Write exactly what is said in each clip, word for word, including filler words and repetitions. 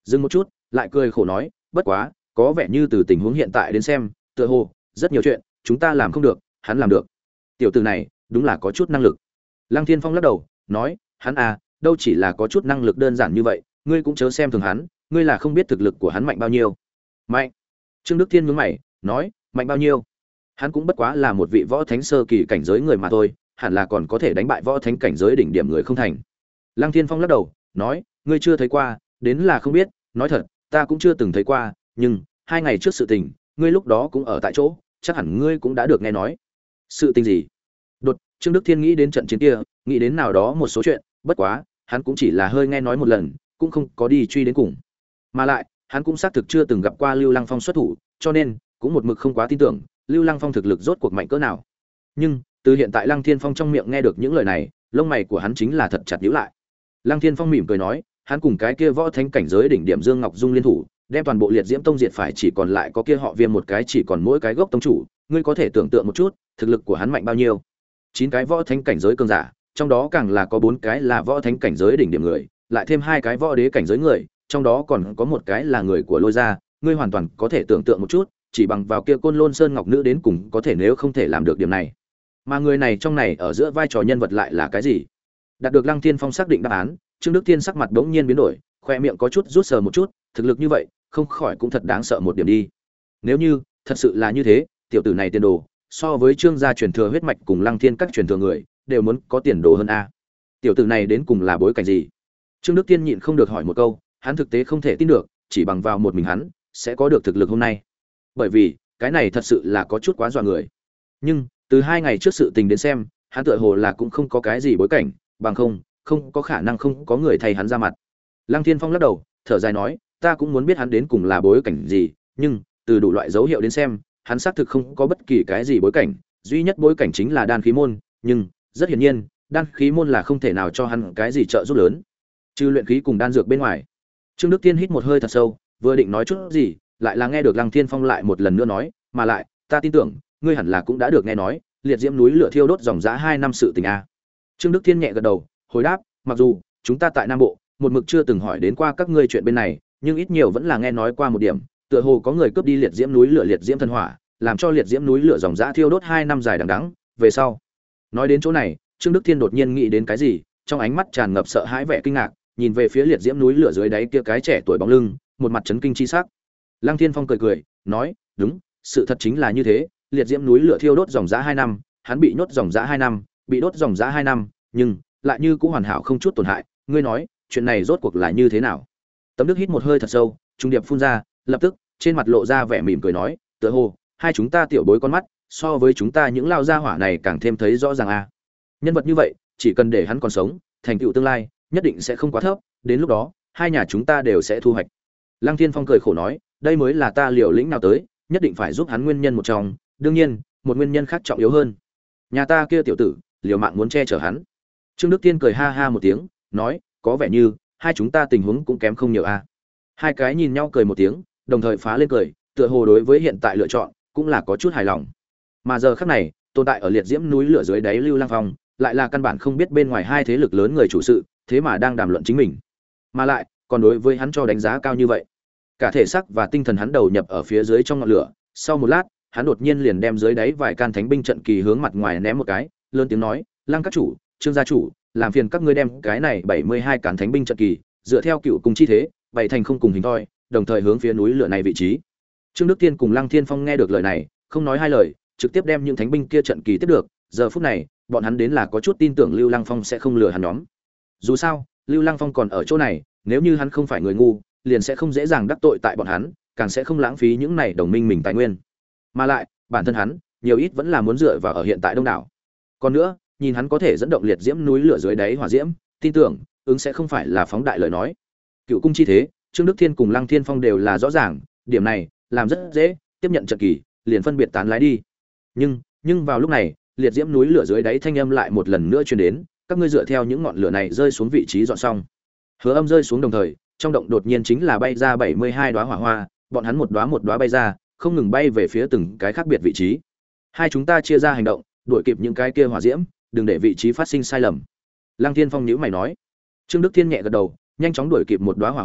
Dừng một chút, lại cười khổ nói, bất quá, có vẻ như từ tình huống hiện tại đến xem, tựa hồ rất nhiều chuyện chúng ta làm không được, hắn làm được. Tiểu tử này, đúng là có chút năng lực. Lăng Thiên Phong lắc đầu, nói, hắn à, đâu chỉ là có chút năng lực đơn giản như vậy, ngươi cũng chớ xem thường hắn, ngươi là không biết thực lực của hắn mạnh bao nhiêu. Mạnh? Trương Đức Thiên nhướng mày, nói, mạnh bao nhiêu? Hắn cũng bất quá là một vị võ thánh sơ kỳ cảnh giới người mà thôi, hẳn là còn có thể đánh bại võ thánh cảnh giới đỉnh điểm người không thành. Lăng Thiên Phong lắc đầu, nói, ngươi chưa thấy qua, đến là không biết, nói thật, ta cũng chưa từng thấy qua, nhưng hai ngày trước sự tình, ngươi lúc đó cũng ở tại chỗ, chắc hẳn ngươi cũng đã được nghe nói. Sự tình gì? Đột, Trương Đức Thiên nghĩ đến trận chiến kia, nghĩ đến nào đó một số chuyện, bất quá, hắn cũng chỉ là hơi nghe nói một lần, cũng không có đi truy đến cùng. Mà lại, hắn cũng xác thực chưa từng gặp qua Lưu Lăng Phong xuất thủ, cho nên cũng một mực không quá tin tưởng Lưu Lăng Phong thực lực rốt cuộc mạnh cỡ nào. Nhưng, từ hiện tại Lăng Thiên Phong trong miệng nghe được những lời này, lông mày của hắn chính là thật chặt nhíu lại. Lăng Thiên Phong mỉm cười nói, hắn cùng cái kia võ thánh cảnh giới đỉnh điểm Dương Ngọc Dung liên thủ, đem toàn bộ Liệt Diễm Tông diệt phải, chỉ còn lại có kia họ Viêm một cái, chỉ còn mỗi cái gốc tông chủ, ngươi có thể tưởng tượng một chút, thực lực của hắn mạnh bao nhiêu. Chín cái võ thánh cảnh giới cường giả, trong đó càng là có bốn cái là võ thánh cảnh giới đỉnh điểm người, lại thêm hai cái võ đế cảnh giới người, trong đó còn có một cái là người của Lôi gia, ngươi hoàn toàn có thể tưởng tượng một chút, chỉ bằng vào kia Côn Lôn Sơn Ngọc Nữ đến cùng có thể nếu không thể làm được điểm này. Mà người này trong này ở giữa vai trò nhân vật lại là cái gì? Đạt được Lăng Thiên Phong xác định đáp án, Trương Đức Thiên sắc mặt bỗng nhiên biến đổi, khoe miệng có chút rút sờ một chút, thực lực như vậy, không khỏi cũng thật đáng sợ một điểm đi. Nếu như thật sự là như thế, tiểu tử này tiền đồ, so với Trương gia truyền thừa huyết mạch cùng Lăng Thiên các truyền thừa người, đều muốn có tiền đồ hơn a. Tiểu tử này đến cùng là bối cảnh gì? Trương Đức Thiên nhịn không được hỏi một câu, hắn thực tế không thể tin được, chỉ bằng vào một mình hắn sẽ có được thực lực hôm nay. Bởi vì, cái này thật sự là có chút quá dọa người. Nhưng, từ hai ngày trước sự tình đến xem, hắn tựa hồ là cũng không có cái gì bối cảnh, bằng không, không có khả năng không có người thay hắn ra mặt. Lăng Thiên Phong lắc đầu, thở dài nói, ta cũng muốn biết hắn đến cùng là bối cảnh gì, nhưng từ đủ loại dấu hiệu đến xem, hắn xác thực không có bất kỳ cái gì bối cảnh, duy nhất bối cảnh chính là đan khí môn, nhưng rất hiển nhiên, đan khí môn là không thể nào cho hắn cái gì trợ giúp lớn, trừ luyện khí cùng đan dược bên ngoài. Trương Đức Thiên hít một hơi thật sâu, vừa định nói chút gì, lại là nghe được Lăng Thiên Phong lại một lần nữa nói, mà lại, ta tin tưởng, ngươi hẳn là cũng đã được nghe nói, liệt diễm núi lửa thiêu đốt dòng dã hai năm sự tình a. Trương Đức Thiên nhẹ gật đầu, hồi đáp, mặc dù chúng ta tại Nam Bộ, một mực chưa từng hỏi đến qua các ngươi chuyện bên này, nhưng ít nhiều vẫn là nghe nói qua một điểm, tựa hồ có người cướp đi liệt diễm núi lửa liệt diễm thần hỏa, làm cho liệt diễm núi lửa dòng dã thiêu đốt hai năm dài đằng đẵng, về sau. Nói đến chỗ này, Trương Đức Thiên đột nhiên nghĩ đến cái gì, trong ánh mắt tràn ngập sợ hãi vẻ kinh ngạc, nhìn về phía liệt diễm núi lửa dưới đáy kia cái trẻ tuổi bóng lưng, một mặt chấn kinh chi sắc. Lăng Thiên Phong cười cười, nói, đúng, sự thật chính là như thế, liệt diễm núi lửa thiêu đốt dòng dã hai năm, hắn bị nhốt dòng dã hai năm, bị đốt dòng dã hai năm, nhưng lại như cũng hoàn hảo không chút tổn hại, ngươi nói, chuyện này rốt cuộc là như thế nào? Tấm Đức hít một hơi thật sâu, trung điệp phun ra, lập tức, trên mặt lộ ra vẻ mỉm cười nói, tựa hồ, hai chúng ta tiểu bối con mắt, so với chúng ta những lao gia hỏa này càng thêm thấy rõ ràng a. Nhân vật như vậy, chỉ cần để hắn còn sống, thành tựu tương lai, nhất định sẽ không quá thấp, đến lúc đó, hai nhà chúng ta đều sẽ thu hoạch. Lăng Thiên Phong cười khổ nói, đây mới là ta liều lĩnh nào tới, nhất định phải giúp hắn nguyên nhân một trong, đương nhiên, một nguyên nhân khác trọng yếu hơn. Nhà ta kia tiểu tử, liều mạng muốn che chở hắn. Trương Đức Thiên cười ha ha một tiếng, nói, có vẻ như hai chúng ta tình huống cũng kém không nhiều a. Hai cái nhìn nhau cười một tiếng, đồng thời phá lên cười, tựa hồ đối với hiện tại lựa chọn, cũng là có chút hài lòng. Mà giờ khắc này, tồn tại ở liệt diễm núi lửa dưới đáy Lưu Lăng Phong, lại là căn bản không biết bên ngoài hai thế lực lớn người chủ sự, thế mà đang đàm luận chính mình. Mà lại, còn đối với hắn cho đánh giá cao như vậy. Cả thể xác và tinh thần hắn đầu nhập ở phía dưới trong ngọn lửa, sau một lát, hắn đột nhiên liền đem dưới đáy vài can thánh binh trận kỳ hướng mặt ngoài ném một cái, lớn tiếng nói, Lăng các chủ, Trương gia chủ, làm phiền các ngươi đem cái này bảy mươi hai cán thánh binh trận kỳ, dựa theo cựu cùng chi thế, bày thành không cùng hình thoi, đồng thời hướng phía núi lửa này vị trí. Trương Đức Thiên cùng Lăng Thiên Phong nghe được lời này, không nói hai lời, trực tiếp đem những thánh binh kia trận kỳ tiếp được, giờ phút này, bọn hắn đến là có chút tin tưởng Lưu Lăng Phong sẽ không lừa hắn nhóm. Dù sao, Lưu Lăng Phong còn ở chỗ này, nếu như hắn không phải người ngu, liền sẽ không dễ dàng đắc tội tại bọn hắn, càng sẽ không lãng phí những này đồng minh mình tài nguyên. Mà lại, bản thân hắn, nhiều ít vẫn là muốn dựa vào ở hiện tại đông đảo. Còn nữa, nhìn hắn có thể dẫn động liệt diễm núi lửa dưới đáy hỏa diễm, tin tưởng, ứng sẽ không phải là phóng đại lời nói. Cựu cung chi thế, Trương Đức Thiên cùng Lăng Thiên Phong đều là rõ ràng, điểm này làm rất dễ, tiếp nhận trận kỳ, liền phân biệt tán lái đi. Nhưng, nhưng vào lúc này, liệt diễm núi lửa dưới đáy thanh âm lại một lần nữa truyền đến, các ngươi dựa theo những ngọn lửa này rơi xuống vị trí dọn xong. Hứa Âm rơi xuống đồng thời, trong động đột nhiên chính là bay ra bảy mươi hai đóa hỏa hoa, bọn hắn một đóa một đóa bay ra, không ngừng bay về phía từng cái khác biệt vị trí. Hai chúng ta chia ra hành động, đuổi kịp những cái kia hỏa diễm, đừng để vị trí phát sinh sai lầm. Lăng Thiên Phong nhíu mày nói. Trương Đức Thiên nhẹ gật đầu, nhanh chóng đuổi kịp một đóa hỏa hoa,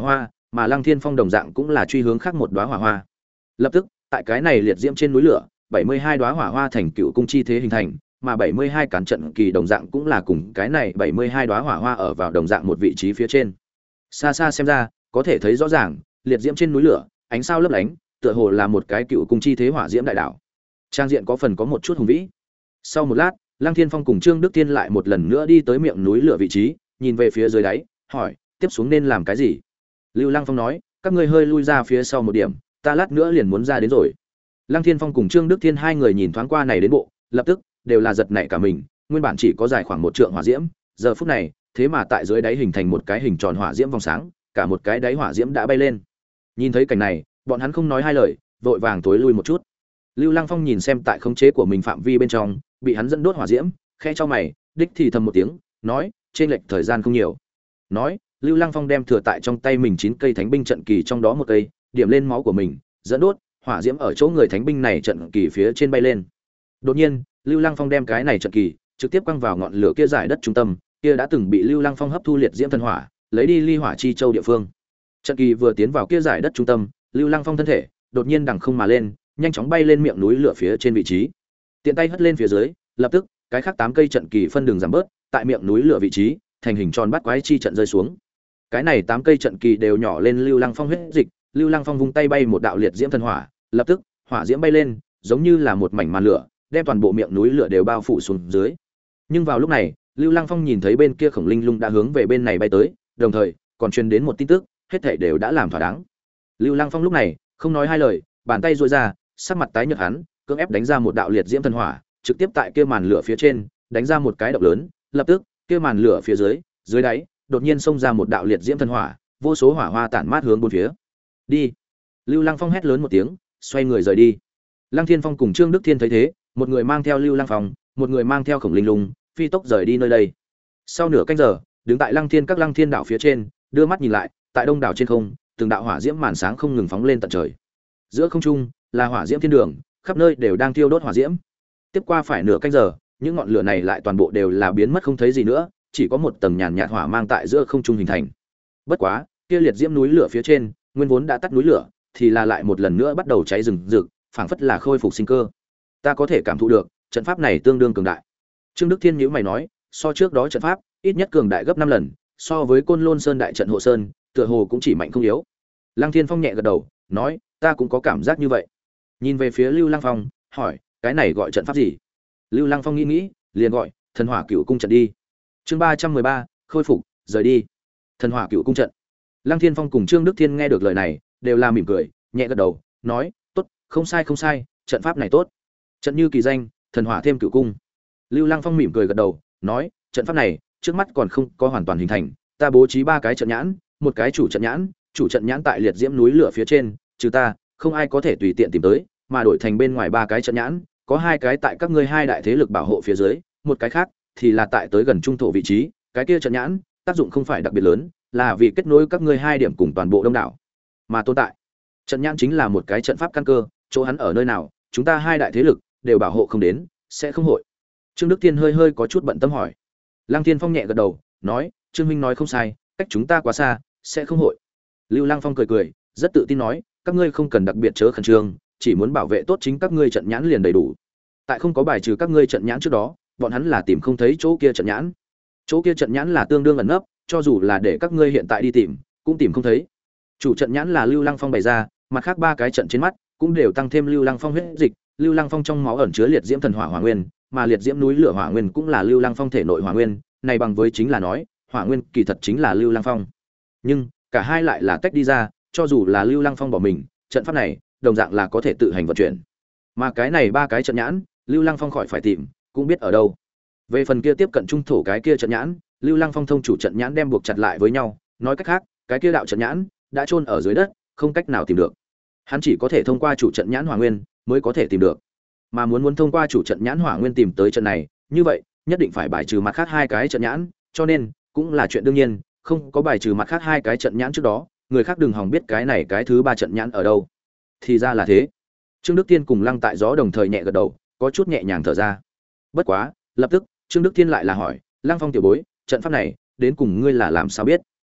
mà Lăng Thiên Phong đồng dạng cũng là truy hướng khác một đóa hỏa hoa. Lập tức, tại cái này liệt diễm trên núi lửa, bảy mươi hai đóa hỏa hoa thành cựu cung chi thế hình thành, mà bảy mươi hai cán trận kỳ đồng dạng cũng là cùng cái này bảy mươi hai đóa hỏa hoa ở vào đồng dạng một vị trí phía trên. Xa xa xem ra, có thể thấy rõ ràng, liệt diễm trên núi lửa, ánh sao lấp lánh, tựa hồ là một cái cựu cung chi thế hỏa diễm đại đảo. Trang diện có phần có một chút hùng vĩ. Sau một lát, Lăng Thiên Phong cùng Trương Đức Thiên lại một lần nữa đi tới miệng núi lửa vị trí, nhìn về phía dưới đáy, hỏi, tiếp xuống nên làm cái gì? Lưu Lăng Phong nói, các ngươi hơi lui ra phía sau một điểm, ta lát nữa liền muốn ra đến rồi. Lăng Thiên Phong cùng Trương Đức Thiên hai người nhìn thoáng qua này đến bộ, lập tức đều là giật nảy cả mình, nguyên bản chỉ có dài khoảng một trượng hỏa diễm, giờ phút này, thế mà tại dưới đáy hình thành một cái hình tròn hỏa diễm vòng sáng, cả một cái đáy hỏa diễm đã bay lên. Nhìn thấy cảnh này, bọn hắn không nói hai lời, vội vàng tối lui một chút. Lưu Lăng Phong nhìn xem tại khống chế của mình phạm vi bên trong, bị hắn dẫn đốt hỏa diễm, khẽ cho mày, đích thì thầm một tiếng, nói, trên lệch thời gian không nhiều. Nói, Lưu Lăng Phong đem thừa tại trong tay mình chín cây thánh binh trận kỳ trong đó một cây, điểm lên máu của mình, dẫn đốt, hỏa diễm ở chỗ người thánh binh này trận kỳ phía trên bay lên. Đột nhiên, Lưu Lăng Phong đem cái này trận kỳ trực tiếp quăng vào ngọn lửa kia giải đất trung tâm, kia đã từng bị Lưu Lăng Phong hấp thu liệt diễm thần hỏa, lấy đi ly hỏa chi châu địa phương. Trận kỳ vừa tiến vào kia giải đất trung tâm, Lưu Lăng Phong thân thể đột nhiên đằng không mà lên, nhanh chóng bay lên miệng núi lửa phía trên vị trí. Tiện tay hất lên phía dưới, lập tức, cái khác tám cây trận kỳ phân đường giảm bớt, tại miệng núi lửa vị trí, thành hình tròn bắt quái chi trận rơi xuống. Cái này tám cây trận kỳ đều nhỏ lên Lưu Lăng Phong huyết dịch, Lưu Lăng Phong vung tay bay một đạo liệt diễm thần hỏa, lập tức, hỏa diễm bay lên, giống như là một mảnh màn lửa, đem toàn bộ miệng núi lửa đều bao phủ xuống dưới. Nhưng vào lúc này, Lưu Lăng Phong nhìn thấy bên kia Khổng Linh Lung đã hướng về bên này bay tới, đồng thời còn truyền đến một tin tức, hết thảy đều đã làm thỏa đáng. Lưu Lăng Phong lúc này không nói hai lời, bàn tay duỗi ra, sắc mặt tái nhợt hắn, cưỡng ép đánh ra một đạo liệt diễm thần hỏa, trực tiếp tại kia màn lửa phía trên, đánh ra một cái động lớn, lập tức, kia màn lửa phía dưới, dưới đáy, đột nhiên xông ra một đạo liệt diễm thần hỏa, vô số hỏa hoa tản mát hướng bốn phía. Đi! Lưu Lăng Phong hét lớn một tiếng, xoay người rời đi. Lăng Thiên Phong cùng Trương Đức Thiên thấy thế, một người mang theo Lưu Lăng Phong, một người mang theo Khổng Linh Lung, phi tốc rời đi nơi đây. Sau nửa canh giờ, đứng tại Lăng Thiên các Lăng Thiên đảo phía trên, đưa mắt nhìn lại, tại đông đảo trên không, từng đạo hỏa diễm màn sáng không ngừng phóng lên tận trời. Giữa không trung là hỏa diễm thiên đường, khắp nơi đều đang thiêu đốt hỏa diễm. Tiếp qua phải nửa canh giờ, những ngọn lửa này lại toàn bộ đều là biến mất không thấy gì nữa, chỉ có một tầng nhàn nhạt hỏa mang tại giữa không trung hình thành. Bất quá, kia liệt diễm núi lửa phía trên, nguyên vốn đã tắt núi lửa, thì là lại một lần nữa bắt đầu cháy rừng rực, phảng phất là khôi phục sinh cơ. Ta có thể cảm thụ được, trận pháp này tương đương cường đại. Trương Đức Thiên nhíu mày nói, so trước đó trận pháp, ít nhất cường đại gấp năm lần, so với Côn Lôn Sơn đại trận hộ sơn, tựa hồ cũng chỉ mạnh không yếu. Lăng Thiên Phong nhẹ gật đầu, nói, ta cũng có cảm giác như vậy. Nhìn về phía Lưu Lăng Phong, hỏi, cái này gọi trận pháp gì? Lưu Lăng Phong nghĩ nghĩ, liền gọi, Thần Hỏa Cửu Cung trận đi. Chương ba trăm mười ba, khôi phục, rời đi. Thần Hỏa Cửu Cung trận. Lăng Thiên Phong cùng Trương Đức Thiên nghe được lời này, đều là mỉm cười, nhẹ gật đầu, nói, tốt, không sai không sai, trận pháp này tốt. Trận như kỳ danh, thần hỏa thêm cửu cung. Lưu Lăng Phong mỉm cười gật đầu, nói, trận pháp này, trước mắt còn không có hoàn toàn hình thành, ta bố trí ba cái trận nhãn, một cái chủ trận nhãn, chủ trận nhãn tại liệt diễm núi lửa phía trên, trừ ta, không ai có thể tùy tiện tìm tới, mà đổi thành bên ngoài ba cái trận nhãn, có hai cái tại các ngươi hai đại thế lực bảo hộ phía dưới, một cái khác thì là tại tới gần trung thổ vị trí, cái kia trận nhãn, tác dụng không phải đặc biệt lớn, là vì kết nối các ngươi hai điểm cùng toàn bộ đông đảo mà tồn tại. Trận nhãn chính là một cái trận pháp căn cơ, chỗ hắn ở nơi nào, chúng ta hai đại thế lực đều bảo hộ không đến, sẽ không hội. Trương Đức Thiên hơi hơi có chút bận tâm hỏi. Lăng Thiên Phong nhẹ gật đầu, nói, Trương minh nói không sai, cách chúng ta quá xa, sẽ không hội. Lưu Lăng Phong cười cười, rất tự tin nói, các ngươi không cần đặc biệt chớ khẩn trương, chỉ muốn bảo vệ tốt chính các ngươi trận nhãn liền đầy đủ. Tại không có bài trừ các ngươi trận nhãn trước đó, bọn hắn là tìm không thấy chỗ kia trận nhãn. Chỗ kia trận nhãn là tương đương ẩn nấp, cho dù là để các ngươi hiện tại đi tìm, cũng tìm không thấy. Chủ trận nhãn là Lưu Lăng Phong bày ra, mặt khác ba cái trận trên mắt cũng đều tăng thêm Lưu Lăng Phong huyết dịch, Lưu Lăng Phong trong máu ẩn chứa liệt diễm thần hỏa hỏa nguyên, mà liệt diễm núi lửa hỏa nguyên cũng là Lưu Lăng Phong thể nội hỏa nguyên, này bằng với chính là nói, hỏa nguyên kỳ thật chính là Lưu Lăng Phong. Nhưng cả hai lại là tách đi ra, cho dù là Lưu Lăng Phong bỏ mình, trận pháp này đồng dạng là có thể tự hành vận chuyển. Mà cái này ba cái trận nhãn, Lưu Lăng Phong khỏi phải tìm, cũng biết ở đâu. Về phần kia tiếp cận trung thổ cái kia trận nhãn, Lưu Lăng Phong thông chủ trận nhãn đem buộc chặt lại với nhau, nói cách khác, cái kia đạo trận nhãn đã chôn ở dưới đất, không cách nào tìm được. Hắn chỉ có thể thông qua chủ trận nhãn hỏa nguyên mới có thể tìm được. Mà muốn muốn thông qua chủ trận nhãn hỏa nguyên tìm tới trận này, như vậy, nhất định phải bài trừ mặt khác hai cái trận nhãn, cho nên cũng là chuyện đương nhiên, không có bài trừ mặt khác hai cái trận nhãn trước đó, người khác đừng hòng biết cái này cái thứ ba trận nhãn ở đâu. Thì ra là thế. Trương Đức Thiên cùng Lăng Tại Gió đồng thời nhẹ gật đầu, có chút nhẹ nhàng thở ra. Bất quá, lập tức, Trương Đức Thiên lại là hỏi, Lăng Phong tiểu bối, trận pháp này, đến cùng ngươi là làm sao biết?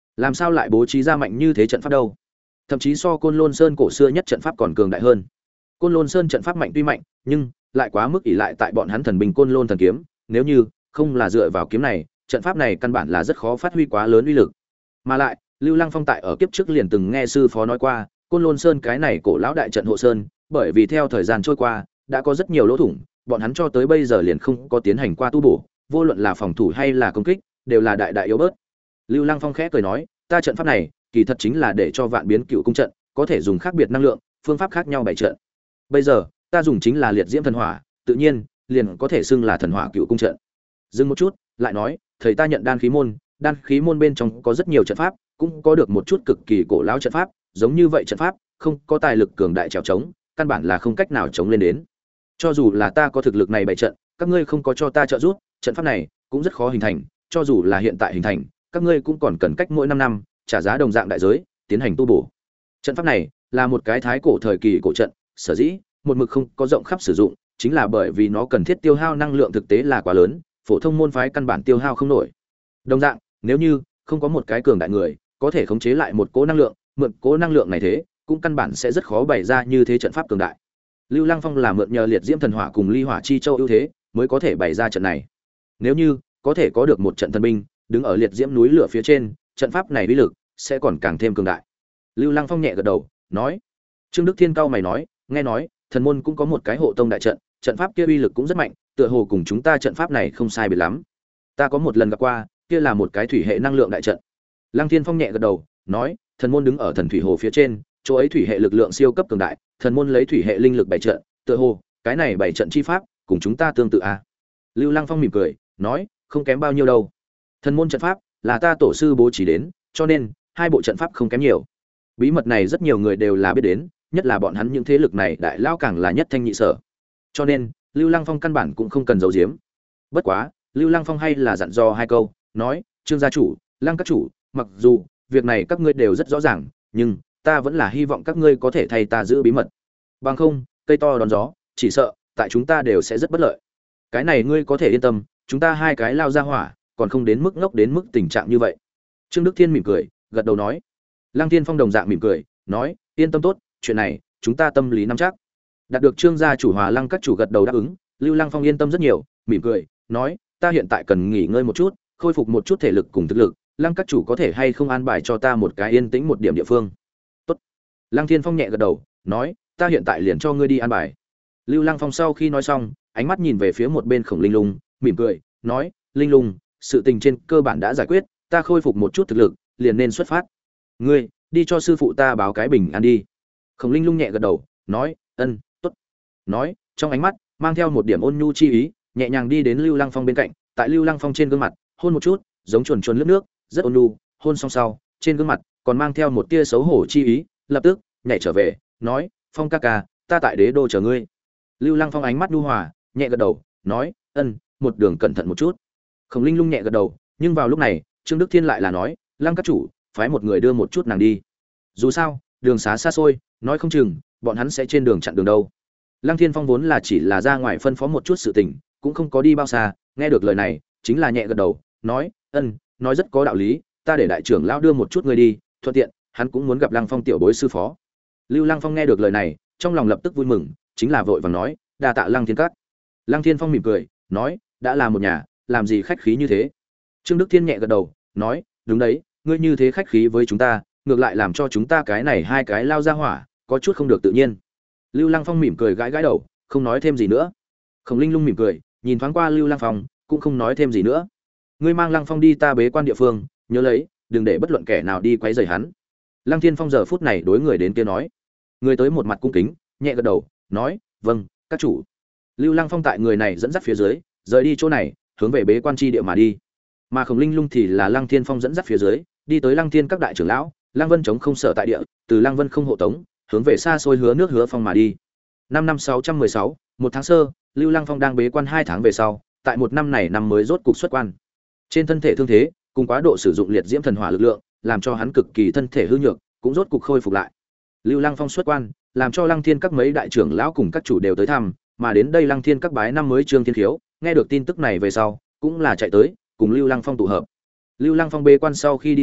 Làm sao lại bố trí ra mạnh như thế trận pháp đâu? Thậm chí so Côn Lôn Sơn cổ xưa nhất trận pháp còn cường đại hơn. Côn Lôn Sơn trận pháp mạnh tuy mạnh, nhưng lại quá mức ỷ lại tại bọn hắn thần binh Côn Lôn thần kiếm, nếu như không là dựa vào kiếm này, trận pháp này căn bản là rất khó phát huy quá lớn uy lực. Mà lại, Lưu Lăng Phong tại ở kiếp trước liền từng nghe sư phó nói qua, Côn Lôn Sơn cái này cổ lão đại trận hộ sơn, bởi vì theo thời gian trôi qua, đã có rất nhiều lỗ thủng, bọn hắn cho tới bây giờ liền không có tiến hành qua tu bổ, vô luận là phòng thủ hay là công kích, đều là đại đại yếu bớt. Lưu Lăng Phong khẽ cười nói, ta trận pháp này, kỳ thật chính là để cho vạn biến cựu cung trận, có thể dùng khác biệt năng lượng, phương pháp khác nhau bày trận. Bây giờ, ta dùng chính là liệt diễm thần hỏa, tự nhiên, liền có thể xưng là thần hỏa cựu cung trận. Dừng một chút, lại nói, thầy ta nhận đan khí môn, đan khí môn bên trong có rất nhiều trận pháp, cũng có được một chút cực kỳ cổ lão trận pháp, giống như vậy trận pháp, không có tài lực cường đại trèo chống, căn bản là không cách nào chống lên đến. Cho dù là ta có thực lực này bày trận, các ngươi không có cho ta trợ giúp, trận pháp này cũng rất khó hình thành, cho dù là hiện tại hình thành, các ngươi cũng còn cần cách mỗi năm năm trả giá đồng dạng đại giới tiến hành tu bổ. Trận pháp này là một cái thái cổ thời kỳ cổ trận, sở dĩ một mực không có rộng khắp sử dụng, chính là bởi vì nó cần thiết tiêu hao năng lượng thực tế là quá lớn, phổ thông môn phái căn bản tiêu hao không nổi. Đồng dạng, nếu như không có một cái cường đại người có thể khống chế lại một cỗ năng lượng, mượn cỗ năng lượng này thế, cũng căn bản sẽ rất khó bày ra như thế trận pháp cường đại. Lưu Lăng Phong là mượn nhờ liệt diễm thần hỏa cùng ly hỏa chi châu ưu thế, mới có thể bày ra trận này. Nếu như có thể có được một trận thần binh, đứng ở liệt diễm núi lửa phía trên, trận pháp này uy lực sẽ còn càng thêm cường đại. Lưu Lăng Phong nhẹ gật đầu, nói. Trương Đức Thiên cao mày nói, nghe nói, thần môn cũng có một cái hộ tông đại trận, trận pháp kia uy lực cũng rất mạnh, tựa hồ cùng chúng ta trận pháp này không sai biệt lắm. Ta có một lần gặp qua, kia là một cái thủy hệ năng lượng đại trận. Lăng Thiên Phong nhẹ gật đầu, nói, thần môn đứng ở thần thủy hồ phía trên, chỗ ấy thủy hệ lực lượng siêu cấp cường đại, thần môn lấy thủy hệ linh lực bày trận, tựa hồ cái này bày trận chi pháp cùng chúng ta tương tự à? Lưu Lăng Phong mỉm cười, nói, không kém bao nhiêu đâu. Thần môn trận pháp là ta tổ sư bố trí đến, cho nên hai bộ trận pháp không kém nhiều. Bí mật này rất nhiều người đều là biết đến, nhất là bọn hắn những thế lực này đại lao càng là nhất thanh nhị sở. Cho nên, Lưu Lăng Phong căn bản cũng không cần giấu giếm. Bất quá, Lưu Lăng Phong hay là dặn dò hai câu, nói, Trương gia chủ, Lăng các chủ, mặc dù việc này các ngươi đều rất rõ ràng, nhưng ta vẫn là hy vọng các ngươi có thể thay ta giữ bí mật. Bằng không, cây to đón gió, chỉ sợ tại chúng ta đều sẽ rất bất lợi. Cái này ngươi có thể yên tâm, chúng ta hai cái lao ra hỏa, còn không đến mức ngốc đến mức tình trạng như vậy. Trương Đức Thiên mỉm cười, gật đầu nói. Lăng Thiên Phong đồng dạng mỉm cười, nói, yên tâm tốt, chuyện này chúng ta tâm lý nắm chắc. Đạt được Trương gia chủ Hòa Lăng các chủ gật đầu đáp ứng, Lưu Lăng Phong yên tâm rất nhiều, mỉm cười, nói, ta hiện tại cần nghỉ ngơi một chút, khôi phục một chút thể lực cùng thực lực, Lăng các chủ có thể hay không an bài cho ta một cái yên tĩnh một điểm địa phương. Tốt. Lăng Thiên Phong nhẹ gật đầu, nói, ta hiện tại liền cho ngươi đi an bài. Lưu Lăng Phong sau khi nói xong, ánh mắt nhìn về phía một bên Khổng Linh Lung, mỉm cười, nói, Linh Lung, sự tình trên cơ bản đã giải quyết, ta khôi phục một chút thực lực, liền nên xuất phát. Ngươi, đi cho sư phụ ta báo cái bình an đi. Khổng Linh Lung nhẹ gật đầu, nói, ân, tốt. Nói, trong ánh mắt mang theo một điểm ôn nhu chi ý, nhẹ nhàng đi đến Lưu Lăng Phong bên cạnh, tại Lưu Lăng Phong trên gương mặt, hôn một chút, giống chuồn chuồn lướt nước, rất ôn nhu, hôn xong sau, trên gương mặt còn mang theo một tia xấu hổ chi ý, lập tức nhảy trở về, nói, Phong ca ca, ta tại đế đô chờ ngươi. Lưu Lăng Phong ánh mắt nhu hòa, nhẹ gật đầu, nói, ân, một đường cẩn thận một chút. Khổng Linh Lung nhẹ gật đầu, nhưng vào lúc này, Trương Đức Thiên lại là nói, Lăng các chủ, phái một người đưa một chút nàng đi. Dù sao, đường xá xa xôi, nói không chừng bọn hắn sẽ trên đường chặn đường đâu. Lăng Thiên Phong vốn là chỉ là ra ngoài phân phó một chút sự tình, cũng không có đi bao xa, nghe được lời này, chính là nhẹ gật đầu, nói, ân, nói rất có đạo lý, ta để đại trưởng lão đưa một chút người đi, thuận tiện, hắn cũng muốn gặp Lăng Phong tiểu bối sư phó. Lưu Lăng Phong nghe được lời này, trong lòng lập tức vui mừng, chính là vội vàng nói, đa tạ Lăng Thiên các. Lăng Thiên Phong mỉm cười, nói, đã là một nhà, làm gì khách khí như thế. Trương Đức Thiên nhẹ gật đầu, nói, đúng đấy, ngươi như thế khách khí với chúng ta, ngược lại làm cho chúng ta cái này hai cái lao ra hỏa, có chút không được tự nhiên. Lưu Lăng Phong mỉm cười gãi gãi đầu, không nói thêm gì nữa. Khổng Linh Lung mỉm cười, nhìn thoáng qua Lưu Lăng Phong, cũng không nói thêm gì nữa. Ngươi mang Lăng Phong đi ta bế quan địa phương, nhớ lấy, đừng để bất luận kẻ nào đi quấy rầy hắn. Lăng Thiên Phong giờ phút này đối người đến kia nói. Người tới một mặt cung kính, nhẹ gật đầu, nói, vâng, các chủ. Lưu Lăng Phong tại người này dẫn dắt phía dưới, rời đi chỗ này, hướng về bế quan chi địa mà đi. Mà Khổng Linh Lung thì là Lăng Thiên Phong dẫn dắt phía dưới, đi tới Lăng Thiên các đại trưởng lão, Lăng Vân chống không sở tại địa, từ Lăng Vân không hộ tống, hướng về xa xôi hứa nước hứa phong mà đi. Năm năm sáu trăm mười sáu, một tháng sơ, Lưu Lăng Phong đang bế quan hai tháng về sau, tại một năm này năm mới rốt cục xuất quan. Trên thân thể thương thế, cùng quá độ sử dụng liệt diễm thần hỏa lực lượng, làm cho hắn cực kỳ thân thể hư nhược, cũng rốt cục khôi phục lại. Lưu Lăng Phong xuất quan, làm cho Lăng Thiên các mấy đại trưởng lão cùng các chủ đều tới thăm, mà đến đây Lăng Thiên các bái năm mới Trương Thiên Khiếu, nghe được tin tức này về sau, cũng là chạy tới, cùng Lưu Lăng Phong tụ hợp. Lưu Lăng Phong bế quan sau khi đi ra,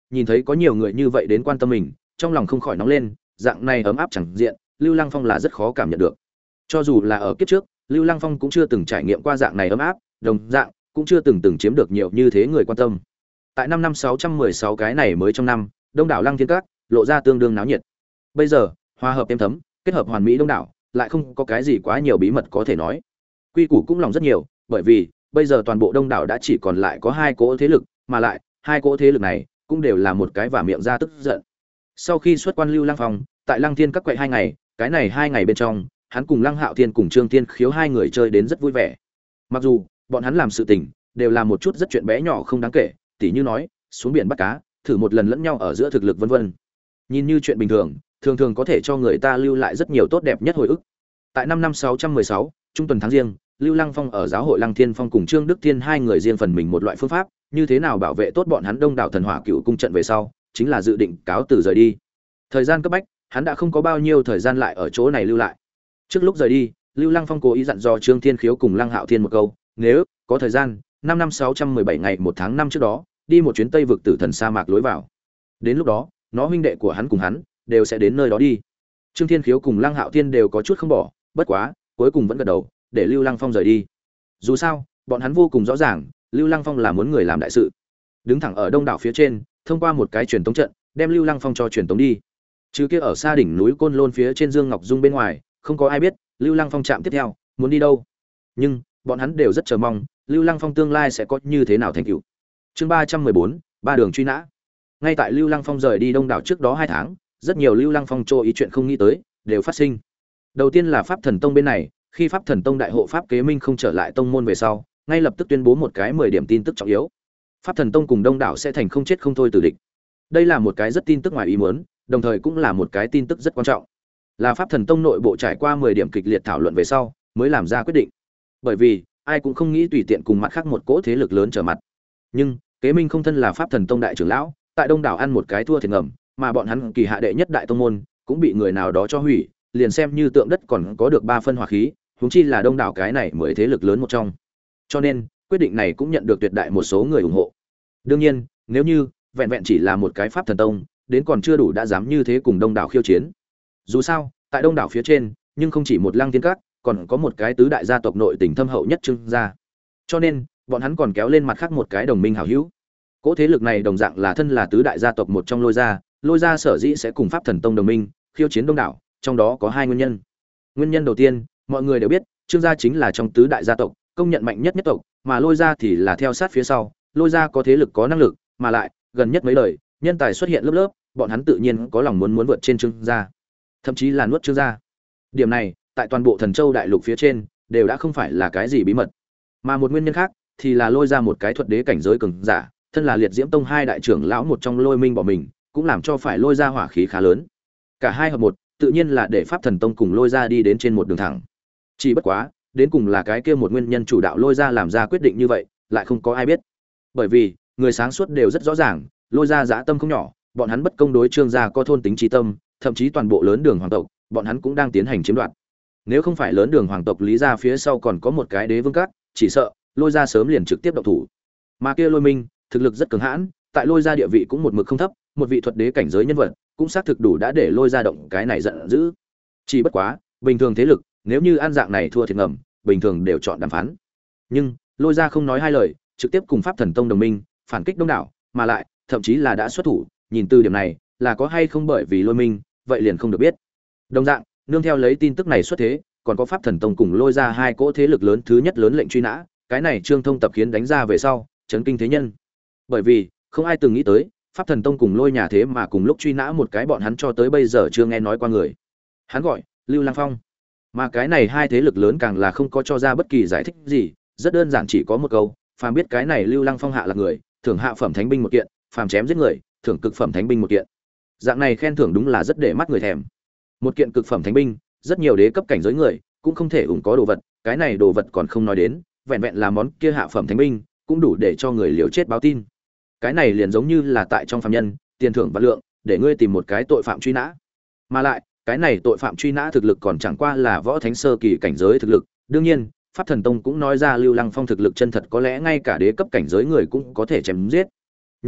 nhìn thấy có nhiều người như vậy đến quan tâm mình, trong lòng không khỏi nóng lên, dạng này ấm áp chẳng diện, Lưu Lăng Phong là rất khó cảm nhận được. Cho dù là ở kiếp trước, Lưu Lăng Phong cũng chưa từng trải nghiệm qua dạng này ấm áp, đồng dạng cũng chưa từng từng chiếm được nhiều như thế người quan tâm. Tại năm năm sáu trăm mười sáu cái này mới trong năm, Đông đảo Lăng Thiên Các lộ ra tương đương náo nhiệt. Bây giờ, hòa hợp êm thấm, kết hợp hoàn mỹ đông đảo, lại không có cái gì quá nhiều bí mật có thể nói. Quy củ cũng lòng rất nhiều, bởi vì bây giờ toàn bộ Đông đảo đã chỉ còn lại có hai cỗ thế lực, mà lại hai cỗ thế lực này cũng đều là một cái vả miệng ra tức giận. Sau khi xuất quan Lưu Lăng Phong, tại Lăng Thiên Các quậy hai ngày, cái này hai ngày bên trong, hắn cùng Lăng Hạo Thiên cùng Trương Thiên Khiếu hai người chơi đến rất vui vẻ. Mặc dù bọn hắn làm sự tình đều là một chút rất chuyện bé nhỏ không đáng kể, tỉ như nói xuống biển bắt cá, thử một lần lẫn nhau ở giữa thực lực vân vân. Nhìn như chuyện bình thường, thường thường có thể cho người ta lưu lại rất nhiều tốt đẹp nhất hồi ức. Tại năm năm sáu trăm mười sáu, trung tuần tháng riêng, Lưu Lăng Phong ở giáo hội Lăng Thiên Phong cùng Trương Đức Thiên hai người riêng phần mình một loại phương pháp, như thế nào bảo vệ tốt bọn hắn Đông đảo thần hỏa cựu cung trận về sau, chính là dự định cáo từ rời đi. Thời gian cấp bách, hắn đã không có bao nhiêu thời gian lại ở chỗ này lưu lại. Trước lúc rời đi, Lưu Lăng Phong cố ý dặn dò Trương Thiên Khiếu cùng Lăng Hạo Thiên một câu, nếu có thời gian, năm năm sáu trăm mười bảy ngày một tháng năm trước đó, đi một chuyến Tây vực Tử Thần sa mạc lối vào. Đến lúc đó, nó huynh đệ của hắn cùng hắn đều sẽ đến nơi đó đi. Trương Thiên Khiếu cùng Lăng Hạo Thiên đều có chút không bỏ, bất quá, cuối cùng vẫn gật đầu, để Lưu Lăng Phong rời đi. Dù sao, bọn hắn vô cùng rõ ràng, Lưu Lăng Phong là muốn người làm đại sự. Đứng thẳng ở đông đảo phía trên, thông qua một cái truyền tống trận, đem Lưu Lăng Phong cho truyền tống đi. Chứ kia ở xa đỉnh núi Côn Lôn phía trên Dương Ngọc Dung bên ngoài, không có ai biết Lưu Lăng Phong chạm tiếp theo muốn đi đâu. Nhưng bọn hắn đều rất chờ mong, Lưu Lăng Phong tương lai sẽ có như thế nào thành tựu. Chương ba trăm mười bốn, ba đường truy nã. Ngay tại Lưu Lăng Phong rời đi đông đảo trước đó hai tháng, rất nhiều Lưu Lăng Phong cho ý chuyện không nghĩ tới đều phát sinh. Đầu tiên là Pháp Thần Tông bên này, khi Pháp Thần Tông đại hộ pháp Kế Minh không trở lại tông môn về sau, ngay lập tức tuyên bố một cái mười điểm tin tức trọng yếu. Pháp Thần Tông cùng đông đảo sẽ thành không chết không thôi tử địch. Đây là một cái rất tin tức ngoài ý muốn, đồng thời cũng là một cái tin tức rất quan trọng. Là Pháp Thần Tông nội bộ trải qua mười điểm kịch liệt thảo luận về sau, mới làm ra quyết định. Bởi vì, ai cũng không nghĩ tùy tiện cùng mặt khác một cỗ thế lực lớn trở mặt. Nhưng, Kế Minh không thân là Pháp Thần Tông đại trưởng lão, tại đông đảo ăn một cái thua thiệt ngầm, mà bọn hắn kỳ hạ đệ nhất đại tông môn cũng bị người nào đó cho hủy, liền xem như tượng đất còn có được ba phân hỏa khí, huống chi là đông đảo cái này mới thế lực lớn một trong. Cho nên, quyết định này cũng nhận được tuyệt đại một số người ủng hộ. Đương nhiên, nếu như vẹn vẹn chỉ là một cái Pháp Thần Tông, đến còn chưa đủ đã dám như thế cùng đông đảo khiêu chiến. Dù sao, tại đông đảo phía trên, nhưng không chỉ một Lăng Thiên Các, còn có một cái tứ đại gia tộc nội tình thâm hậu nhất Trương gia. Cho nên, bọn hắn còn kéo lên mặt khác một cái đồng minh hảo hữu. Cỗ thế lực này đồng dạng là thân là tứ đại gia tộc một trong Lôi gia, Lôi gia sở dĩ sẽ cùng Pháp Thần Tông đồng minh, khiêu chiến đông đảo, trong đó có hai nguyên nhân. Nguyên nhân đầu tiên, mọi người đều biết, Trương gia chính là trong tứ đại gia tộc, công nhận mạnh nhất nhất tộc, mà Lôi gia thì là theo sát phía sau, Lôi gia có thế lực có năng lực, mà lại, gần nhất mấy lời, nhân tài xuất hiện lớp lớp, bọn hắn tự nhiên có lòng muốn muốn vượt trên Trương gia, thậm chí là nuốt Trương gia. Điểm này, tại toàn bộ Thần Châu đại lục phía trên, đều đã không phải là cái gì bí mật. Mà một nguyên nhân khác, thì là Lôi ra một cái thuật đế cảnh giới cường giả, thân là Liệt Diễm Tông hai đại trưởng lão một trong Lôi Minh bỏ mình, cũng làm cho phải Lôi ra hỏa khí khá lớn. Cả hai hợp một, tự nhiên là để Pháp Thần Tông cùng Lôi ra đi đến trên một đường thẳng. Chỉ bất quá, đến cùng là cái kia một nguyên nhân chủ đạo Lôi ra làm ra quyết định như vậy, lại không có ai biết. Bởi vì, người sáng suốt đều rất rõ ràng, Lôi ra dã tâm không nhỏ, bọn hắn bất công đối Trương gia có thôn tính chí tâm, thậm chí toàn bộ lớn đường hoàng tộc, bọn hắn cũng đang tiến hành chiếm đoạt. Nếu không phải lớn đường hoàng tộc Lý gia phía sau còn có một cái đế vương các, chỉ sợ Lôi gia sớm liền trực tiếp động thủ. Mà kia Lôi Minh, thực lực rất cường hãn, tại Lôi gia địa vị cũng một mực không thấp, một vị thuật đế cảnh giới nhân vật, cũng xác thực đủ đã để Lôi gia động cái này giận dữ. Chỉ bất quá, bình thường thế lực, nếu như ăn dạng này thua thiệt ngầm, bình thường đều chọn đàm phán. Nhưng, Lôi gia không nói hai lời, trực tiếp cùng Pháp Thần Tông đồng minh, phản kích đông đảo, mà lại, thậm chí là đã xuất thủ, nhìn từ điểm này, là có hay không bởi vì Lôi Minh, vậy liền không được biết. Đồng dạng, nương theo lấy tin tức này xuất thế, còn có Pháp Thần Tông cùng Lôi ra hai cỗ thế lực lớn thứ nhất lớn lệnh truy nã, cái này Trương Thông tập khiến đánh ra về sau, chấn kinh thế nhân. Bởi vì, không ai từng nghĩ tới, Pháp Thần Tông cùng Lôi nhà thế mà cùng lúc truy nã một cái bọn hắn cho tới bây giờ chưa nghe nói qua người. Hắn gọi Lưu Lăng Phong. Mà cái này hai thế lực lớn càng là không có cho ra bất kỳ giải thích gì, rất đơn giản chỉ có một câu, phàm biết cái này Lưu Lăng Phong hạ là người, thưởng hạ phẩm thánh binh một kiện, phàm chém giết người, thưởng cực phẩm thánh binh một kiện. Dạng này khen thưởng đúng là rất để mắt người thèm. Một kiện cực phẩm thánh binh, rất nhiều đế cấp cảnh giới người cũng không thể ủng có đồ vật, cái này đồ vật còn không nói đến, vẹn vẹn là món kia hạ phẩm thánh binh, cũng đủ để cho người liều chết báo tin. Cái này liền giống như là tại trong phàm nhân, tiền thưởng vạn lượng, để ngươi tìm một cái tội phạm truy nã. Mà lại, cái này tội phạm truy nã thực lực còn chẳng qua là võ thánh sơ kỳ cảnh giới thực lực, đương nhiên, Pháp Thần Tông cũng nói ra Lưu Lăng Phong thực lực chân thật có lẽ ngay cả đế cấp cảnh giới người cũng có thể chém giết. Nhưng,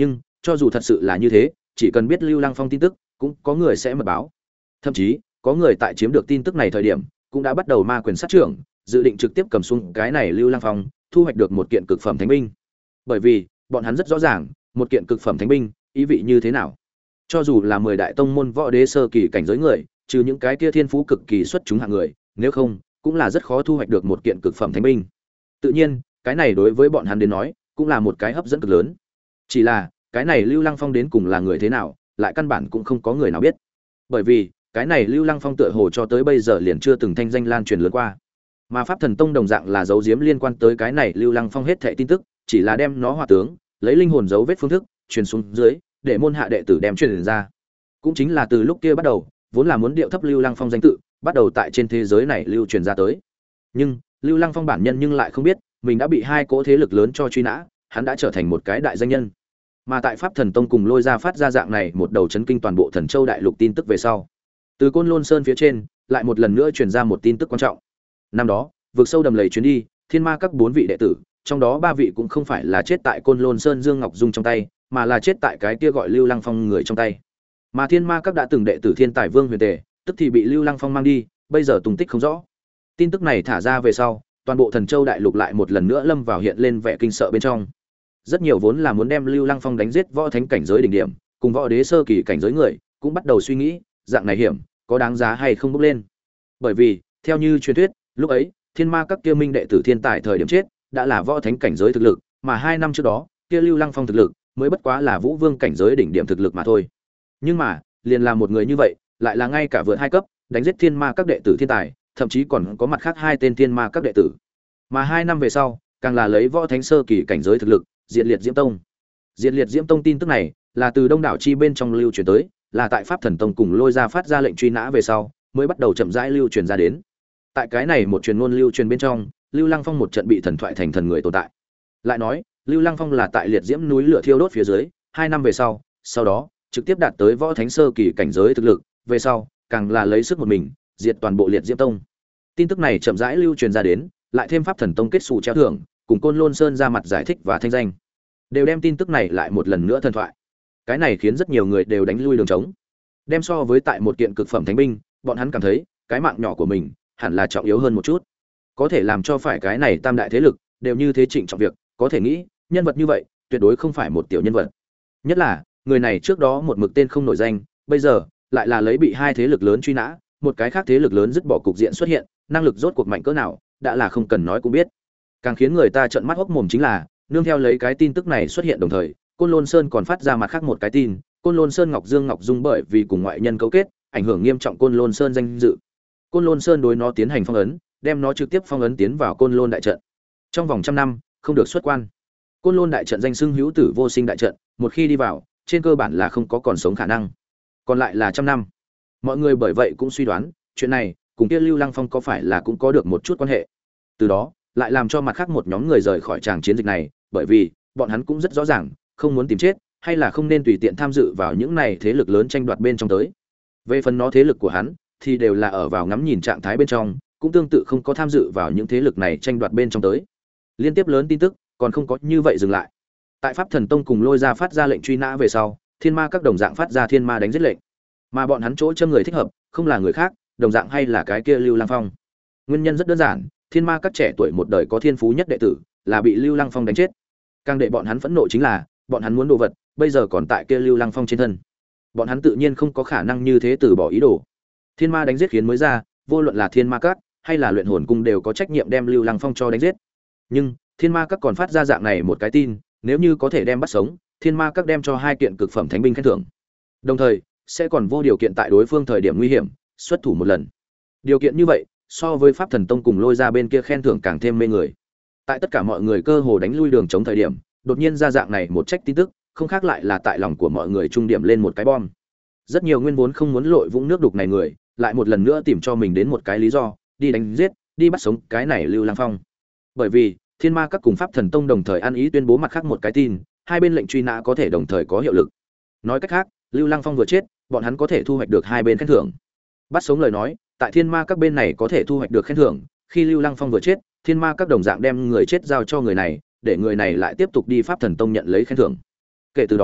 Cho dù thật sự là như thế, chỉ cần biết Lưu Lăng Phong tin tức, cũng có người sẽ mật báo. Thậm chí, có người tại chiếm được tin tức này thời điểm, cũng đã bắt đầu ma quyền sát trưởng, dự định trực tiếp cầm xuống cái này Lưu Lăng Phong, thu hoạch được một kiện cực phẩm thánh binh. Bởi vì, bọn hắn rất rõ ràng, một kiện cực phẩm thánh binh ý vị như thế nào. Cho dù là mười đại tông môn võ đế sơ kỳ cảnh giới người, trừ những cái kia thiên phú cực kỳ xuất chúng hạng người, nếu không, cũng là rất khó thu hoạch được một kiện cực phẩm thánh binh. Tự nhiên, cái này đối với bọn hắn đến nói, cũng là một cái hấp dẫn cực lớn. Chỉ là, cái này Lưu Lăng Phong đến cùng là người thế nào, lại căn bản cũng không có người nào biết. Bởi vì, cái này Lưu Lăng Phong tựa hồ cho tới bây giờ liền chưa từng thanh danh lan truyền lớn qua. Mà Pháp Thần Tông đồng dạng là dấu giếm liên quan tới cái này Lưu Lăng Phong hết thảy tin tức, chỉ là đem nó hòa tướng, lấy linh hồn dấu vết phương thức truyền xuống dưới, để môn hạ đệ tử đem truyền ra. Cũng chính là từ lúc kia bắt đầu, vốn là muốn điệu thấp Lưu Lăng Phong danh tự, bắt đầu tại trên thế giới này lưu truyền ra tới. Nhưng, Lưu Lăng Phong bản nhân nhưng lại không biết, mình đã bị hai cỗ thế lực lớn cho truy nã, hắn đã trở thành một cái đại danh nhân. Mà tại Pháp Thần Tông cùng Lôi ra phát ra dạng này một đầu chấn kinh toàn bộ Thần Châu đại lục tin tức về sau, từ Côn Lôn Sơn phía trên, lại một lần nữa truyền ra một tin tức quan trọng. Năm đó, vượt sâu đầm lầy chuyến đi, Thiên Ma các bốn vị đệ tử, trong đó ba vị cũng không phải là chết tại Côn Lôn Sơn Dương Ngọc Dung trong tay, mà là chết tại cái kia gọi Lưu Lăng Phong người trong tay. Mà Thiên Ma các đã từng đệ tử Thiên Tài Vương Huyền Tề, tức thì bị Lưu Lăng Phong mang đi, bây giờ tung tích không rõ. Tin tức này thả ra về sau, toàn bộ Thần Châu đại lục lại một lần nữa lâm vào hiện lên vẻ kinh sợ bên trong. Rất nhiều vốn là muốn đem Lưu Lăng Phong đánh giết võ thánh cảnh giới đỉnh điểm, cùng võ đế sơ kỳ cảnh giới người, cũng bắt đầu suy nghĩ, dạng này hiểm, có đáng giá hay không bước lên. Bởi vì, theo như truyền thuyết, lúc ấy, Thiên Ma các kia minh đệ tử Thiên Tài thời điểm chết, đã là võ thánh cảnh giới thực lực, mà hai năm trước đó, kia Lưu Lăng Phong thực lực mới bất quá là Vũ Vương cảnh giới đỉnh điểm thực lực mà thôi. Nhưng mà, liền là một người như vậy, lại là ngay cả vượt hai cấp, đánh giết Thiên Ma các đệ tử Thiên Tài, thậm chí còn có mặt khác hai tên Thiên Ma các đệ tử. Mà hai năm về sau, càng là lấy võ thánh sơ kỳ cảnh giới thực lực, diệt liệt Diễm Tông. Diệt liệt Diễm Tông tin tức này, là từ Đông đảo chi bên trong lưu truyền tới, là tại Pháp Thần Tông cùng Lôi ra phát ra lệnh truy nã về sau, mới bắt đầu chậm rãi lưu truyền ra đến. Tại cái này một truyền ngôn lưu truyền bên trong, Lưu Lăng Phong một trận bị thần thoại thành thần người tồn tại. Lại nói, Lưu Lăng Phong là tại liệt diễm núi lửa thiêu đốt phía dưới, hai năm về sau, sau đó trực tiếp đạt tới võ thánh sơ kỳ cảnh giới thực lực, về sau, càng là lấy sức một mình, diệt toàn bộ liệt diễm tông. Tin tức này chậm rãi lưu truyền ra đến, lại thêm Pháp Thần Tông kết sủ treo thưởng, cùng Côn Lôn Sơn ra mặt giải thích và thanh danh, đều đem tin tức này lại một lần nữa thần thoại. Cái này khiến rất nhiều người đều đánh lui đường trống. Đem so với tại một kiện cực phẩm thánh binh, bọn hắn cảm thấy, cái mạng nhỏ của mình hẳn là trọng yếu hơn một chút. Có thể làm cho phải cái này tam đại thế lực đều như thế trịnh trọng việc, có thể nghĩ, nhân vật như vậy, tuyệt đối không phải một tiểu nhân vật. Nhất là, người này trước đó một mực tên không nổi danh, bây giờ lại là lấy bị hai thế lực lớn truy nã, một cái khác thế lực lớn dứt bỏ cục diện xuất hiện, năng lực rốt cuộc mạnh cỡ nào, đã là không cần nói cũng biết. Càng khiến người ta trợn mắt hốc mồm chính là, nương theo lấy cái tin tức này xuất hiện đồng thời, Côn Lôn Sơn còn phát ra mặt khác một cái tin, Côn Lôn Sơn Ngọc Dương Ngọc Dung bởi vì cùng ngoại nhân cấu kết, ảnh hưởng nghiêm trọng Côn Lôn Sơn danh dự. Côn Lôn Sơn đối nó tiến hành phong ấn, đem nó trực tiếp phong ấn tiến vào Côn Lôn đại trận. Trong vòng trăm năm, không được xuất quan. Côn Lôn đại trận danh xưng hữu tử vô sinh đại trận, một khi đi vào, trên cơ bản là không có còn sống khả năng. Còn lại là trăm năm. Mọi người bởi vậy cũng suy đoán, chuyện này cùng kia Lưu Lăng Phong có phải là cũng có được một chút quan hệ. Từ đó, lại làm cho mặt khác một nhóm người rời khỏi tràng chiến dịch này, bởi vì bọn hắn cũng rất rõ ràng, không muốn tìm chết, hay là không nên tùy tiện tham dự vào những này thế lực lớn tranh đoạt bên trong tới. Về phần nó thế lực của hắn, thì đều là ở vào ngắm nhìn trạng thái bên trong, cũng tương tự không có tham dự vào những thế lực này tranh đoạt bên trong tới. Liên tiếp lớn tin tức, còn không có như vậy dừng lại. Tại Pháp Thần Tông cùng Lôi ra phát ra lệnh truy nã về sau, Thiên Ma các đồng dạng phát ra thiên ma đánh giết lệnh. Mà bọn hắn chỗ châm người thích hợp, không là người khác, đồng dạng hay là cái kia Lưu Lăng Phong. Nguyên nhân rất đơn giản, Thiên Ma các trẻ tuổi một đời có thiên phú nhất đệ tử, là bị Lưu Lăng Phong đánh chết. Càng để bọn hắn phẫn nộ chính là, bọn hắn muốn đồ vật, bây giờ còn tại kia Lưu Lăng Phong trên thân. Bọn hắn tự nhiên không có khả năng như thế từ bỏ ý đồ. Thiên ma đánh giết khiến mới ra, vô luận là Thiên Ma các hay là Luyện Hồn cung đều có trách nhiệm đem Lưu Lăng Phong cho đánh giết. Nhưng, Thiên Ma các còn phát ra dạng này một cái tin, nếu như có thể đem bắt sống, Thiên Ma các đem cho hai kiện cực phẩm thánh binh khen thưởng. Đồng thời, sẽ còn vô điều kiện tại đối phương thời điểm nguy hiểm, xuất thủ một lần. Điều kiện như vậy, so với Pháp Thần Tông cùng Lôi ra bên kia khen thưởng càng thêm mê người. Tại tất cả mọi người cơ hồ đánh lui đường chống thời điểm, đột nhiên ra dạng này một trách tin tức, không khác lại là tại lòng của mọi người trung điểm lên một cái bom. Rất nhiều nguyên vốn không muốn lội vũng nước đục này người, lại một lần nữa tìm cho mình đến một cái lý do, đi đánh giết, đi bắt sống cái này Lưu Lăng Phong. Bởi vì, Thiên Ma các cùng Pháp Thần Tông đồng thời ăn ý tuyên bố mặt khác một cái tin, hai bên lệnh truy nã có thể đồng thời có hiệu lực. Nói cách khác, Lưu Lăng Phong vừa chết, bọn hắn có thể thu hoạch được hai bên khen thưởng. Bắt sống lời nói, tại Thiên Ma các bên này có thể thu hoạch được khen thưởng, khi Lưu Lăng Phong vừa chết, Thiên Ma các đồng dạng đem người chết giao cho người này, để người này lại tiếp tục đi Pháp Thần Tông nhận lấy khen thưởng. Kể từ đó,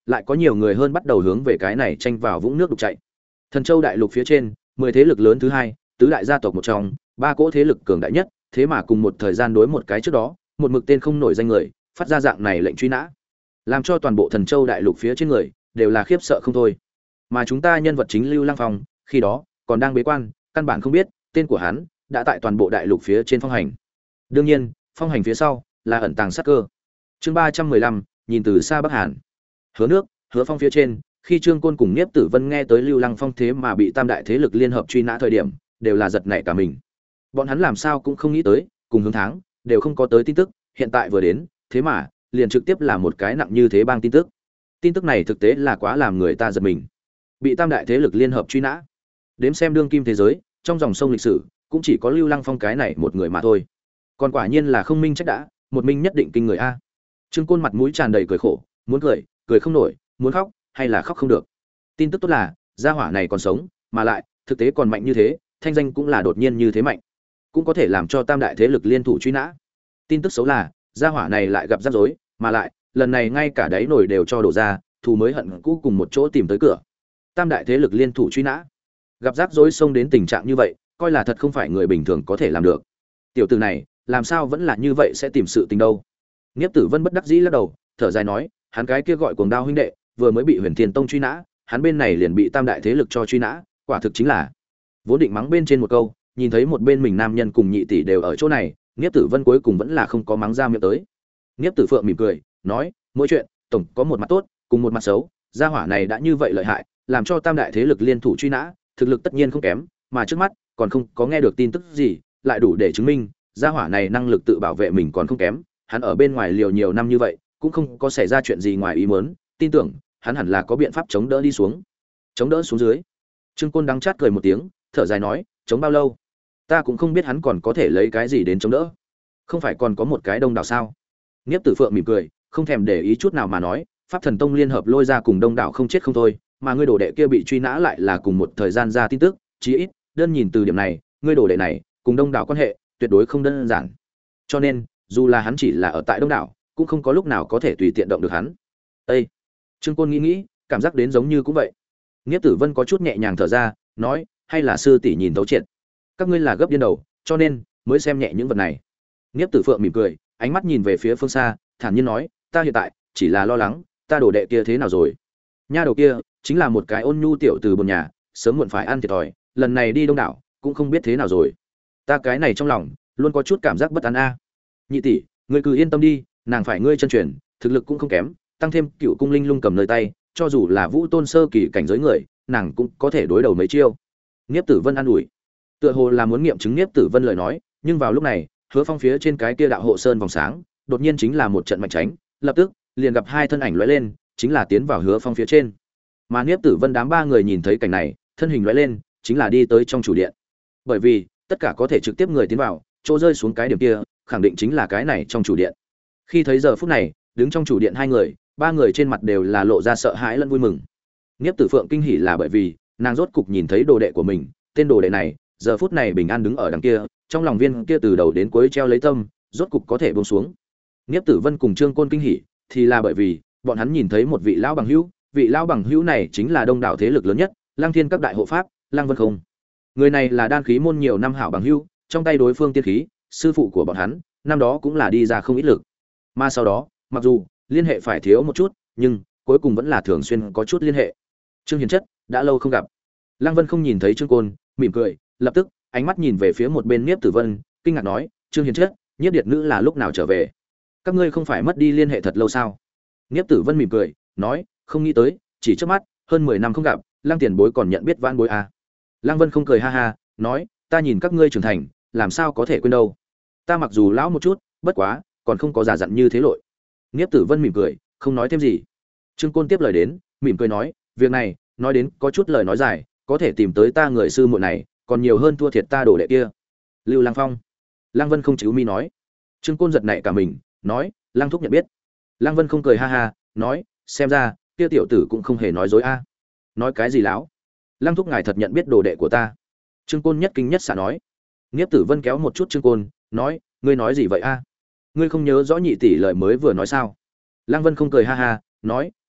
lại có nhiều người hơn bắt đầu hướng về cái này tranh vào vũng nước đục chạy. Thần Châu đại lục phía trên, mười thế lực lớn thứ hai, tứ đại gia tộc một trong, ba cỗ thế lực cường đại nhất, thế mà cùng một thời gian đối một cái trước đó, một mực tên không nổi danh người, phát ra dạng này lệnh truy nã, làm cho toàn bộ Thần Châu đại lục phía trên người đều là khiếp sợ không thôi. Mà chúng ta nhân vật chính Lưu Lăng Phong, khi đó còn đang bế quan, căn bản không biết tên của hắn đã tại toàn bộ đại lục phía trên phong hành. Đương nhiên, phong hành phía sau là ẩn tàng sát cơ. Chương ba trăm mười lăm, nhìn từ xa Bắc Hàn. Hứa nước, Hứa Phong phía trên, khi Trương Côn cùng Niếp Tử Vân nghe tới Lưu Lăng Phong thế mà bị tam đại thế lực liên hợp truy nã thời điểm, đều là giật nảy cả mình. Bọn hắn làm sao cũng không nghĩ tới, cùng hướng tháng đều không có tới tin tức, hiện tại vừa đến, thế mà liền trực tiếp là một cái nặng như thế bang tin tức. Tin tức này thực tế là quá làm người ta giật mình. Bị tam đại thế lực liên hợp truy nã. Đếm xem đương kim thế giới, trong dòng sông lịch sử, cũng chỉ có Lưu Lăng Phong cái này một người mà thôi. Còn quả nhiên là không minh trách đã, một minh nhất định kinh người a. Trương Côn mặt mũi tràn đầy cười khổ, muốn cười, cười không nổi, muốn khóc, hay là khóc không được. Tin tức tốt là, gia hỏa này còn sống, mà lại, thực tế còn mạnh như thế, thanh danh cũng là đột nhiên như thế mạnh, cũng có thể làm cho tam đại thế lực liên thủ truy nã. Tin tức xấu là, gia hỏa này lại gặp rắc rối, mà lại, lần này ngay cả đáy nổi đều cho đổ ra, thù mới hận cũ cùng một chỗ tìm tới cửa. Tam đại thế lực liên thủ truy nã, gặp rắc rối xông đến tình trạng như vậy, coi là thật không phải người bình thường có thể làm được. Tiểu tử này, làm sao vẫn là như vậy sẽ tìm sự tình đâu. Niếp Tử Vân bất đắc dĩ lắc đầu, thở dài nói, hắn cái kia gọi Cuồng Đao huynh đệ, vừa mới bị Huyền Thiên Tông truy nã, hắn bên này liền bị tam đại thế lực cho truy nã, quả thực chính là vốn định mắng bên trên một câu, nhìn thấy một bên mình nam nhân cùng nhị tỷ đều ở chỗ này, Niếp Tử Vân cuối cùng vẫn là không có mắng ra miệng tới. Niếp Tử Phượng mỉm cười, nói, mỗi chuyện tổng có một mặt tốt, cùng một mặt xấu, gia hỏa này đã như vậy lợi hại, làm cho tam đại thế lực liên thủ truy nã, thực lực tất nhiên không kém, mà trước mắt còn không có nghe được tin tức gì, lại đủ để chứng minh, gia hỏa này năng lực tự bảo vệ mình còn không kém, hắn ở bên ngoài liều nhiều năm như vậy, cũng không có xảy ra chuyện gì ngoài ý muốn, tin tưởng hắn hẳn là có biện pháp chống đỡ đi xuống. Chống đỡ xuống dưới. Trương Côn đắng chát cười một tiếng, thở dài nói, chống bao lâu? Ta cũng không biết hắn còn có thể lấy cái gì đến chống đỡ. Không phải còn có một cái Đông Đảo sao? Niếp Tử Phượng mỉm cười, không thèm để ý chút nào mà nói, Pháp Thần Tông liên hợp lôi ra cùng Đông Đảo không chết không thôi, mà ngươi đồ đệ kia bị truy nã lại là cùng một thời gian ra tin tức, chí ít, đơn nhìn từ điểm này, ngươi đồ đệ này cùng Đông Đảo quan hệ tuyệt đối không đơn giản. Cho nên, dù là hắn chỉ là ở tại Đông Đảo, cũng không có lúc nào có thể tùy tiện động được hắn. Ê! Trương Côn nghĩ nghĩ, cảm giác đến giống như cũng vậy. Niếp Tử Vân có chút nhẹ nhàng thở ra, nói, hay là sư tỷ nhìn thấu triệt. Các ngươi là gấp điên đầu, cho nên mới xem nhẹ những vật này. Niếp Tử Phượng mỉm cười, ánh mắt nhìn về phía phương xa, thản nhiên nói, ta hiện tại chỉ là lo lắng, ta đồ đệ kia thế nào rồi? Nha đầu kia chính là một cái ôn nhu tiểu từ bồn nhà, sớm muộn phải ăn thiệt thòi, lần này đi Đông Đảo, cũng không biết thế nào rồi. Ta cái này trong lòng luôn có chút cảm giác bất an a. Nhị tỷ, ngươi cứ yên tâm đi, nàng phải ngươi chân truyền, thực lực cũng không kém, tăng thêm cựu cung linh lung cầm nơi tay, cho dù là vũ tôn sơ kỳ cảnh giới người, nàng cũng có thể đối đầu mấy chiêu. Niếp Tử Vân an ủi, tựa hồ là muốn nghiệm chứng Niếp Tử Vân lời nói, nhưng vào lúc này, Hứa Phong phía trên cái kia đạo hộ sơn vòng sáng, đột nhiên chính là một trận mạnh tránh, lập tức liền gặp hai thân ảnh lóe lên, chính là tiến vào Hứa Phong phía trên. Mà Niếp Tử Vân đám ba người nhìn thấy cảnh này, thân hình lóe lên, chính là đi tới trong chủ điện. Bởi vì, tất cả có thể trực tiếp người tiến vào, chỗ rơi xuống cái điểm kia, khẳng định chính là cái này trong chủ điện. Khi thấy giờ phút này, đứng trong chủ điện hai người, ba người trên mặt đều là lộ ra sợ hãi lẫn vui mừng. Niếp Tử Phượng kinh hỉ là bởi vì, nàng rốt cục nhìn thấy đồ đệ của mình, tên đồ đệ này, giờ phút này bình an đứng ở đằng kia, trong lòng viên kia từ đầu đến cuối treo lấy tâm, rốt cục có thể buông xuống. Niếp Tử Vân cùng Trương Côn kinh hỉ, thì là bởi vì, bọn hắn nhìn thấy một vị lão bằng hữu, vị lão bằng hữu này chính là Đông Đảo thế lực lớn nhất, Lăng Thiên các đại hộ pháp, Lăng Vân Không. Người này là đan khí môn nhiều năm hảo bằng hữu, trong tay đối phương tiên khí, sư phụ của bọn hắn, năm đó cũng là đi ra không ít lực. Mà sau đó, mặc dù liên hệ phải thiếu một chút, nhưng cuối cùng vẫn là thường xuyên có chút liên hệ. Trương Hiền Chất, đã lâu không gặp. Lăng Vân Không nhìn thấy Trương Côn, mỉm cười, lập tức ánh mắt nhìn về phía một bên Niếp Tử Vân, kinh ngạc nói, Trương Hiền Chất, Nhiếp Điệt nữ là lúc nào trở về? Các ngươi không phải mất đi liên hệ thật lâu sao? Niếp Tử Vân mỉm cười, nói, không nghĩ tới, chỉ trước mắt, hơn mười năm không gặp, Lăng tiền bối còn nhận biết vãn bối à? Lăng Vân Không cười ha ha, nói, ta nhìn các ngươi trưởng thành, làm sao có thể quên đâu? Ta mặc dù lão một chút, bất quá, còn không có giả dặn như thế lội. Niếp Tử Vân mỉm cười, không nói thêm gì. Trương Côn tiếp lời đến, mỉm cười nói, việc này, nói đến có chút lời nói dài, có thể tìm tới ta người sư muội này, còn nhiều hơn thua thiệt ta đồ đệ kia. Lưu Lăng Phong. Lăng Vân Không chíu mi nói. Trương Côn giật nảy cả mình, nói, Lăng thúc nhận biết. Lăng Vân Không cười ha ha, nói, xem ra, kia tiểu tử cũng không hề nói dối a. Nói cái gì lão? Lăng thúc ngài thật nhận biết đồ đệ của ta? Trương Côn nhất kinh nhất xạ nói. Niếp Tử Vân kéo một chút Trương Côn, nói, ngươi nói gì vậy a? Ngươi không nhớ rõ nhị tỷ lời mới vừa nói sao? Lăng Vân Không cười ha ha, nói,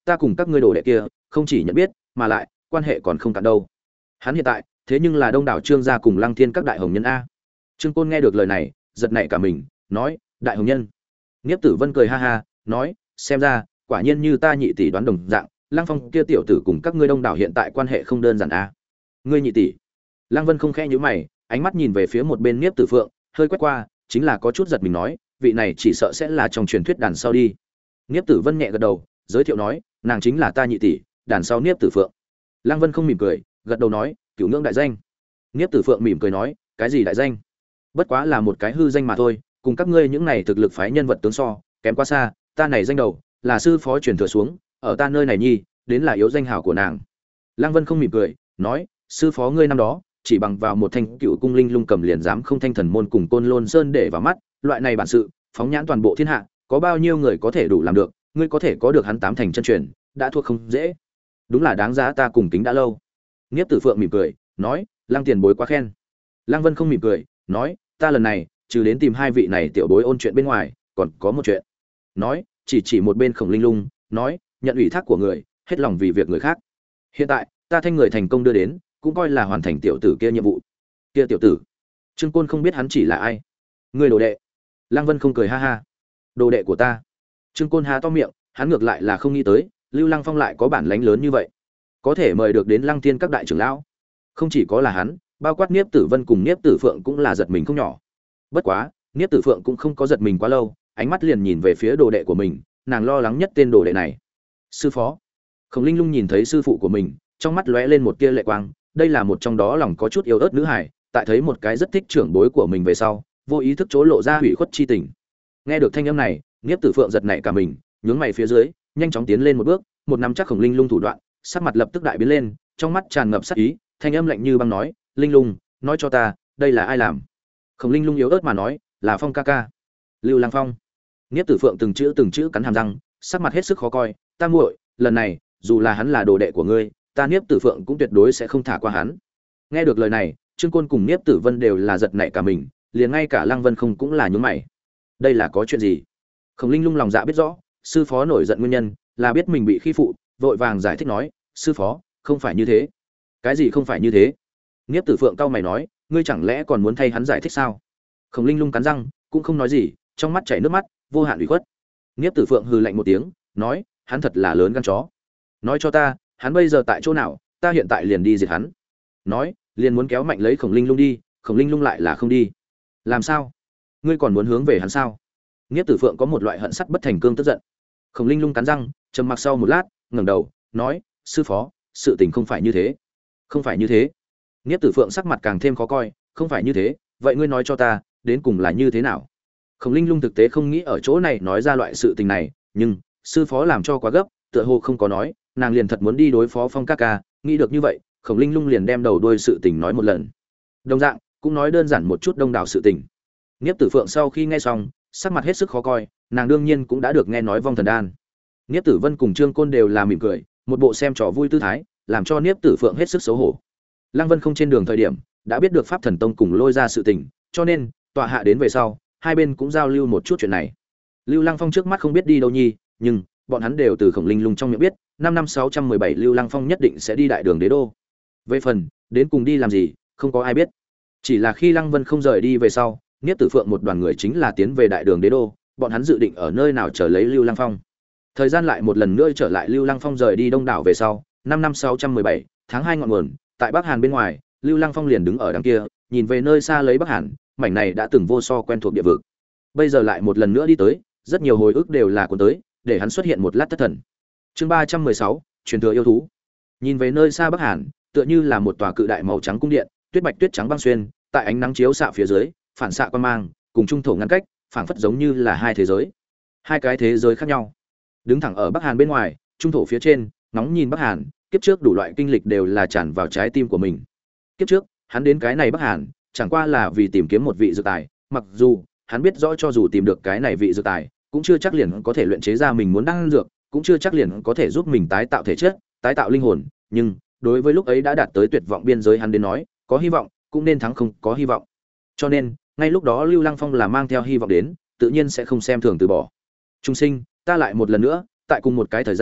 ta cùng các ngươi đồ đệ kia không chỉ nhận biết mà lại quan hệ còn không cạn đâu. Hắn hiện tại thế nhưng là đông đảo Trương gia cùng Lăng Thiên các đại hồng nhân a. Trương Côn nghe được lời này giật nảy cả mình, nói đại hồng nhân. Niếp Tử Vân cười ha ha nói, xem ra quả nhiên như ta nhị tỷ đoán đồng dạng, Lăng Phong kia tiểu tử cùng các ngươi đông đảo hiện tại quan hệ không đơn giản a. Ngươi nhị tỷ? Lăng Vân không khẽ nhíu mày, ánh mắt nhìn về phía một bên Niếp Tử Phượng, hơi quét qua, chính là có chút giật mình nói, vị này chỉ sợ sẽ là trong truyền thuyết đàn sau đi. Niếp Tử Vân nhẹ gật đầu, giới thiệu nói, nàng chính là ta nhị tỷ, đàn sau Niếp Tử Phượng. Lăng Vân không mỉm cười, gật đầu nói, cửu ngưỡng đại danh. Niếp Tử Phượng mỉm cười nói, cái gì đại danh? Bất quá là một cái hư danh mà thôi, cùng các ngươi những này thực lực phái nhân vật tướng so, kém quá xa, ta này danh đầu, là sư phó truyền thừa xuống, ở ta nơi này nhi, đến là yếu danh hào của nàng. Lăng Vân không mỉm cười, nói, sư phó ngươi năm đó, chỉ bằng vào một thanh cựu cung linh lung cầm liền dám không thanh thần môn cùng Côn Lôn Sơn để vào mắt, loại này bản sự, phóng nhãn toàn bộ thiên hạ, có bao nhiêu người có thể đủ làm được, ngươi có thể có được hắn tám thành chân truyền, đã thuộc không dễ. Đúng là đáng giá ta cùng kính đã lâu. Niếp Tử Phượng mỉm cười, nói, Lăng tiền bối quá khen. Lăng Vân không mỉm cười, nói, ta lần này, trừ đến tìm hai vị này tiểu bối ôn chuyện bên ngoài, còn có một chuyện. Nói, chỉ chỉ một bên Khổng Linh Lung, nói, nhận ủy thác của người, hết lòng vì việc người khác. Hiện tại, ta thanh người thành công đưa đến, cũng coi là hoàn thành tiểu tử kia nhiệm vụ. Kia tiểu tử? Trương Côn không biết hắn chỉ là ai. Người đồ đệ. Lăng Vân không cười ha ha. Đồ đệ của ta. Trương Côn há to miệng, hắn ngược lại là không nghĩ tới, Lưu Lăng Phong lại có bản lĩnh lớn như vậy, có thể mời được đến Lăng Thiên các đại trưởng lão. Không chỉ có là hắn, bao quát Niếp Tử Vân cùng Niếp Tử Phượng cũng là giật mình không nhỏ. Bất quá, Niếp Tử Phượng cũng không có giật mình quá lâu, ánh mắt liền nhìn về phía đồ đệ của mình, nàng lo lắng nhất tên đồ đệ này. Sư phó. Khổng Linh Lung nhìn thấy sư phụ của mình, trong mắt lóe lên một tia lệ quang, đây là một trong đó lòng có chút yếu ớt nữ hài, tại thấy một cái rất thích trưởng bối của mình về sau, vô ý thức chỗ lộ ra hủy khuất chi tình. Nghe được thanh âm này, Niếp Tử Phượng giật nảy cả mình, nhướng mày phía dưới, nhanh chóng tiến lên một bước, một nắm chắc Khổng Linh Lung thủ đoạn, sắc mặt lập tức đại biến lên, trong mắt tràn ngập sát ý, thanh âm lạnh như băng nói, "Linh Lung, nói cho ta, đây là ai làm?" Khổng Linh Lung yếu ớt mà nói, "Là Phong ca ca." Lưu Lăng Phong. Niếp Tử Phượng từng chữ từng chữ cắn hàm răng, sắc mặt hết sức khó coi, "Ta muội, lần này, dù là hắn là đồ đệ của ngươi, ta Niếp Tử Phượng cũng tuyệt đối sẽ không thả qua hắn." Nghe được lời này, Trương Côn cùng Niếp Tử Vân đều là giật nảy cả mình, liền ngay cả Lăng Vân không cũng là nhướng mày. Đây là có chuyện gì? Khổng Linh Lung lòng dạ biết rõ, sư phó nổi giận nguyên nhân là biết mình bị khi phụ, vội vàng giải thích nói, "Sư phó, không phải như thế." "Cái gì không phải như thế?" Niếp Tử Phượng cau mày nói, "Ngươi chẳng lẽ còn muốn thay hắn giải thích sao?" Khổng Linh Lung cắn răng, cũng không nói gì, trong mắt chảy nước mắt, vô hạn ủy khuất. Niếp Tử Phượng hừ lạnh một tiếng, nói, "Hắn thật là lớn gan chó. Nói cho ta, hắn bây giờ tại chỗ nào, ta hiện tại liền đi diệt hắn." Nói, liền muốn kéo mạnh lấy Khổng Linh Lung đi, Khổng Linh Lung lại là không đi. "Làm sao? Ngươi còn muốn hướng về hắn sao?" Niếp Tử Phượng có một loại hận sắt bất thành cương tức giận. Khổng Linh Lung cắn răng, trầm mặc sau một lát, ngẩng đầu, nói, "Sư phó, sự tình không phải như thế." "Không phải như thế?" Niếp Tử Phượng sắc mặt càng thêm khó coi, "Không phải như thế, vậy ngươi nói cho ta, đến cùng là như thế nào?" Khổng Linh Lung thực tế không nghĩ ở chỗ này nói ra loại sự tình này, nhưng sư phó làm cho quá gấp, tựa hồ không có nói, nàng liền thật muốn đi đối phó Phong ca ca, nghĩ được như vậy, Khổng Linh Lung liền đem đầu đuôi sự tình nói một lần. Đồng dạng, cũng nói đơn giản một chút đông đảo sự tình. Niếp Tử Phượng sau khi nghe xong, sắc mặt hết sức khó coi, nàng đương nhiên cũng đã được nghe nói vong thần đan. Niếp Tử Vân cùng Trương Côn đều là mỉm cười, một bộ xem trò vui tư thái, làm cho Niếp Tử Phượng hết sức xấu hổ. Lăng Vân không trên đường thời điểm, đã biết được Pháp Thần Tông cùng lôi ra sự tình, cho nên tọa hạ đến về sau, hai bên cũng giao lưu một chút chuyện này. Lưu Lăng Phong trước mắt không biết đi đâu nhi, nhưng bọn hắn đều từ Khổng Linh Lung trong miệng biết, năm năm sáu trăm mười bảy Lưu Lăng Phong nhất định sẽ đi đại đường đế đô. Về phần đến cùng đi làm gì, không có ai biết. Chỉ là khi Lăng Vân không rời đi về sau, Niếp Tử Phượng một đoàn người chính là tiến về đại đường đế đô, bọn hắn dự định ở nơi nào chờ lấy Lưu Lăng Phong. Thời gian lại một lần nữa trở lại Lưu Lăng Phong rời đi Đông đảo về sau, năm năm sáu trăm mười bảy, tháng hai ngọn nguồn, tại Bắc Hàn bên ngoài, Lưu Lăng Phong liền đứng ở đằng kia, nhìn về nơi xa lấy Bắc Hàn, mảnh này đã từng vô so quen thuộc địa vực. Bây giờ lại một lần nữa đi tới, rất nhiều hồi ức đều là cuốn tới, để hắn xuất hiện một lát thất thần. Chương ba trăm mười sáu, truyền thừa yêu thú. Nhìn về nơi xa Bắc Hàn, tựa như là một tòa cự đại màu trắng cung điện, tuyết bạch tuyết trắng băng xuyên, tại ánh nắng chiếu xạ phía dưới, phản xạ quang mang, cùng trung thổ ngăn cách, phảng phất giống như là hai thế giới. Hai cái thế giới khác nhau. Đứng thẳng ở Bắc Hàn bên ngoài, trung thổ phía trên, ngóng nhìn Bắc Hàn, kiếp trước đủ loại kinh lịch đều là tràn vào trái tim của mình. Kiếp trước, hắn đến cái này Bắc Hàn, chẳng qua là vì tìm kiếm một vị dược tài, mặc dù hắn biết rõ cho dù tìm được cái này vị dược tài, cũng chưa chắc liền có thể luyện chế ra mình muốn đan dược, cũng chưa chắc liền có thể giúp mình tái tạo thể chất, tái tạo linh hồn, nhưng đối với lúc ấy đã đạt tới tuyệt vọng biên giới hắn đến nói, có hy vọng, cũng nên thắng không có hy vọng. Cho nên, ngay lúc đó Lưu Lăng Phong là mang theo hy vọng đến, tự nhiên sẽ không xem thường từ bỏ. Trung sinh, ta lại một lần nữa, tại cùng một cái thời gian,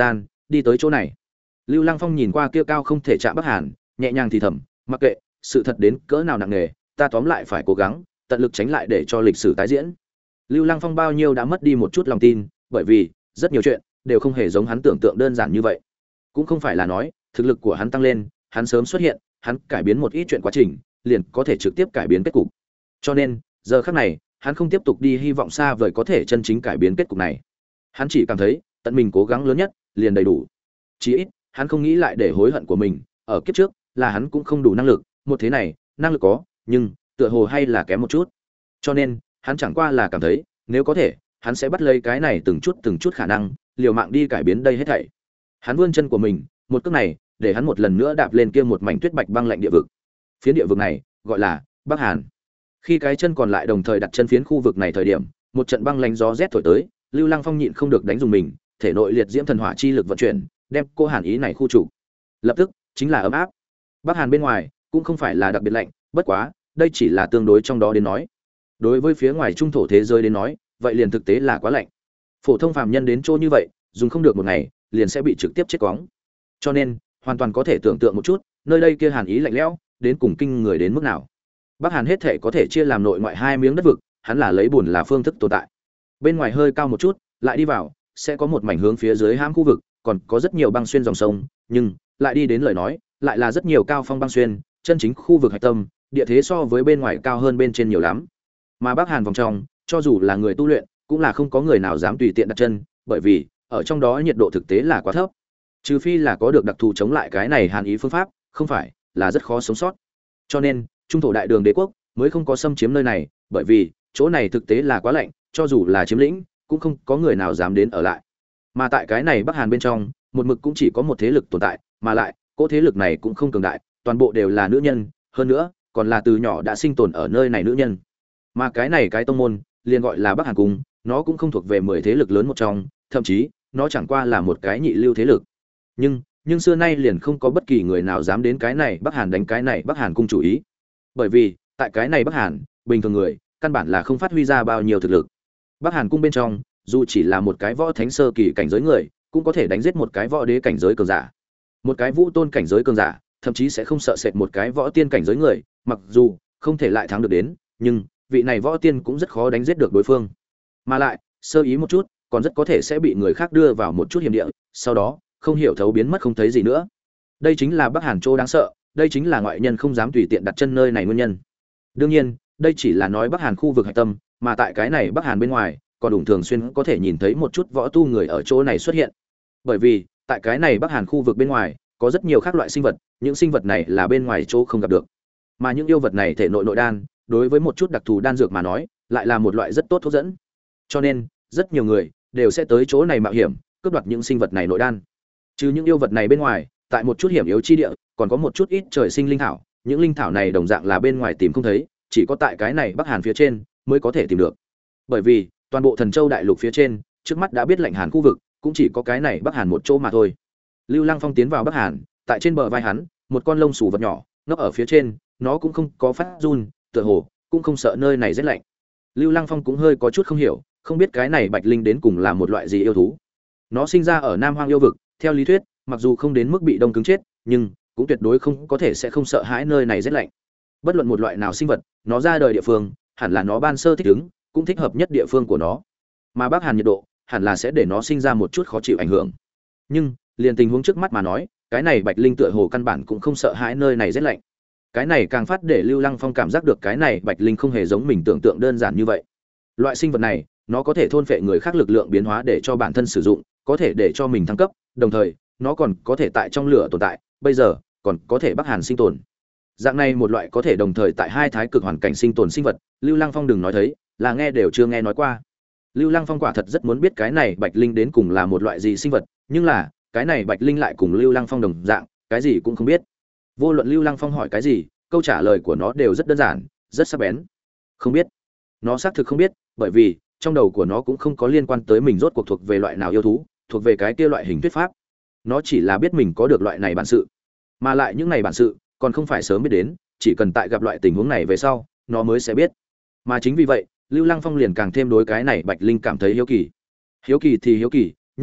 đi tới chỗ này. Lưu Lăng Phong nhìn qua kia cao không thể chạm Bắc Hàn, nhẹ nhàng thì thầm, mặc kệ sự thật đến cỡ nào nặng nề, ta tóm lại phải cố gắng tận lực tránh lại để cho lịch sử tái diễn. Lưu Lăng Phong bao nhiêu đã mất đi một chút lòng tin, bởi vì rất nhiều chuyện đều không hề giống hắn tưởng tượng đơn giản như vậy. Cũng không phải là nói thực lực của hắn tăng lên, hắn sớm xuất hiện, hắn cải biến một ít chuyện quá trình, liền có thể trực tiếp cải biến kết cục. Cho nên, giờ khắc này, hắn không tiếp tục đi hy vọng xa vời có thể chân chính cải biến kết cục này. Hắn chỉ cảm thấy, tận mình cố gắng lớn nhất, liền đầy đủ. Chỉ ít, hắn không nghĩ lại để hối hận của mình, ở kiếp trước, là hắn cũng không đủ năng lực, một thế này, năng lực có, nhưng tựa hồ hay là kém một chút. Cho nên, hắn chẳng qua là cảm thấy, nếu có thể, hắn sẽ bắt lấy cái này từng chút từng chút khả năng, liều mạng đi cải biến đây hết thảy. Hắn vươn chân của mình, một cước này, để hắn một lần nữa đạp lên kia một mảnh tuyết bạch băng lạnh địa vực. Phiến địa vực này, gọi là Bắc Hàn. Khi cái chân còn lại đồng thời đặt chân phiến khu vực này thời điểm, một trận băng lạnh gió rét thổi tới, Lưu Lăng Phong nhịn không được đánh dùng mình, thể nội liệt diễm thần hỏa chi lực vận chuyển, đem cô hàn ý này khu chủ. Lập tức, chính là ấm áp. Bắc Hàn bên ngoài cũng không phải là đặc biệt lạnh, bất quá, đây chỉ là tương đối trong đó đến nói. Đối với phía ngoài trung thổ thế giới đến nói, vậy liền thực tế là quá lạnh. Phổ thông phàm nhân đến chỗ như vậy, dùng không được một ngày, liền sẽ bị trực tiếp chết quóng. Cho nên, hoàn toàn có thể tưởng tượng một chút, nơi đây kia hàn ý lạnh lẽo, đến cùng kinh người đến mức nào. Bắc Hàn hết thể có thể chia làm nội ngoại hai miếng đất vực, hắn là lấy bùn là phương thức tồn tại. Bên ngoài hơi cao một chút, lại đi vào, sẽ có một mảnh hướng phía dưới hãm khu vực, còn có rất nhiều băng xuyên dòng sông, nhưng lại đi đến lời nói, lại là rất nhiều cao phong băng xuyên, chân chính khu vực hạch tâm, địa thế so với bên ngoài cao hơn bên trên nhiều lắm. Mà Bắc Hàn vòng trong, cho dù là người tu luyện, cũng là không có người nào dám tùy tiện đặt chân, bởi vì ở trong đó nhiệt độ thực tế là quá thấp. Trừ phi là có được đặc thù chống lại cái này hàn ý phương pháp, không phải là rất khó sống sót. Cho nên, trung thổ đại đường đế quốc mới không có xâm chiếm nơi này, bởi vì chỗ này thực tế là quá lạnh, cho dù là chiếm lĩnh, cũng không có người nào dám đến ở lại. Mà tại cái này Bắc Hàn bên trong, một mực cũng chỉ có một thế lực tồn tại, mà lại, cỗ thế lực này cũng không cường đại, toàn bộ đều là nữ nhân, hơn nữa, còn là từ nhỏ đã sinh tồn ở nơi này nữ nhân. Mà cái này cái tông môn, liền gọi là Bắc Hàn cung, nó cũng không thuộc về mười thế lực lớn một trong, thậm chí, nó chẳng qua là một cái nhị lưu thế lực. Nhưng, nhưng xưa nay liền không có bất kỳ người nào dám đến cái này Bắc Hàn đánh cái này Bắc Hàn cung chủ ý. Bởi vì, tại cái này Bắc Hàn, bình thường người, căn bản là không phát huy ra bao nhiêu thực lực. Bắc Hàn cung bên trong, dù chỉ là một cái võ thánh sơ kỳ cảnh giới người, cũng có thể đánh giết một cái võ đế cảnh giới cường giả. Một cái vũ tôn cảnh giới cường giả, thậm chí sẽ không sợ sệt một cái võ tiên cảnh giới người, mặc dù không thể lại thắng được đến, nhưng vị này võ tiên cũng rất khó đánh giết được đối phương. Mà lại, sơ ý một chút, còn rất có thể sẽ bị người khác đưa vào một chút hiểm địa, sau đó, không hiểu thấu biến mất không thấy gì nữa. Đây chính là Bắc Hàn Châu đáng sợ, đây chính là ngoại nhân không dám tùy tiện đặt chân nơi này nguyên nhân. Đương nhiên, đây chỉ là nói Bắc Hàn khu vực hạch tâm, mà tại cái này Bắc Hàn bên ngoài, còn đủ thường xuyên có thể nhìn thấy một chút võ tu người ở chỗ này xuất hiện. Bởi vì, tại cái này Bắc Hàn khu vực bên ngoài, có rất nhiều các loại sinh vật, những sinh vật này là bên ngoài chỗ không gặp được. Mà những yêu vật này thể nội nội đan, đối với một chút đặc thù đan dược mà nói, lại là một loại rất tốt thuốc dẫn. Cho nên, rất nhiều người đều sẽ tới chỗ này mạo hiểm, cướp đoạt những sinh vật này nội đan. Trừ những yêu vật này bên ngoài, tại một chút hiểm yếu chi địa, còn có một chút ít trời sinh linh thảo, những linh thảo này đồng dạng là bên ngoài tìm không thấy, chỉ có tại cái này Bắc Hàn phía trên mới có thể tìm được. Bởi vì, toàn bộ Thần Châu đại lục phía trên, trước mắt đã biết lạnh Hàn khu vực, cũng chỉ có cái này Bắc Hàn một chỗ mà thôi. Lưu Lăng Phong tiến vào Bắc Hàn, tại trên bờ vai hắn, một con lông xù vật nhỏ, nấp ở phía trên, nó cũng không có phát run, tựa hồ cũng không sợ nơi này rất lạnh. Lưu Lăng Phong cũng hơi có chút không hiểu, không biết cái này Bạch Linh đến cùng là một loại gì yêu thú. Nó sinh ra ở Nam Hoang yêu vực, theo lý thuyết, mặc dù không đến mức bị đông cứng chết, nhưng cũng tuyệt đối không có thể sẽ không sợ hãi nơi này rất lạnh. Bất luận một loại nào sinh vật, nó ra đời địa phương, hẳn là nó ban sơ thích ứng, cũng thích hợp nhất địa phương của nó. Mà Bắc Hàn nhiệt độ, hẳn là sẽ để nó sinh ra một chút khó chịu ảnh hưởng. Nhưng, liền tình huống trước mắt mà nói, cái này Bạch Linh tựa hồ căn bản cũng không sợ hãi nơi này rất lạnh. Cái này càng phát để Lưu Lăng Phong cảm giác được cái này Bạch Linh không hề giống mình tưởng tượng đơn giản như vậy. Loại sinh vật này, nó có thể thôn phệ người khác lực lượng biến hóa để cho bản thân sử dụng, có thể để cho mình thăng cấp, đồng thời, nó còn có thể tại trong lửa tồn tại, bây giờ còn có thể Bắc Hàn sinh tồn. Dạng này một loại có thể đồng thời tại hai thái cực hoàn cảnh sinh tồn sinh vật, Lưu Lăng Phong đừng nói thấy, là nghe đều chưa nghe nói qua. Lưu Lăng Phong quả thật rất muốn biết cái này Bạch Linh đến cùng là một loại gì sinh vật, nhưng là, cái này Bạch Linh lại cùng Lưu Lăng Phong đồng dạng, cái gì cũng không biết. Vô luận Lưu Lăng Phong hỏi cái gì, câu trả lời của nó đều rất đơn giản, rất sắc bén. Không biết. Nó xác thực không biết, bởi vì trong đầu của nó cũng không có liên quan tới mình rốt cuộc thuộc về loại nào yêu thú, thuộc về cái kia loại hình thuyết pháp. Nó chỉ là biết mình có được loại này bản sự, mà lại những này bản sự còn không phải sớm biết đến, chỉ cần tại gặp loại tình huống này về sau, nó mới sẽ biết. Mà chính vì vậy, Lưu Lăng Phong liền càng thêm đối cái này Bạch Linh cảm thấy hiếu kỳ. Hiếu kỳ thì hiếu kỳ, nhưng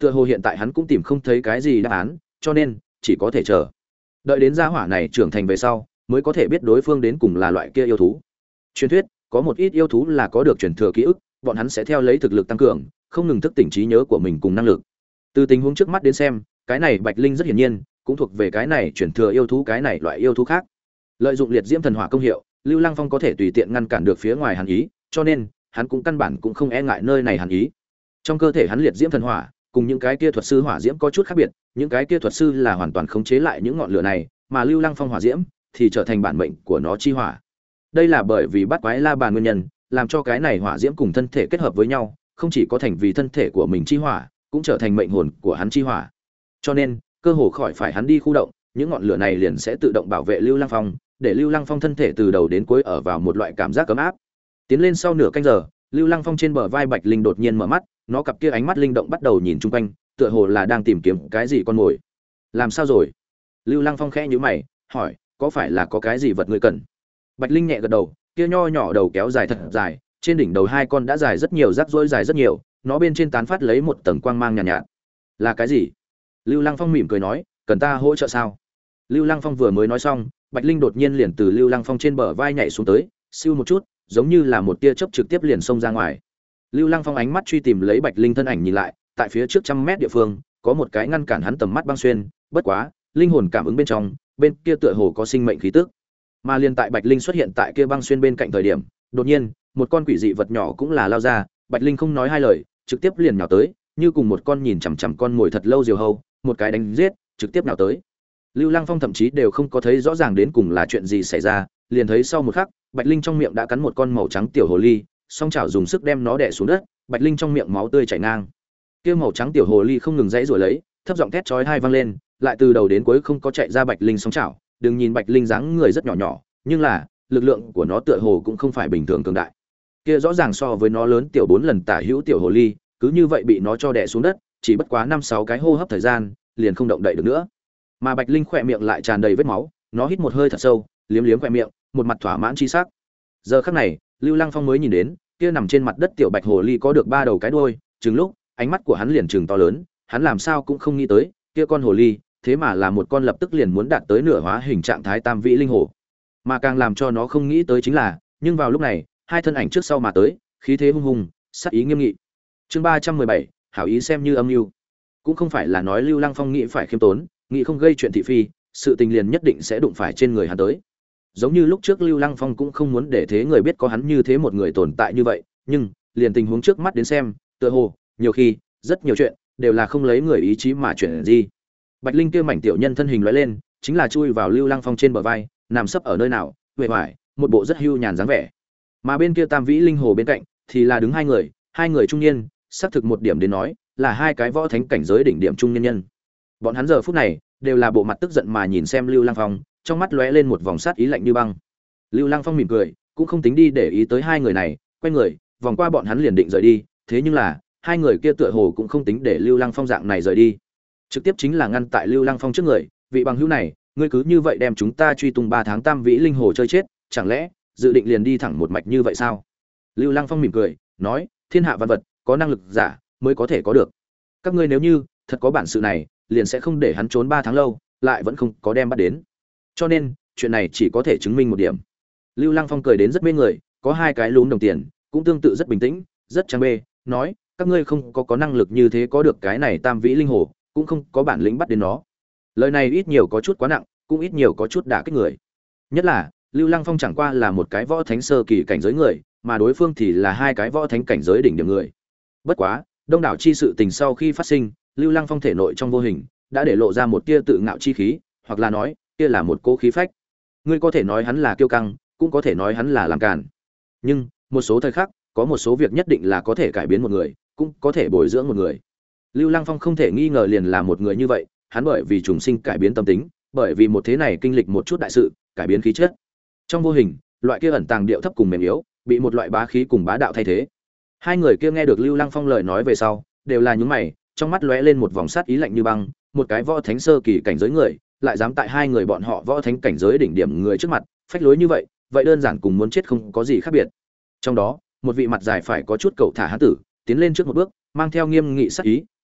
tựa hồ hiện tại hắn cũng tìm không thấy cái gì đáp án, cho nên chỉ có thể chờ. Đợi đến gia hỏa này trưởng thành về sau, mới có thể biết đối phương đến cùng là loại kia yêu thú. Truyền thuyết, có một ít yêu thú là có được truyền thừa ký ức, bọn hắn sẽ theo lấy thực lực tăng cường, không ngừng thức tỉnh trí nhớ của mình cùng năng lực. Từ tình huống trước mắt đến xem, cái này Bạch Linh rất hiển nhiên cũng thuộc về cái này truyền thừa yêu thú cái này loại yêu thú khác. Lợi dụng liệt diễm thần hỏa công hiệu, Lưu Lăng Phong có thể tùy tiện ngăn cản được phía ngoài hàn ý, cho nên hắn cũng căn bản cũng không e ngại nơi này hàn ý. Trong cơ thể hắn liệt diễm thần hỏa, cùng những cái kia thuật sư hỏa diễm có chút khác biệt, những cái kia thuật sư là hoàn toàn khống chế lại những ngọn lửa này, mà Lưu Lăng Phong hỏa diễm thì trở thành bản mệnh của nó chi hỏa. Đây là bởi vì bắt quái la bàn nguyên nhân, làm cho cái này hỏa diễm cùng thân thể kết hợp với nhau, không chỉ có thành vì thân thể của mình chi hỏa, cũng trở thành mệnh hồn của hắn chi hỏa. Cho nên, cơ hồ khỏi phải hắn đi khu động, những ngọn lửa này liền sẽ tự động bảo vệ Lưu Lăng Phong, để Lưu Lăng Phong thân thể từ đầu đến cuối ở vào một loại cảm giác ấm áp. Tiến lên sau nửa canh giờ, Lưu Lăng Phong trên bờ vai Bạch Linh đột nhiên mở mắt, nó cặp kia ánh mắt linh động bắt đầu nhìn chung quanh, tựa hồ là đang tìm kiếm cái gì con mồi. Làm sao rồi? Lưu Lăng Phong khẽ nhíu mày, hỏi, có phải là có cái gì vật ngươi cần? Bạch Linh nhẹ gật đầu, kia nho nhỏ đầu kéo dài thật dài, trên đỉnh đầu hai con đã dài rất nhiều rắc rối dài rất nhiều, nó bên trên tán phát lấy một tầng quang mang nhàn nhạt, nhạt. Là cái gì? Lưu Lăng Phong mỉm cười nói, cần ta hỗ trợ sao? Lưu Lăng Phong vừa mới nói xong, Bạch Linh đột nhiên liền từ Lưu Lăng Phong trên bờ vai nhảy xuống tới, siêu một chút, giống như là một tia chớp trực tiếp liền xông ra ngoài. Lưu Lăng Phong ánh mắt truy tìm lấy Bạch Linh thân ảnh nhìn lại, tại phía trước trăm mét địa phương, có một cái ngăn cản hắn tầm mắt băng xuyên, bất quá, linh hồn cảm ứng bên trong, bên kia tựa hồ có sinh mệnh khí tức. Mà liền tại Bạch Linh xuất hiện tại kia băng xuyên bên cạnh thời điểm, đột nhiên, một con quỷ dị vật nhỏ cũng là lao ra, Bạch Linh không nói hai lời, trực tiếp liền nhào tới, như cùng một con nhìn chằm chằm con mồi thật lâu diều hâu, một cái đánh giết, trực tiếp nhào tới. Lưu Lăng Phong thậm chí đều không có thấy rõ ràng đến cùng là chuyện gì xảy ra, liền thấy sau một khắc, Bạch Linh trong miệng đã cắn một con màu trắng tiểu hồ ly, song chảo dùng sức đem nó đè xuống đất, Bạch Linh trong miệng máu tươi chảy ngang. Kia màu trắng tiểu hồ ly không ngừng giãy giụa lấy, thấp giọng thét chói tai vang lên, lại từ đầu đến cuối không có chạy ra Bạch Linh song chảo, đừng nhìn Bạch Linh dáng người rất nhỏ nhỏ, nhưng là, lực lượng của nó tựa hồ cũng không phải bình thường cường đại. Kia rõ ràng so với nó lớn tiểu bốn lần tả hữu tiểu hồ ly, cứ như vậy bị nó cho đè xuống đất, chỉ bất quá năm sáu cái hô hấp thời gian, liền không động đậy được nữa. Mà Bạch Linh khỏe miệng lại tràn đầy vết máu, nó hít một hơi thật sâu, liếm liếm khỏe miệng, một mặt thỏa mãn chi sắc. Giờ khắc này, Lưu Lăng Phong mới nhìn đến, kia nằm trên mặt đất tiểu bạch hồ ly có được ba đầu cái đuôi, chừng lúc, ánh mắt của hắn liền trừng to lớn, hắn làm sao cũng không nghĩ tới, kia con hồ ly, thế mà là một con lập tức liền muốn đạt tới nửa hóa hình trạng thái tam vĩ linh hồ. Mà càng làm cho nó không nghĩ tới chính là, nhưng vào lúc này, hai thân ảnh trước sau mà tới, khí thế hung hùng, sát ý nghiêm nghị. Chương ba trăm mười bảy, hảo ý xem như âm mưu. Cũng không phải là nói Lưu Lăng Phong nghĩ phải khiêm tốn, nghĩ không gây chuyện thị phi, sự tình liền nhất định sẽ đụng phải trên người hắn tới. Giống như lúc trước Lưu Lăng Phong cũng không muốn để thế người biết có hắn như thế một người tồn tại như vậy, nhưng liền tình huống trước mắt đến xem, tựa hồ nhiều khi, rất nhiều chuyện đều là không lấy người ý chí mà chuyện gì. Bạch Linh kia mảnh tiểu nhân thân hình lóe lên, chính là chui vào Lưu Lăng Phong trên bờ vai, nằm sấp ở nơi nào, huệ hoài, một bộ rất hưu nhàn dáng vẻ. Mà bên kia Tam Vĩ Linh Hồ bên cạnh thì là đứng hai người, hai người trung niên, xác thực một điểm đến nói, là hai cái võ thánh cảnh giới đỉnh điểm trung niên nhân. Bọn hắn giờ phút này đều là bộ mặt tức giận mà nhìn xem Lưu Lăng Phong, trong mắt lóe lên một vòng sát ý lạnh như băng. Lưu Lăng Phong mỉm cười, cũng không tính đi để ý tới hai người này, quay người, vòng qua bọn hắn liền định rời đi, thế nhưng là, hai người kia tựa hồ cũng không tính để Lưu Lăng Phong dạng này rời đi. Trực tiếp chính là ngăn tại Lưu Lăng Phong trước người, vị bằng hữu này, ngươi cứ như vậy đem chúng ta truy tung ba tháng Tam Vĩ Linh Hồ chơi chết, chẳng lẽ dự định liền đi thẳng một mạch như vậy sao? Lưu Lăng Phong mỉm cười, nói, thiên hạ văn vật, có năng lực giả mới có thể có được. Các ngươi nếu như thật có bản sự này, liền sẽ không để hắn trốn ba tháng lâu, lại vẫn không có đem bắt đến. Cho nên, chuyện này chỉ có thể chứng minh một điểm. Lưu Lăng Phong cười đến rất mê người, có hai cái lúm đồng tiền, cũng tương tự rất bình tĩnh, rất trang bê, nói, các ngươi không có có năng lực như thế có được cái này Tam Vĩ Linh Hồ, cũng không có bản lĩnh bắt đến nó. Lời này ít nhiều có chút quá nặng, cũng ít nhiều có chút đả kích người. Nhất là, Lưu Lăng Phong chẳng qua là một cái võ thánh sơ kỳ cảnh giới người, mà đối phương thì là hai cái võ thánh cảnh giới đỉnh điểm người. Bất quá, đông đảo chi sự tình sau khi phát sinh, Lưu Lăng Phong thể nội trong vô hình đã để lộ ra một tia tự ngạo chi khí, hoặc là nói, kia là một cố khí phách. Ngươi có thể nói hắn là kiêu căng, cũng có thể nói hắn là làm càn. Nhưng, một số thời khắc, có một số việc nhất định là có thể cải biến một người, cũng có thể bồi dưỡng một người. Lưu Lăng Phong không thể nghi ngờ liền là một người như vậy, hắn bởi vì trùng sinh cải biến tâm tính, bởi vì một thế này kinh lịch một chút đại sự, cải biến khí chất. Trong vô hình, loại kia ẩn tàng điệu thấp cùng mềm yếu, bị một loại bá khí cùng bá đạo thay thế. Hai người kia nghe được Lưu Lăng Phong lời nói về sau, đều là nhướng mày, trong mắt lóe lên một vòng sát ý lạnh như băng, một cái võ thánh sơ kỳ cảnh giới người, lại dám tại hai người bọn họ võ thánh cảnh giới đỉnh điểm người trước mặt, phách lối như vậy, vậy đơn giản cùng muốn chết không có gì khác biệt. Trong đó, một vị mặt dài phải có chút cẩu thả hán tử, tiến lên trước một bước, mang theo nghiêm nghị sát ý,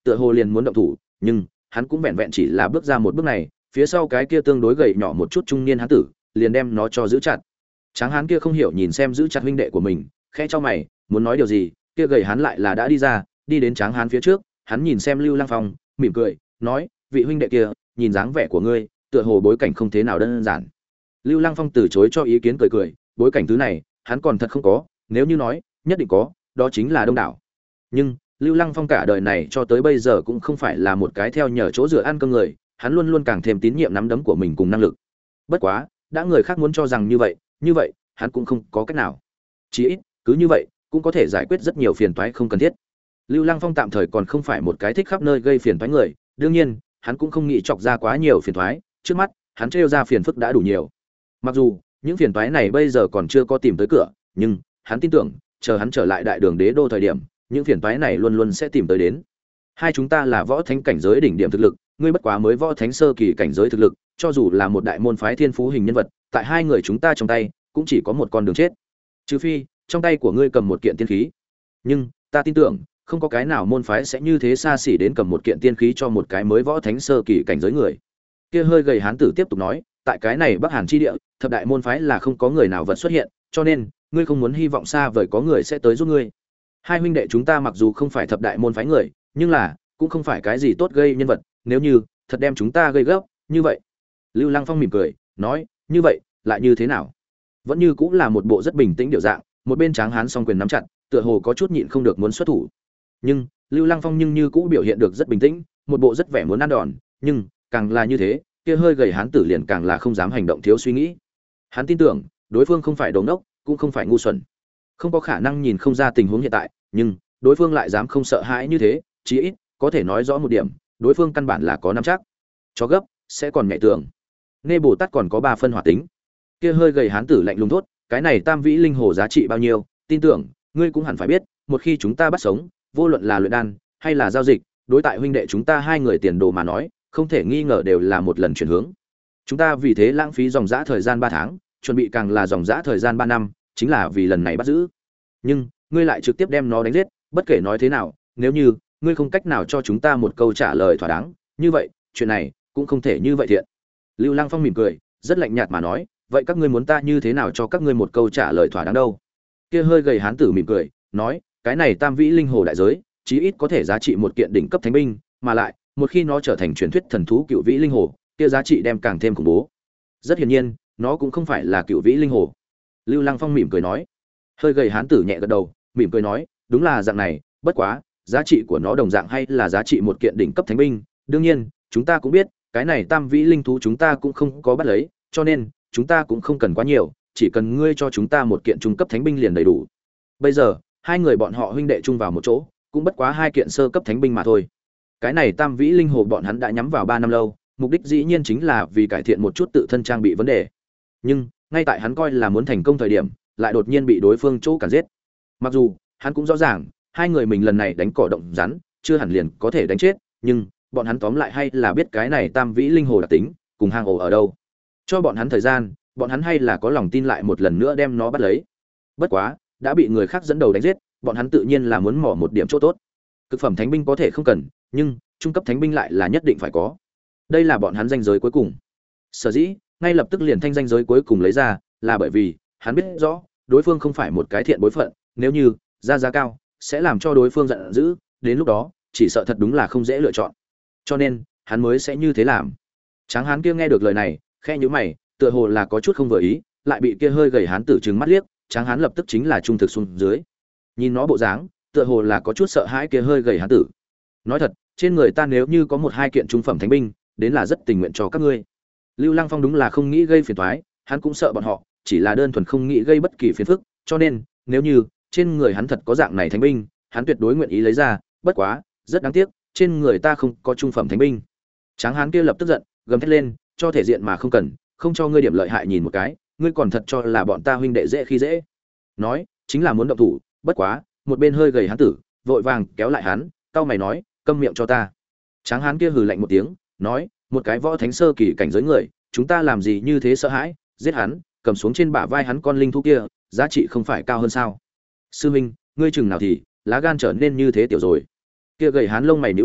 tựa hồ liền muốn động thủ, nhưng hắn cũng vẹn vẹn chỉ là bước ra một bước này, phía sau cái kia tương đối gầy nhỏ một chút trung niên hán tử, liền đem nó cho giữ chặt. Tráng hán kia không hiểu nhìn xem giữ chặt huynh đệ của mình, khẽ cho mày, muốn nói điều gì, kia gầy hán lại là đã đi ra, đi đến tráng hán phía trước, hắn nhìn xem Lưu Lăng Phong, mỉm cười, nói, vị huynh đệ kia, nhìn dáng vẻ của ngươi, tựa hồ bối cảnh không thế nào đơn giản. Lưu Lăng Phong từ chối cho ý kiến cười cười, bối cảnh thứ này, hắn còn thật không có, nếu như nói, nhất định có, đó chính là đông đảo. Nhưng Lưu Lăng Phong cả đời này cho tới bây giờ cũng không phải là một cái theo nhờ chỗ dựa ăn cơm người, hắn luôn luôn càng thêm tín nhiệm nắm đấm của mình cùng năng lực. Bất quá, đã người khác muốn cho rằng như vậy, như vậy, hắn cũng không có cách nào. Chỉ ít, cứ như vậy, cũng có thể giải quyết rất nhiều phiền toái không cần thiết. Lưu Lăng Phong tạm thời còn không phải một cái thích khắp nơi gây phiền toái người, đương nhiên, hắn cũng không nghĩ chọc ra quá nhiều phiền toái, trước mắt, hắn trêu ra phiền phức đã đủ nhiều. Mặc dù, những phiền toái này bây giờ còn chưa có tìm tới cửa, nhưng hắn tin tưởng, chờ hắn trở lại đại đường đế đô thời điểm, những phiền toái này luôn luôn sẽ tìm tới đến. Hai chúng ta là võ thánh cảnh giới đỉnh điểm thực lực, ngươi bất quá mới võ thánh sơ kỳ cảnh giới thực lực, cho dù là một đại môn phái thiên phú hình nhân vật, tại hai người chúng ta trong tay, cũng chỉ có một con đường chết. Trừ phi, trong tay của ngươi cầm một kiện tiên khí. Nhưng, ta tin tưởng, không có cái nào môn phái sẽ như thế xa xỉ đến cầm một kiện tiên khí cho một cái mới võ thánh sơ kỳ cảnh giới người. Kia hơi gầy hán tử tiếp tục nói, tại cái này Bắc Hàn chi địa, thập đại môn phái là không có người nào vật xuất hiện, cho nên, ngươi không muốn hy vọng xa vời có người sẽ tới giúp ngươi. Hai huynh đệ chúng ta mặc dù không phải thập đại môn phái người, nhưng là cũng không phải cái gì tốt gây nhân vật, nếu như thật đem chúng ta gây gấp, như vậy. Lưu Lăng Phong mỉm cười, nói, như vậy, lại như thế nào? Vẫn như cũng là một bộ rất bình tĩnh điệu dạng, một bên tráng hán song quyền nắm chặt, tựa hồ có chút nhịn không được muốn xuất thủ. Nhưng, Lưu Lăng Phong nhưng như cũng biểu hiện được rất bình tĩnh, một bộ rất vẻ muốn ăn đòn, nhưng càng là như thế, kia hơi gầy hán tử liền càng là không dám hành động thiếu suy nghĩ. Hắn tin tưởng, đối phương không phải đồ ngốc, cũng không phải ngu xuẩn. Không có khả năng nhìn không ra tình huống hiện tại, nhưng đối phương lại dám không sợ hãi như thế, chí ít có thể nói rõ một điểm, đối phương căn bản là có nắm chắc. Chó gấp sẽ còn nhạy tưởng. Nghe Bồ Tát còn có ba phân hỏa tính. Kia hơi gầy hán tử lạnh lùng thốt, cái này tam vĩ linh hồ giá trị bao nhiêu, tin tưởng, ngươi cũng hẳn phải biết, một khi chúng ta bắt sống, vô luận là luyện đan hay là giao dịch, đối tại huynh đệ chúng ta hai người tiền đồ mà nói, không thể nghi ngờ đều là một lần chuyển hướng. Chúng ta vì thế lãng phí dòng dã thời gian ba tháng, chuẩn bị càng là dòng dã thời gian ba năm, chính là vì lần này bắt giữ. Nhưng, ngươi lại trực tiếp đem nó đánh giết, bất kể nói thế nào, nếu như ngươi không cách nào cho chúng ta một câu trả lời thỏa đáng, như vậy, chuyện này cũng không thể như vậy thiện. Lưu Lăng Phong mỉm cười, rất lạnh nhạt mà nói, vậy các ngươi muốn ta như thế nào cho các ngươi một câu trả lời thỏa đáng đâu? Kia hơi gầy hán tử mỉm cười, nói, cái này tam vĩ linh hồ đại giới, chí ít có thể giá trị một kiện đỉnh cấp thánh binh, mà lại, một khi nó trở thành truyền thuyết thần thú cựu vĩ linh hồ, kia giá trị đem càng thêm khủng bố. Rất hiển nhiên, nó cũng không phải là cựu vĩ linh hồ. Lưu Lăng Phong mỉm cười nói. Hơi gầy hán tử nhẹ gật đầu, mỉm cười nói, đúng là dạng này, bất quá, giá trị của nó đồng dạng hay là giá trị một kiện đỉnh cấp thánh binh, đương nhiên, chúng ta cũng biết, cái này tam vĩ linh thú chúng ta cũng không có bắt lấy, cho nên, chúng ta cũng không cần quá nhiều, chỉ cần ngươi cho chúng ta một kiện trung cấp thánh binh liền đầy đủ. Bây giờ, hai người bọn họ huynh đệ chung vào một chỗ, cũng bất quá hai kiện sơ cấp thánh binh mà thôi. Cái này tam vĩ linh hồ bọn hắn đã nhắm vào ba năm lâu, mục đích dĩ nhiên chính là vì cải thiện một chút tự thân trang bị vấn đề. Nhưng, ngay tại hắn coi là muốn thành công thời điểm, lại đột nhiên bị đối phương chỗ cản giết. Mặc dù, hắn cũng rõ ràng, hai người mình lần này đánh cỏ động rắn, chưa hẳn liền có thể đánh chết, nhưng bọn hắn tóm lại hay là biết cái này tam vĩ linh hồ đặc tính, cùng hang ổ ở đâu. Cho bọn hắn thời gian, bọn hắn hay là có lòng tin lại một lần nữa đem nó bắt lấy. Bất quá, đã bị người khác dẫn đầu đánh giết, bọn hắn tự nhiên là muốn mỏ một điểm chỗ tốt. Cực phẩm thánh binh có thể không cần, nhưng trung cấp thánh binh lại là nhất định phải có. Đây là bọn hắn danh giới cuối cùng. Sở dĩ, ngay lập tức liền thanh danh giới cuối cùng lấy ra, là bởi vì hắn biết rõ, đối phương không phải một cái thiện bối phận, nếu như ra giá cao, sẽ làm cho đối phương giận dữ, đến lúc đó, chỉ sợ thật đúng là không dễ lựa chọn. Cho nên, hắn mới sẽ như thế làm. Tráng hán kia nghe được lời này, khẽ nhíu mày, tựa hồ là có chút không vừa ý, lại bị kia hơi gầy hán tử trừng mắt liếc, Tráng hán lập tức chính là trung thực xuống dưới. Nhìn nó bộ dáng, tựa hồ là có chút sợ hãi kia hơi gầy hán tử. Nói thật, trên người ta nếu như có một hai kiện trung phẩm thánh binh, đến là rất tình nguyện cho các ngươi. Lưu Lăng Phong đúng là không nghĩ gây phiền toái, hắn cũng sợ bọn họ, chỉ là đơn thuần không nghĩ gây bất kỳ phiền phức, cho nên, nếu như trên người hắn thật có dạng này thánh binh, hắn tuyệt đối nguyện ý lấy ra, bất quá, rất đáng tiếc, trên người ta không có trung phẩm thánh binh. Tráng hán kia lập tức giận, gầm thét lên, cho thể diện mà không cần, không cho ngươi điểm lợi hại nhìn một cái, ngươi còn thật cho là bọn ta huynh đệ dễ khi dễ. Nói, chính là muốn động thủ, bất quá, một bên hơi gầy hán tử, vội vàng kéo lại hắn, cau mày nói, câm miệng cho ta. Tráng hán kia hừ lạnh một tiếng, nói, một cái võ thánh sơ kỳ cảnh giới người, chúng ta làm gì như thế sợ hãi, giết hắn, cầm xuống trên bả vai hắn con linh thú kia, giá trị không phải cao hơn sao? Sư huynh, ngươi chừng nào thì lá gan trở nên như thế tiểu rồi. Kia gầy hán lông mày nhíu lại,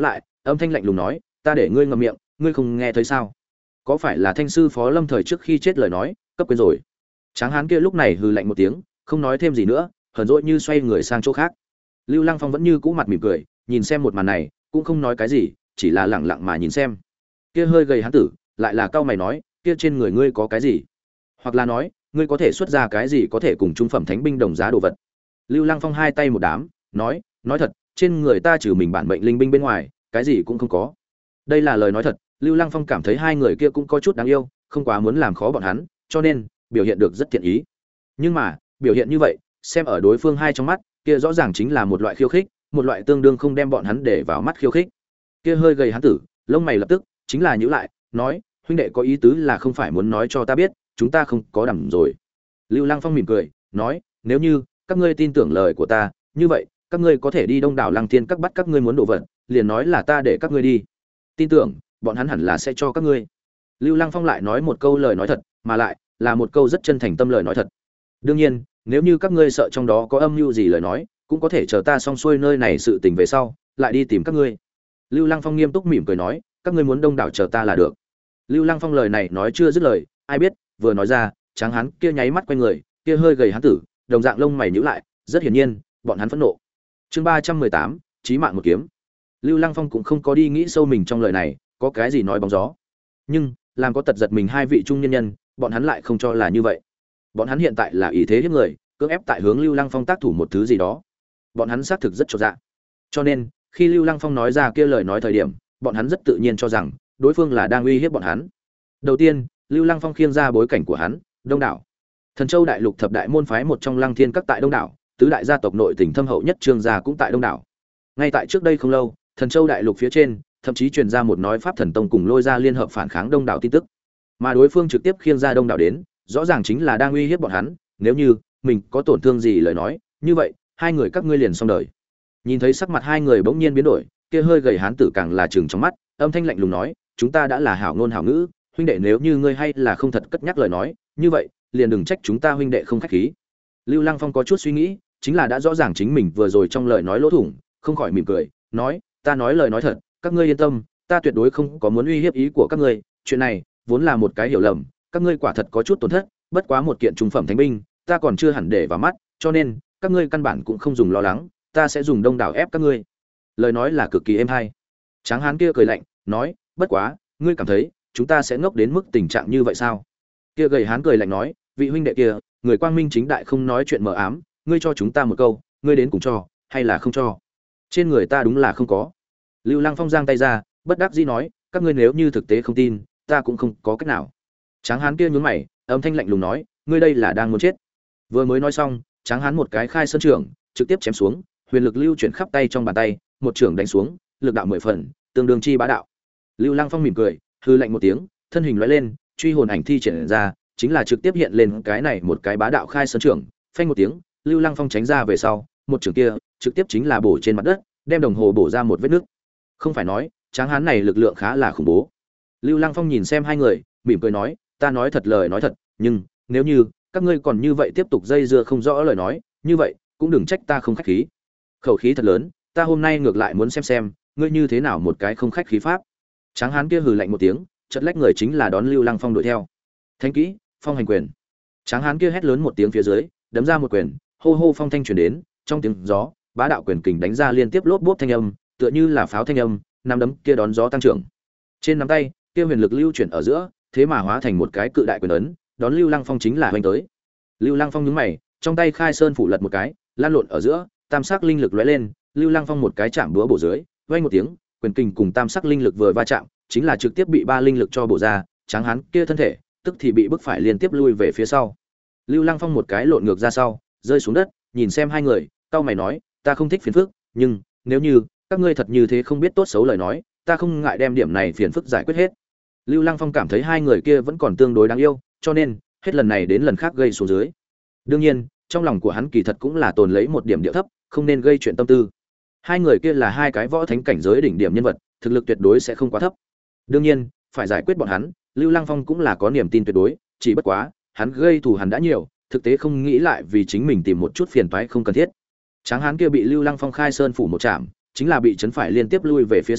âm thanh lạnh lùng nói, ta để ngươi ngậm miệng, ngươi không nghe thấy sao? Có phải là Thanh sư Phó Lâm thời trước khi chết lời nói, cấp quên rồi? Tráng hán kia lúc này hừ lạnh một tiếng, không nói thêm gì nữa, hờn dỗi như xoay người sang chỗ khác. Lưu Lăng Phong vẫn như cũ mặt mỉm cười, nhìn xem một màn này, cũng không nói cái gì, chỉ là lẳng lặng mà nhìn xem. Kia hơi gầy hán tử, lại là cao mày nói, kia trên người ngươi có cái gì? Hoặc là nói, ngươi có thể xuất ra cái gì có thể cùng trung phẩm thánh binh đồng giá đồ vật? Lưu Lăng Phong hai tay một đám, nói, nói thật, trên người ta trừ mình bản mệnh linh binh bên ngoài, cái gì cũng không có. Đây là lời nói thật, Lưu Lăng Phong cảm thấy hai người kia cũng có chút đáng yêu, không quá muốn làm khó bọn hắn, cho nên biểu hiện được rất thiện ý. Nhưng mà, biểu hiện như vậy, xem ở đối phương hai trong mắt, kia rõ ràng chính là một loại khiêu khích, một loại tương đương không đem bọn hắn để vào mắt khiêu khích. Kia hơi gầy hắn tử, lông mày lập tức chính là nhíu lại, nói, huynh đệ có ý tứ là không phải muốn nói cho ta biết, chúng ta không có đảm rồi. Lưu Lăng Phong mỉm cười, nói, nếu như các ngươi tin tưởng lời của ta, như vậy, các ngươi có thể đi Đông đảo Lăng Thiên các bắt các ngươi muốn đồ vật, liền nói là ta để các ngươi đi. Tin tưởng, bọn hắn hẳn là sẽ cho các ngươi. Lưu Lăng Phong lại nói một câu lời nói thật, mà lại là một câu rất chân thành tâm lời nói thật. Đương nhiên, nếu như các ngươi sợ trong đó có âm mưu gì lời nói, cũng có thể chờ ta xong xuôi nơi này sự tình về sau, lại đi tìm các ngươi. Lưu Lăng Phong nghiêm túc mỉm cười nói, các ngươi muốn Đông đảo chờ ta là được. Lưu Lăng Phong lời này nói chưa dứt lời, ai biết, vừa nói ra, Tráng hán kia nháy mắt quay người, kia hơi gầy hán tử, đồng dạng lông mày nhíu lại, rất hiển nhiên, bọn hắn phẫn nộ. Chương ba trăm mười tám, chí mạng một kiếm. Lưu Lăng Phong cũng không có đi nghĩ sâu mình trong lời này, có cái gì nói bóng gió. Nhưng, làm có tật giật mình hai vị trung nhân nhân, bọn hắn lại không cho là như vậy. Bọn hắn hiện tại là ý thế hiếp người, cưỡng ép tại hướng Lưu Lăng Phong tác thủ một thứ gì đó. Bọn hắn xác thực rất chột dạ. Cho nên, khi Lưu Lăng Phong nói ra kia lời nói thời điểm, bọn hắn rất tự nhiên cho rằng đối phương là đang uy hiếp bọn hắn. Đầu tiên, Lưu Lăng Phong khiêng ra bối cảnh của hắn, Đông đảo. Thần Châu đại lục thập đại môn phái một trong Lăng Thiên các tại Đông đảo, tứ đại gia tộc nội tình thâm hậu nhất Trương gia cũng tại Đông đảo. Ngay tại trước đây không lâu, Thần Châu đại lục phía trên, thậm chí truyền ra một nói Pháp Thần Tông cùng Lôi gia liên hợp phản kháng Đông đảo tin tức. Mà đối phương trực tiếp khiêng ra Đông đảo đến, rõ ràng chính là đang uy hiếp bọn hắn, nếu như mình có tổn thương gì lời nói, như vậy, hai người các ngươi liền xong đời. Nhìn thấy sắc mặt hai người bỗng nhiên biến đổi, kia hơi gầy hán tử càng là trừng trong mắt, âm thanh lạnh lùng nói, chúng ta đã là hảo ngôn hảo ngữ, huynh đệ nếu như ngươi hay là không thật cất nhắc lời nói, như vậy, liền đừng trách chúng ta huynh đệ không khách khí. Lưu Lăng Phong có chút suy nghĩ, chính là đã rõ ràng chính mình vừa rồi trong lời nói lỗ thủng, không khỏi mỉm cười, nói, ta nói lời nói thật, các ngươi yên tâm, ta tuyệt đối không có muốn uy hiếp ý của các ngươi, chuyện này vốn là một cái hiểu lầm, các ngươi quả thật có chút tổn thất, bất quá một kiện trung phẩm thánh binh, ta còn chưa hẳn để vào mắt, cho nên các ngươi căn bản cũng không dùng lo lắng, ta sẽ dùng đông đảo ép các ngươi. Lời nói là cực kỳ êm hay. Tráng hán kia cười lạnh, nói, bất quá, ngươi cảm thấy chúng ta sẽ ngốc đến mức tình trạng như vậy sao? Kia gầy hán cười lạnh nói, vị huynh đệ kia, người quang minh chính đại không nói chuyện mờ ám, ngươi cho chúng ta một câu, ngươi đến cùng cho, hay là không cho? Trên người ta đúng là không có. Lưu Lăng Phong giang tay ra, bất đắc dĩ nói, các ngươi nếu như thực tế không tin, ta cũng không có cách nào. Tráng hán kia nhướng mày, âm thanh lạnh lùng nói, ngươi đây là đang muốn chết. Vừa mới nói xong, Tráng hán một cái khai sơn trưởng, trực tiếp chém xuống, huyền lực lưu chuyển khắp tay trong bàn tay, một trưởng đánh xuống, lực đạo mười phần, tương đương chi bá đạo. Lưu Lăng Phong mỉm cười, hư lạnh một tiếng, thân hình lóe lên, truy hồn ảnh thi triển ra, chính là trực tiếp hiện lên cái này một cái bá đạo khai sơn trưởng, phanh một tiếng, Lưu Lăng Phong tránh ra về sau, một trưởng kia trực tiếp chính là bổ trên mặt đất, đem đồng hồ bổ ra một vết nứt. Không phải nói, Tráng hán này lực lượng khá là khủng bố. Lưu Lăng Phong nhìn xem hai người, mỉm cười nói, ta nói thật lời nói thật, nhưng nếu như các ngươi còn như vậy tiếp tục dây dưa không rõ lời nói, như vậy cũng đừng trách ta không khách khí. Khẩu khí thật lớn, ta hôm nay ngược lại muốn xem xem ngươi như thế nào một cái không khách khí pháp. Tráng hán kia hừ lạnh một tiếng, chợt lách người chính là đón Lưu Lăng Phong đuổi theo. Thánh kỹ, phong hành quyền. Tráng hán kia hét lớn một tiếng phía dưới, đấm ra một quyền, hô hô phong thanh truyền đến, trong tiếng gió, bá đạo quyền kình đánh ra liên tiếp lốp bốp thanh âm, tựa như là pháo thanh âm, nắm đấm kia đón gió tăng trưởng. Trên nắm tay, kia huyền lực lưu chuyển ở giữa, thế mà hóa thành một cái cự đại quyền ấn, đón Lưu Lăng Phong chính là hoành tới. Lưu Lăng Phong nhướng mày, trong tay khai sơn phủ lật một cái, lan lộn ở giữa, tam sắc linh lực lóe lên, Lưu Lăng Phong một cái chạm búa bổ dưới, vang một tiếng, quyền kình cùng tam sắc linh lực vừa va chạm, chính là trực tiếp bị ba linh lực cho bổ ra, Tráng hán kia thân thể, tức thì bị bức phải liên tiếp lui về phía sau. Lưu Lăng Phong một cái lộn ngược ra sau, rơi xuống đất, nhìn xem hai người, cau mày nói, ta không thích phiền phức, nhưng nếu như các ngươi thật như thế không biết tốt xấu lời nói, ta không ngại đem điểm này phiền phức giải quyết hết. Lưu Lăng Phong cảm thấy hai người kia vẫn còn tương đối đáng yêu, cho nên hết lần này đến lần khác gây xuống dưới. Đương nhiên, trong lòng của hắn kỳ thật cũng là tồn lấy một điểm điệu thấp, không nên gây chuyện tâm tư. Hai người kia là hai cái võ thánh cảnh giới đỉnh điểm nhân vật, thực lực tuyệt đối sẽ không quá thấp. Đương nhiên, phải giải quyết bọn hắn, Lưu Lăng Phong cũng là có niềm tin tuyệt đối, chỉ bất quá, hắn gây thù hắn đã nhiều, thực tế không nghĩ lại vì chính mình tìm một chút phiền toái không cần thiết. Tráng hán kia bị Lưu Lăng Phong khai sơn phủ một chạm, chính là bị chấn phải liên tiếp lui về phía sau,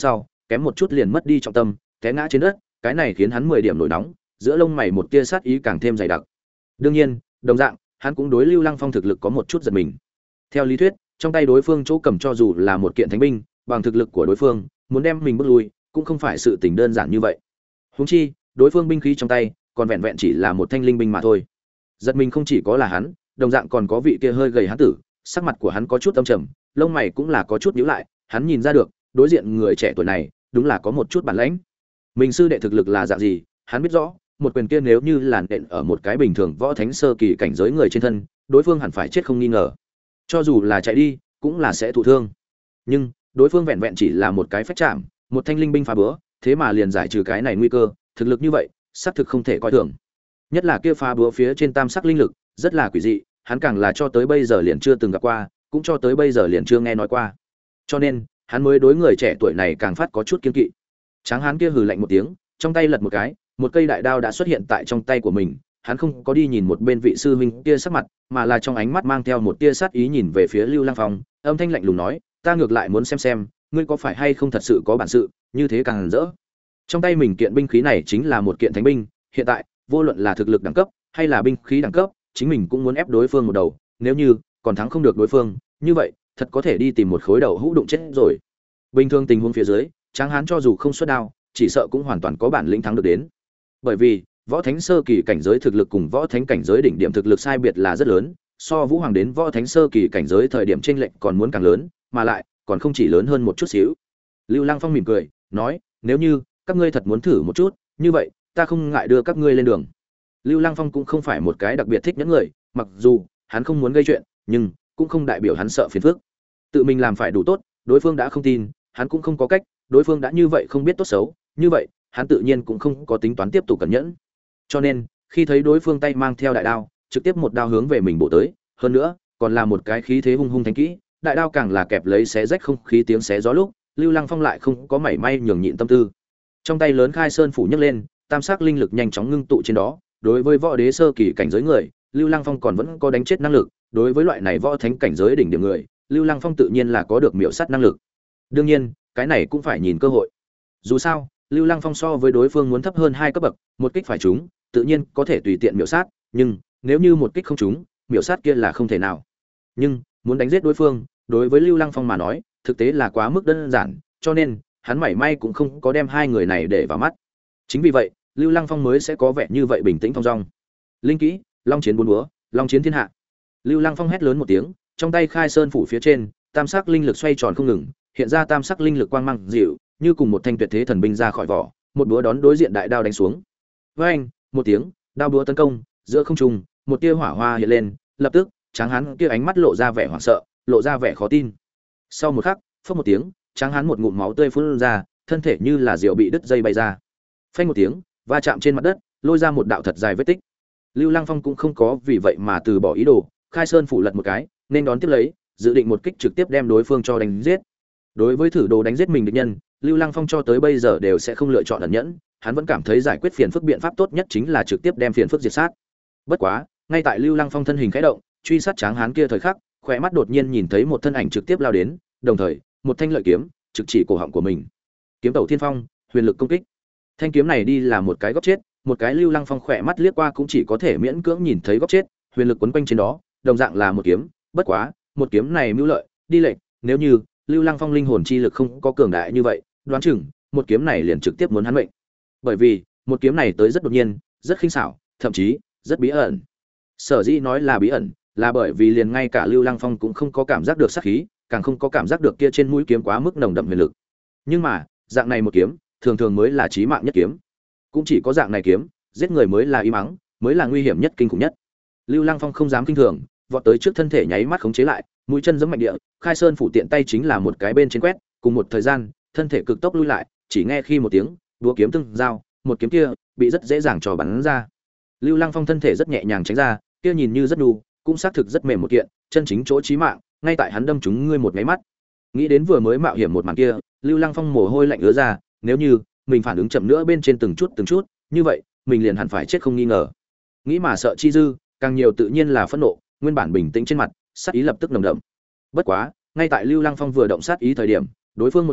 kém một chút liền mất đi trọng tâm, té ngã trên đất, cái này khiến hắn mười điểm nổi nóng, giữa lông mày một tia sát ý càng thêm dày đặc. Đương nhiên, đồng dạng, hắn cũng đối Lưu Lăng Phong thực lực có một chút giật mình. Theo lý thuyết, trong tay đối phương chỗ cầm cho dù là một kiện thánh binh, bằng thực lực của đối phương, muốn đem mình bước lui, cũng không phải sự tình đơn giản như vậy. Huống chi, đối phương binh khí trong tay, còn vẹn vẹn chỉ là một thanh linh binh mà thôi. Giật mình không chỉ có là hắn, đồng dạng còn có vị kia hơi gầy hán tử, sắc mặt của hắn có chút âm trầm, lông mày cũng là có chút nhíu lại, hắn nhìn ra được, đối diện người trẻ tuổi này, đúng là có một chút bản lĩnh. Mình sư đệ thực lực là dạng gì, hắn biết rõ, một quyền kia nếu như làn đện ở một cái bình thường võ thánh sơ kỳ cảnh giới người trên thân, đối phương hẳn phải chết không nghi ngờ. Cho dù là chạy đi, cũng là sẽ thụ thương. Nhưng, đối phương vẹn vẹn chỉ là một cái phách chạm, một thanh linh binh phá búa, thế mà liền giải trừ cái này nguy cơ, thực lực như vậy, xác thực không thể coi thường. Nhất là kia phá búa phía trên tam sắc linh lực, rất là quỷ dị, hắn càng là cho tới bây giờ liền chưa từng gặp qua, cũng cho tới bây giờ liền chưa nghe nói qua. Cho nên, hắn mới đối người trẻ tuổi này càng phát có chút kiêng kỵ. Tráng hán kia hừ lạnh một tiếng, trong tay lật một cái, một cây đại đao đã xuất hiện tại trong tay của mình, hắn không có đi nhìn một bên vị sư huynh kia sắc mặt, mà là trong ánh mắt mang theo một tia sát ý nhìn về phía Lưu Lăng Phong, âm thanh lạnh lùng nói, ta ngược lại muốn xem xem, ngươi có phải hay không thật sự có bản sự, như thế càng rỡ. Trong tay mình kiện binh khí này chính là một kiện thánh binh, hiện tại, vô luận là thực lực đẳng cấp hay là binh khí đẳng cấp, chính mình cũng muốn ép đối phương một đầu, nếu như còn thắng không được đối phương, như vậy, thật có thể đi tìm một khối đầu hũ đụng chết rồi. Bình thường tình huống phía dưới, Tráng hán cho dù không xuất đao, chỉ sợ cũng hoàn toàn có bản lĩnh thắng được đến. Bởi vì, võ thánh sơ kỳ cảnh giới thực lực cùng võ thánh cảnh giới đỉnh điểm thực lực sai biệt là rất lớn, so Vũ Hoàng đến võ thánh sơ kỳ cảnh giới thời điểm chênh lệch còn muốn càng lớn, mà lại còn không chỉ lớn hơn một chút xíu. Lưu Lăng Phong mỉm cười, nói, nếu như các ngươi thật muốn thử một chút, như vậy, ta không ngại đưa các ngươi lên đường. Lưu Lăng Phong cũng không phải một cái đặc biệt thích những người, mặc dù hắn không muốn gây chuyện, nhưng cũng không đại biểu hắn sợ phiền phức. Tự mình làm phải đủ tốt, đối phương đã không tin, hắn cũng không có cách, đối phương đã như vậy không biết tốt xấu, như vậy, hắn tự nhiên cũng không có tính toán tiếp tục cẩn nhẫn. Cho nên, khi thấy đối phương tay mang theo đại đao, trực tiếp một đao hướng về mình bổ tới, hơn nữa, còn là một cái khí thế hung hung thánh kỹ, đại đao càng là kẹp lấy xé rách không khí tiếng xé gió lúc, Lưu Lăng Phong lại không có mảy may nhường nhịn tâm tư. Trong tay lớn khai sơn phủ nhấc lên, tam sắc linh lực nhanh chóng ngưng tụ trên đó, đối với võ đế sơ kỳ cảnh giới người, Lưu Lăng Phong còn vẫn có đánh chết năng lực, đối với loại này võ thánh cảnh giới đỉnh điểm người, Lưu Lăng Phong tự nhiên là có được miểu sát năng lực. Đương nhiên, cái này cũng phải nhìn cơ hội. Dù sao, Lưu Lăng Phong so với đối phương muốn thấp hơn hai cấp bậc, một kích phải trúng, tự nhiên có thể tùy tiện miểu sát, nhưng nếu như một kích không trúng, miểu sát kia là không thể nào. Nhưng muốn đánh giết đối phương, đối với Lưu Lăng Phong mà nói, thực tế là quá mức đơn giản, cho nên hắn mảy may cũng không có đem hai người này để vào mắt. Chính vì vậy, Lưu Lăng Phong mới sẽ có vẻ như vậy bình tĩnh thong dong. Linh kỹ, Long chiến bốn búa, Long chiến thiên hạ. Lưu Lăng Phong hét lớn một tiếng, trong tay khai sơn phủ phía trên, tam sắc linh lực xoay tròn không ngừng, hiện ra tam sắc linh lực quang mang dịu, như cùng một thanh tuyệt thế thần binh ra khỏi vỏ, một búa đón đối diện đại đao đánh xuống. Với anh, một tiếng, đao búa tấn công, giữa không trung, một tia hỏa hoa hiện lên, lập tức, Tráng hán kia ánh mắt lộ ra vẻ hoảng sợ, lộ ra vẻ khó tin. Sau một khắc, phốc một tiếng, Tráng hán một ngụm máu tươi phun ra, thân thể như là diều bị đứt dây bay ra. Phanh một tiếng, va chạm trên mặt đất, lôi ra một đạo thật dài vết tích. Lưu Lăng Phong cũng không có vì vậy mà từ bỏ ý đồ, khai sơn phủ lật một cái, nên đón tiếp lấy, dự định một kích trực tiếp đem đối phương cho đánh giết. Đối với thử đồ đánh giết mình địch nhân, Lưu Lăng Phong cho tới bây giờ đều sẽ không lựa chọn ẩn nhẫn, hắn vẫn cảm thấy giải quyết phiền phức biện pháp tốt nhất chính là trực tiếp đem phiền phức diệt sát. Bất quá, ngay tại Lưu Lăng Phong thân hình khẽ động, truy sát Tráng hán kia thời khắc, khỏe mắt đột nhiên nhìn thấy một thân ảnh trực tiếp lao đến, đồng thời, một thanh lợi kiếm trực chỉ cổ họng của mình. Kiếm tẩu thiên phong, huyền lực công kích. Thanh kiếm này đi là một cái góc chết, một cái Lưu Lăng Phong khỏe mắt liếc qua cũng chỉ có thể miễn cưỡng nhìn thấy góc chết, huyền lực quấn quanh trên đó, đồng dạng là một kiếm, bất quá, một kiếm này mưu lợi, đi lệch, nếu như Lưu Lăng Phong linh hồn chi lực không có cường đại như vậy, đoán chừng một kiếm này liền trực tiếp muốn hắn mệnh. Bởi vì, một kiếm này tới rất đột nhiên, rất khinh xảo, thậm chí rất bí ẩn. Sở dĩ nói là bí ẩn, là bởi vì liền ngay cả Lưu Lăng Phong cũng không có cảm giác được sát khí, càng không có cảm giác được kia trên mũi kiếm quá mức nồng đậm huyền lực. Nhưng mà, dạng này một kiếm, thường thường mới là chí mạng nhất kiếm. Cũng chỉ có dạng này kiếm, giết người mới là y mắng, mới là nguy hiểm nhất, kinh khủng nhất. Lưu Lăng Phong không dám kinh thường, vọt tới trước thân thể nháy mắt khống chế lại, mũi chân giẫm mạnh địa, khai sơn phủ tiện tay chính là một cái bên trên quét, cùng một thời gian, thân thể cực tốc lui lại, chỉ nghe khi một tiếng, đũa kiếm tương giao, một kiếm kia bị rất dễ dàng trò bắn ra. Lưu Lăng Phong thân thể rất nhẹ nhàng tránh ra, kia nhìn như rất nhu, cũng xác thực rất mềm một kiện, chân chính chỗ chí mạng, ngay tại hắn đâm trúng ngươi một cái mắt. Nghĩ đến vừa mới mạo hiểm một màn kia, Lưu Lăng Phong mồ hôi lạnh ứa ra, nếu như mình phản ứng chậm nữa bên trên từng chút từng chút, như vậy, mình liền hẳn phải chết không nghi ngờ. Nghĩ mà sợ chi dư, càng nhiều tự nhiên là phẫn nộ, nguyên bản bình tĩnh trên mặt, sát ý lập tức nồng đậm. Bất quá, ngay tại Lưu Lăng Phong vừa động sát ý thời điểm, đối phương một câu,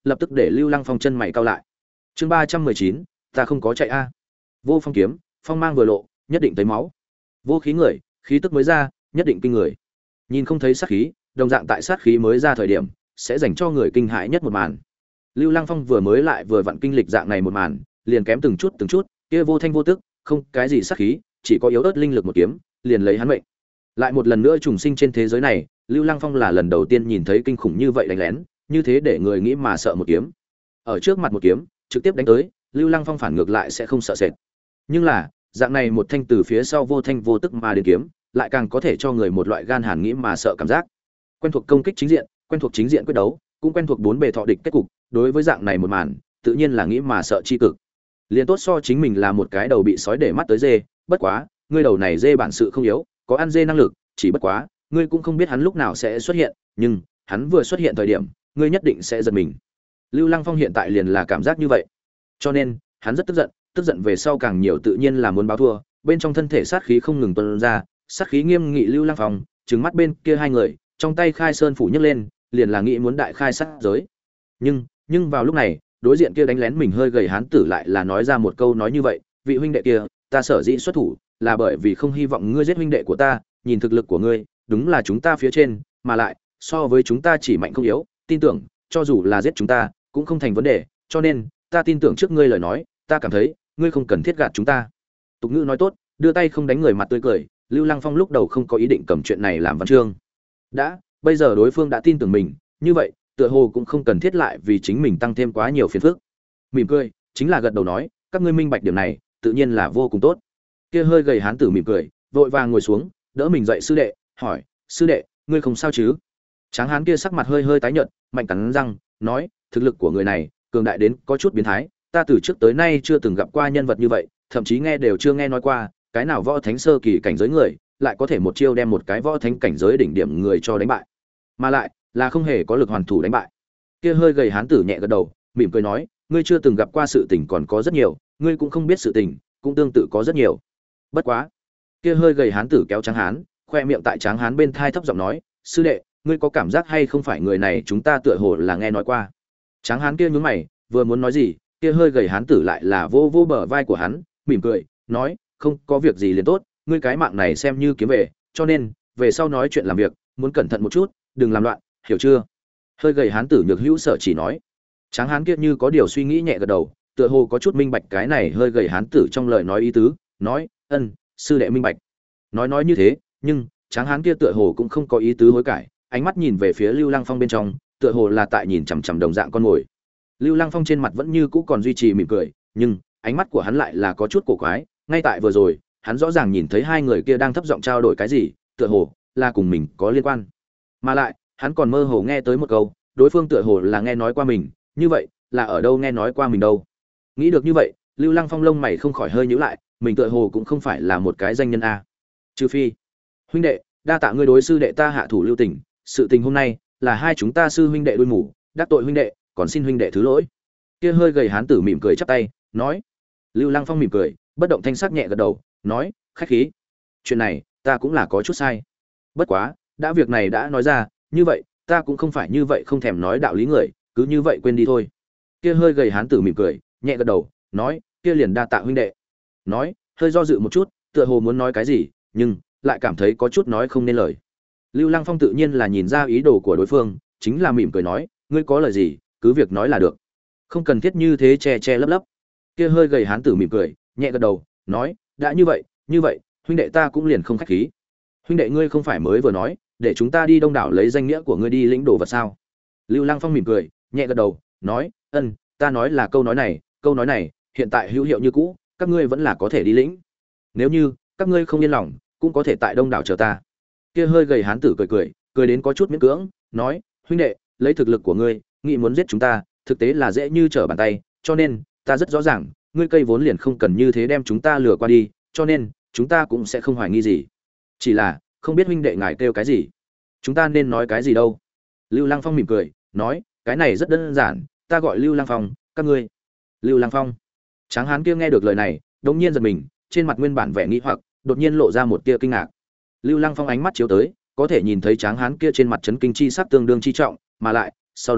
lập tức để Lưu Lăng Phong chân mày cau lại. Chương ba trăm mười chín, ta không có chạy a. Vô phong kiếm, phong mang vừa lộ, nhất định thấy máu. Vô khí người, khí tức mới ra, nhất định kinh người. Nhìn không thấy sát khí, đồng dạng tại sát khí mới ra thời điểm, sẽ dành cho người kinh hãi nhất một màn. Lưu Lăng Phong vừa mới lại vừa vặn kinh lịch dạng này một màn, liền kém từng chút từng chút, kia vô thanh vô tức, không cái gì sát khí, chỉ có yếu ớt linh lực một kiếm, liền lấy hắn mệnh. Lại một lần nữa trùng sinh trên thế giới này, Lưu Lăng Phong là lần đầu tiên nhìn thấy kinh khủng như vậy đánh lén, như thế để người nghĩ mà sợ một kiếm. Ở trước mặt một kiếm, trực tiếp đánh tới, Lưu Lăng Phong phản ngược lại sẽ không sợ sệt. Nhưng là, dạng này một thanh từ phía sau vô thanh vô tức mà đến kiếm, lại càng có thể cho người một loại gan hàn nghĩ mà sợ cảm giác. Quen thuộc công kích chính diện, quen thuộc chính diện quyết đấu, cũng quen thuộc bốn bề thọ địch kết cục, đối với dạng này một màn, tự nhiên là nghĩ mà sợ chi cực. Liên tốt so chính mình là một cái đầu bị sói để mắt tới dê, bất quá, ngươi đầu này dê bản sự không yếu, có ăn dê năng lực, chỉ bất quá, ngươi cũng không biết hắn lúc nào sẽ xuất hiện, nhưng hắn vừa xuất hiện thời điểm, ngươi nhất định sẽ giật mình. Lưu Lăng Phong hiện tại liền là cảm giác như vậy. Cho nên, hắn rất tức giận, tức giận về sau càng nhiều tự nhiên là muốn báo thua, bên trong thân thể sát khí không ngừng tuôn ra, sát khí nghiêm nghị. Lưu Lăng Phong trừng mắt bên kia hai người, trong tay khai sơn phủ nhấc lên, liền là nghĩ muốn đại khai sát giới. Nhưng, nhưng vào lúc này, đối diện kia đánh lén mình hơi gầy hán tử lại là nói ra một câu nói như vậy, vị huynh đệ kia, ta sở dĩ xuất thủ, là bởi vì không hy vọng ngươi giết huynh đệ của ta, nhìn thực lực của ngươi, đúng là chúng ta phía trên, mà lại, so với chúng ta chỉ mạnh không yếu, tin tưởng, cho dù là giết chúng ta, cũng không thành vấn đề, cho nên, ta tin tưởng trước ngươi lời nói, ta cảm thấy, ngươi không cần thiết gạt chúng ta. Tục ngữ nói tốt, đưa tay không đánh người mặt tươi cười, Lưu Lăng Phong lúc đầu không có ý định cầm chuyện này làm văn chương. Đã, bây giờ đối phương đã tin tưởng mình, như vậy, tựa hồ cũng không cần thiết lại vì chính mình tăng thêm quá nhiều phiền phức. Mỉm cười, chính là gật đầu nói, các ngươi minh bạch điểm này, tự nhiên là vô cùng tốt. Kia hơi gầy hán tử mỉm cười, vội vàng ngồi xuống, đỡ mình dậy sư đệ, hỏi, sư đệ, ngươi không sao chứ? Tráng hán kia sắc mặt hơi hơi tái nhợt, mạnh cắn răng, nói, thực lực của người này, cường đại đến có chút biến thái, ta từ trước tới nay chưa từng gặp qua nhân vật như vậy, thậm chí nghe đều chưa nghe nói qua, cái nào võ thánh sơ kỳ cảnh giới người, lại có thể một chiêu đem một cái võ thánh cảnh giới đỉnh điểm người cho đánh bại. Mà lại, là không hề có lực hoàn thủ đánh bại. Kia hơi gầy hán tử nhẹ gật đầu, mỉm cười nói, ngươi chưa từng gặp qua sự tình còn có rất nhiều, ngươi cũng không biết sự tình, cũng tương tự có rất nhiều. Bất quá, kia hơi gầy hán tử kéo Tráng hán, khoe miệng tại Tráng hán bên thai thấp giọng nói, sư đệ, ngươi có cảm giác hay không phải người này chúng ta tựa hồ là nghe nói qua. Tráng hán kia nhướng mày, vừa muốn nói gì, kia hơi gầy hán tử lại là vô vô bờ vai của hắn, mỉm cười, nói, không có việc gì liền tốt, ngươi cái mạng này xem như kiếm về, cho nên, về sau nói chuyện làm việc, muốn cẩn thận một chút, đừng làm loạn, hiểu chưa? Hơi gầy hán tử nhược hữu sợ chỉ nói. Tráng hán kia như có điều suy nghĩ nhẹ gật đầu, tựa hồ có chút minh bạch cái này hơi gầy hán tử trong lời nói ý tứ, nói, ân, sư đệ minh bạch. Nói nói như thế, nhưng Tráng hán kia tựa hồ cũng không có ý tứ hối cải, ánh mắt nhìn về phía Lưu Lăng Phong bên trong, tựa hồ là tại nhìn chằm chằm đồng dạng con mồi. Lưu Lăng Phong trên mặt vẫn như cũ còn duy trì mỉm cười, nhưng ánh mắt của hắn lại là có chút cổ quái, ngay tại vừa rồi, hắn rõ ràng nhìn thấy hai người kia đang thấp giọng trao đổi cái gì, tựa hồ là cùng mình có liên quan. Mà lại, hắn còn mơ hồ nghe tới một câu, đối phương tựa hồ là nghe nói qua mình, như vậy, là ở đâu nghe nói qua mình đâu? Nghĩ được như vậy, Lưu Lăng Phong lông mày không khỏi hơi nhíu lại, mình tựa hồ cũng không phải là một cái danh nhân a. Trừ phi, huynh đệ, đa tạ ngươi đối sư đệ ta hạ thủ lưu tình, sự tình hôm nay là hai chúng ta sư huynh đệ đôi mù, đắc tội huynh đệ, còn xin huynh đệ thứ lỗi. Kia hơi gầy hán tử mỉm cười chắp tay, nói. Lưu Lăng Phong mỉm cười, bất động thanh sắc nhẹ gật đầu, nói, khách khí. Chuyện này, ta cũng là có chút sai. Bất quá, đã việc này đã nói ra, như vậy, ta cũng không phải như vậy không thèm nói đạo lý người, cứ như vậy quên đi thôi. Kia hơi gầy hán tử mỉm cười, nhẹ gật đầu, nói, kia liền đa tạ huynh đệ. Nói, hơi do dự một chút, tựa hồ muốn nói cái gì, nhưng lại cảm thấy có chút nói không nên lời. Lưu Lăng Phong tự nhiên là nhìn ra ý đồ của đối phương, chính là mỉm cười nói, ngươi có lời gì, cứ việc nói là được, không cần thiết như thế che che lấp lấp. Kia hơi gầy hán tử mỉm cười, nhẹ gật đầu, nói, đã như vậy, như vậy, huynh đệ ta cũng liền không khách khí. Huynh đệ ngươi không phải mới vừa nói, để chúng ta đi Đông đảo lấy danh nghĩa của ngươi đi lĩnh đồ vật sao? Lưu Lăng Phong mỉm cười, nhẹ gật đầu, nói, ân, ta nói là câu nói này, câu nói này, hiện tại hữu hiệu như cũ, các ngươi vẫn là có thể đi lĩnh. Nếu như các ngươi không yên lòng, cũng có thể tại Đông đảo chờ ta. Kia hơi gầy hán tử cười cười, cười đến có chút miễn cưỡng, nói, huynh đệ, lấy thực lực của ngươi, nghĩ muốn giết chúng ta, thực tế là dễ như trở bàn tay, cho nên, ta rất rõ ràng, ngươi cây vốn liền không cần như thế đem chúng ta lừa qua đi, cho nên, chúng ta cũng sẽ không hoài nghi gì. Chỉ là, không biết huynh đệ ngài kêu cái gì, chúng ta nên nói cái gì đâu. Lưu Lăng Phong mỉm cười, nói, cái này rất đơn giản, ta gọi Lưu Lăng Phong, các ngươi. Lưu Lăng Phong. Tráng hán kia nghe được lời này, đột nhiên giật mình, trên mặt nguyên bản vẻ nghi hoặc, đột nhiên lộ ra một tia kinh ngạc. Lưu Lăng Phong ánh mắt chiếu tới, có thể nhìn thấy Tráng hán kia trên mặt chấn kinh chi sắc tương đương chi trọng, mà lại, sau đó,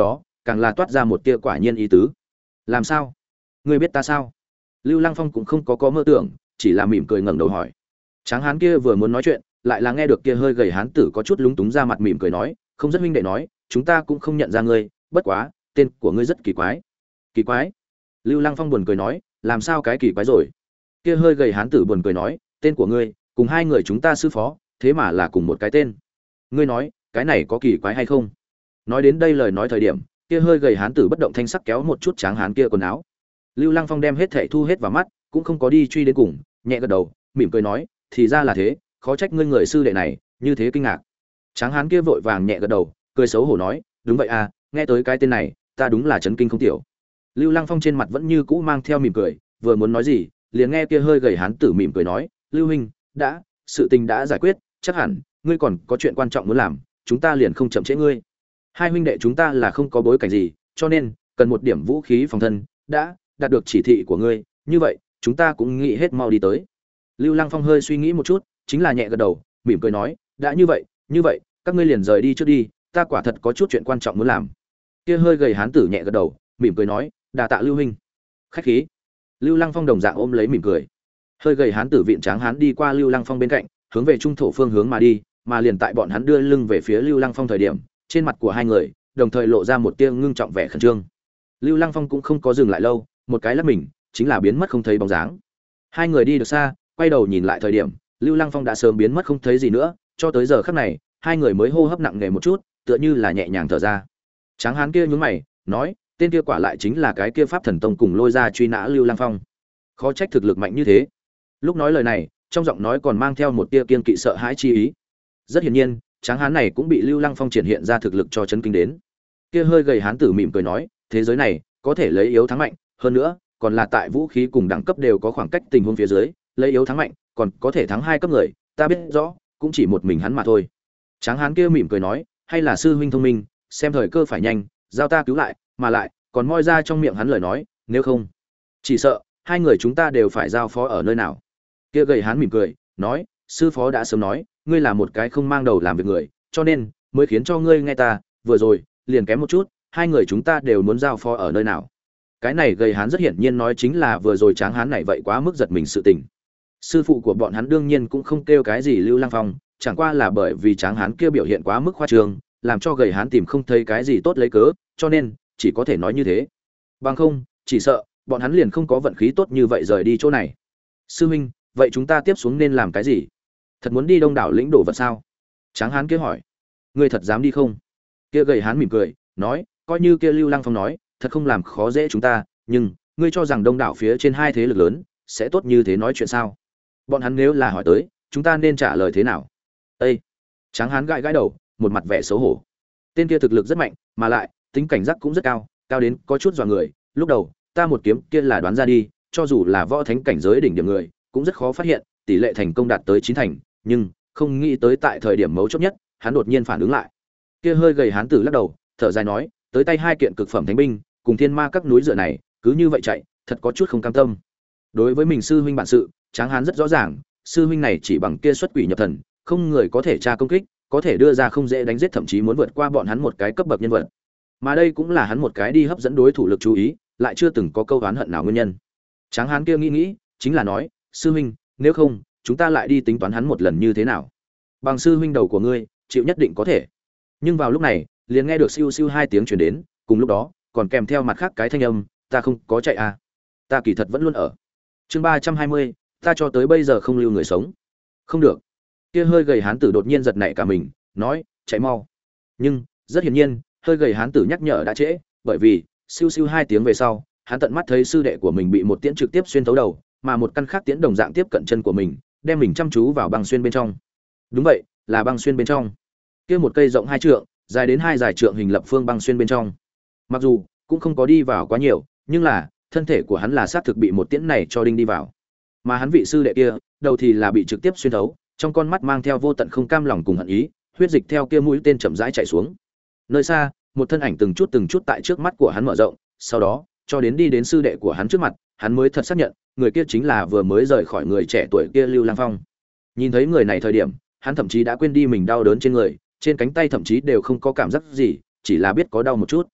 càng là toát ra một tia quả nhiên ý tứ. Làm sao? Ngươi biết ta sao? Lưu Lăng Phong cũng không có có mơ tưởng, chỉ là mỉm cười ngẩng đầu hỏi. Tráng hán kia vừa muốn nói chuyện, lại là nghe được kia hơi gầy hán tử có chút lúng túng ra mặt mỉm cười nói, không rất huynh đệ nói, chúng ta cũng không nhận ra ngươi, bất quá, tên của ngươi rất kỳ quái. Kỳ quái? Lưu Lăng Phong buồn cười nói, làm sao cái kỳ quái rồi? Kia hơi gầy hán tử buồn cười nói, tên của ngươi, cùng hai người chúng ta sư phó, thế mà là cùng một cái tên. Ngươi nói, cái này có kỳ quái hay không? Nói đến đây lời nói thời điểm, kia hơi gầy hán tử bất động thanh sắc kéo một chút tráng hán kia quần áo. Lưu Lăng Phong đem hết thảy thu hết vào mắt, cũng không có đi truy đến cùng, nhẹ gật đầu, mỉm cười nói, thì ra là thế, khó trách ngươi người sư đệ này như thế kinh ngạc. Tráng hán kia vội vàng nhẹ gật đầu, cười xấu hổ nói, đúng vậy à, nghe tới cái tên này, ta đúng là chấn kinh không tiểu. Lưu Lăng Phong trên mặt vẫn như cũ mang theo mỉm cười, vừa muốn nói gì, liền nghe kia hơi gầy hán tử mỉm cười nói, Lưu huynh, đã, sự tình đã giải quyết, chắc hẳn ngươi còn có chuyện quan trọng muốn làm, chúng ta liền không chậm trễ ngươi. Hai huynh đệ chúng ta là không có bối cảnh gì, cho nên cần một điểm vũ khí phòng thân, đã đạt được chỉ thị của ngươi, như vậy, chúng ta cũng nghĩ hết mau đi tới. Lưu Lăng Phong hơi suy nghĩ một chút, chính là nhẹ gật đầu, mỉm cười nói, đã như vậy, như vậy, các ngươi liền rời đi trước đi, ta quả thật có chút chuyện quan trọng muốn làm. Kia hơi gầy hán tử nhẹ gật đầu, mỉm cười nói, đà tạ Lưu huynh. Khách khí. Lưu Lăng Phong đồng dạng ôm lấy mỉm cười. Hơi gầy hán tử viện tráng hán đi qua Lưu Lăng Phong bên cạnh, hướng về trung thổ phương hướng mà đi, mà liền tại bọn hắn đưa lưng về phía Lưu Lăng Phong thời điểm, trên mặt của hai người đồng thời lộ ra một tia ngưng trọng vẻ khẩn trương. Lưu Lăng Phong cũng không có dừng lại lâu, một cái lắc mình, chính là biến mất không thấy bóng dáng. Hai người đi được xa, quay đầu nhìn lại thời điểm, Lưu Lăng Phong đã sớm biến mất không thấy gì nữa, cho tới giờ khắc này, hai người mới hô hấp nặng nề một chút, tựa như là nhẹ nhàng thở ra. Tráng hán kia nhướng mày, nói, tên kia quả lại chính là cái kia Pháp Thần Tông cùng lôi ra truy nã Lưu Lăng Phong. Khó trách thực lực mạnh như thế. Lúc nói lời này, trong giọng nói còn mang theo một tia kiên kỵ sợ hãi chi ý. Rất hiển nhiên, tráng hán này cũng bị Lưu Lăng Phong triển hiện ra thực lực cho chấn kinh đến. Kia hơi gầy hán tử mỉm cười nói, thế giới này có thể lấy yếu thắng mạnh, hơn nữa, còn là tại vũ khí cùng đẳng cấp đều có khoảng cách tình huống phía dưới, lấy yếu thắng mạnh, còn có thể thắng hai cấp người, ta biết rõ, cũng chỉ một mình hắn mà thôi. Tráng hán kia mỉm cười nói, hay là sư huynh thông minh, xem thời cơ phải nhanh, giao ta cứu lại, mà lại, còn moi ra trong miệng hắn lời nói, nếu không, chỉ sợ hai người chúng ta đều phải giao phó ở nơi nào. Kia gầy hán mỉm cười, nói, sư phó đã sớm nói, ngươi là một cái không mang đầu làm việc người, cho nên mới khiến cho ngươi nghe ta, vừa rồi, liền kém một chút, hai người chúng ta đều muốn giao phó ở nơi nào. Cái này gầy hán rất hiển nhiên nói chính là vừa rồi tráng hán này vậy quá mức giật mình sự tình. Sư phụ của bọn hắn đương nhiên cũng không kêu cái gì Lưu Lăng Phong, chẳng qua là bởi vì tráng hán kia biểu hiện quá mức khoa trương, làm cho gầy hán tìm không thấy cái gì tốt lấy cớ, cho nên chỉ có thể nói như thế. Bằng không, chỉ sợ bọn hắn liền không có vận khí tốt như vậy rời đi chỗ này. Sư huynh, vậy chúng ta tiếp xuống nên làm cái gì? Thật muốn đi Đông đảo lĩnh đổ vật sao? Tráng hán kia hỏi. Ngươi thật dám đi không? Kia gầy hán mỉm cười, nói, coi như kia Lưu Lăng Phong nói, thật không làm khó dễ chúng ta, nhưng ngươi cho rằng Đông đảo phía trên hai thế lực lớn sẽ tốt như thế nói chuyện sao? Bọn hắn nếu là hỏi tới, chúng ta nên trả lời thế nào? Ê! Tráng hán gãi gãi đầu, một mặt vẻ xấu hổ. Tên kia thực lực rất mạnh, mà lại tính cảnh giác cũng rất cao, cao đến có chút dọa người. Lúc đầu, ta một kiếm kia là đoán ra đi, cho dù là võ thánh cảnh giới đỉnh điểm người, cũng rất khó phát hiện, tỷ lệ thành công đạt tới chín thành, nhưng không nghĩ tới tại thời điểm mấu chốt nhất, hắn đột nhiên phản ứng lại. Kia hơi gầy hán tử lắc đầu, thở dài nói, tới tay hai kiện cực phẩm thánh binh, cùng thiên ma các núi dựa này, cứ như vậy chạy, thật có chút không cam tâm. Đối với mình sư huynh bản sự, Tráng hán rất rõ ràng, sư huynh này chỉ bằng kia xuất quỷ nhập thần, không người có thể tra công kích, có thể đưa ra không dễ đánh giết, thậm chí muốn vượt qua bọn hắn một cái cấp bậc nhân vật. Mà đây cũng là hắn một cái đi hấp dẫn đối thủ lực chú ý, lại chưa từng có câu oán hận nào nguyên nhân. Tráng hán kia nghĩ nghĩ, chính là nói, sư huynh, nếu không, chúng ta lại đi tính toán hắn một lần như thế nào? Bằng sư huynh đầu của ngươi, chịu nhất định có thể. Nhưng vào lúc này, liền nghe được siêu siêu hai tiếng truyền đến, cùng lúc đó, còn kèm theo mặt khác cái thanh âm, ta không có chạy à? Ta kỳ thật vẫn luôn ở. Chương ba trăm hai mươi, ta cho tới bây giờ không lưu người sống. Không được. Kia hơi gầy hán tử đột nhiên giật nảy cả mình, nói, chạy mau. Nhưng, rất hiển nhiên, hơi gầy hán tử nhắc nhở đã trễ, bởi vì, siêu siêu hai tiếng về sau, hắn tận mắt thấy sư đệ của mình bị một tiễn trực tiếp xuyên thấu đầu, mà một căn khác tiễn đồng dạng tiếp cận chân của mình, đem mình chăm chú vào băng xuyên bên trong. Đúng vậy, là băng xuyên bên trong. Kia một cây rộng hai trượng, dài đến hai dài trượng hình lập phương băng xuyên bên trong. Mặc dù cũng không có đi vào quá nhiều, nhưng là thân thể của hắn là xác thực bị một tiễn này cho đinh đi vào. Mà hắn vị sư đệ kia, đầu thì là bị trực tiếp xuyên thấu, trong con mắt mang theo vô tận không cam lòng cùng hận ý, huyết dịch theo kia mũi tên chậm rãi chạy xuống. Nơi xa, một thân ảnh từng chút từng chút tại trước mắt của hắn mở rộng, sau đó, cho đến đi đến sư đệ của hắn trước mặt, hắn mới thật xác nhận, người kia chính là vừa mới rời khỏi người trẻ tuổi kia Lưu Lăng Phong. Nhìn thấy người này thời điểm, hắn thậm chí đã quên đi mình đau đớn trên người, trên cánh tay thậm chí đều không có cảm giác gì, chỉ là biết có đau một chút.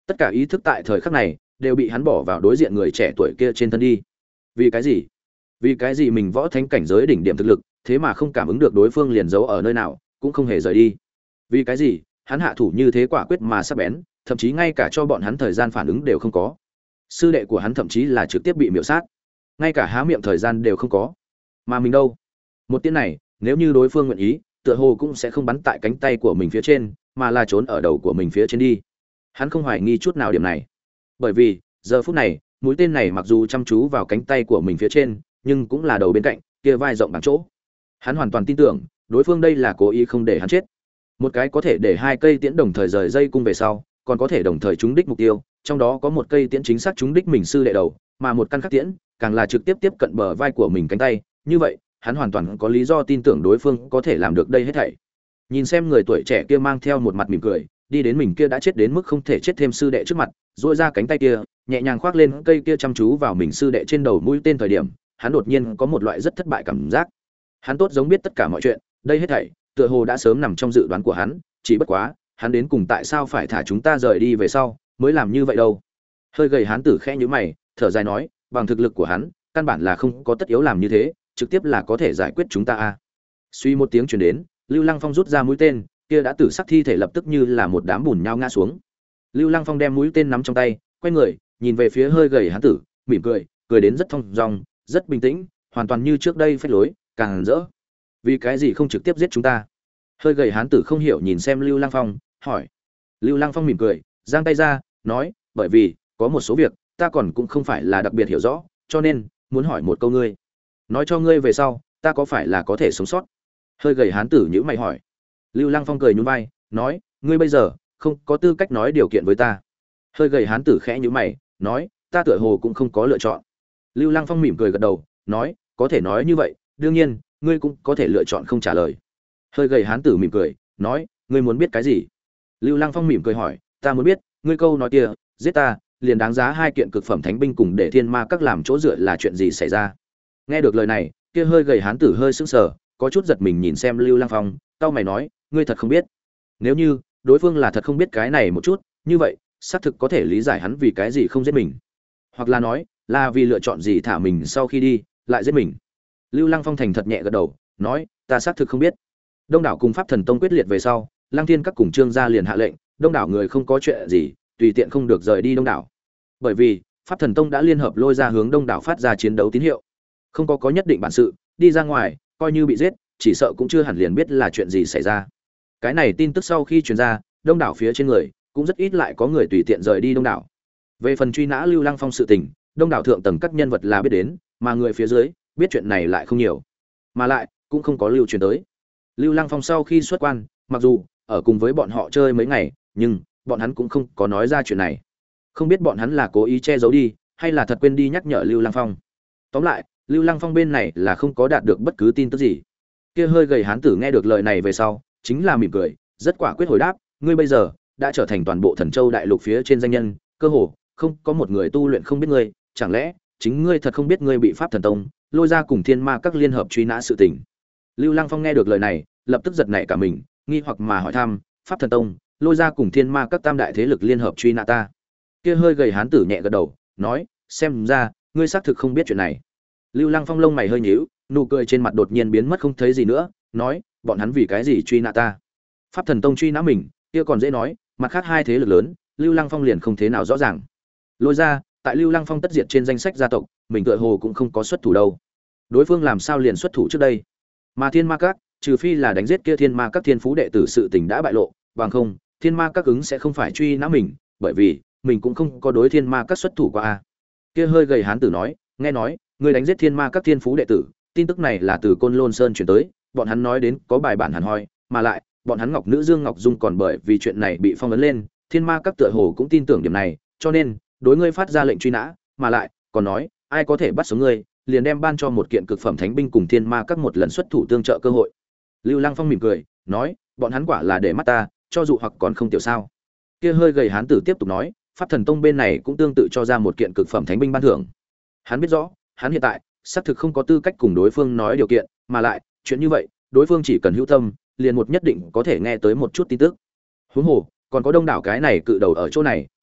Tất cả ý thức tại thời khắc này đều bị hắn bỏ vào đối diện người trẻ tuổi kia trên thân đi. Vì cái gì? Vì cái gì mình võ thánh cảnh giới đỉnh điểm thực lực, thế mà không cảm ứng được đối phương liền giấu ở nơi nào, cũng không hề rời đi. Vì cái gì? Hắn hạ thủ như thế quả quyết mà sắc bén, thậm chí ngay cả cho bọn hắn thời gian phản ứng đều không có. Sư đệ của hắn thậm chí là trực tiếp bị miểu sát, ngay cả há miệng thời gian đều không có. Mà mình đâu? Một tiếng này, nếu như đối phương nguyện ý, tựa hồ cũng sẽ không bắn tại cánh tay của mình phía trên, mà là trốn ở đầu của mình phía trên đi. Hắn không hoài nghi chút nào điểm này, bởi vì giờ phút này mũi tên này mặc dù chăm chú vào cánh tay của mình phía trên, nhưng cũng là đầu bên cạnh kia vai rộng bằng chỗ. Hắn hoàn toàn tin tưởng đối phương đây là cố ý không để hắn chết. Một cái có thể để hai cây tiễn đồng thời rời dây cung về sau, còn có thể đồng thời trúng đích mục tiêu, trong đó có một cây tiễn chính xác trúng đích mình sư đệ đầu, mà một căn khác tiễn càng là trực tiếp tiếp cận bờ vai của mình cánh tay. Như vậy hắn hoàn toàn có lý do tin tưởng đối phương có thể làm được đây hết thảy. Nhìn xem người tuổi trẻ kia mang theo một mặt mỉm cười, đi đến mình kia đã chết đến mức không thể chết thêm sư đệ trước mặt, duỗi ra cánh tay kia, nhẹ nhàng khoác lên cây kia chăm chú vào mình sư đệ trên đầu mũi tên thời điểm, hắn đột nhiên có một loại rất thất bại cảm giác. Hắn tốt giống biết tất cả mọi chuyện, đây hết thảy tựa hồ đã sớm nằm trong dự đoán của hắn, chỉ bất quá, hắn đến cùng tại sao phải thả chúng ta rời đi về sau, mới làm như vậy đâu. Hơi gầy hán tử khẽ nhíu mày, thở dài nói, bằng thực lực của hắn, căn bản là không có tất yếu làm như thế, trực tiếp là có thể giải quyết chúng ta a. Suy một tiếng truyền đến, Lưu Lăng Phong rút ra mũi tên, kia đã tử sắc thi thể lập tức như là một đám bùn nhão ngã xuống. Lưu Lăng Phong đem mũi tên nắm trong tay, quay người, nhìn về phía hơi gầy hán tử, mỉm cười, cười đến rất thong dong, rất bình tĩnh, hoàn toàn như trước đây phách lối, càng rỡ. Vì cái gì không trực tiếp giết chúng ta? Hơi gầy hán tử không hiểu nhìn xem Lưu Lăng Phong, hỏi. Lưu Lăng Phong mỉm cười, giang tay ra, nói, bởi vì có một số việc ta còn cũng không phải là đặc biệt hiểu rõ, cho nên muốn hỏi một câu ngươi. Nói cho ngươi về sau, ta có phải là có thể sống sót? Hơi gầy hán tử nhíu mày hỏi. Lưu Lăng Phong cười nhún vai, nói, ngươi bây giờ không có tư cách nói điều kiện với ta. Hơi gầy hán tử khẽ nhíu mày, nói, ta tựa hồ cũng không có lựa chọn. Lưu Lăng Phong mỉm cười gật đầu, nói, có thể nói như vậy, đương nhiên, ngươi cũng có thể lựa chọn không trả lời. Hơi gầy hán tử mỉm cười, nói, ngươi muốn biết cái gì? Lưu Lăng Phong mỉm cười hỏi, ta muốn biết, ngươi câu nói kia, giết ta, liền đáng giá hai kiện cực phẩm thánh binh cùng để thiên ma các làm chỗ dựa là chuyện gì xảy ra? Nghe được lời này, kia hơi gầy hán tử hơi sững sờ, có chút giật mình nhìn xem Lưu Lăng Phong, cau mày nói, ngươi thật không biết? Nếu như đối phương là thật không biết cái này một chút, như vậy, xác thực có thể lý giải hắn vì cái gì không giết mình, hoặc là nói, là vì lựa chọn gì thả mình sau khi đi, lại giết mình. Lưu Lăng Phong thành thật nhẹ gật đầu, nói, ta xác thực không biết. Đông đảo cùng Pháp Thần Tông quyết liệt về sau, Lăng Thiên các cùng Trương gia liền hạ lệnh, đông đảo người không có chuyện gì, tùy tiện không được rời đi đông đảo. Bởi vì, Pháp Thần Tông đã liên hợp lôi ra hướng đông đảo phát ra chiến đấu tín hiệu. Không có có nhất định bản sự, đi ra ngoài, coi như bị giết, chỉ sợ cũng chưa hẳn liền biết là chuyện gì xảy ra. Cái này tin tức sau khi truyền ra, đông đảo phía trên người cũng rất ít lại có người tùy tiện rời đi đông đảo. Về phần truy nã Lưu Lăng Phong sự tình, đông đảo thượng tầng các nhân vật là biết đến, mà người phía dưới biết chuyện này lại không nhiều, mà lại cũng không có lưu truyền tới. Lưu Lăng Phong sau khi xuất quan, mặc dù ở cùng với bọn họ chơi mấy ngày, nhưng bọn hắn cũng không có nói ra chuyện này. Không biết bọn hắn là cố ý che giấu đi, hay là thật quên đi nhắc nhở Lưu Lăng Phong. Tóm lại, Lưu Lăng Phong bên này là không có đạt được bất cứ tin tức gì. Kia hơi gầy hán tử nghe được lời này về sau, chính là mỉm cười, rất quả quyết hồi đáp, ngươi bây giờ đã trở thành toàn bộ Thần Châu đại lục phía trên danh nhân, cơ hồ không có một người tu luyện không biết ngươi, chẳng lẽ chính ngươi thật không biết ngươi bị Pháp Thần Tông lôi ra cùng Thiên Ma các liên hợp truy nã sự tình? Lưu Lăng Phong nghe được lời này, lập tức giật nảy cả mình, nghi hoặc mà hỏi thăm, Pháp Thần Tông lôi ra cùng Thiên Ma các tam đại thế lực liên hợp truy nã ta? Kia hơi gầy hán tử nhẹ gật đầu, nói, xem ra ngươi xác thực không biết chuyện này. Lưu Lăng Phong lông mày hơi nhíu, nụ cười trên mặt đột nhiên biến mất không thấy gì nữa, nói, bọn hắn vì cái gì truy nã ta? Pháp Thần Tông truy nã mình, kia còn dễ nói, mặt khác hai thế lực lớn, Lưu Lăng Phong liền không thế nào rõ ràng. Lôi ra, tại Lưu Lăng Phong tất diệt trên danh sách gia tộc, mình tựa hồ cũng không có xuất thủ đâu. Đối phương làm sao liền xuất thủ trước đây? Mà Thiên Ma các, trừ phi là đánh giết kia Thiên Ma các thiên phú đệ tử sự tình đã bại lộ, bằng không, Thiên Ma các ứng sẽ không phải truy nã mình, bởi vì mình cũng không có đối Thiên Ma các xuất thủ qua a. Kia hơi gầy hán tử nói, nghe nói, người đánh giết Thiên Ma các thiên phú đệ tử, tin tức này là từ Côn Lôn Sơn truyền tới, bọn hắn nói đến có bài bản hẳn hoi, mà lại, bọn hắn Ngọc Nữ Dương Ngọc Dung còn bởi vì chuyện này bị phong ấn lên, Thiên Ma các tựa hồ cũng tin tưởng điểm này, cho nên đối ngươi phát ra lệnh truy nã, mà lại còn nói, ai có thể bắt sống ngươi, liền đem ban cho một kiện cực phẩm thánh binh cùng Thiên Ma các một lần xuất thủ tương trợ cơ hội. Lưu Lăng Phong mỉm cười, nói, bọn hắn quả là để mắt ta, cho dù hoặc còn không tiểu sao. Kia hơi gầy hán tử tiếp tục nói, Pháp Thần Tông bên này cũng tương tự cho ra một kiện cực phẩm thánh binh ban thưởng. Hắn biết rõ, hắn hiện tại xác thực không có tư cách cùng đối phương nói điều kiện, mà lại, chuyện như vậy, đối phương chỉ cần hữu tâm, liền một nhất định có thể nghe tới một chút tin tức. Huống hồ, còn có đông đảo cái này cự đầu ở chỗ này,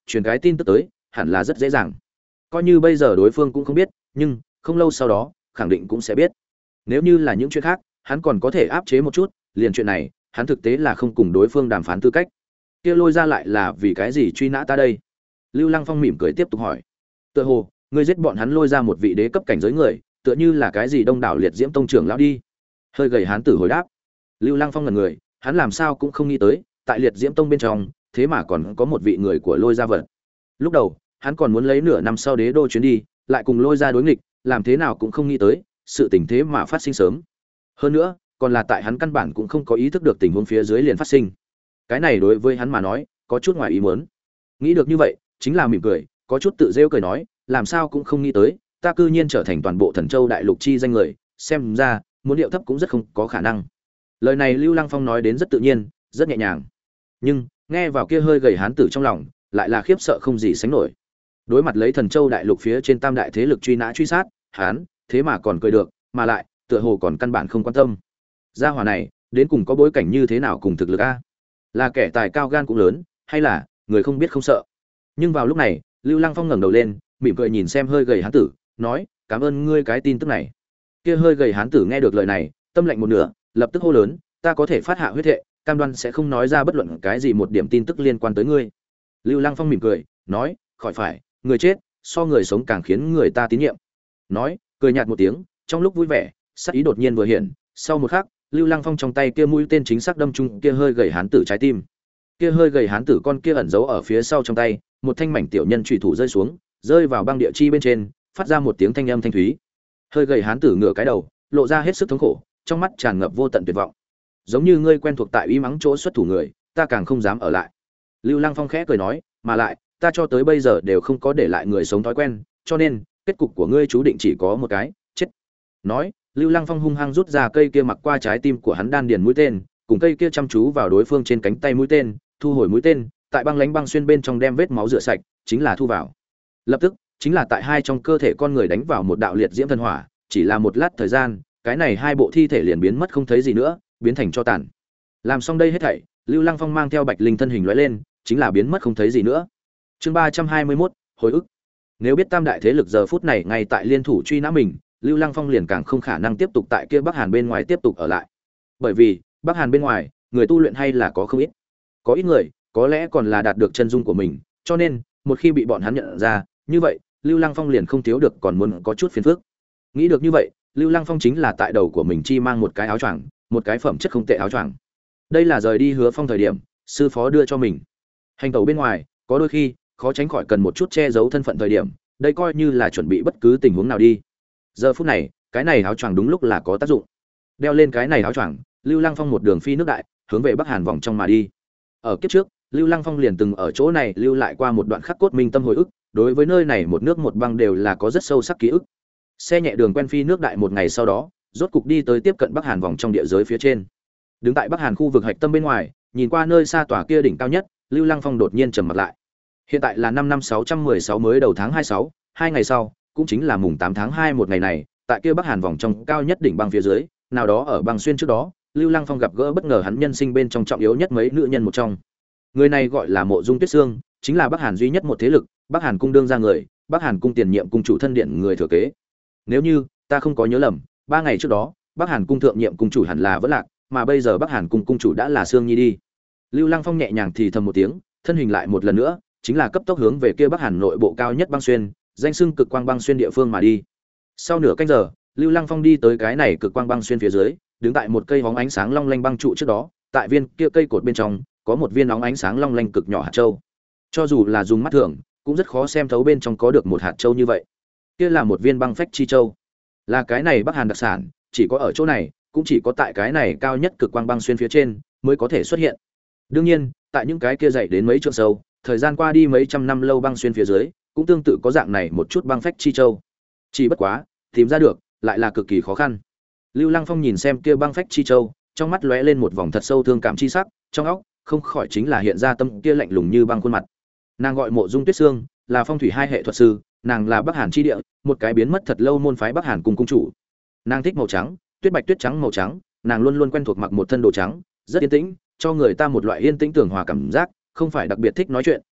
truyền cái tin tức tới hẳn là rất dễ dàng. Coi như bây giờ đối phương cũng không biết, nhưng không lâu sau đó khẳng định cũng sẽ biết. Nếu như là những chuyện khác hắn còn có thể áp chế một chút, liền chuyện này hắn thực tế là không cùng đối phương đàm phán tư cách. Kia Lôi Gia lại là vì cái gì truy nã ta đây? Lưu Lăng Phong mỉm cười tiếp tục hỏi. Tựa hồ ngươi giết bọn hắn Lôi Ra một vị đế cấp cảnh giới người, tựa như là cái gì Đông đảo liệt diễm tông trưởng lão đi. Hơi gầy hán tử hồi đáp. Lưu Lăng Phong ngẩn người, hắn làm sao cũng không nghĩ tới, tại liệt diễm tông bên trong, thế mà còn có một vị người của Lôi Gia vật. Lúc đầu, hắn còn muốn lấy nửa năm sau đế đô chuyến đi, lại cùng Lôi Gia đối nghịch, làm thế nào cũng không nghĩ tới, sự tình thế mà phát sinh sớm. Hơn nữa, còn là tại hắn căn bản cũng không có ý thức được tình huống phía dưới liền phát sinh. Cái này đối với hắn mà nói, có chút ngoài ý muốn. Nghĩ được như vậy, chính là mỉm cười, có chút tự rêu cười nói, làm sao cũng không nghĩ tới, ta cư nhiên trở thành toàn bộ Thần Châu đại lục chi danh người, xem ra, muốn điệu thấp cũng rất không có khả năng. Lời này Lưu Lăng Phong nói đến rất tự nhiên, rất nhẹ nhàng. Nhưng, nghe vào kia hơi gầy hán tử trong lòng, lại là khiếp sợ không gì sánh nổi. Đối mặt lấy Thần Châu đại lục phía trên tam đại thế lực truy nã truy sát, hắn, thế mà còn cười được, mà lại, tựa hồ còn căn bản không quan tâm. Gia hỏa này, đến cùng có bối cảnh như thế nào cùng thực lực a? Là kẻ tài cao gan cũng lớn, hay là người không biết không sợ? Nhưng vào lúc này, Lưu Lăng Phong ngẩng đầu lên, mỉm cười nhìn xem hơi gầy hán tử, nói, "Cảm ơn ngươi cái tin tức này." Kia hơi gầy hán tử nghe được lời này, tâm lạnh một nửa, lập tức hô lớn, "Ta có thể phát hạ huyết thệ, cam đoan sẽ không nói ra bất luận cái gì một điểm tin tức liên quan tới ngươi." Lưu Lăng Phong mỉm cười, nói, "Khỏi phải, người chết, so người sống càng khiến người ta tín nhiệm." Nói, cười nhạt một tiếng, trong lúc vui vẻ, sắc ý đột nhiên vừa hiện, sau một khắc, Lưu Lăng Phong trong tay kia mũi tên chính xác đâm trúng kia hơi gầy hán tử trái tim. Kia hơi gầy hán tử con kia ẩn giấu ở phía sau trong tay, một thanh mảnh tiểu nhân chủy thủ rơi xuống, rơi vào băng địa chi bên trên, phát ra một tiếng thanh âm thanh thúy. Hơi gầy hán tử ngửa cái đầu, lộ ra hết sức thống khổ, trong mắt tràn ngập vô tận tuyệt vọng. Giống như ngươi quen thuộc tại uy mắng chỗ xuất thủ người, ta càng không dám ở lại. Lưu Lăng Phong khẽ cười nói, mà lại, ta cho tới bây giờ đều không có để lại người sống thói quen, cho nên, kết cục của ngươi chú định chỉ có một cái, chết. Nói, Lưu Lăng Phong hung hăng rút ra cây kia mặc qua trái tim của hắn đan điền mũi tên, cùng cây kia chăm chú vào đối phương trên cánh tay mũi tên, thu hồi mũi tên, tại băng lánh băng xuyên bên trong đem vết máu rửa sạch, chính là thu vào. Lập tức, chính là tại hai trong cơ thể con người đánh vào một đạo liệt diễm thần hỏa, chỉ là một lát thời gian, cái này hai bộ thi thể liền biến mất không thấy gì nữa, biến thành tro tàn. Làm xong đây hết thảy, Lưu Lăng Phong mang theo Bạch Linh thân hình lóe lên, chính là biến mất không thấy gì nữa. Chương ba trăm hai mươi mốt, hồi ức. Nếu biết tam đại thế lực giờ phút này ngay tại liên thủ truy nã mình, Lưu Lăng Phong liền càng không khả năng tiếp tục tại kia Bắc Hàn bên ngoài tiếp tục ở lại. Bởi vì, Bắc Hàn bên ngoài, người tu luyện hay là có không ít. Có ít người, có lẽ còn là đạt được chân dung của mình, cho nên, một khi bị bọn hắn nhận ra, như vậy, Lưu Lăng Phong liền không thiếu được còn muốn có chút phiền phức. Nghĩ được như vậy, Lưu Lăng Phong chính là tại đầu của mình chi mang một cái áo choàng, một cái phẩm chất không tệ áo choàng. Đây là rời đi Hứa Phong thời điểm, sư phó đưa cho mình. Hành tẩu bên ngoài, có đôi khi, khó tránh khỏi cần một chút che giấu thân phận thời điểm, đây coi như là chuẩn bị bất cứ tình huống nào đi. Giờ phút này, cái này áo choàng đúng lúc là có tác dụng. Đeo lên cái này áo choàng, Lưu Lăng Phong một đường phi nước đại, hướng về Bắc Hàn vòng trong mà đi. Ở kiếp trước, Lưu Lăng Phong liền từng ở chỗ này lưu lại qua một đoạn khắc cốt minh tâm hồi ức, đối với nơi này một nước một băng đều là có rất sâu sắc ký ức. Xe nhẹ đường quen phi nước đại một ngày sau đó, rốt cục đi tới tiếp cận Bắc Hàn vòng trong địa giới phía trên. Đứng tại Bắc Hàn khu vực hạch tâm bên ngoài, nhìn qua nơi xa tòa kia đỉnh cao nhất, Lưu Lăng Phong đột nhiên trầm mặt lại. Hiện tại là năm năm sáu trăm mười sáu mới đầu tháng hai mươi sáu, hai ngày sau, cũng chính là mùng tám tháng hai một ngày này, tại kia Bắc Hàn vòng trong cao nhất đỉnh băng phía dưới, nào đó ở băng xuyên trước đó, Lưu Lăng Phong gặp gỡ bất ngờ hắn nhân sinh bên trong trọng yếu nhất mấy nữ nhân một trong. Người này gọi là Mộ Dung Tuyết Sương, chính là Bắc Hàn duy nhất một thế lực, Bắc Hàn cung đương ra người, Bắc Hàn cung tiền nhiệm cung chủ thân điện người thừa kế. Nếu như ta không có nhớ lầm, ba ngày trước đó, Bắc Hàn cung thượng nhiệm cung chủ hẳn là vẫn lạc, mà bây giờ Bắc Hàn cung cung chủ đã là Sương Nhi đi. Lưu Lăng Phong nhẹ nhàng thì thầm một tiếng, thân hình lại một lần nữa, chính là cấp tốc hướng về kia Bắc Hàn nội bộ cao nhất băng xuyên, danh xưng cực quang băng xuyên địa phương mà đi. Sau nửa canh giờ, Lưu Lăng Phong đi tới cái này cực quang băng xuyên phía dưới, đứng tại một cây bóng ánh sáng long lanh băng trụ trước đó, tại viên kia cây cột bên trong, có một viên óng ánh sáng long lanh cực nhỏ hạt châu. Cho dù là dùng mắt thường, cũng rất khó xem thấu bên trong có được một hạt châu như vậy. Kia là một viên băng phách chi châu. Là cái này Bắc Hàn đặc sản, chỉ có ở chỗ này, cũng chỉ có tại cái này cao nhất cực quang băng xuyên phía trên mới có thể xuất hiện. Đương nhiên, tại những cái kia dày đến mấy trượng sâu, thời gian qua đi mấy trăm năm lâu băng xuyên phía dưới, cũng tương tự có dạng này một chút băng phách chi châu. Chỉ bất quá, tìm ra được lại là cực kỳ khó khăn. Lưu Lăng Phong nhìn xem kia băng phách chi châu, trong mắt lóe lên một vòng thật sâu thương cảm chi sắc, trong óc không khỏi chính là hiện ra tâm kia lạnh lùng như băng khuôn mặt. Nàng gọi Mộ Dung Tuyết Sương, là phong thủy hai hệ thuật sư, nàng là Bắc Hàn chi địa, một cái biến mất thật lâu môn phái Bắc Hàn cung cung chủ. Nàng thích màu trắng, tuyết bạch tuyết trắng màu trắng, nàng luôn luôn quen thuộc mặc một thân đồ trắng, rất yên tĩnh, cho người ta một loại yên tĩnh tưởng hòa cảm giác, không phải đặc biệt thích nói chuyện,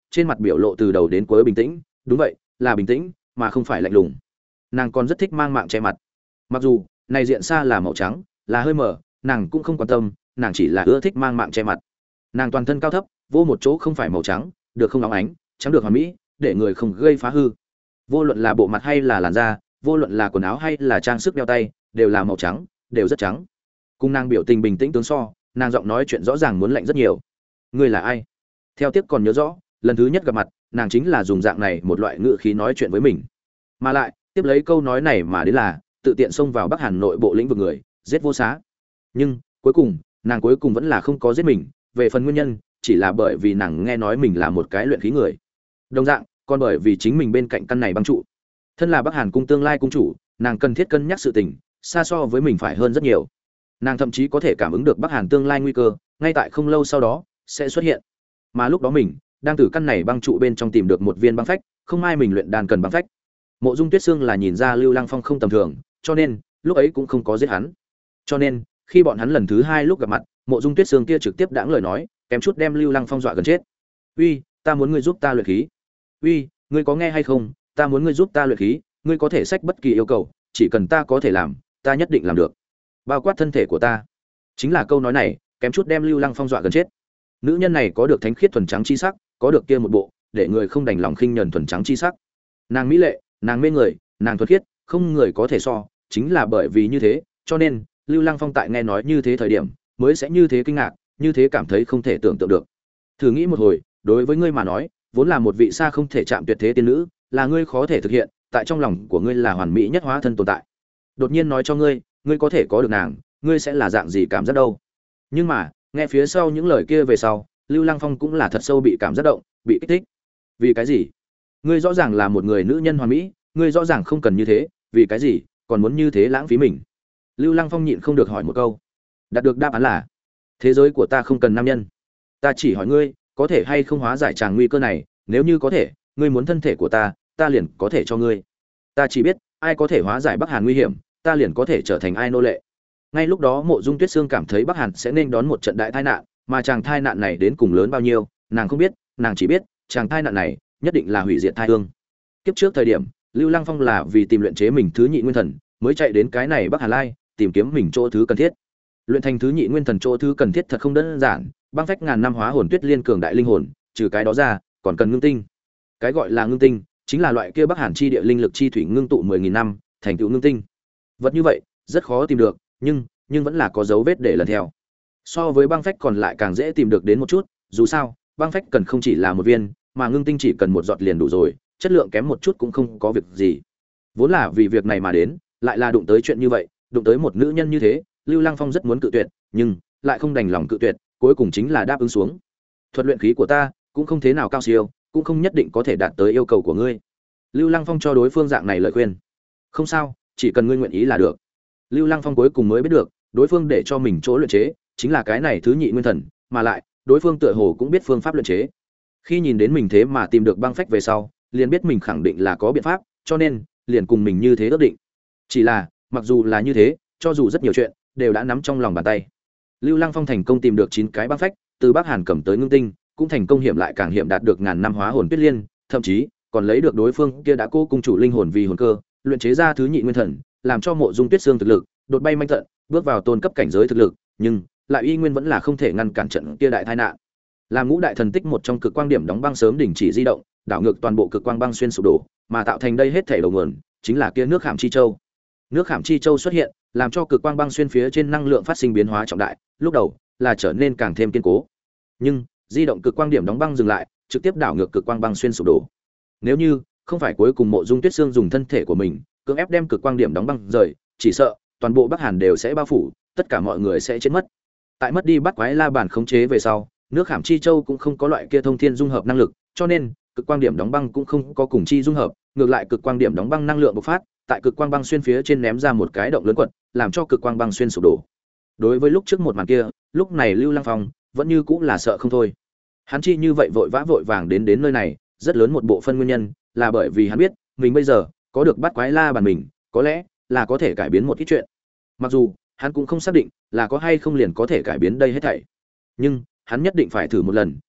trên mặt biểu lộ từ đầu đến cuối bình tĩnh, đúng vậy, là bình tĩnh, mà không phải lạnh lùng. Nàng còn rất thích mang mạng che mặt. Mặc dù này diện xa là màu trắng, là hơi mờ, nàng cũng không quan tâm, nàng chỉ là ưa thích mang mạng che mặt. Nàng toàn thân cao thấp, vô một chỗ không phải màu trắng, được không óng ánh, trắng được hoàn mỹ, để người không gây phá hư. Vô luận là bộ mặt hay là làn da, vô luận là quần áo hay là trang sức đeo tay, đều là màu trắng, đều rất trắng. Cùng nàng biểu tình bình tĩnh tướng so, nàng giọng nói chuyện rõ ràng muốn lạnh rất nhiều. Ngươi là ai? Theo tiếp còn nhớ rõ, lần thứ nhất gặp mặt, nàng chính là dùng dạng này một loại ngữ khí nói chuyện với mình. Mà lại, tiếp lấy câu nói này mà đến là tự tiện xông vào Bắc Hàn nội bộ lĩnh vực người, giết vô xá. Nhưng, cuối cùng, nàng cuối cùng vẫn là không có giết mình, về phần nguyên nhân, chỉ là bởi vì nàng nghe nói mình là một cái luyện khí người. Đồng dạng, còn bởi vì chính mình bên cạnh căn này băng trụ. Thân là Bắc Hàn cung tương lai cung chủ, nàng cần thiết cân nhắc sự tình, xa so với mình phải hơn rất nhiều. Nàng thậm chí có thể cảm ứng được Bắc Hàn tương lai nguy cơ, ngay tại không lâu sau đó sẽ xuất hiện. Mà lúc đó mình đang từ căn này băng trụ bên trong tìm được một viên băng phách, không ai mình luyện đan cần băng phách. Mộ Dung Tuyết Sương là nhìn ra Lưu Lăng Phong không tầm thường, cho nên lúc ấy cũng không có giết hắn. Cho nên, khi bọn hắn lần thứ hai lúc gặp mặt, Mộ Dung Tuyết Sương kia trực tiếp đãng lời nói, kém chút đem Lưu Lăng Phong dọa gần chết. "Uy, ta muốn ngươi giúp ta luyện khí." "Uy, ngươi có nghe hay không? Ta muốn ngươi giúp ta luyện khí, ngươi có thể xách bất kỳ yêu cầu, chỉ cần ta có thể làm, ta nhất định làm được. Bao quát thân thể của ta." Chính là câu nói này, kém chút đem Lưu Lăng Phong dọa gần chết. Nữ nhân này có được thánh khiết thuần trắng chi sắc, có được kia một bộ, để người không đành lòng khinh nhẫn thuần trắng chi sắc. Nàng mỹ lệ, nàng mê người, nàng thuần khiết, không người có thể so, chính là bởi vì như thế, cho nên Lưu Lăng Phong tại nghe nói như thế thời điểm, mới sẽ như thế kinh ngạc, như thế cảm thấy không thể tưởng tượng được. Thử nghĩ một hồi, đối với ngươi mà nói, vốn là một vị xa không thể chạm tuyệt thế tiên nữ, là ngươi khó thể thực hiện, tại trong lòng của ngươi là hoàn mỹ nhất hóa thân tồn tại. Đột nhiên nói cho ngươi, ngươi có thể có được nàng, ngươi sẽ là dạng gì cảm giác đâu? Nhưng mà, nghe phía sau những lời kia về sau, Lưu Lăng Phong cũng là thật sâu bị cảm giác động, bị kích thích. Vì cái gì? Ngươi rõ ràng là một người nữ nhân hoàn mỹ, ngươi rõ ràng không cần như thế, vì cái gì còn muốn như thế lãng phí mình? Lưu Lăng Phong nhịn không được hỏi một câu. Đạt được đáp án là: thế giới của ta không cần nam nhân. Ta chỉ hỏi ngươi, có thể hay không hóa giải tràng nguy cơ này, nếu như có thể, ngươi muốn thân thể của ta, ta liền có thể cho ngươi. Ta chỉ biết, ai có thể hóa giải Bắc Hàn nguy hiểm, ta liền có thể trở thành ai nô lệ. Ngay lúc đó Mộ Dung Tuyết Sương cảm thấy Bắc Hàn sẽ nên đón một trận đại tai nạn, mà chàng tai nạn này đến cùng lớn bao nhiêu, nàng không biết, nàng chỉ biết, chàng tai nạn này nhất định là hủy diệt tai ương. Kiếp trước thời điểm, Lưu Lăng Phong là vì tìm luyện chế mình thứ nhị nguyên thần, mới chạy đến cái này Bắc Hàn Lai, tìm kiếm mình chỗ thứ cần thiết. Luyện thành thứ nhị nguyên thần chỗ thứ cần thiết thật không đơn giản, băng phách ngàn năm hóa hồn tuyết liên cường đại linh hồn, trừ cái đó ra, còn cần ngưng tinh. Cái gọi là ngưng tinh, chính là loại kia Bắc Hàn chi địa linh lực chi thủy ngưng tụ mười nghìn năm, thành tựu ngưng tinh. Vật như vậy, rất khó tìm được, nhưng nhưng vẫn là có dấu vết để lần theo. So với băng phách còn lại càng dễ tìm được đến một chút, dù sao, băng phách cần không chỉ là một viên, mà ngưng tinh chỉ cần một giọt liền đủ rồi, chất lượng kém một chút cũng không có việc gì. Vốn là vì việc này mà đến, lại là đụng tới chuyện như vậy, đụng tới một nữ nhân như thế, Lưu Lăng Phong rất muốn cự tuyệt, nhưng lại không đành lòng cự tuyệt, cuối cùng chính là đáp ứng xuống. Thuật luyện khí của ta cũng không thế nào cao siêu, cũng không nhất định có thể đạt tới yêu cầu của ngươi. Lưu Lăng Phong cho đối phương dạng này lời khuyên. Không sao, chỉ cần ngươi nguyện ý là được. Lưu Lăng Phong cuối cùng mới biết được, đối phương để cho mình chỗ luyện chế chính là cái này thứ nhị nguyên thần, mà lại, đối phương tựa hồ cũng biết phương pháp luyện chế. Khi nhìn đến mình thế mà tìm được băng phách về sau, liền biết mình khẳng định là có biện pháp, cho nên liền cùng mình như thế ước định. Chỉ là, mặc dù là như thế, cho dù rất nhiều chuyện đều đã nắm trong lòng bàn tay. Lưu Lăng Phong thành công tìm được chín cái băng phách, từ Bắc Hàn cầm tới ngưng tinh, cũng thành công hiểm lại càng hiểm đạt được ngàn năm hóa hồn tuyết liên, thậm chí còn lấy được đối phương kia đã cô cung chủ linh hồn vì hồn cơ, luyện chế ra thứ nhị nguyên thần, làm cho Mộ Dung Tuyết Sương thực lực đột bay manh tận, bước vào tôn cấp cảnh giới thực lực, nhưng lại y nguyên vẫn là không thể ngăn cản trận kia đại tai nạn. Làm ngũ đại thần tích một trong cực quang điểm đóng băng sớm đình chỉ di động, đảo ngược toàn bộ cực quang băng xuyên sụp đổ, mà tạo thành đây hết thảy đầu nguồn chính là kia nước Khảm Chi Châu. Nước Khảm Chi Châu xuất hiện, làm cho cực quang băng xuyên phía trên năng lượng phát sinh biến hóa trọng đại, lúc đầu là trở nên càng thêm kiên cố. Nhưng, di động cực quang điểm đóng băng dừng lại, trực tiếp đảo ngược cực quang băng xuyên sụp đổ. Nếu như không phải cuối cùng Mộ Dung Tuyết Sương dùng thân thể của mình cưỡng ép đem cực quang điểm đóng băng rời, chỉ sợ toàn bộ Bắc Hàn đều sẽ bao phủ, tất cả mọi người sẽ chết mất. Tại mất đi Bắt Quái La Bàn khống chế về sau, nước Khảm Chi Châu cũng không có loại kia thông thiên dung hợp năng lực, cho nên cực quang điểm đóng băng cũng không có cùng chi dung hợp, ngược lại cực quang điểm đóng băng năng lượng bộc phát, tại cực quang băng xuyên phía trên ném ra một cái động lớn quật, làm cho cực quang băng xuyên sụp đổ. Đối với lúc trước một màn kia, lúc này Lưu Lăng Phong vẫn như cũng là sợ không thôi. Hắn chi như vậy vội vã vội vàng đến đến nơi này, rất lớn một bộ phân nguyên nhân là bởi vì hắn biết, mình bây giờ có được Bắt Quái La Bàn mình, có lẽ là có thể cải biến một ít chuyện. Mặc dù hắn cũng không xác định là có hay không liền có thể cải biến đây hết thảy, nhưng hắn nhất định phải thử một lần,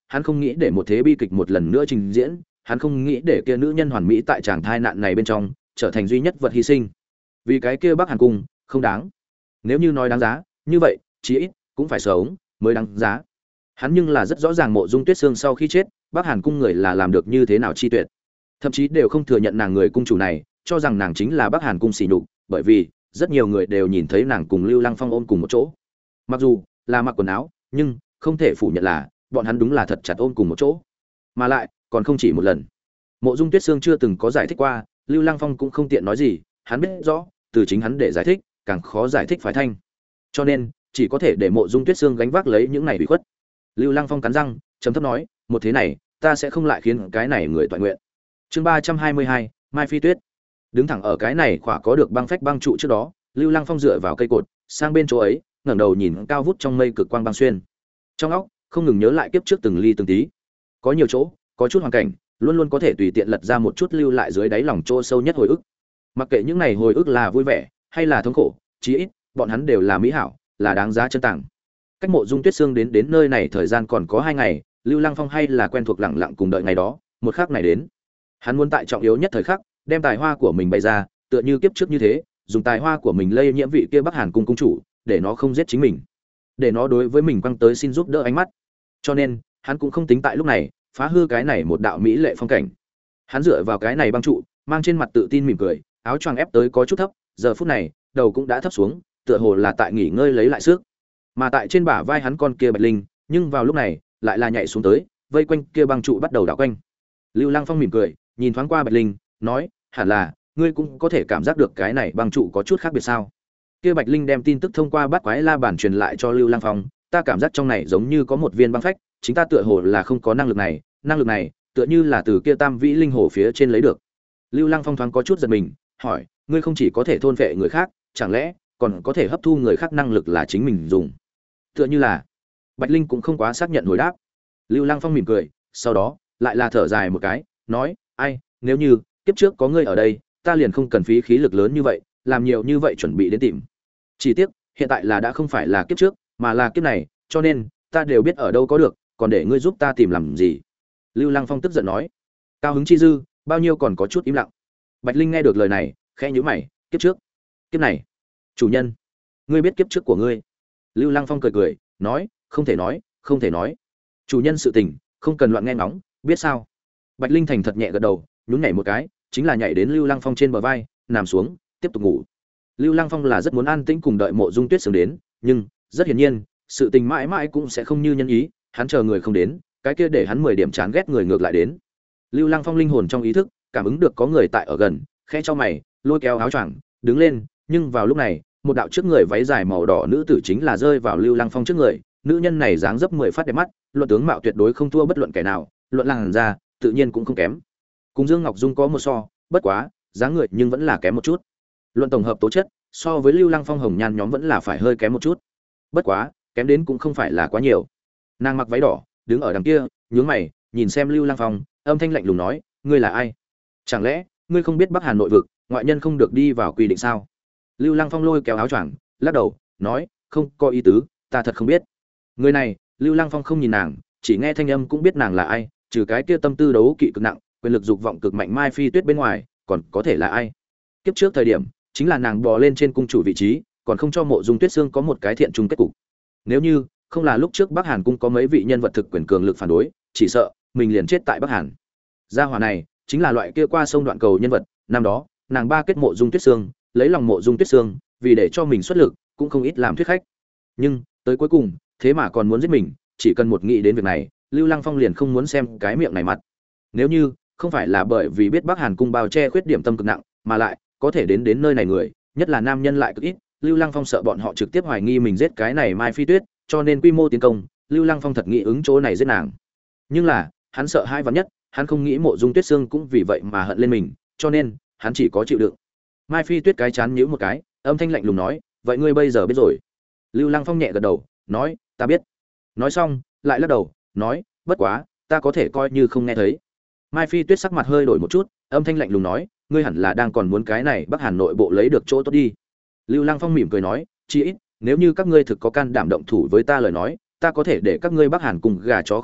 hắn không nghĩ để một thế bi kịch một lần nữa trình diễn, hắn không nghĩ để kia nữ nhân hoàn mỹ tại chàng thai nạn này bên trong trở thành duy nhất vật hy sinh. Vì cái kia Bắc Hàn cung không đáng. Nếu như nói đáng giá, như vậy, chí ít cũng phải sống mới đáng giá. Hắn nhưng là rất rõ ràng Mộ Dung Tuyết Sương sau khi chết, Bắc Hàn cung người là làm được như thế nào chi tuyệt. Thậm chí đều không thừa nhận nàng người cung chủ này, cho rằng nàng chính là Bắc Hàn cung sỉ nhục, bởi vì rất nhiều người đều nhìn thấy nàng cùng Lưu Lăng Phong ôm cùng một chỗ. Mặc dù là mặc quần áo, nhưng không thể phủ nhận là bọn hắn đúng là thật chặt ôm cùng một chỗ. Mà lại, còn không chỉ một lần. Mộ Dung Tuyết Sương chưa từng có giải thích qua, Lưu Lăng Phong cũng không tiện nói gì, hắn biết rõ, từ chính hắn để giải thích, càng khó giải thích phải thanh. Cho nên, chỉ có thể để Mộ Dung Tuyết Sương gánh vác lấy những này bị khuất. Lưu Lăng Phong cắn răng, trầm thấp nói, một thế này, ta sẽ không lại khiến cái này người toại nguyện. Chương ba trăm hai mươi hai, Mai Phi Tuyết. Đứng thẳng ở cái này khỏa có được băng phách băng trụ trước đó, Lưu Lăng Phong dựa vào cây cột, sang bên chỗ ấy, ngẩng đầu nhìn cao vút trong mây cực quang băng xuyên. Trong óc, không ngừng nhớ lại kiếp trước từng ly từng tí. Có nhiều chỗ, có chút hoàn cảnh, luôn luôn có thể tùy tiện lật ra một chút lưu lại dưới đáy lòng chỗ sâu nhất hồi ức. Mặc kệ những này hồi ức là vui vẻ hay là thống khổ, chí ít, bọn hắn đều là mỹ hảo, là đáng giá trân tàng. Cách Mộ Dung Tuyết Sương đến đến nơi này thời gian còn có hai ngày, Lưu Lăng Phong hay là quen thuộc lặng lặng cùng đợi ngày đó, một khắc này đến. Hắn muốn tại trọng yếu nhất thời khắc, đem tài hoa của mình bày ra, tựa như kiếp trước như thế, dùng tài hoa của mình lây nhiễm vị kia Bắc Hàn cung cung chủ, để nó không giết chính mình, để nó đối với mình quăng tới xin giúp đỡ ánh mắt. Cho nên, hắn cũng không tính tại lúc này phá hư cái này một đạo mỹ lệ phong cảnh. Hắn dựa vào cái này băng trụ, mang trên mặt tự tin mỉm cười, áo choàng ép tới có chút thấp, giờ phút này, đầu cũng đã thấp xuống, tựa hồ là tại nghỉ ngơi lấy lại sức. Mà tại trên bả vai hắn con kia Bạch Linh, nhưng vào lúc này, lại là nhảy xuống tới, vây quanh kia băng trụ bắt đầu đảo quanh. Lưu Lăng Phong mỉm cười, nhìn thoáng qua Bạch Linh, nói, hẳn là ngươi cũng có thể cảm giác được cái này băng trụ có chút khác biệt sao? Kia Bạch Linh đem tin tức thông qua Bát Quái La bản truyền lại cho Lưu Lăng Phong, ta cảm giác trong này giống như có một viên băng phách, chính ta tựa hồ là không có năng lực này, năng lực này, tựa như là từ kia Tam Vĩ Linh Hồ phía trên lấy được. Lưu Lăng Phong thoáng có chút giật mình, hỏi, ngươi không chỉ có thể thôn phệ người khác, chẳng lẽ còn có thể hấp thu người khác năng lực là chính mình dùng? Tựa như là. Bạch Linh cũng không quá xác nhận hồi đáp. Lưu Lăng Phong mỉm cười, sau đó lại là thở dài một cái, nói, ai, nếu như kiếp trước có ngươi ở đây, ta liền không cần phí khí lực lớn như vậy, làm nhiều như vậy chuẩn bị đến tìm. Chỉ tiếc, hiện tại là đã không phải là kiếp trước, mà là kiếp này, cho nên ta đều biết ở đâu có được, còn để ngươi giúp ta tìm làm gì? Lưu Lăng Phong tức giận nói. Cao hứng chi dư, bao nhiêu còn có chút im lặng. Bạch Linh nghe được lời này, khẽ nhíu mày, kiếp trước, kiếp này, chủ nhân, ngươi biết kiếp trước của ngươi? Lưu Lăng Phong cười cười, nói, không thể nói, không thể nói. Chủ nhân sự tình, không cần loạn nghe ngóng, biết sao? Bạch Linh thành thật nhẹ gật đầu, nhún nhảy một cái, chính là nhảy đến Lưu Lăng Phong trên bờ vai, nằm xuống, tiếp tục ngủ. Lưu Lăng Phong là rất muốn an tĩnh cùng đợi Mộ Dung Tuyết Sương đến, nhưng rất hiển nhiên, sự tình mãi mãi cũng sẽ không như nhân ý, hắn chờ người không đến, cái kia để hắn mười điểm chán ghét người ngược lại đến. Lưu Lăng Phong linh hồn trong ý thức, cảm ứng được có người tại ở gần, khẽ cho mày, lôi kéo áo choàng, đứng lên, nhưng vào lúc này, một đạo trước người váy dài màu đỏ nữ tử chính là rơi vào Lưu Lăng Phong trước người, nữ nhân này dáng dấp mười phát đẹp mắt, luận tướng mạo tuyệt đối không thua bất luận kẻ nào, luận làn da, tự nhiên cũng không kém. Cùng Dương Ngọc Dung có một so, bất quá, dáng người nhưng vẫn là kém một chút. Luận tổng hợp tố chất, so với Lưu Lăng Phong hồng nhan nhóm vẫn là phải hơi kém một chút. Bất quá, kém đến cũng không phải là quá nhiều. Nàng mặc váy đỏ, đứng ở đằng kia, nhướng mày, nhìn xem Lưu Lăng Phong, âm thanh lạnh lùng nói, ngươi là ai? Chẳng lẽ ngươi không biết Bắc Hàn nội vực, ngoại nhân không được đi vào quy định sao? Lưu Lăng Phong lôi kéo áo choàng, lắc đầu, nói, không có ý tứ, ta thật không biết. Người này, Lưu Lăng Phong không nhìn nàng, chỉ nghe thanh âm cũng biết nàng là ai, trừ cái kia tâm tư đấu kỵ cực nặng, quyền lực dục vọng cực mạnh Mai Phi Tuyết bên ngoài, còn có thể là ai? Kiếp trước thời điểm, chính là nàng bò lên trên cung chủ vị trí, còn không cho Mộ Dung Tuyết Sương có một cái thiện chung kết cục. Nếu như không là lúc trước Bắc Hàn cung có mấy vị nhân vật thực quyền cường lực phản đối, chỉ sợ mình liền chết tại Bắc Hàn. Gia hỏa này chính là loại kia qua sông đoạn cầu nhân vật, năm đó, nàng ba kết Mộ Dung Tuyết Sương, lấy lòng Mộ Dung Tuyết Sương, vì để cho mình xuất lực, cũng không ít làm thuyết khách. Nhưng, tới cuối cùng, thế mà còn muốn giết mình, chỉ cần một nghĩ đến việc này, Lưu Lăng Phong liền không muốn xem cái miệng này mặt. Nếu như không phải là bởi vì biết Bắc Hàn cung bao che khuyết điểm tâm cực nặng, mà lại có thể đến đến nơi này người, nhất là nam nhân lại cực ít, Lưu Lăng Phong sợ bọn họ trực tiếp hoài nghi mình giết cái này Mai Phi Tuyết, cho nên quy mô tiến công, Lưu Lăng Phong thật nghĩ ứng chỗ này giết nàng. Nhưng là, hắn sợ hai vạn nhất, hắn không nghĩ Mộ Dung Tuyết Sương cũng vì vậy mà hận lên mình, cho nên, hắn chỉ có chịu đựng. Mai Phi Tuyết cái chán nhíu một cái, âm thanh lạnh lùng nói, "Vậy ngươi bây giờ biết rồi?" Lưu Lăng Phong nhẹ gật đầu, nói, "Ta biết." Nói xong, lại lắc đầu, nói, "Bất quá, ta có thể coi như không nghe thấy." Mai Phi Tuyết sắc mặt hơi đổi một chút, âm thanh lạnh lùng nói, "Ngươi hẳn là đang còn muốn cái này Bắc Hàn nội bộ lấy được chỗ tốt đi." Lưu Lăng Phong mỉm cười nói, "Chỉ ít, nếu như các ngươi thực có can đảm động thủ với ta lời nói, ta có thể để các ngươi Bắc Hàn cùng gà chó không yên,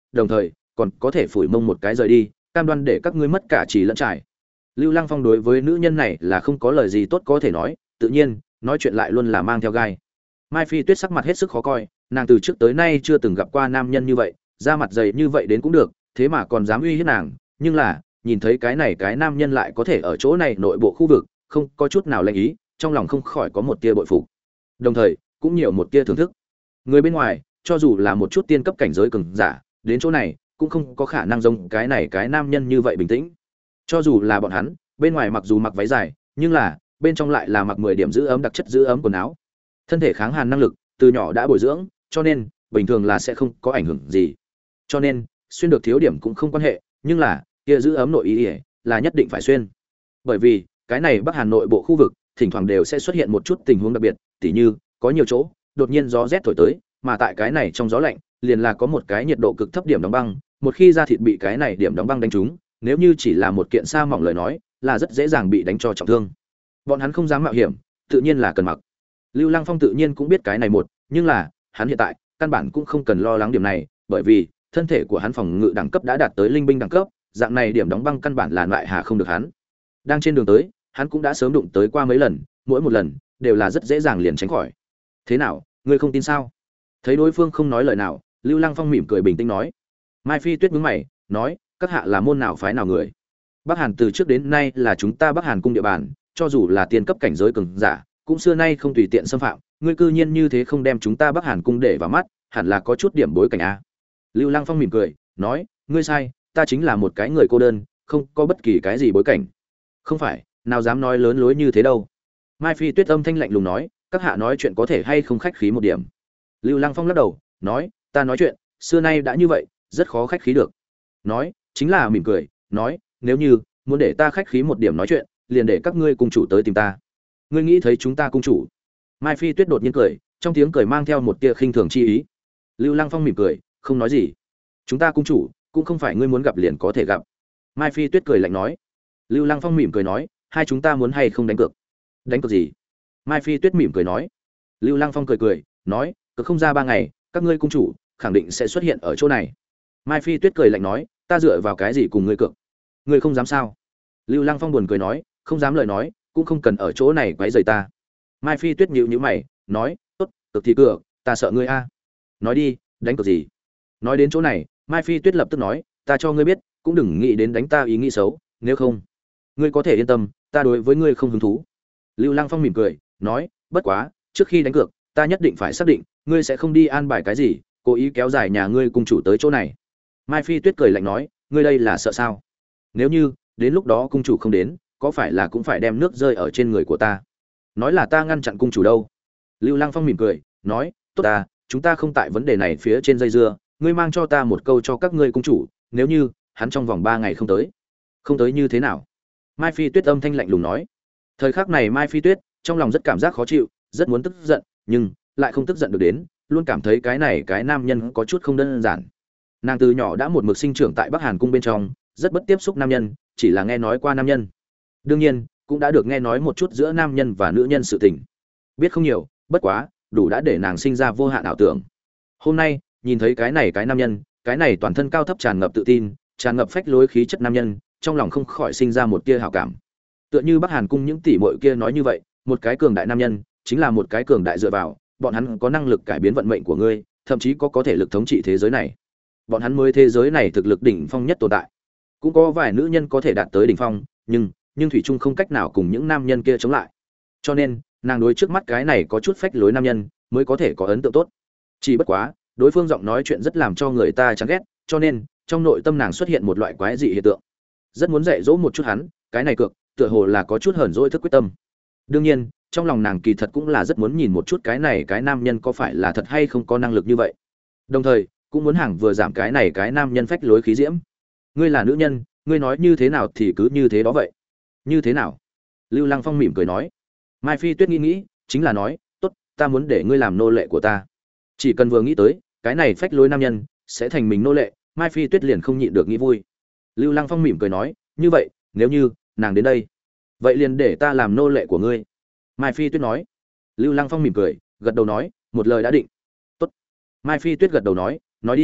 đồng thời còn có thể phủi mông một cái rời đi, cam đoan để các ngươi mất cả trì lẫn trải. Lưu Lăng Phong đối với nữ nhân này là không có lời gì tốt có thể nói, tự nhiên nói chuyện lại luôn là mang theo gai. Mai Phi Tuyết sắc mặt hết sức khó coi, nàng từ trước tới nay chưa từng gặp qua nam nhân như vậy, da mặt dày như vậy đến cũng được, thế mà còn dám uy hiếp nàng, nhưng là, nhìn thấy cái này cái nam nhân lại có thể ở chỗ này nội bộ khu vực, không có chút nào lệnh ý, trong lòng không khỏi có một tia bội phục. Đồng thời, cũng nhiều một tia thưởng thức. Người bên ngoài, cho dù là một chút tiên cấp cảnh giới cường giả, đến chỗ này cũng không có khả năng giống cái này cái nam nhân như vậy bình tĩnh. Cho dù là bọn hắn, bên ngoài mặc dù mặc váy dài, nhưng là bên trong lại là mặc mười điểm giữ ấm đặc chất giữ ấm quần áo. Thân thể kháng hàn năng lực từ nhỏ đã bồi dưỡng, cho nên bình thường là sẽ không có ảnh hưởng gì. Cho nên, xuyên được thiếu điểm cũng không quan hệ, nhưng là kia giữ ấm nội y ỉa là nhất định phải xuyên. Bởi vì, cái này Bắc Hàn nội bộ khu vực, thỉnh thoảng đều sẽ xuất hiện một chút tình huống đặc biệt, tỉ như có nhiều chỗ đột nhiên gió rét thổi tới, mà tại cái này trong gió lạnh, liền là có một cái nhiệt độ cực thấp điểm đóng băng, một khi da thịt bị cái này điểm đóng băng đánh trúng, nếu như chỉ là một kiện sa mỏng lời nói, là rất dễ dàng bị đánh cho trọng thương. Bọn hắn không dám mạo hiểm, tự nhiên là cần mặc. Lưu Lăng Phong tự nhiên cũng biết cái này một, nhưng là, hắn hiện tại căn bản cũng không cần lo lắng điểm này, bởi vì thân thể của hắn phòng ngự đẳng cấp đã đạt tới linh binh đẳng cấp, dạng này điểm đóng băng căn bản là lại hà không được hắn. Đang trên đường tới, hắn cũng đã sớm đụng tới qua mấy lần, mỗi một lần đều là rất dễ dàng liền tránh khỏi. Thế nào, ngươi không tin sao? Thấy đối phương không nói lời nào, Lưu Lăng Phong mỉm cười bình tĩnh nói. Mai Phi Tuyết nhướng mày, nói, các hạ là môn nào phái nào người? Bắc Hàn từ trước đến nay là chúng ta Bắc Hàn cung địa bàn, cho dù là tiên cấp cảnh giới cường giả, cũng xưa nay không tùy tiện xâm phạm, ngươi cư nhiên như thế không đem chúng ta Bắc Hàn cung để vào mắt, hẳn là có chút điểm bối cảnh a. Lưu Lăng Phong mỉm cười, nói, ngươi sai, ta chính là một cái người cô đơn, không có bất kỳ cái gì bối cảnh. Không phải, nào dám nói lớn lối như thế đâu. Mai Phi Tuyết âm thanh lạnh lùng nói, các hạ nói chuyện có thể hay không khách khí một điểm. Lưu Lăng Phong lắc đầu, nói, ta nói chuyện, xưa nay đã như vậy, rất khó khách khí được. Nói, chính là mỉm cười, nói, nếu như muốn để ta khách khí một điểm nói chuyện, liền để các ngươi cung chủ tới tìm ta. Ngươi nghĩ thấy chúng ta cung chủ? Mai Phi Tuyết đột nhiên cười, trong tiếng cười mang theo một tia khinh thường chi ý. Lưu Lăng Phong mỉm cười, không nói gì. Chúng ta cung chủ, cũng không phải ngươi muốn gặp liền có thể gặp. Mai Phi Tuyết cười lạnh nói. Lưu Lăng Phong mỉm cười nói, hai chúng ta muốn hay không đánh cược? Đánh cược gì? Mai Phi Tuyết mỉm cười nói. Lưu Lăng Phong cười cười, nói, cứ không ra ba ngày, các ngươi cung chủ khẳng định sẽ xuất hiện ở chỗ này. Mai Phi Tuyết cười lạnh nói, ta dựa vào cái gì cùng ngươi cược? Ngươi không dám sao? Lưu Lăng Phong buồn cười nói, không dám lời nói, cũng không cần ở chỗ này quấy rầy ta. Mai Phi Tuyết nhíu nhíu mày, nói, tốt, cược thì cược, ta sợ ngươi a. Nói đi, đánh cược gì? Nói đến chỗ này, Mai Phi Tuyết lập tức nói, ta cho ngươi biết, cũng đừng nghĩ đến đánh ta ý nghĩ xấu, nếu không, ngươi có thể yên tâm, ta đối với ngươi không hứng thú. Lưu Lăng Phong mỉm cười, nói, bất quá, trước khi đánh cược, ta nhất định phải xác định, ngươi sẽ không đi an bài cái gì, cố ý kéo dài nhà ngươi cùng chủ tới chỗ này. Mai Phi Tuyết cười lạnh nói, ngươi đây là sợ sao? Nếu như đến lúc đó cung chủ không đến, có phải là cũng phải đem nước rơi ở trên người của ta? Nói là ta ngăn chặn cung chủ đâu? Lưu Lăng Phong mỉm cười, nói, tốt ta, chúng ta không tại vấn đề này phía trên dây dưa, ngươi mang cho ta một câu cho các ngươi cung chủ, nếu như hắn trong vòng ba ngày không tới. Không tới như thế nào? Mai Phi Tuyết âm thanh lạnh lùng nói. Thời khắc này Mai Phi Tuyết trong lòng rất cảm giác khó chịu, rất muốn tức giận, nhưng lại không tức giận được đến, luôn cảm thấy cái này cái nam nhân có chút không đơn giản. Nàng từ nhỏ đã một mực sinh trưởng tại Bắc Hàn cung bên trong, rất bất tiếp xúc nam nhân, chỉ là nghe nói qua nam nhân. Đương nhiên, cũng đã được nghe nói một chút giữa nam nhân và nữ nhân sự tình. Biết không nhiều, bất quá, đủ đã để nàng sinh ra vô hạn ảo tưởng. Hôm nay, nhìn thấy cái này cái nam nhân, cái này toàn thân cao thấp tràn ngập tự tin, tràn ngập phách lối khí chất nam nhân, trong lòng không khỏi sinh ra một tia hảo cảm. Tựa như Bắc Hàn cung những tỷ muội kia nói như vậy, một cái cường đại nam nhân, chính là một cái cường đại dựa vào, bọn hắn có năng lực cải biến vận mệnh của ngươi, thậm chí có có thể lực thống trị thế giới này. Bọn hắn mới thế giới này thực lực đỉnh phong nhất tồn tại. Cũng có vài nữ nhân có thể đạt tới đỉnh phong, nhưng nhưng thủy chung không cách nào cùng những nam nhân kia chống lại. Cho nên, nàng đối trước mắt cái này có chút phách lối nam nhân, mới có thể có ấn tượng tốt. Chỉ bất quá, đối phương giọng nói chuyện rất làm cho người ta chán ghét, cho nên, trong nội tâm nàng xuất hiện một loại quái dị hiện tượng. Rất muốn dạy dỗ một chút hắn, cái này cược, tựa hồ là có chút hờn dỗi thức quyết tâm. Đương nhiên, trong lòng nàng kỳ thật cũng là rất muốn nhìn một chút cái này cái nam nhân có phải là thật hay không có năng lực như vậy. Đồng thời, cũng muốn hàng vừa giảm cái này cái nam nhân phách lối khí diễm. Ngươi là nữ nhân, ngươi nói như thế nào thì cứ như thế đó vậy. Như thế nào? Lưu Lăng Phong mỉm cười nói. Mai Phi Tuyết nghĩ nghĩ, chính là nói, tốt, ta muốn để ngươi làm nô lệ của ta. Chỉ cần vừa nghĩ tới, cái này phách lối nam nhân sẽ thành mình nô lệ, Mai Phi Tuyết liền không nhịn được nghĩ vui. Lưu Lăng Phong mỉm cười nói, như vậy, nếu như nàng đến đây, vậy liền để ta làm nô lệ của ngươi. Mai Phi Tuyết nói. Lưu Lăng Phong mỉm cười, gật đầu nói, một lời đã định. Tốt. Mai Phi Tuyết gật đầu nói, nói đi,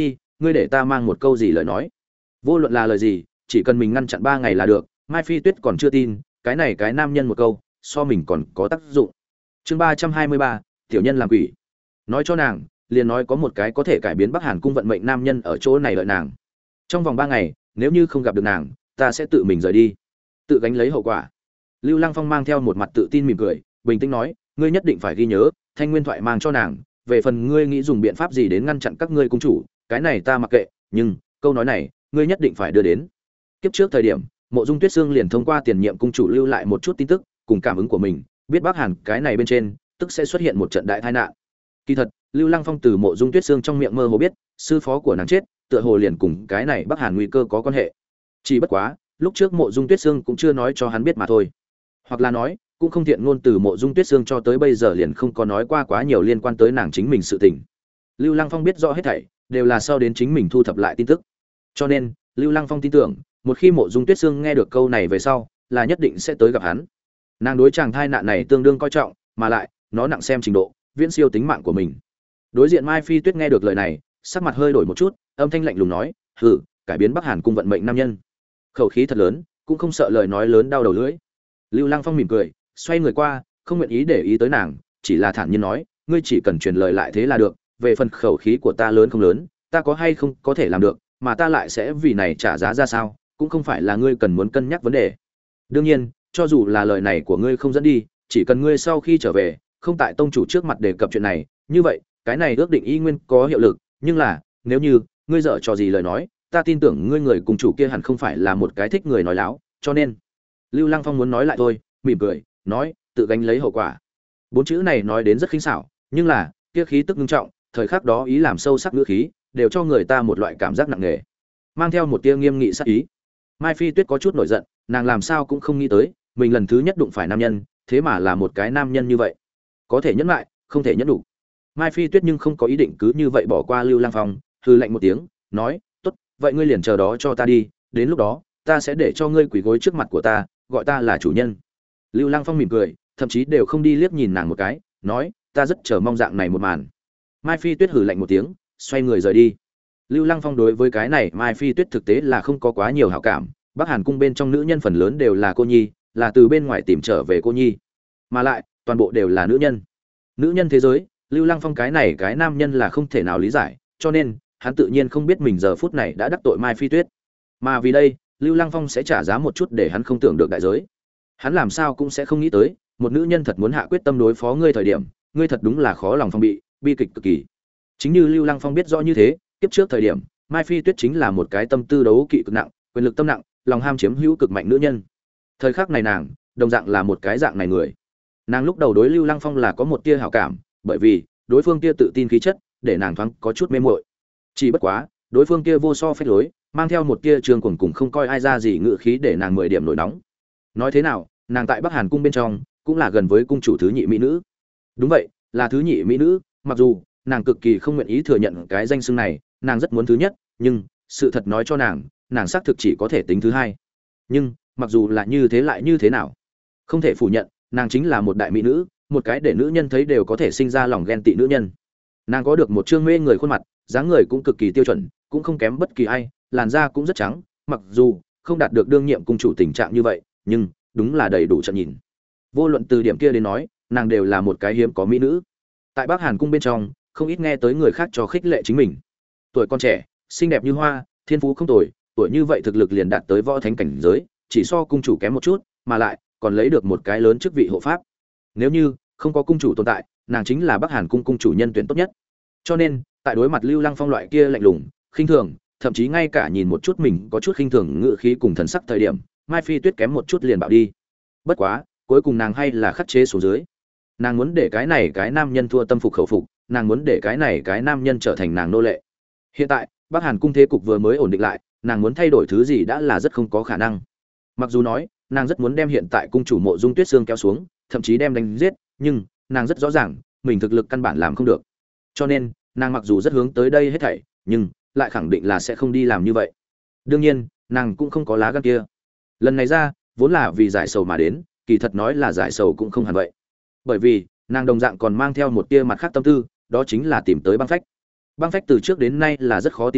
ngươi để ta mang một câu gì lời nói. Vô luận là lời gì, chỉ cần mình ngăn chặn ba ngày là được. Mai Phi Tuyết còn chưa tin, cái này cái nam nhân một câu, so mình còn có tác dụng. Chương ba trăm hai mươi ba, tiểu nhân làm quỷ. Nói cho nàng, liền nói có một cái có thể cải biến Bắc Hàn cung vận mệnh nam nhân ở chỗ này đợi nàng. Trong vòng ba ngày, nếu như không gặp được nàng, ta sẽ tự mình rời đi, tự gánh lấy hậu quả. Lưu Lăng Phong mang theo một mặt tự tin mỉm cười, bình tĩnh nói, ngươi nhất định phải ghi nhớ, thanh nguyên thoại mang cho nàng, về phần ngươi nghĩ dùng biện pháp gì đến ngăn chặn các ngươi cung chủ, cái này ta mặc kệ, nhưng câu nói này, ngươi nhất định phải đưa đến. Kiếp trước thời điểm, Mộ Dung Tuyết Sương liền thông qua tiền nhiệm cung chủ lưu lại một chút tin tức, cùng cảm ứng của mình, biết Bắc Hàn cái này bên trên, tức sẽ xuất hiện một trận đại tai nạn. Kỳ thật, Lưu Lăng Phong từ Mộ Dung Tuyết Sương trong miệng mơ hồ biết, sư phó của nàng chết, tựa hồ liền cùng cái này Bắc Hàn nguy cơ có quan hệ. Chỉ bất quá, lúc trước Mộ Dung Tuyết Sương cũng chưa nói cho hắn biết mà thôi. Hoặc là nói, cũng không tiện ngôn từ Mộ Dung Tuyết Sương cho tới bây giờ liền không có nói qua quá nhiều liên quan tới nàng chính mình sự tình. Lưu Lăng Phong biết rõ hết thảy, đều là sau đến chính mình thu thập lại tin tức. Cho nên, Lưu Lăng Phong tin tưởng, một khi Mộ Dung Tuyết Sương nghe được câu này về sau, là nhất định sẽ tới gặp hắn. Nàng đối chàng thai nạn này tương đương coi trọng, mà lại, nó nặng xem trình độ, viễn siêu tính mạng của mình. Đối diện Mai Phi Tuyết nghe được lời này, sắc mặt hơi đổi một chút, âm thanh lạnh lùng nói, "Hừ, cải biến Bắc Hàn cung vận mệnh nam nhân." Khẩu khí thật lớn, cũng không sợ lời nói lớn đau đầu lưỡi. Lưu Lăng Phong mỉm cười, xoay người qua, không nguyện ý để ý tới nàng, chỉ là thản nhiên nói, "Ngươi chỉ cần truyền lời lại thế là được, về phần khẩu khí của ta lớn không lớn, ta có hay không có thể làm được, mà ta lại sẽ vì này trả giá ra sao, cũng không phải là ngươi cần muốn cân nhắc vấn đề. Đương nhiên, cho dù là lời này của ngươi không dẫn đi, chỉ cần ngươi sau khi trở về, không tại tông chủ trước mặt đề cập chuyện này, như vậy, cái này ước định y nguyên có hiệu lực, nhưng là, nếu như ngươi dở trò gì lời nói, ta tin tưởng ngươi người cùng chủ kia hẳn không phải là một cái thích người nói láo, cho nên." Lưu Lăng Phong muốn nói lại thôi, mỉm cười, nói, "Tự gánh lấy hậu quả." Bốn chữ này nói đến rất khinh xảo, nhưng là, kia khí tức nghiêm trọng, thời khắc đó ý làm sâu sắc ngữ khí, đều cho người ta một loại cảm giác nặng nề, mang theo một tia nghiêm nghị sát ý. Mai Phi Tuyết có chút nổi giận, nàng làm sao cũng không nghĩ tới, mình lần thứ nhất đụng phải nam nhân, thế mà là một cái nam nhân như vậy. Có thể nhẫn lại, không thể nhẫn đủ. Mai Phi Tuyết nhưng không có ý định cứ như vậy bỏ qua Lưu Lăng Phong, hừ lạnh một tiếng, nói, "Tốt, vậy ngươi liền chờ đó cho ta đi, đến lúc đó, ta sẽ để cho ngươi quỳ gối trước mặt của ta, gọi ta là chủ nhân." Lưu Lăng Phong mỉm cười, thậm chí đều không đi liếc nhìn nàng một cái, nói, "Ta rất chờ mong dạng này một màn." Mai Phi Tuyết hừ lạnh một tiếng, xoay người rời đi. Lưu Lăng Phong đối với cái này Mai Phi Tuyết thực tế là không có quá nhiều hảo cảm, Bắc Hàn cung bên trong nữ nhân phần lớn đều là cô nhi, là từ bên ngoài tìm trở về cô nhi, mà lại toàn bộ đều là nữ nhân. Nữ nhân thế giới, Lưu Lăng Phong cái này cái nam nhân là không thể nào lý giải, cho nên hắn tự nhiên không biết mình giờ phút này đã đắc tội Mai Phi Tuyết. Mà vì đây, Lưu Lăng Phong sẽ trả giá một chút để hắn không tưởng được đại giới. Hắn làm sao cũng sẽ không nghĩ tới, một nữ nhân thật muốn hạ quyết tâm đối phó ngươi thời điểm, ngươi thật đúng là khó lòng phòng bị, bi kịch cực kỳ. Chính như Lưu Lăng Phong biết rõ như thế, kiếp trước thời điểm, Mai Phi Tuyết chính là một cái tâm tư đấu kỵ cực nặng, quyền lực tâm nặng, lòng ham chiếm hữu cực mạnh nữ nhân. Thời khắc này nàng, đồng dạng là một cái dạng này người. Nàng lúc đầu đối Lưu Lăng Phong là có một tia hảo cảm, bởi vì đối phương kia tự tin khí chất, để nàng thoáng có chút mê muội. Chỉ bất quá, đối phương kia vô so phách lối, mang theo một tia trường cuồng cùng không coi ai ra gì ngự khí để nàng mười điểm nổi nóng. Nói thế nào, nàng tại Bắc Hàn cung bên trong, cũng là gần với cung chủ thứ nhị mỹ nữ. Đúng vậy, là thứ nhị mỹ nữ, mặc dù nàng cực kỳ không nguyện ý thừa nhận cái danh xưng này, nàng rất muốn thứ nhất, nhưng sự thật nói cho nàng, nàng xác thực chỉ có thể tính thứ hai. Nhưng mặc dù là như thế lại như thế nào, không thể phủ nhận, nàng chính là một đại mỹ nữ, một cái để nữ nhân thấy đều có thể sinh ra lòng ghen tị nữ nhân. Nàng có được một trương mê người khuôn mặt, dáng người cũng cực kỳ tiêu chuẩn, cũng không kém bất kỳ ai, làn da cũng rất trắng, mặc dù không đạt được đương nhiệm cung chủ tình trạng như vậy, nhưng đúng là đầy đủ trận nhìn. Vô luận từ điểm kia đến nói, nàng đều là một cái hiếm có mỹ nữ. Tại Bắc Hàn cung bên trong, không ít nghe tới người khác cho khích lệ chính mình. Tuổi con trẻ, xinh đẹp như hoa, thiên phú không tồi, tuổi như vậy thực lực liền đạt tới võ thánh cảnh giới, chỉ so cung chủ kém một chút, mà lại còn lấy được một cái lớn chức vị hộ pháp. Nếu như không có cung chủ tồn tại, nàng chính là Bắc Hàn cung cung chủ nhân tuyển tốt nhất. Cho nên, tại đối mặt Lưu Lăng Phong loại kia lạnh lùng, khinh thường, thậm chí ngay cả nhìn một chút mình có chút khinh thường ngự khí cùng thần sắc thời điểm, Mai Phi Tuyết kém một chút liền bạo đi. Bất quá, cuối cùng nàng hay là khắc chế xuống dưới. Nàng muốn để cái này cái nam nhân thua tâm phục khẩu phục, nàng muốn để cái này cái nam nhân trở thành nàng nô lệ. Hiện tại, Bắc Hàn cung thế cục vừa mới ổn định lại, nàng muốn thay đổi thứ gì đã là rất không có khả năng. Mặc dù nói, nàng rất muốn đem hiện tại cung chủ Mộ Dung Tuyết Sương kéo xuống, thậm chí đem đánh giết, nhưng nàng rất rõ ràng, mình thực lực căn bản làm không được. Cho nên, nàng mặc dù rất hướng tới đây hết thảy, nhưng lại khẳng định là sẽ không đi làm như vậy. Đương nhiên, nàng cũng không có lá gan kia. Lần này ra, vốn là vì giải sầu mà đến, kỳ thật nói là giải sầu cũng không hẳn vậy. Bởi vì, nàng đồng dạng còn mang theo một tia mặt khác tâm tư, đó chính là tìm tới băng phách. Băng phách từ trước đến nay là rất khó tìm tới,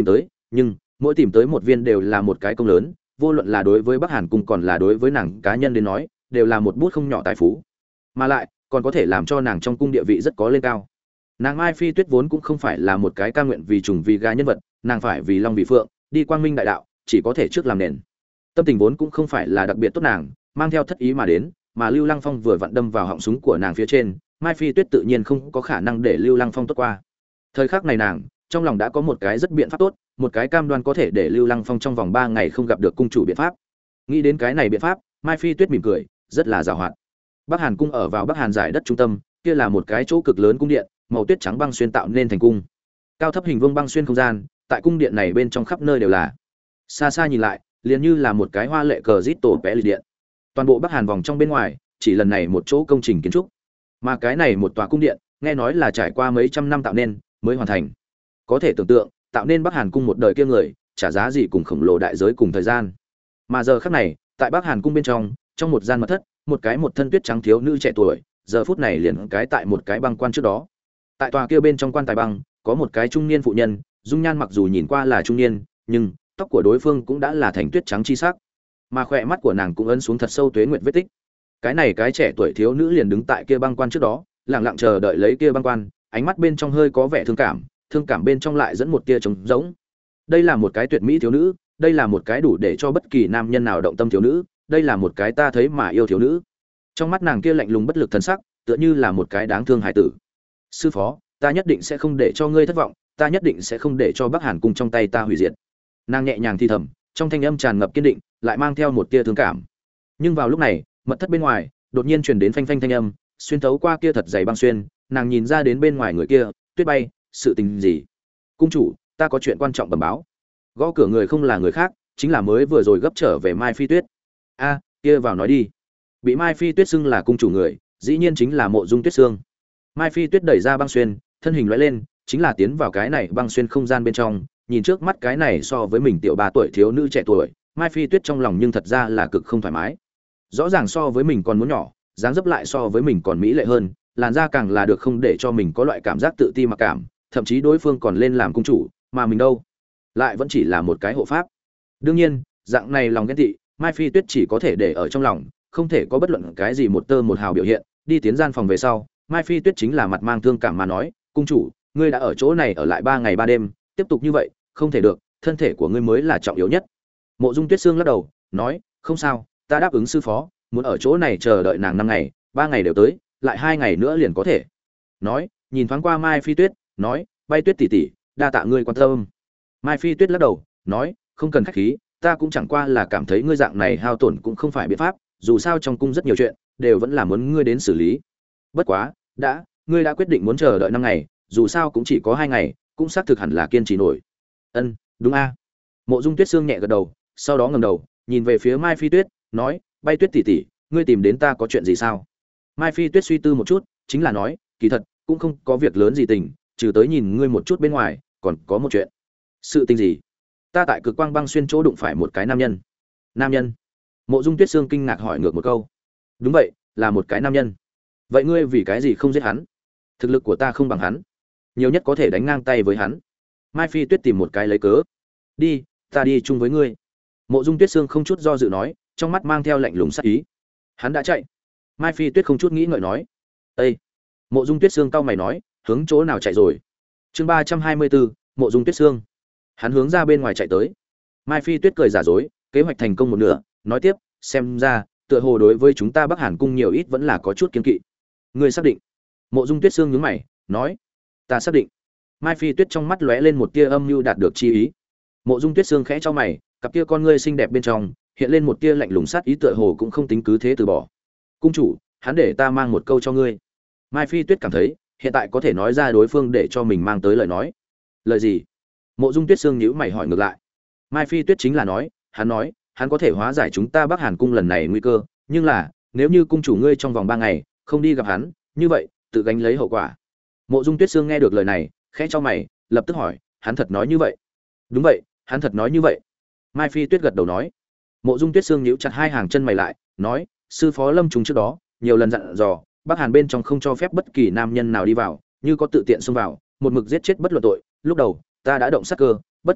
nhưng mỗi tìm tới một viên đều là một cái công lớn, vô luận là đối với Bắc Hàn cung còn là đối với nàng cá nhân đến nói, đều là một bút không nhỏ tài phú. Mà lại, còn có thể làm cho nàng trong cung địa vị rất có lên cao. Nàng Mai Phi Tuyết vốn cũng không phải là một cái ca nguyện vì trùng vì gà nhân vật, nàng phải vì long vì phượng, đi quang minh đại đạo, chỉ có thể trước làm nền. Tâm tình vốn cũng không phải là đặc biệt tốt nàng, mang theo thất ý mà đến, mà Lưu Lăng Phong vừa vặn đâm vào họng súng của nàng phía trên, Mai Phi Tuyết tự nhiên không có khả năng để Lưu Lăng Phong tốt qua. Thời khắc này nàng, trong lòng đã có một cái rất biện pháp tốt, một cái cam đoan có thể để Lưu Lăng Phong trong vòng ba ngày không gặp được cung chủ biện pháp. Nghĩ đến cái này biện pháp, Mai Phi Tuyết mỉm cười, rất là giàu hoạt. Bắc Hàn cung ở vào Bắc Hàn giải đất trung tâm, kia là một cái chỗ cực lớn cung điện, màu tuyết trắng băng xuyên tạo nên thành cung. Cao thấp hình vuông băng xuyên không gian, tại cung điện này bên trong khắp nơi đều là. Xa xa nhìn lại, liền như là một cái hoa lệ cờ rít tổ vẽ lịch điện. Toàn bộ Bắc Hàn vòng trong bên ngoài, chỉ lần này một chỗ công trình kiến trúc. Mà cái này một tòa cung điện, nghe nói là trải qua mấy trăm năm tạo nên mới hoàn thành. Có thể tưởng tượng, tạo nên Bắc Hàn cung một đời kia người, trả giá gì cùng khổng lồ đại giới cùng thời gian. Mà giờ khắc này, tại Bắc Hàn cung bên trong, trong một gian mật thất, một cái một thân tuyết trắng thiếu nữ trẻ tuổi, giờ phút này liền cái tại một cái băng quan trước đó. Tại tòa kia bên trong quan tài băng, có một cái trung niên phụ nhân, dung nhan mặc dù nhìn qua là trung niên, nhưng tóc của đối phương cũng đã là thành tuyết trắng chi sắc, mà khỏe mắt của nàng cũng ấn xuống thật sâu tuế nguyệt vết tích. Cái này cái trẻ tuổi thiếu nữ liền đứng tại kia băng quan trước đó, lặng lặng chờ đợi lấy kia băng quan, ánh mắt bên trong hơi có vẻ thương cảm, thương cảm bên trong lại dẫn một tia trống rỗng. Đây là một cái tuyệt mỹ thiếu nữ, đây là một cái đủ để cho bất kỳ nam nhân nào động tâm thiếu nữ, đây là một cái ta thấy mà yêu thiếu nữ. Trong mắt nàng kia lạnh lùng bất lực thần sắc, tựa như là một cái đáng thương hải tử. Sư phó, ta nhất định sẽ không để cho ngươi thất vọng, ta nhất định sẽ không để cho Bắc Hàn cung trong tay ta hủy diệt. Nàng nhẹ nhàng thì thầm, trong thanh âm tràn ngập kiên định, lại mang theo một tia thương cảm. Nhưng vào lúc này, mật thất bên ngoài đột nhiên truyền đến phanh phanh thanh âm, xuyên thấu qua kia thật dày băng xuyên, nàng nhìn ra đến bên ngoài người kia, Tuyết Bay, sự tình gì? Cung chủ, ta có chuyện quan trọng bẩm báo. Gõ cửa người không là người khác, chính là mới vừa rồi gấp trở về Mai Phi Tuyết. A, kia vào nói đi. Bị Mai Phi Tuyết xưng là cung chủ người, dĩ nhiên chính là Mộ Dung Tuyết Sương. Mai Phi Tuyết đẩy ra băng xuyên, thân hình lóe lên, chính là tiến vào cái này băng xuyên không gian bên trong, nhìn trước mắt cái này so với mình tiểu ba tuổi thiếu nữ trẻ tuổi, Mai Phi Tuyết trong lòng nhưng thật ra là cực không thoải mái. Rõ ràng so với mình còn muốn nhỏ, dáng dấp lại so với mình còn mỹ lệ hơn, làn da càng là được không để cho mình có loại cảm giác tự ti mặc cảm, thậm chí đối phương còn lên làm cung chủ, mà mình đâu, lại vẫn chỉ là một cái hộ pháp. Đương nhiên, dạng này lòng ghen tị, Mai Phi Tuyết chỉ có thể để ở trong lòng, không thể có bất luận cái gì một tơ một hào biểu hiện. Đi tiến gian phòng về sau, Mai Phi Tuyết chính là mặt mang thương cảm mà nói, cung chủ, ngươi đã ở chỗ này ở lại ba ngày ba đêm, tiếp tục như vậy, không thể được, thân thể của ngươi mới là trọng yếu nhất. Mộ Dung Tuyết Sương lắc đầu, nói, không sao, ta đáp ứng sư phó, muốn ở chỗ này chờ đợi nàng năm ngày, ba ngày đều tới, lại hai ngày nữa liền có thể. Nói, nhìn thoáng qua Mai Phi Tuyết, nói, Bay Tuyết tỷ tỷ, đa tạ ngươi quan tâm. Mai Phi Tuyết lắc đầu, nói, không cần khách khí, ta cũng chẳng qua là cảm thấy ngươi dạng này hao tổn cũng không phải biện pháp, dù sao trong cung rất nhiều chuyện, đều vẫn là muốn ngươi đến xử lý. Bất quá, đã, ngươi đã quyết định muốn chờ đợi năm ngày, dù sao cũng chỉ có hai ngày, cũng xác thực hẳn là kiên trì nổi. Ân, đúng a. Mộ Dung Tuyết Sương nhẹ gật đầu, sau đó ngẩng đầu, nhìn về phía Mai Phi Tuyết, nói, Bay Tuyết tỷ tỷ, ngươi tìm đến ta có chuyện gì sao? Mai Phi Tuyết suy tư một chút, chính là nói, kỳ thật, cũng không có việc lớn gì tình, trừ tới nhìn ngươi một chút bên ngoài, còn có một chuyện. Sự tình gì? Ta tại Cực Quang Băng xuyên chỗ đụng phải một cái nam nhân. Nam nhân? Mộ Dung Tuyết Sương kinh ngạc hỏi ngược một câu. Đúng vậy, là một cái nam nhân. Vậy ngươi vì cái gì không giết hắn? Thực lực của ta không bằng hắn, nhiều nhất có thể đánh ngang tay với hắn. Mai Phi Tuyết tìm một cái lấy cớ. Đi, ta đi chung với ngươi. Mộ Dung Tuyết Sương không chút do dự nói, trong mắt mang theo lạnh lùng sắc ý. Hắn đã chạy. Mai Phi Tuyết không chút nghĩ ngợi nói. Ê! Mộ Dung Tuyết Sương cau mày nói, hướng chỗ nào chạy rồi? Chương ba trăm hai mươi bốn, Mộ Dung Tuyết Sương. Hắn hướng ra bên ngoài chạy tới. Mai Phi Tuyết cười giả dối, kế hoạch thành công một nửa, nói tiếp, xem ra, tựa hồ đối với chúng ta Bắc Hàn cung nhiều ít vẫn là có chút kiêng kỵ. Ngươi xác định? Mộ Dung Tuyết Sương nhướng mày, nói, ta xác định. Mai Phi Tuyết trong mắt lóe lên một tia âm mưu đạt được chi ý. Mộ Dung Tuyết Sương khẽ chau mày, cặp kia con ngươi xinh đẹp bên trong hiện lên một tia lạnh lùng sát ý, tựa hồ cũng không tính cứ thế từ bỏ. Cung chủ, hắn để ta mang một câu cho ngươi. Mai Phi Tuyết cảm thấy, hiện tại có thể nói ra đối phương để cho mình mang tới lời nói. Lời gì? Mộ Dung Tuyết Sương nhíu mày hỏi ngược lại. Mai Phi Tuyết chính là nói, hắn nói, hắn có thể hóa giải chúng ta Bắc Hàn cung lần này nguy cơ, nhưng là, nếu như cung chủ ngươi trong vòng ba ngày không đi gặp hắn, như vậy, tự gánh lấy hậu quả. Mộ Dung Tuyết Sương nghe được lời này, khẽ chau mày, lập tức hỏi, hắn thật nói như vậy? Đúng vậy, hắn thật nói như vậy. Mai Phi Tuyết gật đầu nói. Mộ Dung Tuyết Sương nhíu chặt hai hàng chân mày lại, nói, sư phó Lâm Trùng trước đó nhiều lần dặn dò, Bắc Hàn bên trong không cho phép bất kỳ nam nhân nào đi vào, như có tự tiện xông vào, một mực giết chết bất luận tội. Lúc đầu, ta đã động sát cơ, bất quá,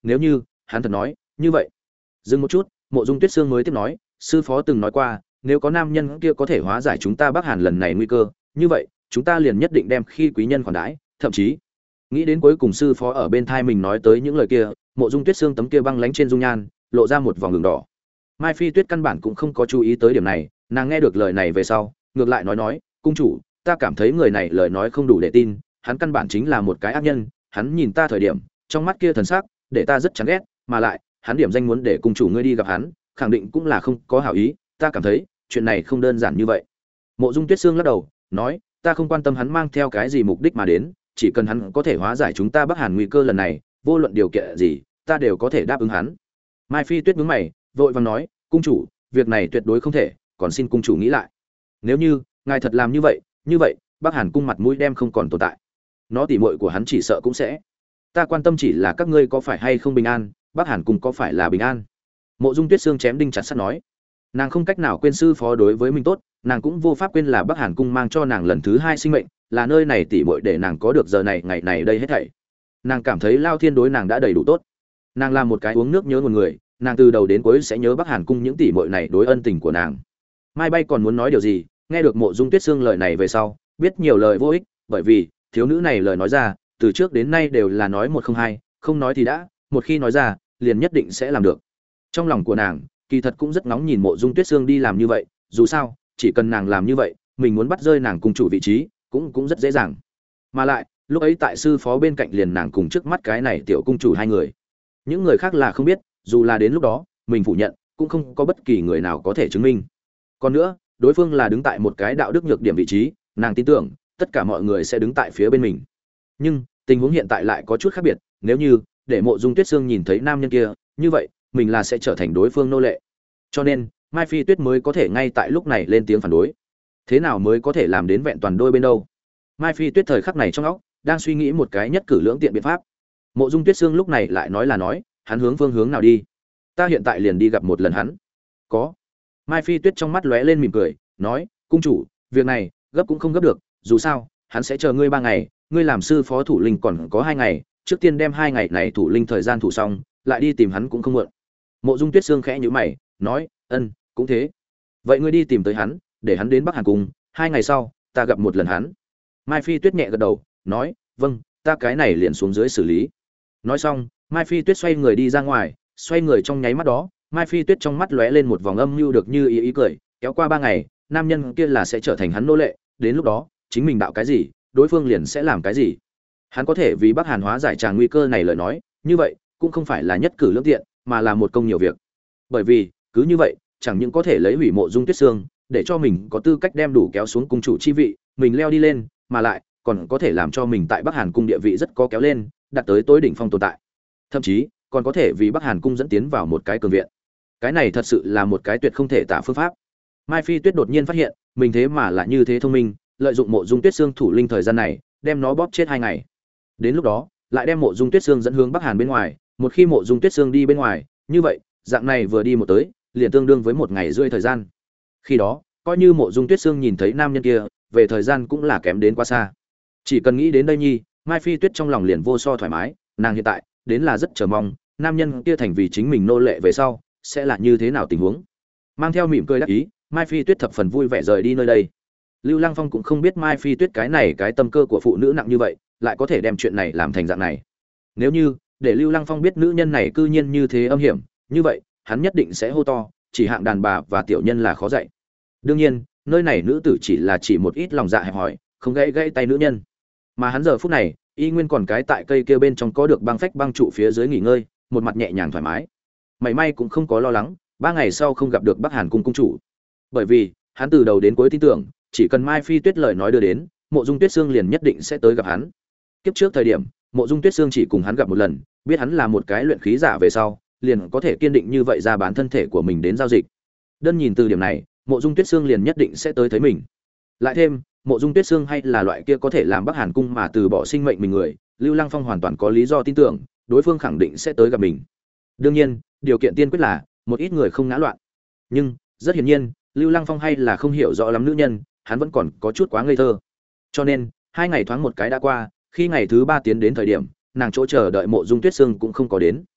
nếu như hắn thật nói như vậy. Dừng một chút, Mộ Dung Tuyết Sương mới tiếp nói, sư phó từng nói qua, nếu có nam nhân kia có thể hóa giải chúng ta Bắc Hàn lần này nguy cơ, như vậy chúng ta liền nhất định đem khi quý nhân khoản đãi, thậm chí nghĩ đến cuối cùng sư phó ở bên thai mình nói tới những lời kia, Mộ Dung Tuyết Sương tấm kia băng lánh trên dung nhan lộ ra một vòng đường đỏ. Mai Phi Tuyết căn bản cũng không có chú ý tới điểm này, nàng nghe được lời này về sau, ngược lại nói nói, cung chủ, ta cảm thấy người này lời nói không đủ để tin, hắn căn bản chính là một cái ác nhân, hắn nhìn ta thời điểm, trong mắt kia thần sắc, để ta rất chán ghét, mà lại, hắn điểm danh muốn để cung chủ ngươi đi gặp hắn, khẳng định cũng là không có hảo ý, ta cảm thấy, chuyện này không đơn giản như vậy. Mộ Dung Tuyết Sương lắc đầu, nói, ta không quan tâm hắn mang theo cái gì mục đích mà đến, chỉ cần hắn có thể hóa giải chúng ta Bắc Hàn nguy cơ lần này, vô luận điều kiện gì, ta đều có thể đáp ứng hắn. Mai Phi Tuyết nhướng mày, vội vàng nói, cung chủ, việc này tuyệt đối không thể, còn xin cung chủ nghĩ lại. Nếu như ngài thật làm như vậy, như vậy, Bắc Hàn cung mặt mũi đem không còn tồn tại. Nó tỉ muội của hắn chỉ sợ cũng sẽ. Ta quan tâm chỉ là các ngươi có phải hay không bình an, Bắc Hàn cung có phải là bình an. Mộ Dung Tuyết Sương chém đinh chặt sắt nói, nàng không cách nào quên sư phó đối với mình tốt, nàng cũng vô pháp quên là Bắc Hàn cung mang cho nàng lần thứ hai sinh mệnh, là nơi này tỉ muội để nàng có được giờ này ngày này đây hết thảy. Nàng cảm thấy Lao Thiên đối nàng đã đầy đủ tốt. Nàng là một cái uống nước nhớ nguồn người, nàng từ đầu đến cuối sẽ nhớ Bắc Hàn cung những tỉ muội này đối ân tình của nàng. Mai Bay còn muốn nói điều gì, nghe được Mộ Dung Tuyết Sương lời này về sau, biết nhiều lời vô ích, bởi vì thiếu nữ này lời nói ra, từ trước đến nay đều là nói một không hai, không nói thì đã, một khi nói ra, liền nhất định sẽ làm được. Trong lòng của nàng, kỳ thật cũng rất nóng nhìn Mộ Dung Tuyết Sương đi làm như vậy, dù sao, chỉ cần nàng làm như vậy, mình muốn bắt rơi nàng cùng chủ vị trí, cũng cũng rất dễ dàng. Mà lại, lúc ấy tại sư phó bên cạnh liền nàng cùng trước mắt cái này tiểu cung chủ hai người. Những người khác là không biết, dù là đến lúc đó, mình phủ nhận, cũng không có bất kỳ người nào có thể chứng minh. Còn nữa, đối phương là đứng tại một cái đạo đức nhược điểm vị trí, nàng tin tưởng, tất cả mọi người sẽ đứng tại phía bên mình. Nhưng, tình huống hiện tại lại có chút khác biệt, nếu như để Mộ Dung Tuyết Sương nhìn thấy nam nhân kia, như vậy, mình là sẽ trở thành đối phương nô lệ. Cho nên, Mai Phi Tuyết mới có thể ngay tại lúc này lên tiếng phản đối. Thế nào mới có thể làm đến vẹn toàn đôi bên đâu? Mai Phi Tuyết thời khắc này trong óc đang suy nghĩ một cái nhất cử lưỡng tiện biện pháp. Mộ Dung Tuyết Sương lúc này lại nói là nói, hắn hướng phương hướng nào đi? Ta hiện tại liền đi gặp một lần hắn. Có. Mai Phi Tuyết trong mắt lóe lên mỉm cười, nói, cung chủ, việc này gấp cũng không gấp được, dù sao, hắn sẽ chờ ngươi ba ngày, ngươi làm sư phó thủ linh còn có hai ngày, trước tiên đem hai ngày này thủ linh thời gian thủ xong, lại đi tìm hắn cũng không muộn. Mộ Dung Tuyết Sương khẽ nhíu mày, nói, ân, cũng thế. Vậy ngươi đi tìm tới hắn, để hắn đến Bắc Hàn cung, hai ngày sau, ta gặp một lần hắn. Mai Phi Tuyết nhẹ gật đầu, nói, vâng, ta cái này liền xuống dưới xử lý. Nói xong, Mai Phi Tuyết xoay người đi ra ngoài, xoay người trong nháy mắt đó, Mai Phi Tuyết trong mắt lóe lên một vòng âm mưu được như ý ý cười, kéo qua ba ngày, nam nhân kia là sẽ trở thành hắn nô lệ, đến lúc đó, chính mình đạo cái gì, đối phương liền sẽ làm cái gì. Hắn có thể vì Bắc Hàn hóa giải tràng nguy cơ này lời nói, như vậy, cũng không phải là nhất cử lưỡng tiện, mà là một công nhiều việc. Bởi vì, cứ như vậy, chẳng những có thể lấy hủy Mộ Dung Tuyết Sương, để cho mình có tư cách đem đủ kéo xuống cung chủ chi vị, mình leo đi lên, mà lại còn có thể làm cho mình tại Bắc Hàn cung địa vị rất có kéo lên, đạt tới tối đỉnh phong tồn tại. Thậm chí, còn có thể vì Bắc Hàn cung dẫn tiến vào một cái cường viện. Cái này thật sự là một cái tuyệt không thể tả phương pháp. Mai Phi Tuyết đột nhiên phát hiện, mình thế mà là như thế thông minh, lợi dụng Mộ Dung Tuyết Sương thủ linh thời gian này, đem nó bóp chết hai ngày. Đến lúc đó, lại đem Mộ Dung Tuyết Sương dẫn hướng Bắc Hàn bên ngoài, một khi Mộ Dung Tuyết Sương đi bên ngoài, như vậy, dạng này vừa đi một tới, liền tương đương với một ngày rưỡi thời gian. Khi đó, coi như Mộ Dung Tuyết Sương nhìn thấy nam nhân kia, về thời gian cũng là kém đến quá xa. Chỉ cần nghĩ đến đây nhi, Mai Phi Tuyết trong lòng liền vô so thoải mái, nàng hiện tại đến là rất chờ mong, nam nhân kia thành vì chính mình nô lệ về sau, sẽ là như thế nào tình huống. Mang theo mỉm cười đắc ý, Mai Phi Tuyết thập phần vui vẻ rời đi nơi đây. Lưu Lăng Phong cũng không biết Mai Phi Tuyết cái này cái tâm cơ của phụ nữ nặng như vậy, lại có thể đem chuyện này làm thành dạng này. Nếu như để Lưu Lăng Phong biết nữ nhân này cư nhiên như thế âm hiểm, như vậy, hắn nhất định sẽ hô to, chỉ hạng đàn bà và tiểu nhân là khó dạy. Đương nhiên, nơi này nữ tử chỉ là chỉ một ít lòng dạ hẹp hòi, không gãy gãy tay nữ nhân. Mà hắn giờ phút này, y nguyên còn cái tại cây kia bên trong có được băng phách băng trụ phía dưới nghỉ ngơi, một mặt nhẹ nhàng thoải mái. Mảy may cũng không có lo lắng, ba ngày sau không gặp được Bắc Hàn cung cung chủ. Bởi vì, hắn từ đầu đến cuối tin tưởng, chỉ cần Mai Phi Tuyết lời nói đưa đến, Mộ Dung Tuyết Sương liền nhất định sẽ tới gặp hắn. Kiếp trước thời điểm, Mộ Dung Tuyết Sương chỉ cùng hắn gặp một lần, biết hắn là một cái luyện khí giả về sau, liền có thể kiên định như vậy ra bán thân thể của mình đến giao dịch. Đơn nhìn từ điểm này, Mộ Dung Tuyết Sương liền nhất định sẽ tới thấy mình. Lại thêm, Mộ Dung Tuyết Sương hay là loại kia có thể làm Bắc Hàn cung mà từ bỏ sinh mệnh mình người, Lưu Lăng Phong hoàn toàn có lý do tin tưởng, đối phương khẳng định sẽ tới gặp mình. Đương nhiên, điều kiện tiên quyết là một ít người không ngã loạn. Nhưng, rất hiển nhiên, Lưu Lăng Phong hay là không hiểu rõ lắm nữ nhân, hắn vẫn còn có chút quá ngây thơ. Cho nên, hai ngày thoáng một cái đã qua, khi ngày thứ ba tiến đến thời điểm, nàng chỗ chờ đợi Mộ Dung Tuyết Sương cũng không có đến.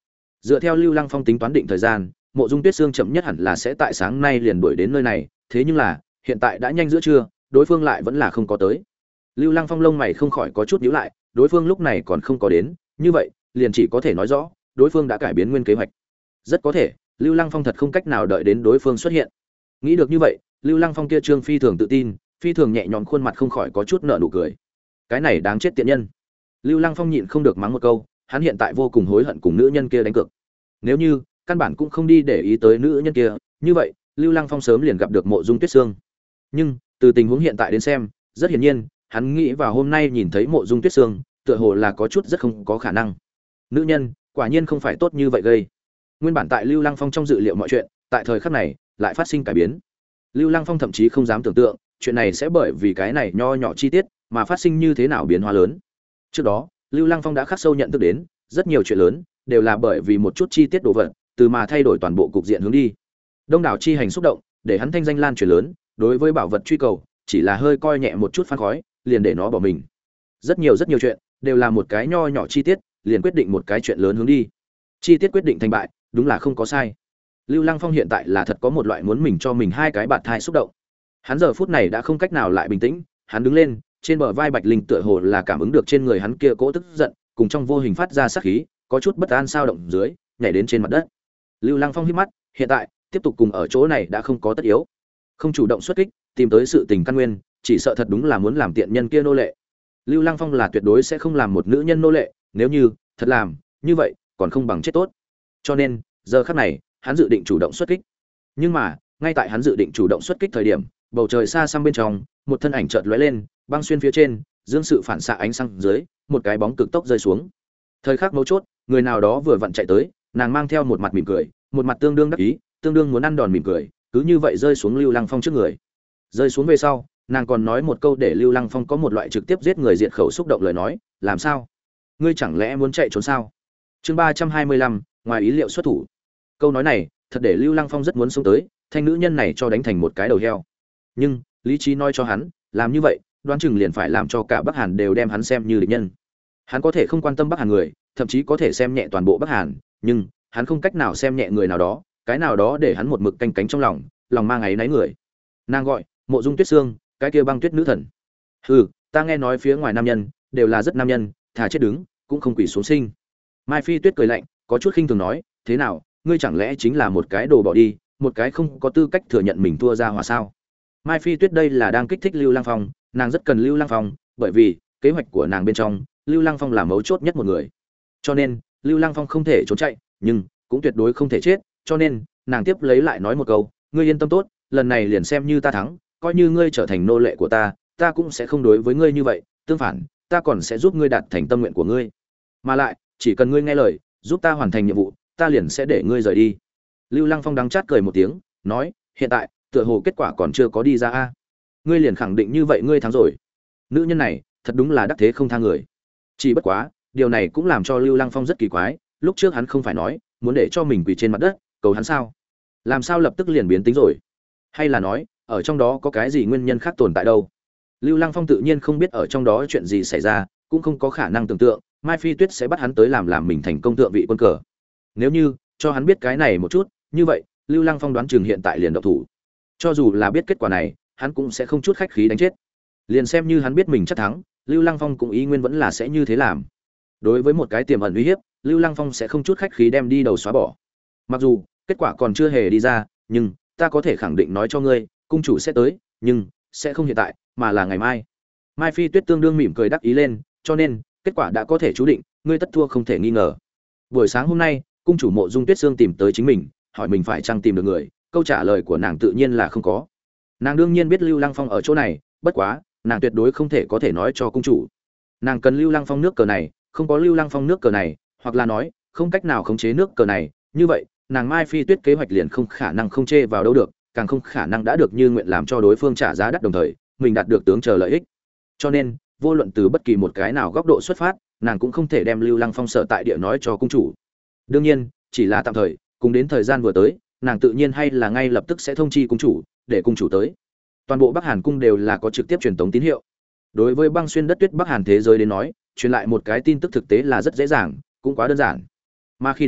Dựa theo Lưu Lăng Phong tính toán định thời gian, Mộ Dung Tuyết Sương chậm nhất hẳn là sẽ tại sáng nay liền đuổi đến nơi này, thế nhưng là, hiện tại đã nhanh giữa trưa, đối phương lại vẫn là không có tới. Lưu Lăng Phong lông mày không khỏi có chút nhíu lại, đối phương lúc này còn không có đến, như vậy, liền chỉ có thể nói rõ, đối phương đã cải biến nguyên kế hoạch. Rất có thể, Lưu Lăng Phong thật không cách nào đợi đến đối phương xuất hiện. Nghĩ được như vậy, Lưu Lăng Phong kia trương phi thường tự tin, phi thường nhẹ nhõm khuôn mặt không khỏi có chút nở nụ cười. Cái này đáng chết tiện nhân. Lưu Lăng Phong nhịn không được mắng một câu, hắn hiện tại vô cùng hối hận cùng nữ nhân kia đánh cược. Nếu như căn bản cũng không đi để ý tới nữ nhân kia, như vậy, Lưu Lăng Phong sớm liền gặp được Mộ Dung Tuyết Sương. Nhưng, từ tình huống hiện tại đến xem, rất hiển nhiên, hắn nghĩ vào hôm nay nhìn thấy Mộ Dung Tuyết Sương, tựa hồ là có chút rất không có khả năng. Nữ nhân, quả nhiên không phải tốt như vậy gây. Nguyên bản tại Lưu Lăng Phong trong dự liệu mọi chuyện, tại thời khắc này lại phát sinh cải biến. Lưu Lăng Phong thậm chí không dám tưởng tượng, chuyện này sẽ bởi vì cái này nho nhỏ chi tiết mà phát sinh như thế nào biến hóa lớn. Trước đó, Lưu Lăng Phong đã khắc sâu nhận thức đến, rất nhiều chuyện lớn đều là bởi vì một chút chi tiết đồ vật, từ mà thay đổi toàn bộ cục diện hướng đi. Đông đảo chi hành xúc động, để hắn thanh danh lan truyền lớn, đối với bảo vật truy cầu, chỉ là hơi coi nhẹ một chút phan khói, liền để nó bỏ mình. Rất nhiều rất nhiều chuyện, đều là một cái nho nhỏ chi tiết, liền quyết định một cái chuyện lớn hướng đi. Chi tiết quyết định thành bại, đúng là không có sai. Lưu Lăng Phong hiện tại là thật có một loại muốn mình cho mình hai cái bạt thai xúc động. Hắn giờ phút này đã không cách nào lại bình tĩnh, hắn đứng lên, trên bờ vai Bạch Linh tựa hồ là cảm ứng được trên người hắn kia cỗ tức giận, cùng trong vô hình phát ra sát khí, có chút bất an sao động dưới, nhảy đến trên mặt đất. Lưu Lăng Phong hít mắt, hiện tại, tiếp tục cùng ở chỗ này đã không có tất yếu. Không chủ động xuất kích, tìm tới sự tình căn nguyên, chỉ sợ thật đúng là muốn làm tiện nhân kia nô lệ. Lưu Lăng Phong là tuyệt đối sẽ không làm một nữ nhân nô lệ, nếu như thật làm, như vậy, còn không bằng chết tốt. Cho nên, giờ khắc này, hắn dự định chủ động xuất kích. Nhưng mà, ngay tại hắn dự định chủ động xuất kích thời điểm, bầu trời xa xăm bên trong, một thân ảnh chợt lóe lên, băng xuyên phía trên, dương sự phản xạ ánh sáng dưới, một cái bóng cực tốc rơi xuống. Thời khắc mấu chốt, người nào đó vừa vặn chạy tới, nàng mang theo một mặt mỉm cười, một mặt tương đương đắc ý, tương đương muốn ăn đòn mỉm cười, cứ như vậy rơi xuống Lưu Lăng Phong trước người. Rơi xuống về sau, nàng còn nói một câu để Lưu Lăng Phong có một loại trực tiếp giết người diệt khẩu xúc động lời nói, làm sao? Ngươi chẳng lẽ muốn chạy trốn sao? Chương ba trăm hai mươi lăm, ngoài ý liệu xuất thủ. Câu nói này, thật để Lưu Lăng Phong rất muốn xông tới, thanh nữ nhân này cho đánh thành một cái đầu heo. Nhưng, lý trí nói cho hắn, làm như vậy, đoán chừng liền phải làm cho cả Bắc Hàn đều đem hắn xem như địch nhân. Hắn có thể không quan tâm Bắc Hàn người, thậm chí có thể xem nhẹ toàn bộ Bắc Hàn, nhưng hắn không cách nào xem nhẹ người nào đó, cái nào đó để hắn một mực canh cánh trong lòng, lòng mang ấy náy người. Nàng gọi, Mộ Dung Tuyết Sương, cái kia băng tuyết nữ thần. Hừ, ta nghe nói phía ngoài nam nhân đều là rất nam nhân, thà chết đứng, cũng không quỳ xuống sinh. Mai Phi Tuyết cười lạnh, có chút khinh thường nói, thế nào, ngươi chẳng lẽ chính là một cái đồ bỏ đi, một cái không có tư cách thừa nhận mình thua ra hòa sao? Mai Phi Tuyết đây là đang kích thích Lưu Lăng Phong, nàng rất cần Lưu Lăng Phong, bởi vì kế hoạch của nàng bên trong, Lưu Lăng Phong là mấu chốt nhất một người. Cho nên, Lưu Lăng Phong không thể trốn chạy, nhưng cũng tuyệt đối không thể chết, cho nên, nàng tiếp lấy lại nói một câu, ngươi yên tâm tốt, lần này liền xem như ta thắng, coi như ngươi trở thành nô lệ của ta, ta cũng sẽ không đối với ngươi như vậy, tương phản, ta còn sẽ giúp ngươi đạt thành tâm nguyện của ngươi. Mà lại, chỉ cần ngươi nghe lời, giúp ta hoàn thành nhiệm vụ, ta liền sẽ để ngươi rời đi. Lưu Lăng Phong đắng chát cười một tiếng, nói, hiện tại, tựa hồ kết quả còn chưa có đi ra a. Ngươi liền khẳng định như vậy ngươi thắng rồi. Nữ nhân này, thật đúng là đắc thế không tha người. Chỉ bất quá, điều này cũng làm cho Lưu Lăng Phong rất kỳ quái, lúc trước hắn không phải nói, muốn để cho mình quỳ trên mặt đất, cầu hắn sao? Làm sao lập tức liền biến tính rồi? Hay là nói, ở trong đó có cái gì nguyên nhân khác tồn tại đâu? Lưu Lăng Phong tự nhiên không biết ở trong đó chuyện gì xảy ra, cũng không có khả năng tưởng tượng, Mai Phi Tuyết sẽ bắt hắn tới làm làm mình thành công thượng vị quân cờ. Nếu như cho hắn biết cái này một chút, như vậy, Lưu Lăng Phong đoán chừng hiện tại liền động thủ. Cho dù là biết kết quả này, hắn cũng sẽ không chút khách khí đánh chết. Liền xem như hắn biết mình chắc thắng, Lưu Lăng Phong cũng ý nguyên vẫn là sẽ như thế làm. Đối với một cái tiềm ẩn uy hiếp, Lưu Lăng Phong sẽ không chút khách khí đem đi đầu xóa bỏ. Mặc dù kết quả còn chưa hề đi ra, nhưng ta có thể khẳng định nói cho ngươi, cung chủ sẽ tới, nhưng sẽ không hiện tại, mà là ngày mai. Mai Phi Tuyết tương đương mỉm cười đắc ý lên, cho nên kết quả đã có thể chú định, ngươi tất thua không thể nghi ngờ. Buổi sáng hôm nay, cung chủ Mộ Dung Tuyết Sương tìm tới chính mình, hỏi mình phải chăng tìm được người, câu trả lời của nàng tự nhiên là không có. Nàng đương nhiên biết Lưu Lăng Phong ở chỗ này, bất quá, nàng tuyệt đối không thể có thể nói cho cung chủ. Nàng cần Lưu Lăng Phong nước cờ này, không có Lưu Lăng Phong nước cờ này, hoặc là nói, không cách nào khống chế nước cờ này, như vậy, nàng Mai Phi Tuyết kế hoạch liền không khả năng không chê vào đâu được, càng không khả năng đã được như nguyện làm cho đối phương trả giá đắt đồng thời, mình đạt được tướng chờ lợi ích. Cho nên, vô luận từ bất kỳ một cái nào góc độ xuất phát, nàng cũng không thể đem Lưu Lăng Phong sở tại địa nói cho cung chủ. Đương nhiên, chỉ là tạm thời, cùng đến thời gian vừa tới, nàng tự nhiên hay là ngay lập tức sẽ thông chi cung chủ, để cung chủ tới. Toàn bộ Bắc Hàn cung đều là có trực tiếp truyền tống tín hiệu. Đối với băng xuyên đất tuyết Bắc Hàn thế giới đến nói, truyền lại một cái tin tức thực tế là rất dễ dàng, cũng quá đơn giản. Mà khi đó,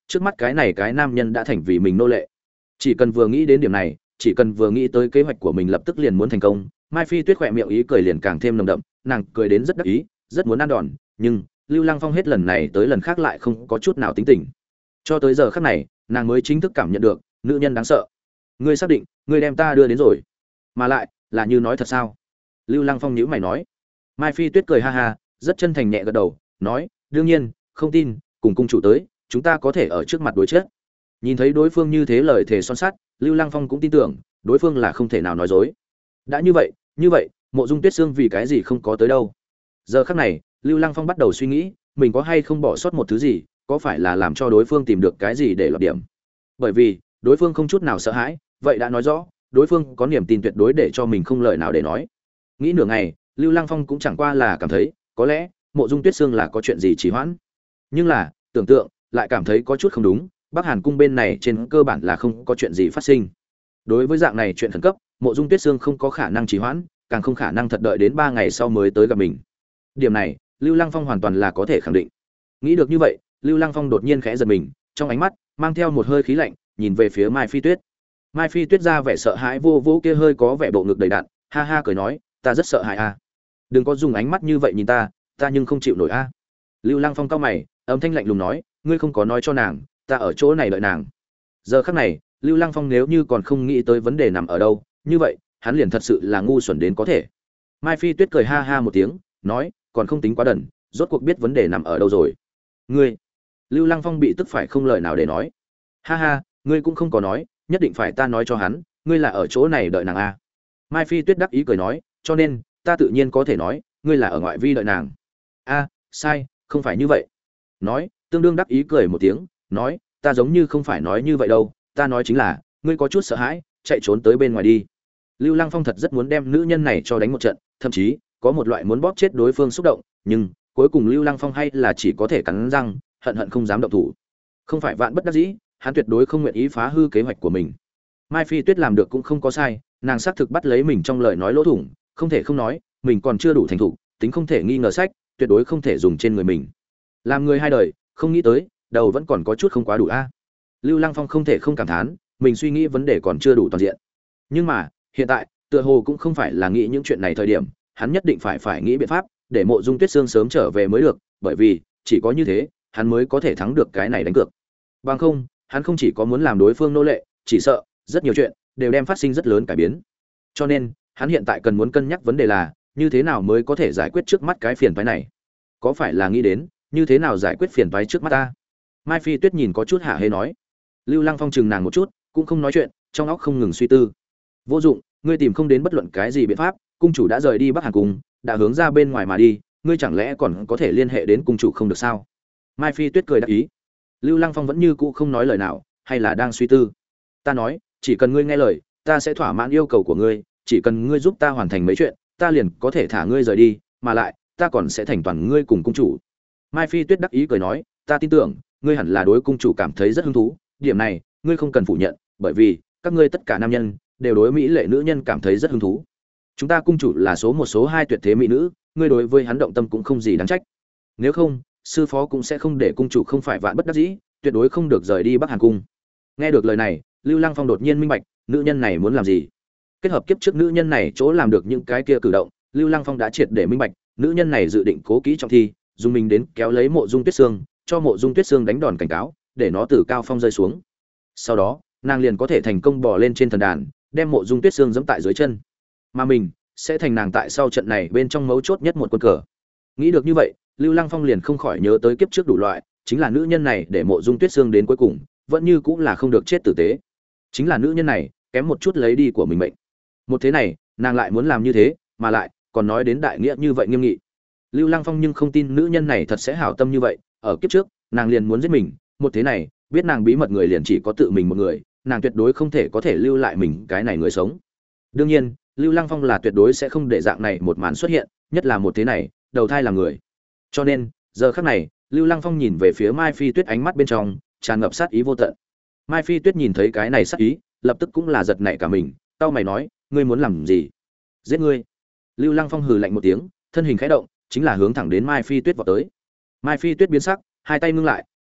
trước mắt cái này cái nam nhân đã thành vì mình nô lệ. Chỉ cần vừa nghĩ đến điểm này, chỉ cần vừa nghĩ tới kế hoạch của mình lập tức liền muốn thành công, Mai Phi Tuyết khỏe miệng ý cười liền càng thêm nồng đậm, nàng cười đến rất đắc ý, rất muốn ăn đòn, nhưng Lưu Lăng Phong hết lần này tới lần khác lại không có chút nào tính tình. Cho tới giờ khắc này, nàng mới chính thức cảm nhận được nữ nhân đáng sợ. Ngươi xác định, ngươi đem ta đưa đến rồi, mà lại là như nói thật sao? Lưu Lăng Phong nhíu mày nói. Mai Phi Tuyết cười ha ha, rất chân thành nhẹ gật đầu, nói, đương nhiên, không tin, cùng cung chủ tới, chúng ta có thể ở trước mặt đối chết. Nhìn thấy đối phương như thế lời thề son sắt, Lưu Lăng Phong cũng tin tưởng, đối phương là không thể nào nói dối. Đã như vậy, như vậy, Mộ Dung Tuyết Sương vì cái gì không có tới đâu? Giờ khắc này, Lưu Lăng Phong bắt đầu suy nghĩ, mình có hay không bỏ sót một thứ gì, có phải là làm cho đối phương tìm được cái gì để lọt điểm? Bởi vì, đối phương không chút nào sợ hãi, vậy đã nói rõ, đối phương có niềm tin tuyệt đối để cho mình không lời nào để nói. Nghĩ nửa ngày, Lưu Lăng Phong cũng chẳng qua là cảm thấy, có lẽ Mộ Dung Tuyết Sương là có chuyện gì trì hoãn. Nhưng là, tưởng tượng, lại cảm thấy có chút không đúng, Bắc Hàn cung bên này trên cơ bản là không có chuyện gì phát sinh. Đối với dạng này chuyện khẩn cấp, Mộ Dung Tuyết Sương không có khả năng trì hoãn, càng không khả năng thật đợi đến ba ngày sau mới tới gặp mình. Điểm này, Lưu Lăng Phong hoàn toàn là có thể khẳng định. Nghĩ được như vậy, Lưu Lăng Phong đột nhiên khẽ giật mình, trong ánh mắt mang theo một hơi khí lạnh, nhìn về phía Mai Phi Tuyết. Mai Phi Tuyết ra vẻ sợ hãi vô vô kia hơi có vẻ bộ ngực đầy đặn, ha ha cười nói, ta rất sợ hãi a. Đừng có dùng ánh mắt như vậy nhìn ta, ta nhưng không chịu nổi a. Lưu Lăng Phong cau mày, âm thanh lạnh lùng nói, ngươi không có nói cho nàng, ta ở chỗ này đợi nàng. Giờ khắc này, Lưu Lăng Phong nếu như còn không nghĩ tới vấn đề nằm ở đâu, như vậy, hắn liền thật sự là ngu xuẩn đến có thể. Mai Phi Tuyết cười ha ha một tiếng, nói, còn không tính quá đần, rốt cuộc biết vấn đề nằm ở đâu rồi. Ngươi? Lưu Lăng Phong bị tức phải không lời nào để nói. Ha ha, ngươi cũng không có nói, nhất định phải ta nói cho hắn, ngươi là ở chỗ này đợi nàng a. Mai Phi Tuyết đắc ý cười nói, cho nên, ta tự nhiên có thể nói, ngươi là ở ngoại vi đợi nàng. A, sai, không phải như vậy. Nói, tương đương đắc ý cười một tiếng, nói, ta giống như không phải nói như vậy đâu, ta nói chính là, ngươi có chút sợ hãi, chạy trốn tới bên ngoài đi. Lưu Lăng Phong thật rất muốn đem nữ nhân này cho đánh một trận, thậm chí có một loại muốn bóp chết đối phương xúc động, nhưng cuối cùng Lưu Lăng Phong hay là chỉ có thể cắn răng, hận hận không dám động thủ. Không phải vạn bất đắc dĩ, hắn tuyệt đối không nguyện ý phá hư kế hoạch của mình. Mai Phi Tuyết làm được cũng không có sai, nàng xác thực bắt lấy mình trong lời nói lỗ thủng, không thể không nói, mình còn chưa đủ thành thục, tính không thể nghi ngờ sách, tuyệt đối không thể dùng trên người mình. Làm người hai đời, không nghĩ tới, đầu vẫn còn có chút không quá đủ a. Lưu Lăng Phong không thể không cảm thán, mình suy nghĩ vấn đề còn chưa đủ toàn diện. Nhưng mà, hiện tại, tựa hồ cũng không phải là nghĩ những chuyện này thời điểm, hắn nhất định phải phải nghĩ biện pháp để Mộ Dung Tuyết Sương sớm trở về mới được, bởi vì chỉ có như thế, hắn mới có thể thắng được cái này đánh cược. Bằng không, hắn không chỉ có muốn làm đối phương nô lệ, chỉ sợ rất nhiều chuyện đều đem phát sinh rất lớn cải biến. Cho nên, hắn hiện tại cần muốn cân nhắc vấn đề là như thế nào mới có thể giải quyết trước mắt cái phiền toái này. Có phải là nghĩ đến như thế nào giải quyết phiền toái trước mắt ta? Mai Phi Tuyết nhìn có chút hả hê nói. Lưu Lăng Phong chừng nàng một chút, cũng không nói chuyện, trong óc không ngừng suy tư. Vô dụng, ngươi tìm không đến bất luận cái gì biện pháp, cung chủ đã rời đi Bắc Hàn cung, đã hướng ra bên ngoài mà đi, ngươi chẳng lẽ còn có thể liên hệ đến cung chủ không được sao? Mai Phi Tuyết cười đáp ý. Lưu Lăng Phong vẫn như cũ không nói lời nào, hay là đang suy tư. Ta nói, chỉ cần ngươi nghe lời, ta sẽ thỏa mãn yêu cầu của ngươi, chỉ cần ngươi giúp ta hoàn thành mấy chuyện, ta liền có thể thả ngươi rời đi, mà lại, ta còn sẽ thành toàn ngươi cùng cung chủ. Mai Phi Tuyết đắc ý cười nói, ta tin tưởng, ngươi hẳn là đối cung chủ cảm thấy rất hứng thú, điểm này, ngươi không cần phủ nhận, bởi vì các ngươi tất cả nam nhân đều đối mỹ lệ nữ nhân cảm thấy rất hứng thú. Chúng ta cung chủ là số một số hai tuyệt thế mỹ nữ, ngươi đối với hắn động tâm cũng không gì đáng trách. Nếu không, sư phó cũng sẽ không để cung chủ không phải vạn bất đắc dĩ, tuyệt đối không được rời đi Bắc Hàn cung. Nghe được lời này, Lưu Lăng Phong đột nhiên minh bạch, nữ nhân này muốn làm gì. Kết hợp kiếp trước nữ nhân này chỗ làm được những cái kia cử động, Lưu Lăng Phong đã triệt để minh bạch, nữ nhân này dự định cố kỹ trọng thi, dùng mình đến kéo lấy Mộ Dung Tuyết Sương, cho Mộ Dung Tuyết Sương đánh đòn cảnh cáo, để nó từ cao phong rơi xuống. Sau đó, nàng liền có thể thành công bò lên trên thần đàn, đem Mộ Dung Tuyết Sương giẫm tại dưới chân. Mà mình sẽ thành nàng tại sau trận này bên trong mấu chốt nhất một quân cờ. Nghĩ được như vậy, Lưu Lăng Phong liền không khỏi nhớ tới kiếp trước đủ loại, chính là nữ nhân này để Mộ Dung Tuyết Sương đến cuối cùng, vẫn như cũng là không được chết tử tế. Chính là nữ nhân này, kém một chút lấy đi của mình mệnh. Một thế này, nàng lại muốn làm như thế, mà lại còn nói đến đại nghĩa như vậy nghiêm nghị. Lưu Lăng Phong nhưng không tin nữ nhân này thật sẽ hảo tâm như vậy, ở kiếp trước, nàng liền muốn giết mình, một thế này, biết nàng bí mật người liền chỉ có tự mình một người, nàng tuyệt đối không thể có thể lưu lại mình cái này người sống. Đương nhiên, Lưu Lăng Phong là tuyệt đối sẽ không để dạng này một màn xuất hiện, nhất là một thế này, đầu thai là người. Cho nên, giờ khắc này, Lưu Lăng Phong nhìn về phía Mai Phi Tuyết ánh mắt bên trong tràn ngập sát ý vô tận. Mai Phi Tuyết nhìn thấy cái này sát ý, lập tức cũng là giật nảy cả mình, cau mày nói, ngươi muốn làm gì? Giết ngươi. Lưu Lăng Phong hừ lạnh một tiếng, thân hình khẽ động, chính là hướng thẳng đến Mai Phi Tuyết vọt tới. Mai Phi Tuyết biến sắc, hai tay ngưng lại,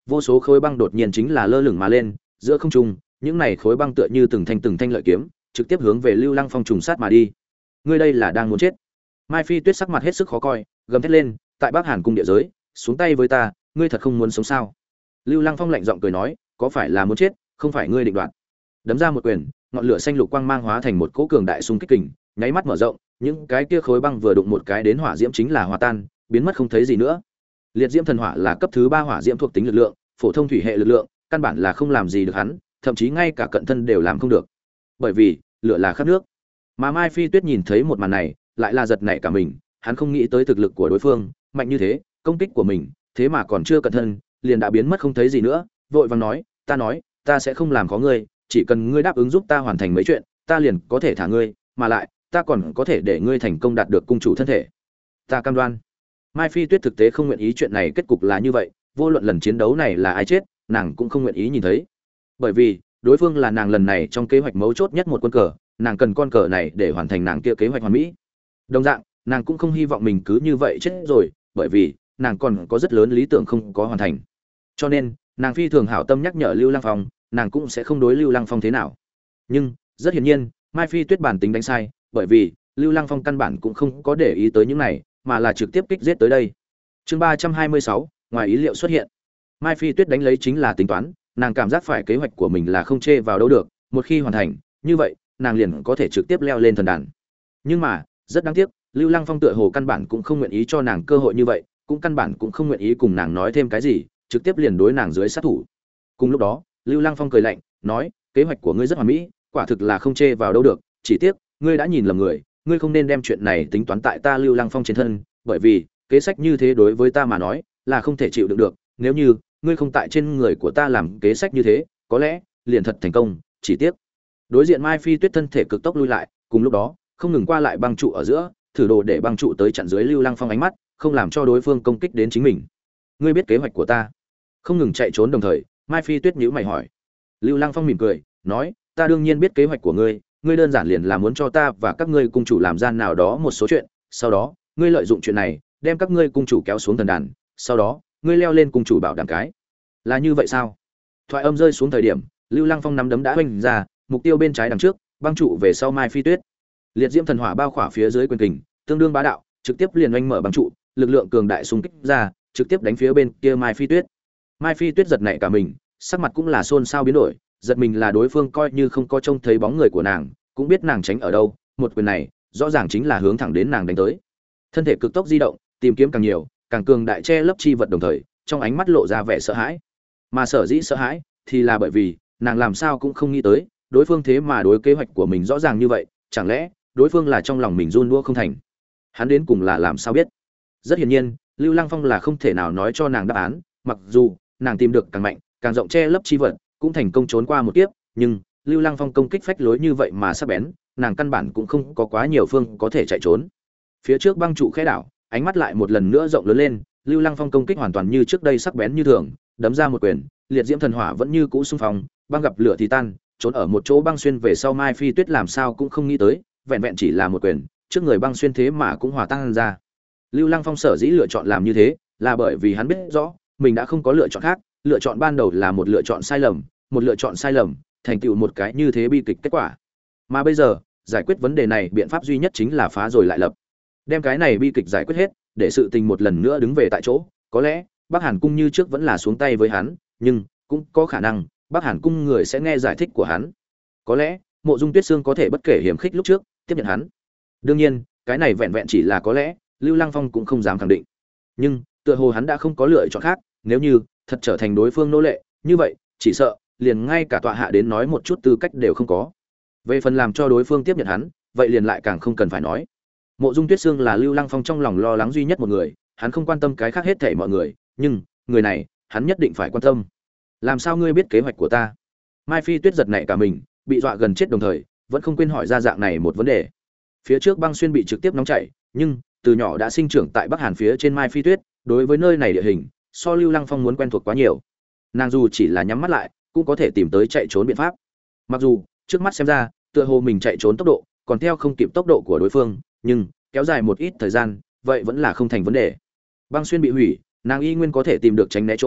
vô số khối băng đột nhiên chính là lơ lửng mà lên giữa không trung, những này khối băng tựa như từng thanh từng thanh lợi kiếm trực tiếp hướng về Lưu Lăng Phong trùng sát mà đi. Ngươi đây là đang muốn chết. Mai Phi Tuyết sắc mặt hết sức khó coi, gầm thét lên, tại Bắc Hàn cung địa giới, xuống tay với ta, ngươi thật không muốn sống sao? Lưu Lăng Phong lạnh giọng cười nói, có phải là muốn chết, không phải ngươi định đoạt. Đấm ra một quyền, ngọn lửa xanh lục quang mang hóa thành một cỗ cường đại xung kích kình, nháy mắt mở rộng, những cái kia khối băng vừa đụng một cái đến hỏa diễm chính là hòa tan, biến mất không thấy gì nữa. Liệt diễm thần hỏa là cấp thứ ba hỏa diễm thuộc tính lực lượng, phổ thông thủy hệ lực lượng, căn bản là không làm gì được hắn, thậm chí ngay cả cận thân đều làm không được. Bởi vì, lửa là khắp nước. Mà Mai Phi Tuyết nhìn thấy một màn này, lại là giật nảy cả mình, hắn không nghĩ tới thực lực của đối phương mạnh như thế, công kích của mình, thế mà còn chưa cận thân, liền đã biến mất không thấy gì nữa, vội vàng nói, "Ta nói, ta sẽ không làm khó ngươi, chỉ cần ngươi đáp ứng giúp ta hoàn thành mấy chuyện, ta liền có thể thả ngươi, mà lại, ta còn có thể để ngươi thành công đạt được cung chủ thân thể." Ta cam đoan. Mai Phi Tuyết thực tế không nguyện ý chuyện này kết cục là như vậy, vô luận lần chiến đấu này là ai chết, nàng cũng không nguyện ý nhìn thấy. Bởi vì, đối phương là nàng lần này trong kế hoạch mấu chốt nhất một quân cờ, nàng cần con cờ này để hoàn thành nàng kia kế hoạch hoàn mỹ. Đồng dạng, nàng cũng không hy vọng mình cứ như vậy chết rồi, bởi vì nàng còn có rất lớn lý tưởng không có hoàn thành. Cho nên, nàng phi thường hảo tâm nhắc nhở Lưu Lăng Phong, nàng cũng sẽ không đối Lưu Lăng Phong thế nào. Nhưng, rất hiển nhiên, Mai Phi Tuyết bản tính đánh sai, bởi vì Lưu Lăng Phong căn bản cũng không có để ý tới những này, mà là trực tiếp kích giết tới đây. Chương ba trăm hai mươi sáu, ngoài ý liệu xuất hiện. Mai Phi Tuyết đánh lấy chính là tính toán, nàng cảm giác phải kế hoạch của mình là không chê vào đâu được, một khi hoàn thành, như vậy, nàng liền có thể trực tiếp leo lên thần đàn. Nhưng mà, rất đáng tiếc, Lưu Lăng Phong tựa hồ căn bản cũng không nguyện ý cho nàng cơ hội như vậy, cũng căn bản cũng không nguyện ý cùng nàng nói thêm cái gì, trực tiếp liền đối nàng dưới sát thủ. Cùng lúc đó, Lưu Lăng Phong cười lạnh, nói, kế hoạch của ngươi rất hoàn mỹ, quả thực là không chê vào đâu được, chỉ tiếc, ngươi đã nhìn lầm người, ngươi không nên đem chuyện này tính toán tại ta Lưu Lăng Phong trên thân, bởi vì, kế sách như thế đối với ta mà nói, là không thể chịu đựng được, nếu như ngươi không tại trên người của ta làm kế sách như thế, có lẽ liền thật thành công, chỉ tiếc. Đối diện Mai Phi Tuyết thân thể cực tốc lui lại, cùng lúc đó, không ngừng qua lại băng trụ ở giữa, thử đồ để băng trụ tới chặn dưới Lưu Lăng Phong ánh mắt, không làm cho đối phương công kích đến chính mình. Ngươi biết kế hoạch của ta? Không ngừng chạy trốn đồng thời, Mai Phi Tuyết nhíu mày hỏi. Lưu Lăng Phong mỉm cười, nói, ta đương nhiên biết kế hoạch của ngươi, ngươi đơn giản liền là muốn cho ta và các ngươi cung chủ làm gian nào đó một số chuyện, sau đó, ngươi lợi dụng chuyện này, đem các ngươi cung chủ kéo xuống thần đàn, sau đó, ngươi leo lên cung chủ bảo đảm cái. Là như vậy sao? Thoại âm rơi xuống thời điểm, Lưu Lăng Phong nắm đấm đã hoành ra, mục tiêu bên trái đằng trước, băng trụ về sau Mai Phi Tuyết. Liệt diễm thần hỏa bao khỏa phía dưới quyền kình, tương đương bá đạo, trực tiếp liền oanh mở băng trụ, lực lượng cường đại xung kích ra, trực tiếp đánh phía bên kia Mai Phi Tuyết. Mai Phi Tuyết giật nảy cả mình, sắc mặt cũng là xôn xao biến đổi, giật mình là đối phương coi như không có trông thấy bóng người của nàng, cũng biết nàng tránh ở đâu, một quyền này, rõ ràng chính là hướng thẳng đến nàng đánh tới. Thân thể cực tốc di động, tìm kiếm càng nhiều, càng cường đại che lấp chi vật đồng thời, trong ánh mắt lộ ra vẻ sợ hãi. Mà sở dĩ sợ hãi thì là bởi vì, nàng làm sao cũng không nghĩ tới, đối phương thế mà đối kế hoạch của mình rõ ràng như vậy, chẳng lẽ đối phương là trong lòng mình run đua không thành. Hắn đến cùng là làm sao biết? Rất hiển nhiên, Lưu Lăng Phong là không thể nào nói cho nàng đáp án, mặc dù nàng tìm được càng mạnh, càng rộng che lấp chi vật, cũng thành công trốn qua một kiếp, nhưng Lưu Lăng Phong công kích phách lối như vậy mà sắc bén, nàng căn bản cũng không có quá nhiều phương có thể chạy trốn. Phía trước băng trụ khẽ đảo, ánh mắt lại một lần nữa rộng lớn lên, Lưu Lăng Phong công kích hoàn toàn như trước đây sắc bén như thường, đấm ra một quyền, liệt diễm thần hỏa vẫn như cũ xung phong, băng gặp lửa thì tan, trốn ở một chỗ băng xuyên về sau Mai Phi Tuyết làm sao cũng không nghĩ tới, vẹn vẹn chỉ là một quyền, trước người băng xuyên thế mà cũng hòa tan ra. Lưu Lăng Phong sở dĩ lựa chọn làm như thế, là bởi vì hắn biết rõ, mình đã không có lựa chọn khác, lựa chọn ban đầu là một lựa chọn sai lầm, một lựa chọn sai lầm, thành tựu một cái như thế bi kịch kết quả. Mà bây giờ, giải quyết vấn đề này biện pháp duy nhất chính là phá rồi lại lập. Đem cái này bi kịch giải quyết hết, để sự tình một lần nữa đứng về tại chỗ, có lẽ Bắc Hàn cung như trước vẫn là xuống tay với hắn, nhưng cũng có khả năng Bắc Hàn cung người sẽ nghe giải thích của hắn. Có lẽ, Mộ Dung Tuyết Sương có thể bất kể hiểm khích lúc trước, tiếp nhận hắn. Đương nhiên, cái này vẹn vẹn chỉ là có lẽ, Lưu Lăng Phong cũng không dám khẳng định. Nhưng, tựa hồ hắn đã không có lựa chọn khác, nếu như thật trở thành đối phương nô lệ, như vậy, chỉ sợ liền ngay cả tọa hạ đến nói một chút tư cách đều không có. Về phần làm cho đối phương tiếp nhận hắn, vậy liền lại càng không cần phải nói. Mộ Dung Tuyết Sương là Lưu Lăng Phong trong lòng lo lắng duy nhất một người, hắn không quan tâm cái khác hết thảy mọi người, nhưng người này, hắn nhất định phải quan tâm. Làm sao ngươi biết kế hoạch của ta? Mai Phi Tuyết giật nảy cả mình, bị dọa gần chết đồng thời, vẫn không quên hỏi ra dạng này một vấn đề. Phía trước băng xuyên bị trực tiếp nóng chảy, nhưng từ nhỏ đã sinh trưởng tại Bắc Hàn phía trên Mai Phi Tuyết, đối với nơi này địa hình, so Lưu Lăng Phong muốn quen thuộc quá nhiều. Nàng dù chỉ là nhắm mắt lại, cũng có thể tìm tới chạy trốn biện pháp. Mặc dù trước mắt xem ra, tựa hồ mình chạy trốn tốc độ còn theo không kịp tốc độ của đối phương, nhưng kéo dài một ít thời gian, vậy vẫn là không thành vấn đề. Băng xuyên bị hủy, nàng y nguyên có thể tìm được tránh né chỗ,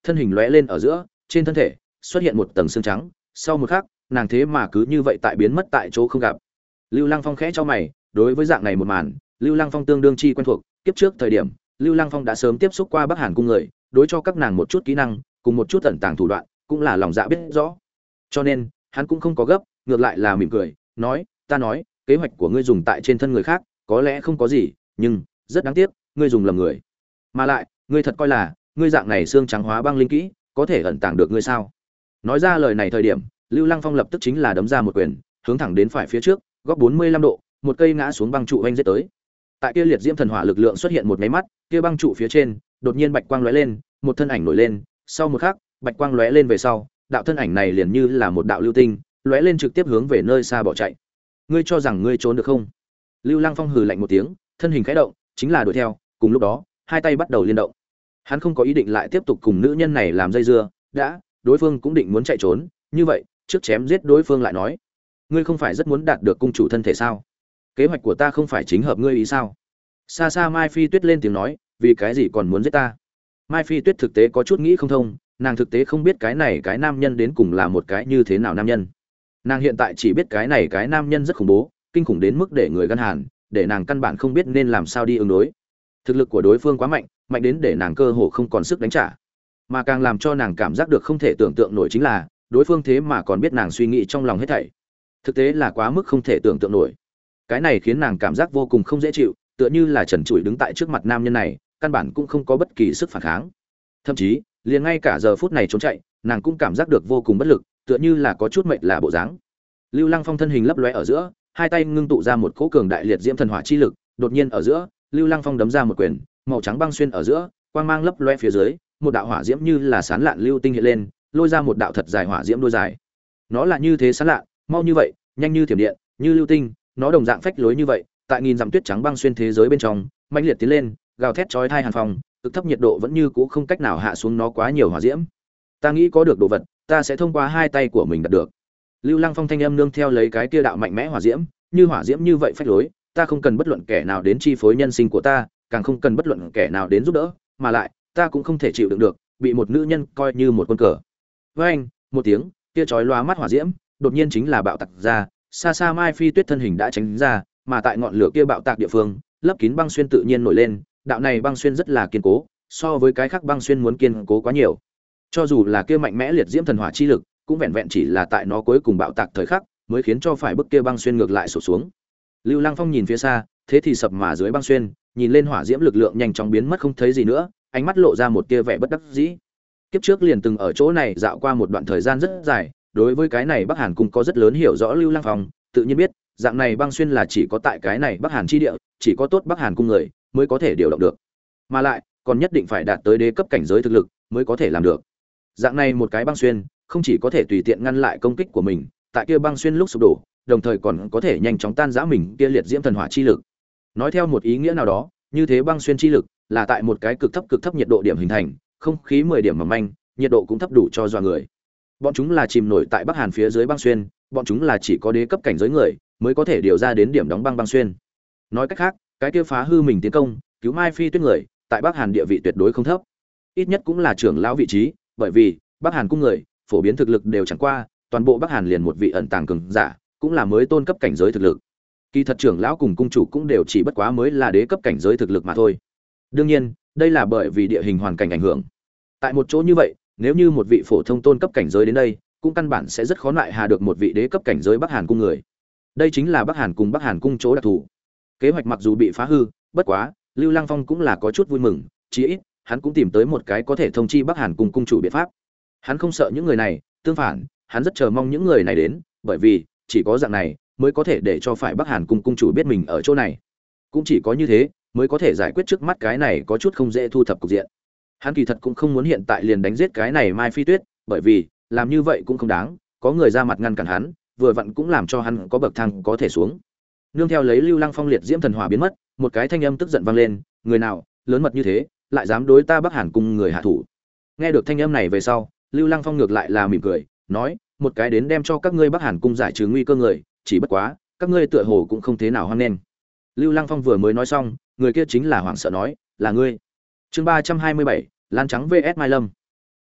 thân hình lóe lên ở giữa, trên thân thể xuất hiện một tầng xương trắng, sau một khắc, nàng thế mà cứ như vậy tại biến mất tại chỗ không gặp. Lưu Lăng Phong khẽ cho mày, đối với dạng này một màn, Lưu Lăng Phong tương đương chi quen thuộc, kiếp trước thời điểm, Lưu Lăng Phong đã sớm tiếp xúc qua Bắc Hàn cung người, đối cho các nàng một chút kỹ năng, cùng một chút tẩn tàng thủ đoạn, cũng là lòng dạ biết rõ. Cho nên, hắn cũng không có gấp, ngược lại là mỉm cười, nói, "Ta nói, kế hoạch của ngươi dùng tại trên thân người khác, có lẽ không có gì, nhưng rất đáng tiếc, ngươi dùng lầm người. Mà lại, ngươi thật coi là, ngươi dạng này xương trắng hóa băng linh kỹ, có thể ẩn tàng được ngươi sao?" Nói ra lời này thời điểm, Lưu Lăng Phong lập tức chính là đấm ra một quyền, hướng thẳng đến phải phía trước, góc bốn mươi lăm độ, một cây ngã xuống băng trụ oanh giết tới. Tại kia liệt diễm thần hỏa lực lượng xuất hiện một cái mắt, kia băng trụ phía trên, đột nhiên bạch quang lóe lên, một thân ảnh nổi lên, sau một khắc, bạch quang lóe lên về sau, đạo thân ảnh này liền như là một đạo lưu tinh, lóe lên trực tiếp hướng về nơi xa bỏ chạy. Ngươi cho rằng ngươi trốn được không? Lưu Lăng Phong hừ lạnh một tiếng, thân hình khẽ động, chính là đuổi theo, cùng lúc đó, hai tay bắt đầu liên động. Hắn không có ý định lại tiếp tục cùng nữ nhân này làm dây dưa, đã, đối phương cũng định muốn chạy trốn, như vậy, trước chém giết đối phương lại nói. Ngươi không phải rất muốn đạt được cung chủ thân thể sao? Kế hoạch của ta không phải chính hợp ngươi ý sao? Xa xa Mai Phi Tuyết lên tiếng nói, vì cái gì còn muốn giết ta? Mai Phi Tuyết thực tế có chút nghĩ không thông, nàng thực tế không biết cái này cái nam nhân đến cùng là một cái như thế nào nam nhân. Nàng hiện tại chỉ biết cái này cái nam nhân rất khủng bố, kinh khủng đến mức để người gan hàn, để nàng căn bản không biết nên làm sao đi ứng đối. Thực lực của đối phương quá mạnh, mạnh đến để nàng cơ hồ không còn sức đánh trả. Mà càng làm cho nàng cảm giác được không thể tưởng tượng nổi chính là, đối phương thế mà còn biết nàng suy nghĩ trong lòng hết thảy. Thực tế là quá mức không thể tưởng tượng nổi. Cái này khiến nàng cảm giác vô cùng không dễ chịu, tựa như là trần trụi đứng tại trước mặt nam nhân này, căn bản cũng không có bất kỳ sức phản kháng. Thậm chí, liền ngay cả giờ phút này trốn chạy, nàng cũng cảm giác được vô cùng bất lực, tựa như là có chút mệt là bộ dáng. Lưu Lăng Phong thân hình lấp lóe ở giữa, hai tay ngưng tụ ra một cỗ cường đại liệt diễm thần hỏa chi lực, đột nhiên ở giữa, Lưu Lăng Phong đấm ra một quyền, màu trắng băng xuyên ở giữa, quang mang lấp lóe phía dưới, một đạo hỏa diễm như là sán lạn lưu tinh hiện lên, lôi ra một đạo thật dài hỏa diễm đôi dài. Nó là như thế sán lạn, mau như vậy, nhanh như thiểm điện, như lưu tinh, nó đồng dạng phách lối như vậy, tại nghìn dặm tuyết trắng băng xuyên thế giới bên trong, mãnh liệt tiến lên, gào thét chói tai hàn phong, cực thấp nhiệt độ vẫn như cũ không cách nào hạ xuống nó quá nhiều hỏa diễm. Ta nghĩ có được đồ vật, ta sẽ thông qua hai tay của mình đạt được. Lưu Lăng Phong thanh âm nương theo lấy cái kia đạo mạnh mẽ hỏa diễm, như hỏa diễm như vậy phách lối, ta không cần bất luận kẻ nào đến chi phối nhân sinh của ta, càng không cần bất luận kẻ nào đến giúp đỡ, mà lại, ta cũng không thể chịu đựng được, bị một nữ nhân coi như một quân cờ. Với anh, một tiếng, kia chói lóa mắt hỏa diễm, đột nhiên chính là bạo tạc ra, xa xa Mai Phi Tuyết thân hình đã tránh ra, mà tại ngọn lửa kia bạo tạc địa phương, lấp kín băng xuyên tự nhiên nổi lên, đạo này băng xuyên rất là kiên cố, so với cái khác băng xuyên muốn kiên cố quá nhiều. Cho dù là kia mạnh mẽ liệt diễm thần hỏa chi lực, cũng vẹn vẹn chỉ là tại nó cuối cùng bạo tạc thời khắc, mới khiến cho phải bức kia băng xuyên ngược lại sụp xuống. Lưu Lăng Phong nhìn phía xa, thế thì sập mà dưới băng xuyên, nhìn lên hỏa diễm lực lượng nhanh chóng biến mất không thấy gì nữa, ánh mắt lộ ra một tia vẻ bất đắc dĩ. Kiếp trước liền từng ở chỗ này dạo qua một đoạn thời gian rất dài, đối với cái này Bắc Hàn cung có rất lớn hiểu rõ. Lưu Lăng Phong tự nhiên biết, dạng này băng xuyên là chỉ có tại cái này Bắc Hàn chi địa, chỉ có tốt Bắc Hàn cung người mới có thể điều động được, mà lại còn nhất định phải đạt tới đế cấp cảnh giới thực lực mới có thể làm được. Dạng này một cái băng xuyên, không chỉ có thể tùy tiện ngăn lại công kích của mình, tại kia băng xuyên lúc sụp đổ, đồng thời còn có thể nhanh chóng tan rã mình kia liệt diễm thần hỏa chi lực. Nói theo một ý nghĩa nào đó, như thế băng xuyên chi lực là tại một cái cực thấp cực thấp nhiệt độ điểm hình thành, không khí mười điểm mỏng manh, nhiệt độ cũng thấp đủ cho dọa người. Bọn chúng là chìm nổi tại Bắc Hàn phía dưới băng xuyên, bọn chúng là chỉ có đế cấp cảnh giới người mới có thể điều ra đến điểm đóng băng băng xuyên. Nói cách khác, cái kia phá hư mình tiến công, cứu Mai Phi Tuyết người, tại Bắc Hàn địa vị tuyệt đối không thấp. Ít nhất cũng là trưởng lão vị trí, bởi vì Bắc Hàn cung người, phổ biến thực lực đều chẳng qua, toàn bộ Bắc Hàn liền một vị ẩn tàng cường giả, cũng là mới tôn cấp cảnh giới thực lực. Kỳ thật trưởng lão cùng cung chủ cũng đều chỉ bất quá mới là đế cấp cảnh giới thực lực mà thôi. Đương nhiên, đây là bởi vì địa hình hoàn cảnh ảnh hưởng. Tại một chỗ như vậy, nếu như một vị phổ thông tôn cấp cảnh giới đến đây, cũng căn bản sẽ rất khó lại hà được một vị đế cấp cảnh giới Bắc Hàn cung người. Đây chính là Bắc Hàn cùng Bắc Hàn cung chỗ đặc thù. Kế hoạch mặc dù bị phá hư, bất quá, Lưu Lăng Phong cũng là có chút vui mừng, chí ít, hắn cũng tìm tới một cái có thể thông chi Bắc Hàn cung cung chủ biện pháp. Hắn không sợ những người này, tương phản, hắn rất chờ mong những người này đến, bởi vì chỉ có dạng này mới có thể để cho phải Bắc Hàn cung cung chủ biết mình ở chỗ này. Cũng chỉ có như thế mới có thể giải quyết trước mắt cái này có chút không dễ thu thập cục diện. Hắn kỳ thật cũng không muốn hiện tại liền đánh giết cái này Mai Phi Tuyết, bởi vì làm như vậy cũng không đáng, có người ra mặt ngăn cản hắn, vừa vặn cũng làm cho hắn có bậc thang có thể xuống. Nương theo lấy Lưu Lăng Phong liệt diễm thần hỏa biến mất, một cái thanh âm tức giận vang lên, người nào lớn mật như thế, lại dám đối ta Bắc Hàn cung người hạ thủ. Nghe được thanh âm này về sau, Lưu Lăng Phong ngược lại là mỉm cười, nói, một cái đến đem cho các ngươi Bắc Hàn cung giải trừ nguy cơ người, chỉ bất quá, các ngươi tựa hồ cũng không thế nào hoan nghênh. Lưu Lăng Phong vừa mới nói xong, người kia chính là hoảng sợ nói, là ngươi. Chương ba trăm hai mươi bảy, Lan trắng vs Mai Lâm.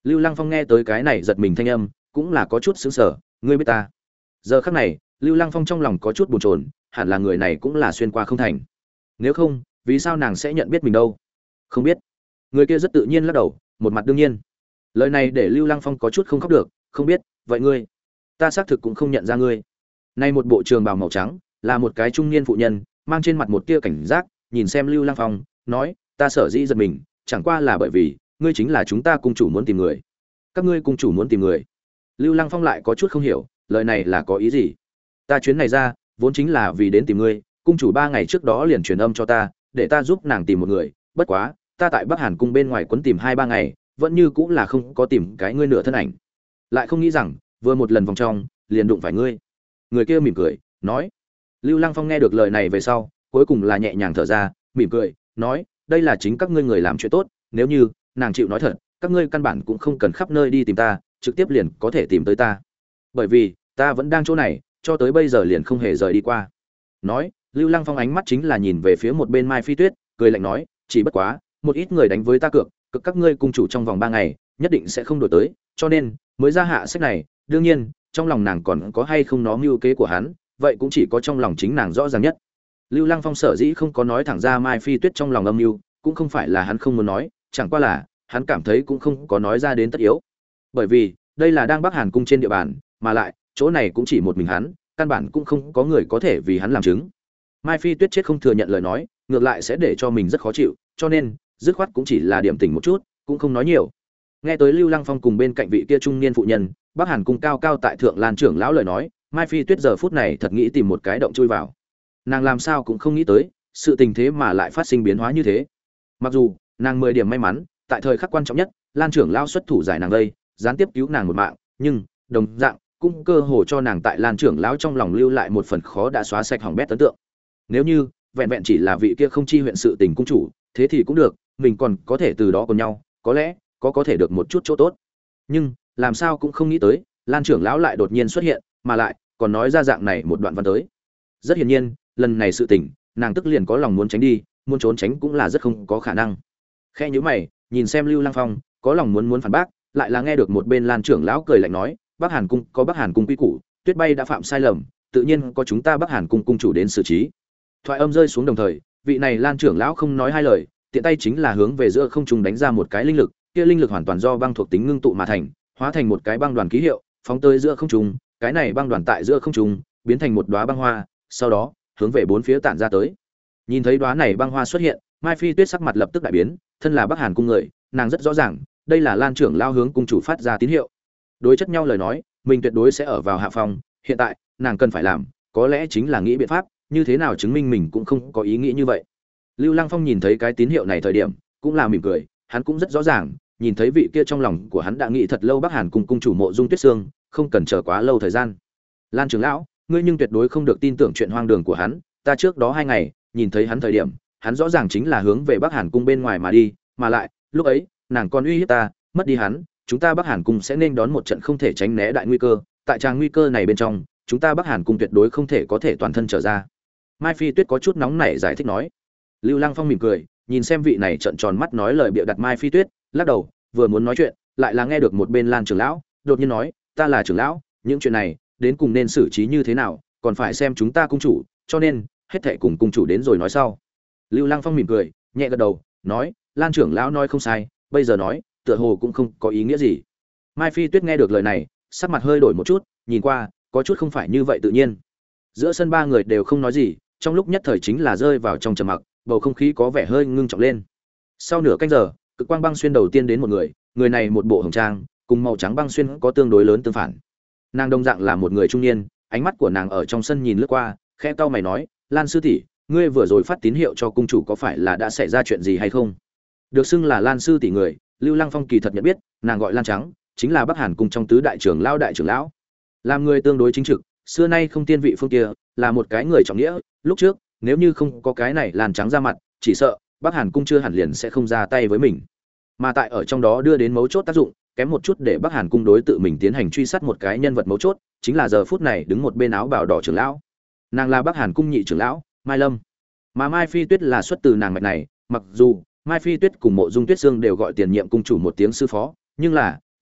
Lưu Lăng Phong nghe tới cái này giật mình thanh âm, cũng là có chút sững sờ, ngươi biết ta? Giờ khắc này, Lưu Lăng Phong trong lòng có chút bồn chồn, hẳn là người này cũng là xuyên qua không thành. Nếu không, vì sao nàng sẽ nhận biết mình đâu? Không biết. Người kia rất tự nhiên lắc đầu, một mặt đương nhiên. Lời này để Lưu Lăng Phong có chút không khóc được, không biết, vậy ngươi? Ta xác thực cũng không nhận ra ngươi. Nay một bộ trường bào màu trắng, là một cái trung niên phụ nhân, mang trên mặt một tia cảnh giác, nhìn xem Lưu Lăng Phong, nói, ta sở dĩ giật mình, chẳng qua là bởi vì, ngươi chính là chúng ta cung chủ muốn tìm người. Các ngươi cung chủ muốn tìm người? Lưu Lăng Phong lại có chút không hiểu, lời này là có ý gì? Ta chuyến này ra, vốn chính là vì đến tìm ngươi, cung chủ ba ngày trước đó liền truyền âm cho ta, để ta giúp nàng tìm một người, bất quá, ta tại Bắc Hàn cung bên ngoài quấn tìm hai ba ngày, vẫn như cũng là không có tìm cái ngươi nửa thân ảnh. Lại không nghĩ rằng, vừa một lần vòng trong, liền đụng phải ngươi. Người kia mỉm cười, nói. Lưu Lăng Phong nghe được lời này về sau, cuối cùng là nhẹ nhàng thở ra, mỉm cười, nói, đây là chính các ngươi người làm chuyện tốt, nếu như nàng chịu nói thật, các ngươi căn bản cũng không cần khắp nơi đi tìm ta, trực tiếp liền có thể tìm tới ta. Bởi vì, ta vẫn đang chỗ này, cho tới bây giờ liền không hề rời đi qua. Nói, Lưu Lăng Phong ánh mắt chính là nhìn về phía một bên Mai Phi Tuyết, cười lạnh nói, chỉ bất quá, một ít người đánh với ta cược, cực các ngươi cung chủ trong vòng ba ngày, nhất định sẽ không đổi tới, cho nên mới ra hạ sách này, đương nhiên, trong lòng nàng còn có hay không nó mưu kế của hắn, vậy cũng chỉ có trong lòng chính nàng rõ ràng nhất. Lưu Lăng Phong sở dĩ không có nói thẳng ra Mai Phi Tuyết trong lòng âm mưu, cũng không phải là hắn không muốn nói, chẳng qua là hắn cảm thấy cũng không có nói ra đến tất yếu. Bởi vì, đây là đang Bắc Hàn cung trên địa bàn, mà lại, chỗ này cũng chỉ một mình hắn, căn bản cũng không có người có thể vì hắn làm chứng. Mai Phi Tuyết chết không thừa nhận lời nói, ngược lại sẽ để cho mình rất khó chịu, cho nên, dứt khoát cũng chỉ là điểm tỉnh một chút, cũng không nói nhiều. Nghe tới Lưu Lăng Phong cùng bên cạnh vị kia trung niên phụ nhân, Bắc Hàn cung cao cao tại thượng Lan trưởng lão lời nói, Mai Phi Tuyết giờ phút này thật nghĩ tìm một cái động chui vào. Nàng làm sao cũng không nghĩ tới, sự tình thế mà lại phát sinh biến hóa như thế. Mặc dù, nàng mười điểm may mắn, tại thời khắc quan trọng nhất, Lan trưởng lão xuất thủ giải nàng đây, gián tiếp cứu nàng một mạng, nhưng, đồng dạng, cũng cơ hồ cho nàng tại Lan trưởng lão trong lòng lưu lại một phần khó đã xóa sạch hỏng bét ấn tượng. Nếu như, vẹn vẹn chỉ là vị kia không chi huyện sự tình cung chủ, thế thì cũng được, mình còn có thể từ đó cùng nhau, có lẽ có có thể được một chút chỗ tốt. Nhưng, làm sao cũng không nghĩ tới, Lan trưởng lão lại đột nhiên xuất hiện, mà lại còn nói ra dạng này một đoạn văn tới. Rất hiển nhiên, lần này sự tình, nàng tức liền có lòng muốn tránh đi, muốn trốn tránh cũng là rất không có khả năng. Khe nhíu mày, nhìn xem Lưu Lăng Phong, có lòng muốn muốn phản bác, lại là nghe được một bên Lan trưởng lão cười lạnh nói, Bắc Hàn cung có Bắc Hàn cung quy củ, Tuyết Bay đã phạm sai lầm, tự nhiên có chúng ta Bắc Hàn cung cung chủ đến xử trí. Thoại âm rơi xuống đồng thời, vị này Lan trưởng lão không nói hai lời, tiện tay chính là hướng về giữa không trung đánh ra một cái linh lực, kia linh lực hoàn toàn do băng thuộc tính ngưng tụ mà thành, hóa thành một cái băng đoàn ký hiệu, phóng tới giữa không trung, cái này băng đoàn tại giữa không trung biến thành một đóa băng hoa, sau đó hướng về bốn phía tản ra tới. Nhìn thấy đóa này băng hoa xuất hiện, Mai Phi Tuyết sắc mặt lập tức đại biến, thân là Bắc Hàn cung người, nàng rất rõ ràng, đây là Lan trưởng lao hướng cung chủ phát ra tín hiệu. Đối chất nhau lời nói, mình tuyệt đối sẽ ở vào hạ phòng, hiện tại, nàng cần phải làm, có lẽ chính là nghĩ biện pháp, như thế nào chứng minh mình cũng không có ý nghĩ như vậy. Lưu Lăng Phong nhìn thấy cái tín hiệu này thời điểm, cũng là mỉm cười, hắn cũng rất rõ ràng, nhìn thấy vị kia trong lòng của hắn đã nghĩ thật lâu Bắc Hàn cung cung chủ Mộ Dung Tuyết Sương, không cần chờ quá lâu thời gian. Lan trưởng lão, ngươi nhưng tuyệt đối không được tin tưởng chuyện hoang đường của hắn, ta trước đó hai ngày, nhìn thấy hắn thời điểm, hắn rõ ràng chính là hướng về Bắc Hàn cung bên ngoài mà đi, mà lại, lúc ấy, nàng còn uy hiếp ta, mất đi hắn, chúng ta Bắc Hàn cung sẽ nên đón một trận không thể tránh né đại nguy cơ, tại trang nguy cơ này bên trong, chúng ta Bắc Hàn cung tuyệt đối không thể có thể toàn thân trở ra. Mai Phi Tuyết có chút nóng nảy giải thích nói. Lưu Lăng Phong mỉm cười, nhìn xem vị này trợn tròn mắt nói lời bịa đặt Mai Phi Tuyết, lắc đầu, vừa muốn nói chuyện, lại là nghe được một bên Lan trưởng lão, đột nhiên nói, ta là trưởng lão, những chuyện này, đến cùng nên xử trí như thế nào, còn phải xem chúng ta cung chủ, cho nên, hết thảy cùng cung chủ đến rồi nói sau. Lưu Lăng Phong mỉm cười, nhẹ gật đầu, nói, Lan trưởng lão nói không sai, bây giờ nói, tựa hồ cũng không có ý nghĩa gì. Mai Phi Tuyết nghe được lời này, sắc mặt hơi đổi một chút, nhìn qua, có chút không phải như vậy tự nhiên. Giữa sân ba người đều không nói gì, trong lúc nhất thời chính là rơi vào trong trầm mặc, bầu không khí có vẻ hơi ngưng trọng lên. Sau nửa canh giờ, cực quang băng xuyên đầu tiên đến một người, người này một bộ hồng trang, cùng màu trắng băng xuyên có tương đối lớn tương phản. Nàng đồng dạng là một người trung niên, ánh mắt của nàng ở trong sân nhìn lướt qua, khẽ cau mày nói, Lan sư tỷ, ngươi vừa rồi phát tín hiệu cho cung chủ có phải là đã xảy ra chuyện gì hay không? Được xưng là Lan sư tỷ người, Lưu Lăng Phong kỳ thật nhận biết, nàng gọi Lan Trắng, chính là Bắc Hàn cung trong tứ đại trưởng lão đại trưởng lão. Làm người tương đối chính trực, xưa nay không tiên vị phương kia, là một cái người trọng nghĩa, lúc trước, nếu như không có cái này Lan Trắng ra mặt, chỉ sợ Bắc Hàn cung chưa hẳn liền sẽ không ra tay với mình. Mà tại ở trong đó đưa đến mấu chốt tác dụng, kém một chút để Bắc Hàn cung đối tự mình tiến hành truy sát một cái nhân vật mấu chốt, chính là giờ phút này đứng một bên áo bào đỏ trưởng lão. Nàng là Bắc Hàn cung nhị trưởng lão, Mai Lâm. Mà Mai Phi Tuyết là xuất từ nàng mạch này, mặc dù Mai Phi Tuyết cùng Mộ Dung Tuyết Sương đều gọi tiền nhiệm cung chủ một tiếng sư phó, nhưng là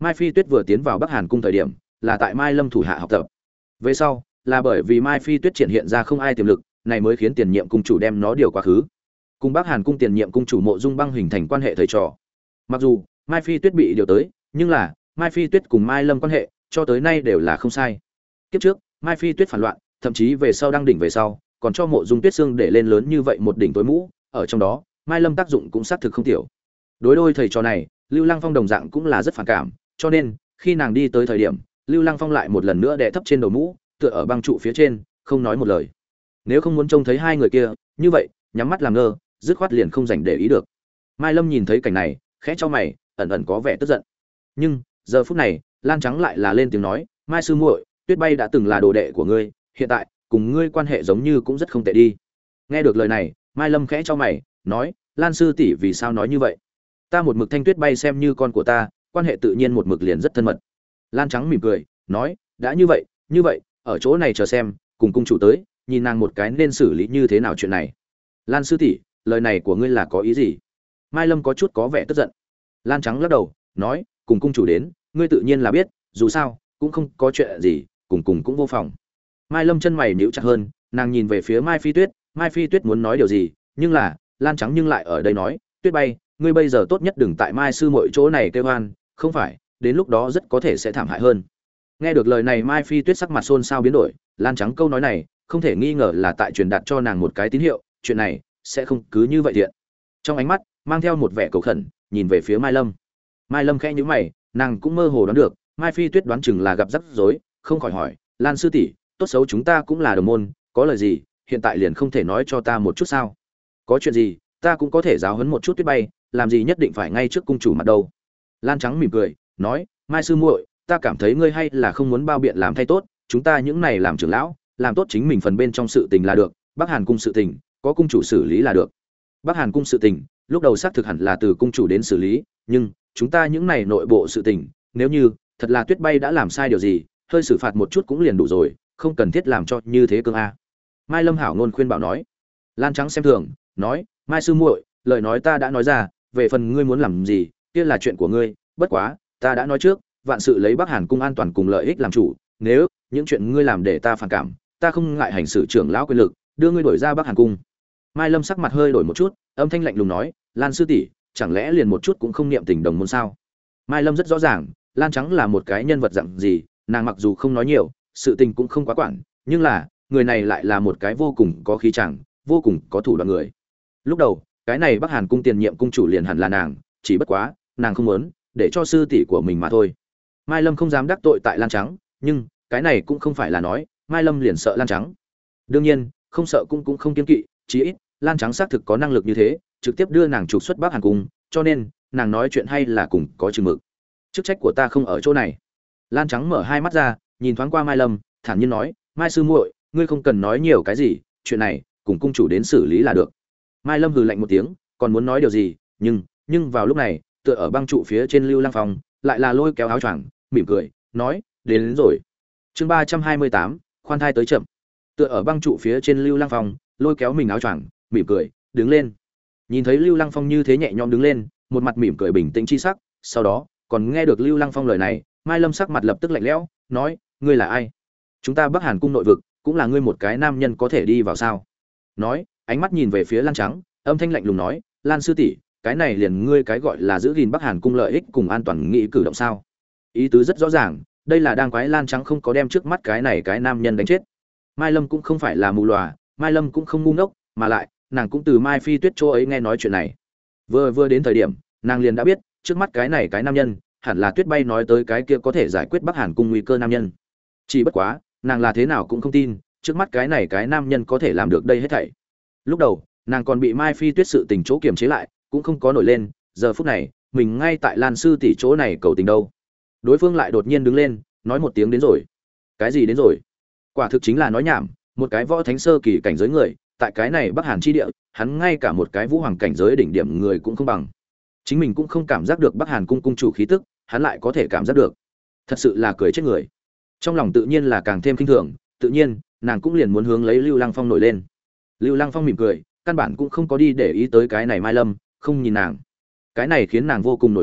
Mai Phi Tuyết vừa tiến vào Bắc Hàn cung thời điểm, là tại Mai Lâm thủ hạ học tập. Về sau, là bởi vì Mai Phi Tuyết triển hiện ra không ai tiềm lực, này mới khiến tiền nhiệm cung chủ đem nó điều quá khứ. Cùng Bắc Hàn cung tiền nhiệm cung chủ Mộ Dung Băng hình thành quan hệ thầy trò. Mặc dù Mai Phi Tuyết bị điều tới, nhưng là Mai Phi Tuyết cùng Mai Lâm quan hệ cho tới nay đều là không sai. Kiếp trước, Mai Phi Tuyết phản loạn, thậm chí về sau đăng đỉnh về sau, còn cho Mộ Dung Tuyết Sương để lên lớn như vậy một đỉnh tối mũ, ở trong đó, Mai Lâm tác dụng cũng xác thực không tiểu. Đối đôi thầy trò này, Lưu Lăng Phong đồng dạng cũng là rất phản cảm, cho nên khi nàng đi tới thời điểm, Lưu Lăng Phong lại một lần nữa đè thấp trên đầu mũ, tựa ở băng trụ phía trên, không nói một lời. Nếu không muốn trông thấy hai người kia, như vậy, nhắm mắt làm ngơ, dứt khoát liền không dành để ý được. Mai Lâm nhìn thấy cảnh này, khẽ chau mày, ẩn ẩn có vẻ tức giận. Nhưng, giờ phút này, Lan Trắng lại là lên tiếng nói, "Mai sư muội, Tuyết Bay đã từng là đồ đệ của ngươi, hiện tại, cùng ngươi quan hệ giống như cũng rất không tệ đi." Nghe được lời này, Mai Lâm khẽ chau mày, nói, "Lan sư tỷ vì sao nói như vậy? Ta một mực thanh Tuyết Bay xem như con của ta, quan hệ tự nhiên một mực liền rất thân mật." Lan Trắng mỉm cười, nói, "Đã như vậy, như vậy, ở chỗ này chờ xem, cùng cung chủ tới, nhìn nàng một cái nên xử lý như thế nào chuyện này." "Lan sư tỷ, lời này của ngươi là có ý gì?" Mai Lâm có chút có vẻ tức giận. Lan Trắng lắc đầu, nói, "Cùng cung chủ đến, ngươi tự nhiên là biết, dù sao, cũng không có chuyện gì, cùng cùng cũng vô phòng." Mai Lâm chân mày nhíu chặt hơn, nàng nhìn về phía Mai Phi Tuyết, Mai Phi Tuyết muốn nói điều gì, nhưng là, Lan Trắng nhưng lại ở đây nói, "Tuyết Bay, ngươi bây giờ tốt nhất đừng tại Mai sư muội chỗ này kêu oan, không phải, đến lúc đó rất có thể sẽ thảm hại hơn." Nghe được lời này, Mai Phi Tuyết sắc mặt xôn xao biến đổi, Lan Trắng câu nói này, không thể nghi ngờ là tại truyền đạt cho nàng một cái tín hiệu, chuyện này sẽ không cứ như vậy thiện. Trong ánh mắt mang theo một vẻ cầu khẩn, nhìn về phía Mai Lâm. Mai Lâm khẽ nhíu mày, nàng cũng mơ hồ đoán được, Mai Phi Tuyết đoán chừng là gặp rắc rối, không khỏi hỏi, "Lan sư tỷ, tốt xấu chúng ta cũng là đồng môn, có lời gì, hiện tại liền không thể nói cho ta một chút sao? Có chuyện gì, ta cũng có thể giáo huấn một chút Tuyết Bay, làm gì nhất định phải ngay trước cung chủ mặt đâu." Lan Trắng mỉm cười, nói, "Mai sư muội, ta cảm thấy ngươi hay là không muốn bao biện làm thay tốt, chúng ta những này làm trưởng lão, làm tốt chính mình phần bên trong sự tình là được, Bắc Hàn cung sự tình, có cung chủ xử lý là được." Bắc Hàn cung sự tình, lúc đầu xác thực hẳn là từ cung chủ đến xử lý, nhưng chúng ta những này nội bộ sự tình, nếu như thật là Tuyết Bay đã làm sai điều gì, hơi xử phạt một chút cũng liền đủ rồi, không cần thiết làm cho như thế cương a. Mai Lâm hảo ngôn khuyên bảo nói. Lan Trắng xem thường, nói, "Mai sư muội, lời nói ta đã nói ra, về phần ngươi muốn làm gì, kia là chuyện của ngươi, bất quá, ta đã nói trước, vạn sự lấy Bắc Hàn cung an toàn cùng lợi ích làm chủ, nếu những chuyện ngươi làm để ta phản cảm, ta không ngại hành xử trưởng lão quyền lực, đưa ngươi đổi ra Bắc Hàn cung." Mai Lâm sắc mặt hơi đổi một chút, âm thanh lạnh lùng nói, "Lan sư tỷ, chẳng lẽ liền một chút cũng không niệm tình đồng môn sao?" Mai Lâm rất rõ ràng, Lan Trắng là một cái nhân vật dạng gì, nàng mặc dù không nói nhiều, sự tình cũng không quá quản, nhưng là, người này lại là một cái vô cùng có khí chàng, vô cùng có thủ đoạn người. Lúc đầu, cái này Bắc Hàn cung tiền nhiệm cung chủ liền hẳn là nàng, chỉ bất quá, nàng không muốn để cho sư tỷ của mình mà thôi. Mai Lâm không dám đắc tội tại Lan Trắng, nhưng cái này cũng không phải là nói Mai Lâm liền sợ Lan Trắng. Đương nhiên, không sợ cũng cũng không kiêng kỵ, chí ít Lan Trắng xác thực có năng lực như thế, trực tiếp đưa nàng trục xuất Bắc Hàn cung, cho nên nàng nói chuyện hay là cùng có chừng mực. Chức trách của ta không ở chỗ này. Lan Trắng mở hai mắt ra, nhìn thoáng qua Mai Lâm, thản nhiên nói, "Mai sư muội, ngươi không cần nói nhiều cái gì, chuyện này cùng cung chủ đến xử lý là được." Mai Lâm hừ lạnh một tiếng, còn muốn nói điều gì, nhưng nhưng vào lúc này, tựa ở băng trụ phía trên Lưu Lăng Phong, lại là lôi kéo áo choàng, mỉm cười, nói, "Đến, đến rồi." Chương ba trăm hai mươi tám, khoan thai tới chậm. Tựa ở băng trụ phía trên Lưu Lăng Phong, lôi kéo mình áo choàng, mỉm cười, đứng lên. Nhìn thấy Lưu Lăng Phong như thế nhẹ nhõm đứng lên, một mặt mỉm cười bình tĩnh chi sắc, sau đó, còn nghe được Lưu Lăng Phong lời này, Mai Lâm sắc mặt lập tức lạnh lẽo, nói, "Ngươi là ai? Chúng ta Bắc Hàn cung nội vực, cũng là ngươi một cái nam nhân có thể đi vào sao?" Nói, ánh mắt nhìn về phía Lan Trắng, âm thanh lạnh lùng nói, "Lan sư tỷ, cái này liền ngươi cái gọi là giữ gìn Bắc Hàn cung lợi ích cùng an toàn nghị cử động sao?" Ý tứ rất rõ ràng, đây là đang quái Lan Trắng không có đem trước mắt cái này cái nam nhân đánh chết. Mai Lâm cũng không phải là mù lòa, Mai Lâm cũng không ngu ngốc, mà lại, nàng cũng từ Mai Phi Tuyết chỗ ấy nghe nói chuyện này. Vừa vừa đến thời điểm, nàng liền đã biết, trước mắt cái này cái nam nhân, hẳn là Tuyết Bay nói tới cái kia có thể giải quyết Bắc Hàn cung nguy cơ nam nhân. Chỉ bất quá, nàng là thế nào cũng không tin, trước mắt cái này cái nam nhân có thể làm được đây hết thảy. Lúc đầu, nàng còn bị Mai Phi Tuyết sự tình chỗ kiềm chế lại, cũng không có nổi lên, giờ phút này, mình ngay tại Lan sư tỷ chỗ này cầu tình đâu. Đối phương lại đột nhiên đứng lên, nói một tiếng đến rồi. Cái gì đến rồi? Quả thực chính là nói nhảm, một cái võ thánh sơ kỳ cảnh giới người, tại cái này Bắc Hàn chi địa, hắn ngay cả một cái vũ hoàng cảnh giới đỉnh điểm người cũng không bằng. Chính mình cũng không cảm giác được Bắc Hàn cung cung chủ khí tức, hắn lại có thể cảm giác được. Thật sự là cười chết người. Trong lòng tự nhiên là càng thêm khinh thường, tự nhiên, nàng cũng liền muốn hướng lấy Lưu Lăng Phong nổi lên. Lưu Lăng Phong mỉm cười, căn bản cũng không có đi để ý tới cái này Mai Lâm, không nhìn nàng. Cái này khiến nàng vô cùng nổi nóng,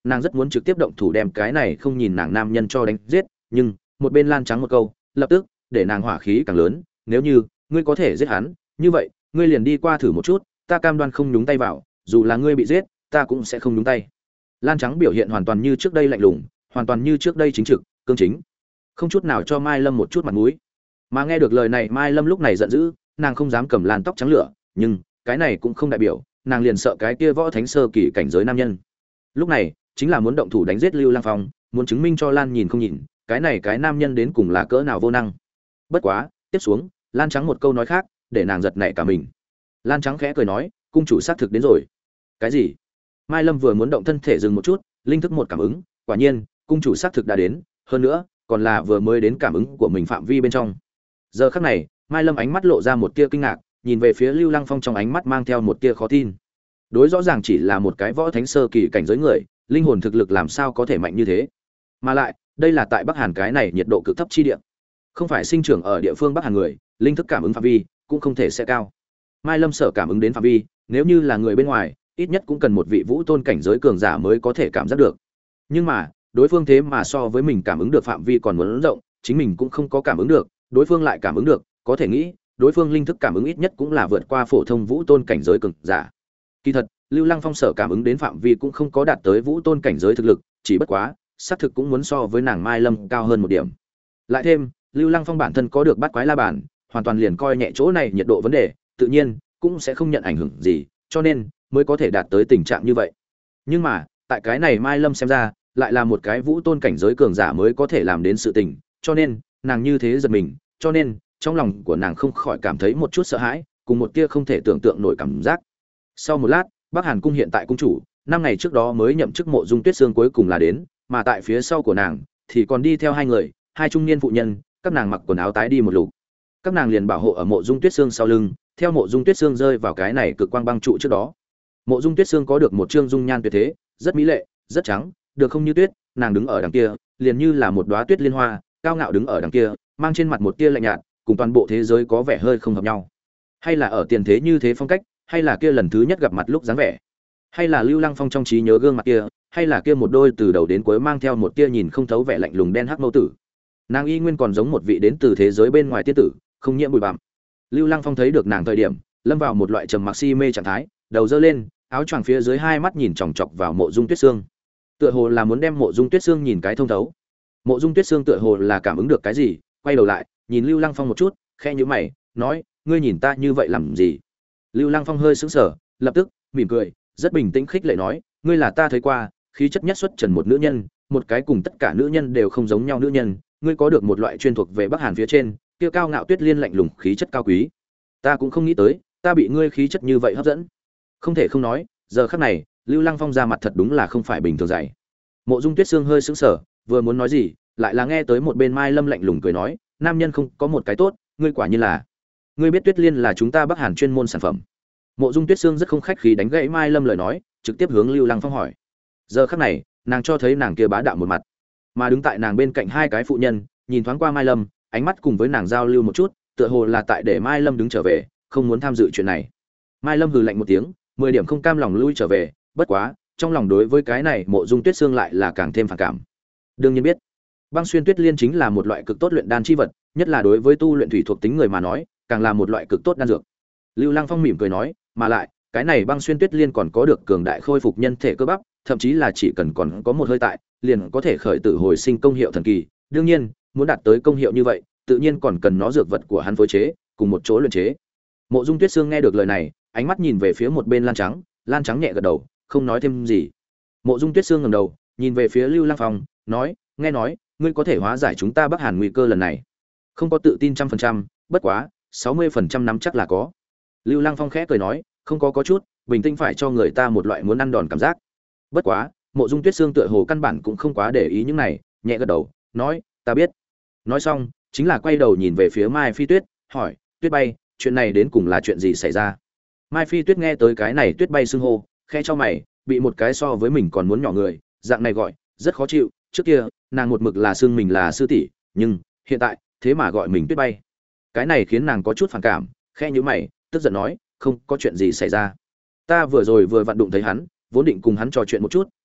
nàng rất muốn trực tiếp động thủ đem cái này không nhìn nàng nam nhân cho đánh giết, nhưng một bên Lan Trắng một câu, lập tức để nàng hỏa khí càng lớn, nếu như ngươi có thể giết hắn, như vậy, ngươi liền đi qua thử một chút, ta cam đoan không nhúng tay vào, dù là ngươi bị giết, ta cũng sẽ không nhúng tay. Lan Trắng biểu hiện hoàn toàn như trước đây lạnh lùng, hoàn toàn như trước đây chính trực, cương chính, không chút nào cho Mai Lâm một chút mặt mũi. Mà nghe được lời này, Mai Lâm lúc này giận dữ, nàng không dám cầm làn tóc trắng lửa, nhưng cái này cũng không đại biểu nàng liền sợ cái kia võ thánh sơ kỳ cảnh giới nam nhân. Lúc này chính là muốn động thủ đánh giết Lưu Lang Phong, muốn chứng minh cho Lan nhìn không nhìn, cái này cái nam nhân đến cùng là cỡ nào vô năng. Bất quá, tiếp xuống, Lan Trắng một câu nói khác, để nàng giật nảy cả mình. Lan Trắng khẽ cười nói, cung chủ xác thực đến rồi. Cái gì? Mai Lâm vừa muốn động thân thể dừng một chút, linh thức một cảm ứng, quả nhiên, cung chủ xác thực đã đến, hơn nữa, còn là vừa mới đến cảm ứng của mình phạm vi bên trong. Giờ khắc này, Mai Lâm ánh mắt lộ ra một tia kinh ngạc, nhìn về phía Lưu Lăng Phong trong ánh mắt mang theo một tia khó tin. Đối rõ ràng chỉ là một cái võ thánh sơ kỳ cảnh giới người, linh hồn thực lực làm sao có thể mạnh như thế? Mà lại, đây là tại Bắc Hàn cái này nhiệt độ cực thấp chi địa. Không phải sinh trưởng ở địa phương Bắc Hàn người, linh thức cảm ứng phạm vi cũng không thể sẽ cao. Mai Lâm sở cảm ứng đến phạm vi, nếu như là người bên ngoài, ít nhất cũng cần một vị vũ tôn cảnh giới cường giả mới có thể cảm giác được. Nhưng mà, đối phương thế mà so với mình cảm ứng được phạm vi còn muốn rộng, chính mình cũng không có cảm ứng được, đối phương lại cảm ứng được, có thể nghĩ, đối phương linh thức cảm ứng ít nhất cũng là vượt qua phổ thông vũ tôn cảnh giới cường giả. Kỳ thật, Lưu Lăng Phong sở cảm ứng đến phạm vi cũng không có đạt tới vũ tôn cảnh giới thực lực, chỉ bất quá, xác thực cũng muốn so với nàng Mai Lâm cao hơn một điểm. Lại thêm, Lưu Lăng Phong bản thân có được bắt quái la bàn, hoàn toàn liền coi nhẹ chỗ này nhiệt độ vấn đề, tự nhiên cũng sẽ không nhận ảnh hưởng gì, cho nên mới có thể đạt tới tình trạng như vậy. Nhưng mà, tại cái này Mai Lâm xem ra, lại là một cái vũ tôn cảnh giới cường giả mới có thể làm đến sự tình, cho nên, nàng như thế giật mình, cho nên, trong lòng của nàng không khỏi cảm thấy một chút sợ hãi, cùng một tia không thể tưởng tượng nổi cảm giác. Sau một lát, Bắc Hàn cung hiện tại cung chủ, năm ngày trước đó mới nhậm chức Mộ Dung Tuyết Sương cuối cùng là đến, mà tại phía sau của nàng thì còn đi theo hai người, hai trung niên phụ nhân, các nàng mặc quần áo tái đi một lục. Các nàng liền bảo hộ ở Mộ Dung Tuyết Sương sau lưng, theo Mộ Dung Tuyết Sương rơi vào cái này cực quang băng trụ trước đó. Mộ Dung Tuyết Sương có được một trương dung nhan tuyệt thế, rất mỹ lệ, rất trắng, được không như tuyết, nàng đứng ở đằng kia, liền như là một đóa tuyết liên hoa, cao ngạo đứng ở đằng kia, mang trên mặt một tia lạnh nhạt, cùng toàn bộ thế giới có vẻ hơi không hợp nhau. Hay là ở tiền thế như thế phong cách, hay là kia lần thứ nhất gặp mặt lúc dáng vẻ, hay là Lưu Lăng Phong trong trí nhớ gương mặt kia, hay là kia một đôi từ đầu đến cuối mang theo một tia nhìn không thấu vẻ lạnh lùng đen hắc mâu tử. Nàng y nguyên còn giống một vị đến từ thế giới bên ngoài tiên tử, không nhiễm bụi bặm. Lưu Lăng Phong thấy được nàng thời điểm, lâm vào một loại trầm mặc si mê trạng thái, đầu giơ lên, áo choàng phía dưới hai mắt nhìn chòng chọc vào Mộ Dung Tuyết Sương. Tựa hồ là muốn đem Mộ Dung Tuyết Sương nhìn cái thông thấu. Mộ Dung Tuyết Sương tựa hồ là cảm ứng được cái gì, quay đầu lại, nhìn Lưu Lăng Phong một chút, khẽ nhíu mày, nói: "Ngươi nhìn ta như vậy làm gì?" Lưu Lăng Phong hơi sững sờ, lập tức mỉm cười, rất bình tĩnh khích lệ nói: "Ngươi là ta thấy qua khí chất nhất xuất trần một nữ nhân, một cái cùng tất cả nữ nhân đều không giống nhau nữ nhân, ngươi có được một loại chuyên thuộc về Bắc Hàn phía trên, kia cao ngạo tuyết liên lạnh lùng khí chất cao quý. Ta cũng không nghĩ tới, ta bị ngươi khí chất như vậy hấp dẫn." Không thể không nói, giờ khắc này, Lưu Lăng Phong ra mặt thật đúng là không phải bình thường dày. Mộ Dung Tuyết Sương hơi sững sờ, vừa muốn nói gì, lại là nghe tới một bên Mai Lâm lạnh lùng cười nói: "Nam nhân không có một cái tốt, ngươi quả nhiên là. Ngươi biết Tuyết Liên là chúng ta Bắc Hàn chuyên môn sản phẩm." Mộ Dung Tuyết Sương rất không khách khí đánh gãy Mai Lâm lời nói, trực tiếp hướng Lưu Lăng Phong hỏi. Giờ khắc này, nàng cho thấy nàng kia bá đạo một mặt, mà đứng tại nàng bên cạnh hai cái phụ nhân, nhìn thoáng qua Mai Lâm, ánh mắt cùng với nàng giao lưu một chút, tựa hồ là tại để Mai Lâm đứng trở về, không muốn tham dự chuyện này. Mai Lâm hừ lạnh một tiếng, mười điểm không cam lòng lui trở về, bất quá, trong lòng đối với cái này Mộ Dung Tuyết Sương lại là càng thêm phản cảm. Đương nhiên biết, Băng Xuyên Tuyết Liên chính là một loại cực tốt luyện đan chi vật, nhất là đối với tu luyện thủy thuộc tính người mà nói, càng là một loại cực tốt đan dược. Lưu Lăng Phong mỉm cười nói, mà lại, cái này Băng Xuyên Tuyết Liên còn có được cường đại khôi phục nhân thể cơ bắp, thậm chí là chỉ cần còn có một hơi tại, liền có thể khởi tử hồi sinh công hiệu thần kỳ. Đương nhiên, muốn đạt tới công hiệu như vậy, tự nhiên còn cần nó dược vật của hắn phối chế, cùng một chỗ luyện chế. Mộ Dung Tuyết Sương nghe được lời này, ánh mắt nhìn về phía một bên Lan Trắng, Lan Trắng nhẹ gật đầu, không nói thêm gì. Mộ Dung Tuyết Sương ngẩng đầu, nhìn về phía Lưu Lăng Phong, nói, nghe nói, ngươi có thể hóa giải chúng ta Bắc Hàn nguy cơ lần này. Không có tự tin trăm phần trăm, bất quá, sáu mươi phần trăm nắm chắc là có. Lưu Lăng Phong khẽ cười nói, không có có chút, bình tĩnh phải cho người ta một loại muốn ăn đòn cảm giác. Bất quá, Mộ Dung Tuyết Sương tựa hồ căn bản cũng không quá để ý những này, nhẹ gật đầu, nói, ta biết. Nói xong, chính là quay đầu nhìn về phía Mai Phi Tuyết, hỏi, Tuyết Bay, chuyện này đến cùng là chuyện gì xảy ra? Mai Phi Tuyết nghe tới cái này Tuyết Bay xưng hô, khẽ cho mày, bị một cái so với mình còn muốn nhỏ người, dạng này gọi, rất khó chịu. Trước kia, nàng một mực là xưng mình là sư tỷ, nhưng hiện tại, thế mà gọi mình Tuyết Bay. Cái này khiến nàng có chút phản cảm, khẽ nhíu mày, tức giận nói, không có chuyện gì xảy ra. Ta vừa rồi vừa vặn đụng thấy hắn, vốn định cùng hắn trò chuyện một chút,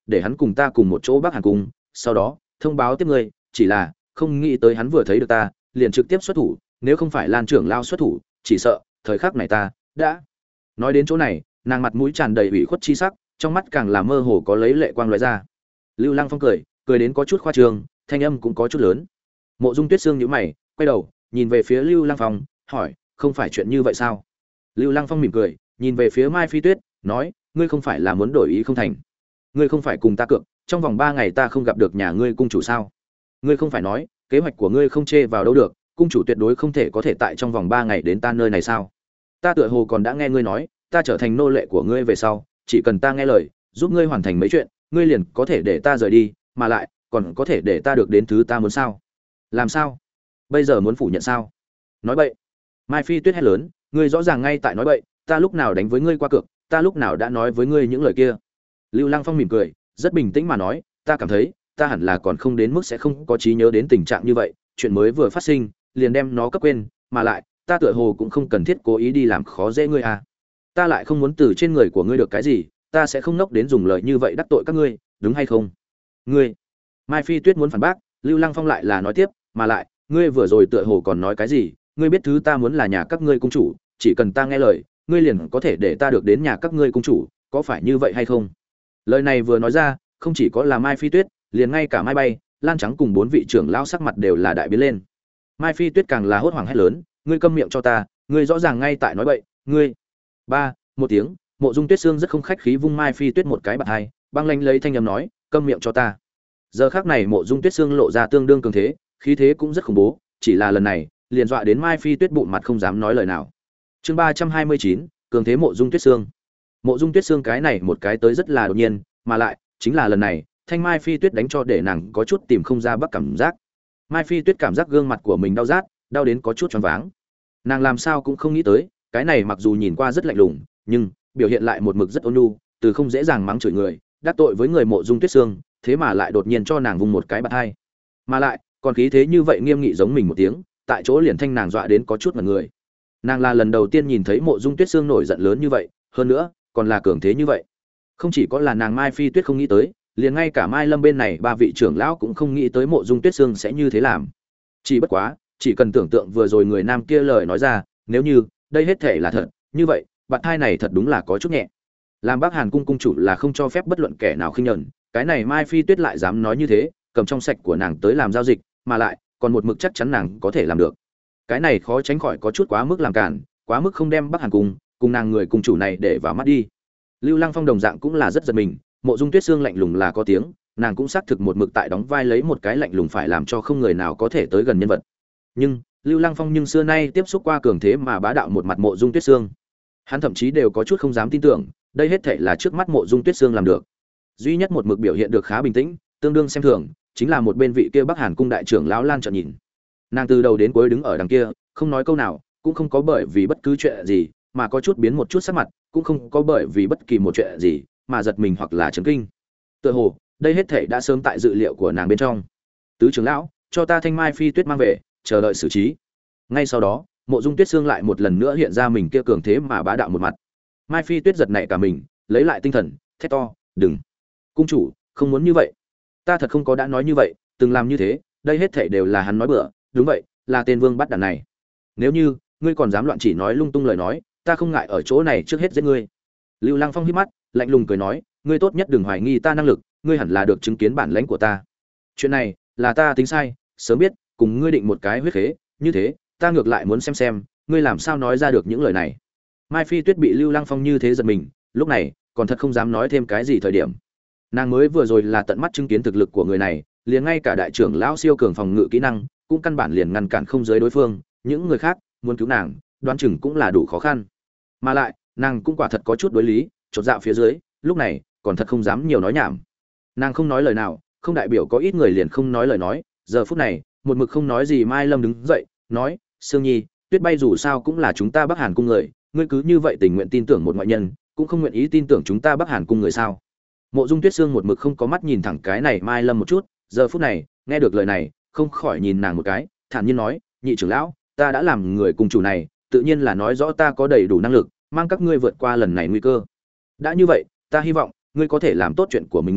để hắn cùng ta cùng một chỗ Bắc Hàn cung, sau đó thông báo tiếp ngươi, chỉ là không nghĩ tới hắn vừa thấy được ta, liền trực tiếp xuất thủ, nếu không phải Lan trưởng lao xuất thủ, chỉ sợ thời khắc này ta đã. Nói đến chỗ này, nàng mặt mũi tràn đầy ủy khuất chi sắc, trong mắt càng là mơ hồ có lấy lệ quang lóe ra. Lưu Lăng Phong cười, cười đến có chút khoa trương, thanh âm cũng có chút lớn. Mộ Dung Tuyết Sương nhíu mày, quay đầu, nhìn về phía Lưu Lăng Phong, hỏi, không phải chuyện như vậy sao? Lưu Lăng Phong mỉm cười, nhìn về phía Mai Phi Tuyết, nói, ngươi không phải là muốn đổi ý không thành? Ngươi không phải cùng ta cược, trong vòng ba ngày ta không gặp được nhà ngươi cung chủ sao? Ngươi không phải nói, kế hoạch của ngươi không chê vào đâu được, cung chủ tuyệt đối không thể có thể tại trong vòng ba ngày đến ta nơi này sao? Ta tựa hồ còn đã nghe ngươi nói, ta trở thành nô lệ của ngươi về sau, chỉ cần ta nghe lời, giúp ngươi hoàn thành mấy chuyện, ngươi liền có thể để ta rời đi, mà lại còn có thể để ta được đến thứ ta muốn sao? Làm sao? Bây giờ muốn phủ nhận sao? Nói bậy. Mai Phi Tuyết hét lớn, ngươi rõ ràng ngay tại nói bậy, ta lúc nào đánh với ngươi qua cược, ta lúc nào đã nói với ngươi những lời kia? Lưu Lăng Phong mỉm cười, rất bình tĩnh mà nói, ta cảm thấy, ta hẳn là còn không đến mức sẽ không có trí nhớ đến tình trạng như vậy, chuyện mới vừa phát sinh, liền đem nó cấp quên, mà lại, ta tựa hồ cũng không cần thiết cố ý đi làm khó dễ ngươi à. Ta lại không muốn từ trên người của ngươi được cái gì, ta sẽ không nốc đến dùng lời như vậy đắc tội các ngươi, đúng hay không? Ngươi. Mai Phi Tuyết muốn phản bác, Lưu Lăng Phong lại là nói tiếp, mà lại, ngươi vừa rồi tựa hồ còn nói cái gì, ngươi biết thứ ta muốn là nhà các ngươi cung chủ, chỉ cần ta nghe lời, ngươi liền có thể để ta được đến nhà các ngươi cung chủ, có phải như vậy hay không? Lời này vừa nói ra, không chỉ có là Mai Phi Tuyết, liền ngay cả Mai Bay, Lan Trắng cùng bốn vị trưởng lão sắc mặt đều là đại biến lên. Mai Phi Tuyết càng là hốt hoảng hét lớn, ngươi câm miệng cho ta, ngươi rõ ràng ngay tại nói bậy, ngươi. Ba, một tiếng, Mộ Dung Tuyết Sương rất không khách khí vung Mai Phi Tuyết một cái bạt hai, băng lanh lấy thanh âm nói, câm miệng cho ta. Giờ khắc này Mộ Dung Tuyết Sương lộ ra tương đương cường thế, khí thế cũng rất khủng bố, chỉ là lần này, liền dọa đến Mai Phi Tuyết bụng mặt không dám nói lời nào. Chương ba trăm hai mươi chín, cường thế Mộ Dung Tuyết Sương. Mộ Dung Tuyết Sương cái này một cái tới rất là đột nhiên, mà lại, chính là lần này, thanh Mai Phi Tuyết đánh cho để nàng có chút tìm không ra bắc cảm giác. Mai Phi Tuyết cảm giác gương mặt của mình đau rát, đau đến có chút choáng váng. Nàng làm sao cũng không nghĩ tới, cái này mặc dù nhìn qua rất lạnh lùng, nhưng biểu hiện lại một mực rất ôn nhu, từ không dễ dàng mắng chửi người, đắc tội với người Mộ Dung Tuyết Sương, thế mà lại đột nhiên cho nàng vung một cái bạt hai. Mà lại, còn khí thế như vậy nghiêm nghị giống mình một tiếng, tại chỗ liền thanh nàng dọa đến có chút mặt người. Nàng là lần đầu tiên nhìn thấy Mộ Dung Tuyết Sương nổi giận lớn như vậy, hơn nữa, còn là cường thế như vậy. Không chỉ có là nàng Mai Phi Tuyết không nghĩ tới, liền ngay cả Mai Lâm bên này ba vị trưởng lão cũng không nghĩ tới Mộ Dung Tuyết Sương sẽ như thế làm. Chỉ bất quá, chỉ cần tưởng tượng vừa rồi người nam kia lời nói ra, nếu như đây hết thể là thật, như vậy, bạn thai này thật đúng là có chút nhẹ. Làm Bắc Hàn cung cung chủ là không cho phép bất luận kẻ nào khinh nhẫn, cái này Mai Phi Tuyết lại dám nói như thế, cầm trong sạch của nàng tới làm giao dịch, mà lại còn một mực chắc chắn nàng có thể làm được. Cái này khó tránh khỏi có chút quá mức làm cản, quá mức không đem Bắc Hàn cung cùng nàng người cung chủ này để vào mắt đi. Lưu Lăng Phong đồng dạng cũng là rất giật mình, Mộ Dung Tuyết Sương lạnh lùng là có tiếng, nàng cũng xác thực một mực tại đóng vai lấy một cái lạnh lùng phải làm cho không người nào có thể tới gần nhân vật. Nhưng, Lưu Lăng Phong nhưng xưa nay tiếp xúc qua cường thế mà bá đạo một mặt Mộ Dung Tuyết Sương. Hắn thậm chí đều có chút không dám tin tưởng, đây hết thảy là trước mắt Mộ Dung Tuyết Sương làm được. Duy nhất một mực biểu hiện được khá bình tĩnh, tương đương xem thường, chính là một bên vị kia Bắc Hàn cung đại trưởng lão Lan trợn nhìn. Nàng từ đầu đến cuối đứng ở đằng kia, không nói câu nào, cũng không có bởi vì bất cứ chuyện gì mà có chút biến một chút sắc mặt, cũng không có bởi vì bất kỳ một chuyện gì mà giật mình hoặc là chấn kinh. Tựa hồ, đây hết thảy đã sớm tại dự liệu của nàng bên trong. Tứ trưởng lão, cho ta thanh Mai Phi Tuyết mang về, chờ đợi xử trí. Ngay sau đó, Mộ Dung Tuyết Sương lại một lần nữa hiện ra mình kia cường thế mà bá đạo một mặt. Mai Phi Tuyết giật nảy cả mình, lấy lại tinh thần, thét to, "Đừng! Cung chủ, không muốn như vậy. Ta thật không có đã nói như vậy, từng làm như thế, đây hết thảy đều là hắn nói bừa, đúng vậy, là tên vương bắt đàn này. Nếu như ngươi còn dám loạn chỉ nói lung tung lời nói, ta không ngại ở chỗ này trước hết giết ngươi." Lưu Lăng Phong híp mắt, lạnh lùng cười nói, "Ngươi tốt nhất đừng hoài nghi ta năng lực, ngươi hẳn là được chứng kiến bản lãnh của ta. Chuyện này là ta tính sai, sớm biết, cùng ngươi định một cái huyết khế, như thế, ta ngược lại muốn xem xem, ngươi làm sao nói ra được những lời này." Mai Phi Tuyết bị Lưu Lăng Phong như thế giật mình, lúc này, còn thật không dám nói thêm cái gì thời điểm. Nàng mới vừa rồi là tận mắt chứng kiến thực lực của người này, liền ngay cả đại trưởng lão siêu cường phòng ngự kỹ năng, cũng căn bản liền ngăn cản không giới đối phương, những người khác muốn cứu nàng, đoán chừng cũng là đủ khó khăn. Mà lại, nàng cũng quả thật có chút đối lý, chột dạ phía dưới, lúc này, còn thật không dám nhiều nói nhảm. Nàng không nói lời nào, không đại biểu có ít người liền không nói lời nói, giờ phút này, một mực không nói gì Mai Lâm đứng dậy, nói, "Sương Nhi, Tuyết Bay dù sao cũng là chúng ta Bắc Hàn cung người, ngươi cứ như vậy tình nguyện tin tưởng một ngoại nhân, cũng không nguyện ý tin tưởng chúng ta Bắc Hàn cung người sao?" Mộ Dung Tuyết Sương một mực không có mắt nhìn thẳng cái này Mai Lâm một chút, giờ phút này, nghe được lời này, không khỏi nhìn nàng một cái, thản nhiên nói, "Nhị trưởng lão, ta đã làm người cùng chủ này, tự nhiên là nói rõ ta có đầy đủ năng lực, mang các ngươi vượt qua lần này nguy cơ. Đã như vậy, ta hy vọng ngươi có thể làm tốt chuyện của mình ngươi,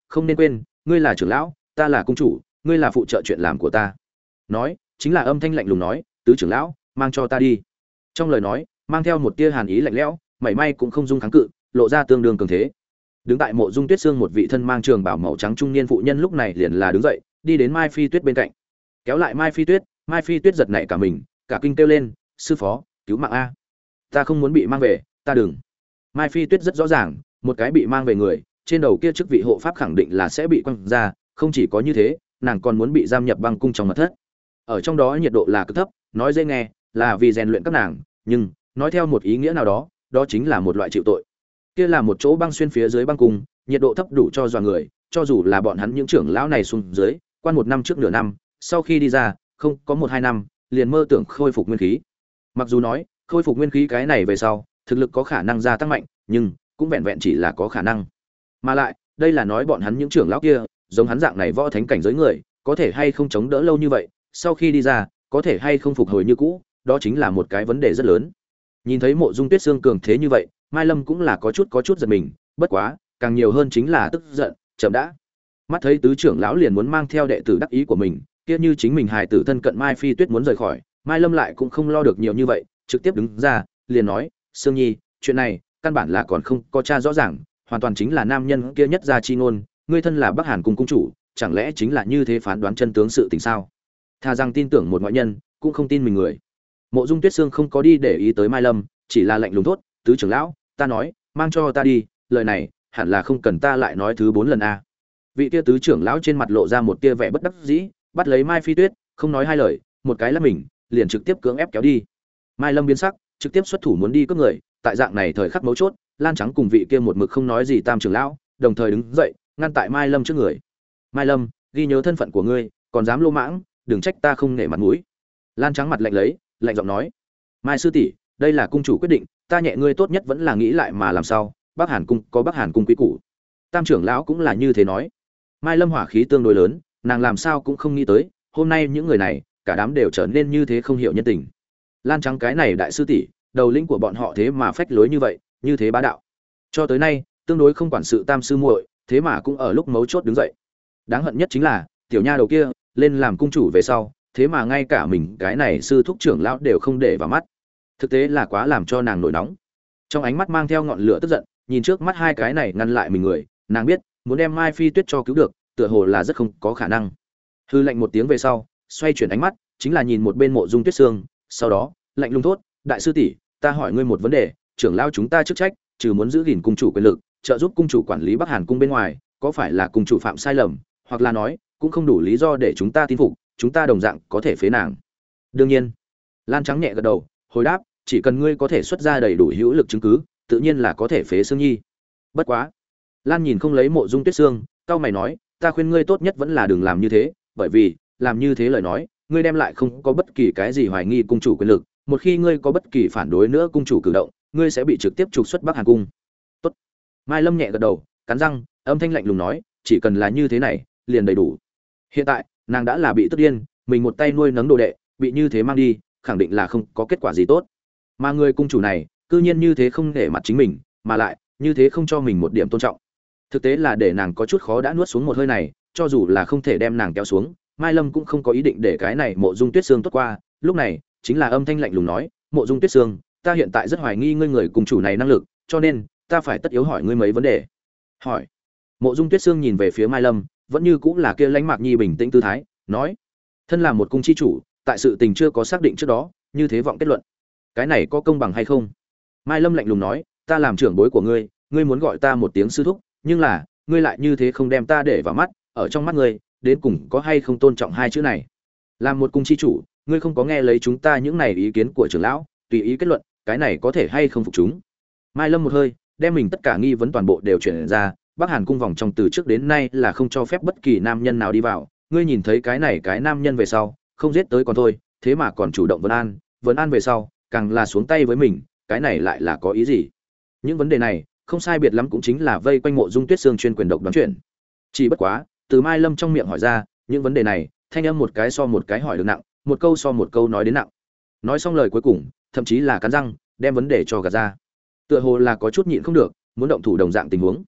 không nên quên ngươi là trưởng lão, ta là cung chủ, ngươi là phụ trợ chuyện làm của ta. Nói chính là âm thanh lạnh lùng nói, tứ trưởng lão, mang cho ta đi. Trong lời nói mang theo một tia hàn ý lạnh lẽo, mảy may cũng không dung kháng cự, lộ ra tương đương cường thế. Đứng tại mộ dung tuyết xương một vị thân mang trường bào màu trắng trung niên phụ nhân lúc này liền là đứng dậy, đi đến Mai Phi Tuyết bên cạnh, kéo lại Mai Phi Tuyết. Mai Phi Tuyết giật nảy cả mình, cả kinh kêu lên, sư phó, cứu mạng a, ta không muốn bị mang về, ta đừng. Mai Phi Tuyết rất rõ ràng, một cái bị mang về người, trên đầu kia chức vị hộ pháp khẳng định là sẽ bị quăng ra, không chỉ có như thế, nàng còn muốn bị giam nhập băng cung trong mật thất. Ở trong đó nhiệt độ là cực thấp, nói dễ nghe là vì rèn luyện các nàng, nhưng nói theo một ý nghĩa nào đó, đó chính là một loại chịu tội. Kia là một chỗ băng xuyên phía dưới băng cung, nhiệt độ thấp đủ cho dọa người, cho dù là bọn hắn những trưởng lão này xuống dưới, quan một năm trước nửa năm, sau khi đi ra, không có một hai năm, liền mơ tưởng khôi phục nguyên khí. Mặc dù nói, khôi phục nguyên khí cái này về sau, thực lực có khả năng gia tăng mạnh, nhưng cũng vẹn vẹn chỉ là có khả năng. Mà lại, đây là nói bọn hắn những trưởng lão kia, giống hắn dạng này võ thánh cảnh giới người, có thể hay không chống đỡ lâu như vậy, sau khi đi ra, có thể hay không phục hồi như cũ, đó chính là một cái vấn đề rất lớn. Nhìn thấy Mộ Dung Tuyết Sương cường thế như vậy, Mai Lâm cũng là có chút có chút giật mình, bất quá, càng nhiều hơn chính là tức giận, chậm đã. Mắt thấy tứ trưởng lão liền muốn mang theo đệ tử đắc ý của mình, kia như chính mình hài tử thân cận Mai Phi Tuyết muốn rời khỏi, Mai Lâm lại cũng không lo được nhiều như vậy, trực tiếp đứng ra, liền nói, "Sương Nhi, chuyện này, căn bản là còn không có tra rõ ràng, hoàn toàn chính là nam nhân kia nhất gia chi ngôn, ngươi thân là Bắc Hàn cung cung chủ, chẳng lẽ chính là như thế phán đoán chân tướng sự tình sao? Thà rằng tin tưởng một ngoại nhân, cũng không tin mình người." Mộ Dung Tuyết Sương không có đi để ý tới Mai Lâm, chỉ là lạnh lùng thốt, "Tứ trưởng lão, ta nói, mang cho ta đi, lời này, hẳn là không cần ta lại nói thứ bốn lần a." Vị kia tứ trưởng lão trên mặt lộ ra một tia vẻ bất đắc dĩ, bắt lấy Mai Phi Tuyết, không nói hai lời, một cái lắc mình, liền trực tiếp cưỡng ép kéo đi. Mai Lâm biến sắc, trực tiếp xuất thủ muốn đi cướp người, tại dạng này thời khắc mấu chốt, Lan Trắng cùng vị kia một mực không nói gì tam trưởng lão, đồng thời đứng dậy, ngăn tại Mai Lâm trước người. "Mai Lâm, ghi nhớ thân phận của ngươi, còn dám lô mãng, đừng trách ta không nể mặt mũi." Lan Trắng mặt lạnh lấy, lạnh giọng nói, "Mai sư tỷ, đây là cung chủ quyết định, ta nhẹ ngươi tốt nhất vẫn là nghĩ lại mà làm sao, Bắc Hàn cung có Bắc Hàn cung quý củ." Tam trưởng lão cũng là như thế nói. Mai Lâm hỏa khí tương đối lớn, nàng làm sao cũng không nghĩ tới, hôm nay những người này, cả đám đều trở nên như thế không hiểu nhân tình. Lan Trắng cái này đại sư tỷ, đầu lĩnh của bọn họ thế mà phách lối như vậy, như thế bá đạo. Cho tới nay, tương đối không quản sự tam sư muội, thế mà cũng ở lúc mấu chốt đứng dậy. Đáng hận nhất chính là, tiểu nha đầu kia, lên làm cung chủ về sau, thế mà ngay cả mình cái này sư thúc trưởng lão đều không để vào mắt. Thực tế là quá làm cho nàng nổi nóng. Trong ánh mắt mang theo ngọn lửa tức giận, nhìn trước mắt hai cái này ngăn lại mình người, nàng biết, muốn đem Mai Phi Tuyết cho cứu được, tựa hồ là rất không có khả năng. Hư lạnh một tiếng về sau, xoay chuyển ánh mắt, chính là nhìn một bên Mộ Dung Tuyết Sương, sau đó, lạnh lùng thốt, "Đại sư tỷ, ta hỏi ngươi một vấn đề, trưởng lão chúng ta chức trách, trừ muốn giữ gìn cung chủ quyền lực, trợ giúp cung chủ quản lý Bắc Hàn cung bên ngoài, có phải là cung chủ phạm sai lầm, hoặc là nói, cũng không đủ lý do để chúng ta tin phục, chúng ta đồng dạng có thể phế nàng?" Đương nhiên. Lan Trắng nhẹ gật đầu, hồi đáp, "Chỉ cần ngươi có thể xuất ra đầy đủ hữu lực chứng cứ, tự nhiên là có thể phế Sương Nhi." Bất quá, Lan nhìn không lấy Mộ Dung Tuyết Sương, cau mày nói, "Ta khuyên ngươi tốt nhất vẫn là đừng làm như thế, bởi vì, làm như thế lời nói, ngươi đem lại không có bất kỳ cái gì hoài nghi cung chủ quyền lực, một khi ngươi có bất kỳ phản đối nữa cung chủ cử động, ngươi sẽ bị trực tiếp trục xuất Bắc Hàn cung." Tốt. Mai Lâm nhẹ gật đầu, cắn răng, âm thanh lạnh lùng nói, "Chỉ cần là như thế này, liền đầy đủ." Hiện tại, nàng đã là bị tức điên, mình một tay nuôi nấng đồ đệ, bị như thế mang đi, khẳng định là không có kết quả gì tốt. Mà người cung chủ này, cư nhiên như thế không để mặt chính mình, mà lại, như thế không cho mình một điểm tôn trọng. Thực tế là để nàng có chút khó đã nuốt xuống một hơi này, cho dù là không thể đem nàng kéo xuống, Mai Lâm cũng không có ý định để cái này Mộ Dung Tuyết Sương tốt qua. Lúc này, chính là âm thanh lạnh lùng nói, "Mộ Dung Tuyết Sương, ta hiện tại rất hoài nghi ngươi người cùng chủ này năng lực, cho nên ta phải tất yếu hỏi ngươi mấy vấn đề." Hỏi. Mộ Dung Tuyết Sương nhìn về phía Mai Lâm, vẫn như cũng là kia lãnh mạc nhi bình tĩnh tư thái, nói, "Thân là một cung chi chủ, tại sự tình chưa có xác định trước đó, như thế vọng kết luận, cái này có công bằng hay không?" Mai Lâm lạnh lùng nói, "Ta làm trưởng bối của ngươi, ngươi muốn gọi ta một tiếng sư thúc, nhưng là, ngươi lại như thế không đem ta để vào mắt, ở trong mắt ngươi, đến cùng có hay không tôn trọng hai chữ này? Làm một cung chi chủ, ngươi không có nghe lấy chúng ta những này ý kiến của trưởng lão, tùy ý kết luận, cái này có thể hay không phục chúng?" Mai Lâm một hơi, đem mình tất cả nghi vấn toàn bộ đều chuyển ra, Bắc Hàn cung vòng trong từ trước đến nay là không cho phép bất kỳ nam nhân nào đi vào, ngươi nhìn thấy cái này cái nam nhân về sau, không giết tới còn thôi, thế mà còn chủ động vấn an, vấn an về sau, càng là xuống tay với mình, cái này lại là có ý gì? Những vấn đề này, không sai biệt lắm cũng chính là vây quanh Mộ Dung Tuyết Sương chuyên quyền độc đoán chuyện. Chỉ bất quá, từ Mai Lâm trong miệng hỏi ra, những vấn đề này, thanh âm một cái so một cái hỏi được nặng, một câu so một câu nói đến nặng. Nói xong lời cuối cùng, thậm chí là cắn răng, đem vấn đề cho gạt ra. Tựa hồ là có chút nhịn không được, muốn động thủ đồng dạng tình huống.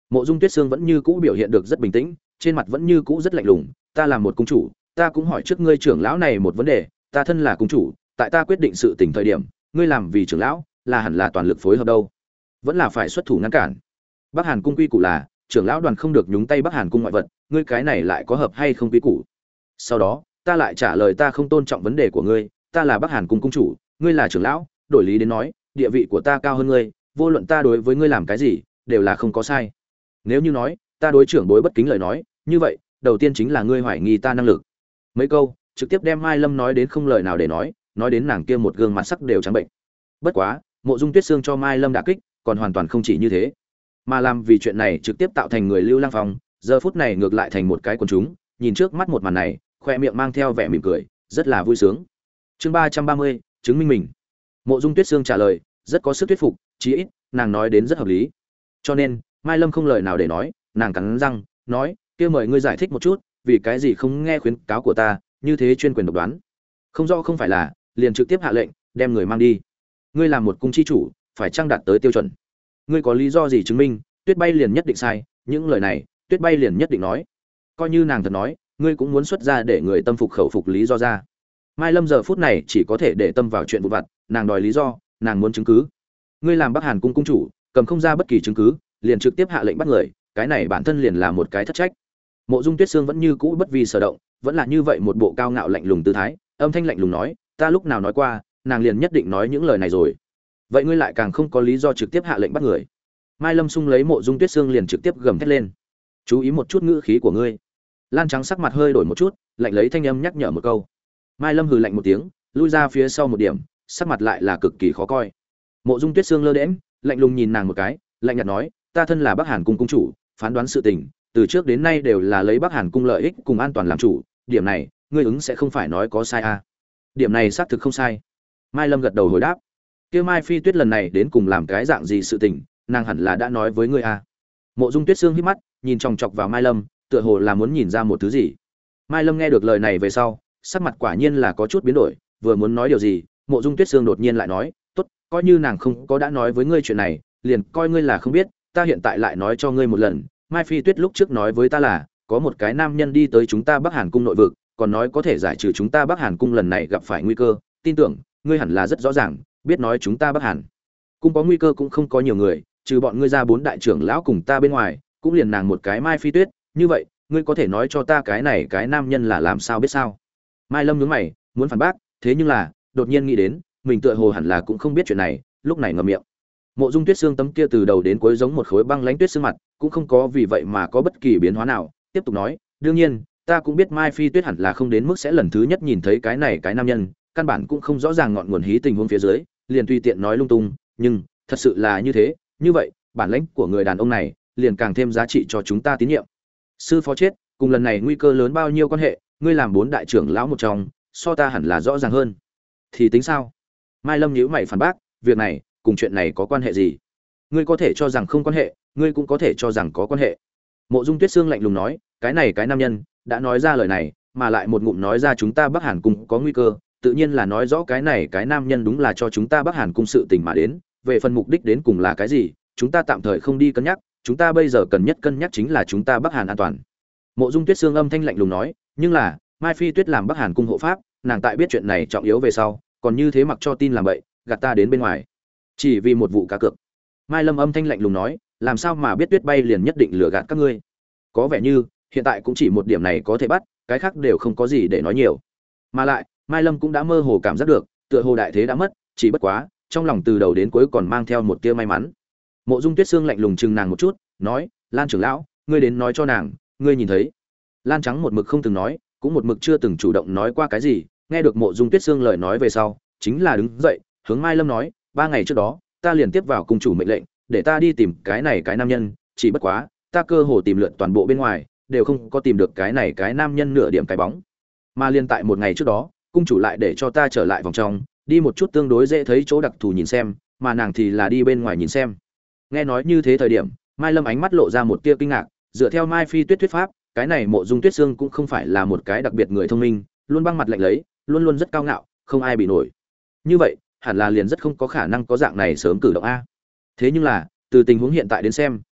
Mộ Dung Tuyết Sương vẫn như cũ biểu hiện được rất bình tĩnh, trên mặt vẫn như cũ rất lạnh lùng. Ta là một cung chủ, ta cũng hỏi trước ngươi trưởng lão này một vấn đề, ta thân là cung chủ, tại ta quyết định sự tình thời điểm, ngươi làm vì trưởng lão, là hẳn là toàn lực phối hợp đâu, vẫn là phải xuất thủ ngăn cản. Bắc Hàn cung quy củ là, trưởng lão đoàn không được nhúng tay Bắc Hàn cung ngoại vật, ngươi cái này lại có hợp hay không quy củ? Sau đó, ta lại trả lời ta không tôn trọng vấn đề của ngươi, ta là Bắc Hàn cung cung chủ, ngươi là trưởng lão, đổi lý đến nói, địa vị của ta cao hơn ngươi, vô luận ta đối với ngươi làm cái gì, đều là không có sai. Nếu như nói, ta đối trưởng bối bất kính lời nói, như vậy, đầu tiên chính là ngươi hoài nghi ta năng lực. Mấy câu, trực tiếp đem Mai Lâm nói đến không lời nào để nói, nói đến nàng kia một gương mặt sắc đều trắng bệnh. Bất quá, Mộ Dung Tuyết Sương cho Mai Lâm đả kích, còn hoàn toàn không chỉ như thế, mà làm vì chuyện này trực tiếp tạo thành người Lưu Lang Phong, giờ phút này ngược lại thành một cái quần chúng, nhìn trước mắt một màn này, khoe miệng mang theo vẻ mỉm cười, rất là vui sướng. Chương ba trăm ba mươi, chứng minh mình. Mộ Dung Tuyết Sương trả lời, rất có sức thuyết phục, chí ít, nàng nói đến rất hợp lý. Cho nên, Mai Lâm không lời nào để nói, nàng cắn răng, nói, kia mời ngươi giải thích một chút, vì cái gì không nghe khuyến cáo của ta, như thế chuyên quyền độc đoán. Không rõ không phải là, liền trực tiếp hạ lệnh, đem người mang đi. Ngươi làm một cung chi chủ, phải trang đạt tới tiêu chuẩn. Ngươi có lý do gì chứng minh, Tuyết Bay liền nhất định sai, những lời này, Tuyết Bay liền nhất định nói. Coi như nàng thật nói, ngươi cũng muốn xuất ra để người tâm phục khẩu phục lý do ra. Mai Lâm giờ phút này chỉ có thể để tâm vào chuyện vụn vặt, nàng đòi lý do, nàng muốn chứng cứ. Ngươi làm Bắc Hàn cung cung chủ, cầm không ra bất kỳ chứng cứ, liền trực tiếp hạ lệnh bắt người, cái này bản thân liền là một cái thất trách. Mộ Dung Tuyết Sương vẫn như cũ bất vi sở động, vẫn là như vậy một bộ cao ngạo lạnh lùng tư thái, âm thanh lạnh lùng nói, ta lúc nào nói qua, nàng liền nhất định nói những lời này rồi. Vậy ngươi lại càng không có lý do trực tiếp hạ lệnh bắt người. Mai Lâm sung lấy Mộ Dung Tuyết Sương liền trực tiếp gầm thét lên. Chú ý một chút ngữ khí của ngươi. Lan Trắng sắc mặt hơi đổi một chút, lạnh lấy thanh âm nhắc nhở một câu. Mai Lâm hừ lạnh một tiếng, lui ra phía sau một điểm, sắc mặt lại là cực kỳ khó coi. Mộ Dung Tuyết Sương lơ đễnh, lạnh lùng nhìn nàng một cái, lạnh nhạt nói, ta thân là Bắc Hàn cung cung chủ, phán đoán sự tình, từ trước đến nay đều là lấy Bắc Hàn cung lợi ích cùng an toàn làm chủ, điểm này, ngươi ứng sẽ không phải nói có sai à? Điểm này xác thực không sai. Mai Lâm gật đầu hồi đáp. Kia Mai Phi Tuyết lần này đến cùng làm cái dạng gì sự tình, nàng hẳn là đã nói với ngươi à? Mộ Dung Tuyết Sương híp mắt, nhìn chòng chọc vào Mai Lâm, tựa hồ là muốn nhìn ra một thứ gì. Mai Lâm nghe được lời này về sau, sắc mặt quả nhiên là có chút biến đổi, vừa muốn nói điều gì, Mộ Dung Tuyết Sương đột nhiên lại nói, "Tốt, coi như nàng không có đã nói với ngươi chuyện này, liền coi ngươi là không biết, ta hiện tại lại nói cho ngươi một lần, Mai Phi Tuyết lúc trước nói với ta là, có một cái nam nhân đi tới chúng ta Bắc Hàn cung nội vực, còn nói có thể giải trừ chúng ta Bắc Hàn cung lần này gặp phải nguy cơ, tin tưởng, ngươi hẳn là rất rõ ràng, biết nói chúng ta Bắc Hàn cung có nguy cơ cũng không có nhiều người, trừ bọn ngươi ra bốn đại trưởng lão cùng ta bên ngoài, cũng liền nàng một cái Mai Phi Tuyết, như vậy, ngươi có thể nói cho ta cái này cái nam nhân là làm sao biết sao?" Mai Lâm nhướng mày, muốn phản bác, thế nhưng là, đột nhiên nghĩ đến, mình tựa hồ hẳn là cũng không biết chuyện này, lúc này ngậm miệng. Mộ Dung Tuyết Sương tấm kia từ đầu đến cuối giống một khối băng lãnh tuyết sương mặt, cũng không có vì vậy mà có bất kỳ biến hóa nào, tiếp tục nói, đương nhiên, ta cũng biết Mai Phi Tuyết hẳn là không đến mức sẽ lần thứ nhất nhìn thấy cái này cái nam nhân, căn bản cũng không rõ ràng ngọn nguồn hí tình huống phía dưới, liền tùy tiện nói lung tung, nhưng, thật sự là như thế, như vậy, bản lĩnh của người đàn ông này, liền càng thêm giá trị cho chúng ta tín nhiệm. Sư phó chết, cùng lần này nguy cơ lớn bao nhiêu quan hệ, ngươi làm bốn đại trưởng lão một trong, so ta hẳn là rõ ràng hơn. Thì tính sao? Mai Lâm nhíu mày phản bác, việc này, cùng chuyện này có quan hệ gì? Ngươi có thể cho rằng không quan hệ, ngươi cũng có thể cho rằng có quan hệ. Mộ Dung Tuyết Sương lạnh lùng nói, cái này cái nam nhân đã nói ra lời này, mà lại một ngụm nói ra chúng ta Bắc Hàn cung có nguy cơ, tự nhiên là nói rõ cái này cái nam nhân đúng là cho chúng ta Bắc Hàn cung sự tình mà đến, về phần mục đích đến cùng là cái gì, chúng ta tạm thời không đi cân nhắc, chúng ta bây giờ cần nhất cân nhắc chính là chúng ta Bắc Hàn an toàn. Mộ Dung Tuyết Sương âm thanh lạnh lùng nói, nhưng là, Mai Phi Tuyết làm Bắc Hàn cung hộ pháp, nàng tại biết chuyện này trọng yếu về sau, còn như thế mặc cho tin làm bậy, gạt ta đến bên ngoài. Chỉ vì một vụ cá cược. Mai Lâm âm thanh lạnh lùng nói, làm sao mà biết Tuyết Bay liền nhất định lừa gạt các ngươi? Có vẻ như, hiện tại cũng chỉ một điểm này có thể bắt, cái khác đều không có gì để nói nhiều. Mà lại, Mai Lâm cũng đã mơ hồ cảm giác được, tựa hồ đại thế đã mất, chỉ bất quá, trong lòng từ đầu đến cuối còn mang theo một tia may mắn. Mộ Dung Tuyết Sương lạnh lùng chừng nàng một chút, nói, Lan trưởng lão, ngươi đến nói cho nàng, ngươi nhìn thấy. Lan Trắng một mực không từng nói, cũng một mực chưa từng chủ động nói qua cái gì, nghe được Mộ Dung Tuyết Sương lời nói về sau, chính là đứng dậy, hướng Mai Lâm nói, ba ngày trước đó, ta liền tiếp vào cung chủ mệnh lệnh, để ta đi tìm cái này cái nam nhân, chỉ bất quá, ta cơ hồ tìm lượn toàn bộ bên ngoài, đều không có tìm được cái này cái nam nhân nửa điểm cái bóng. Mà liên tại một ngày trước đó, cung chủ lại để cho ta trở lại vòng trong, đi một chút tương đối dễ thấy chỗ đặc thù nhìn xem, mà nàng thì là đi bên ngoài nhìn xem. Nghe nói như thế thời điểm, Mai Lâm ánh mắt lộ ra một tia kinh ngạc, dựa theo Mai Phi Tuyết thuyết pháp, cái này Mộ Dung Tuyết Sương cũng không phải là một cái đặc biệt người thông minh, luôn băng mặt lạnh lấy, luôn luôn rất cao ngạo, không ai bị nổi. Như vậy, hẳn là liền rất không có khả năng có dạng này sớm cử động a. Thế nhưng là, từ tình huống hiện tại đến xem,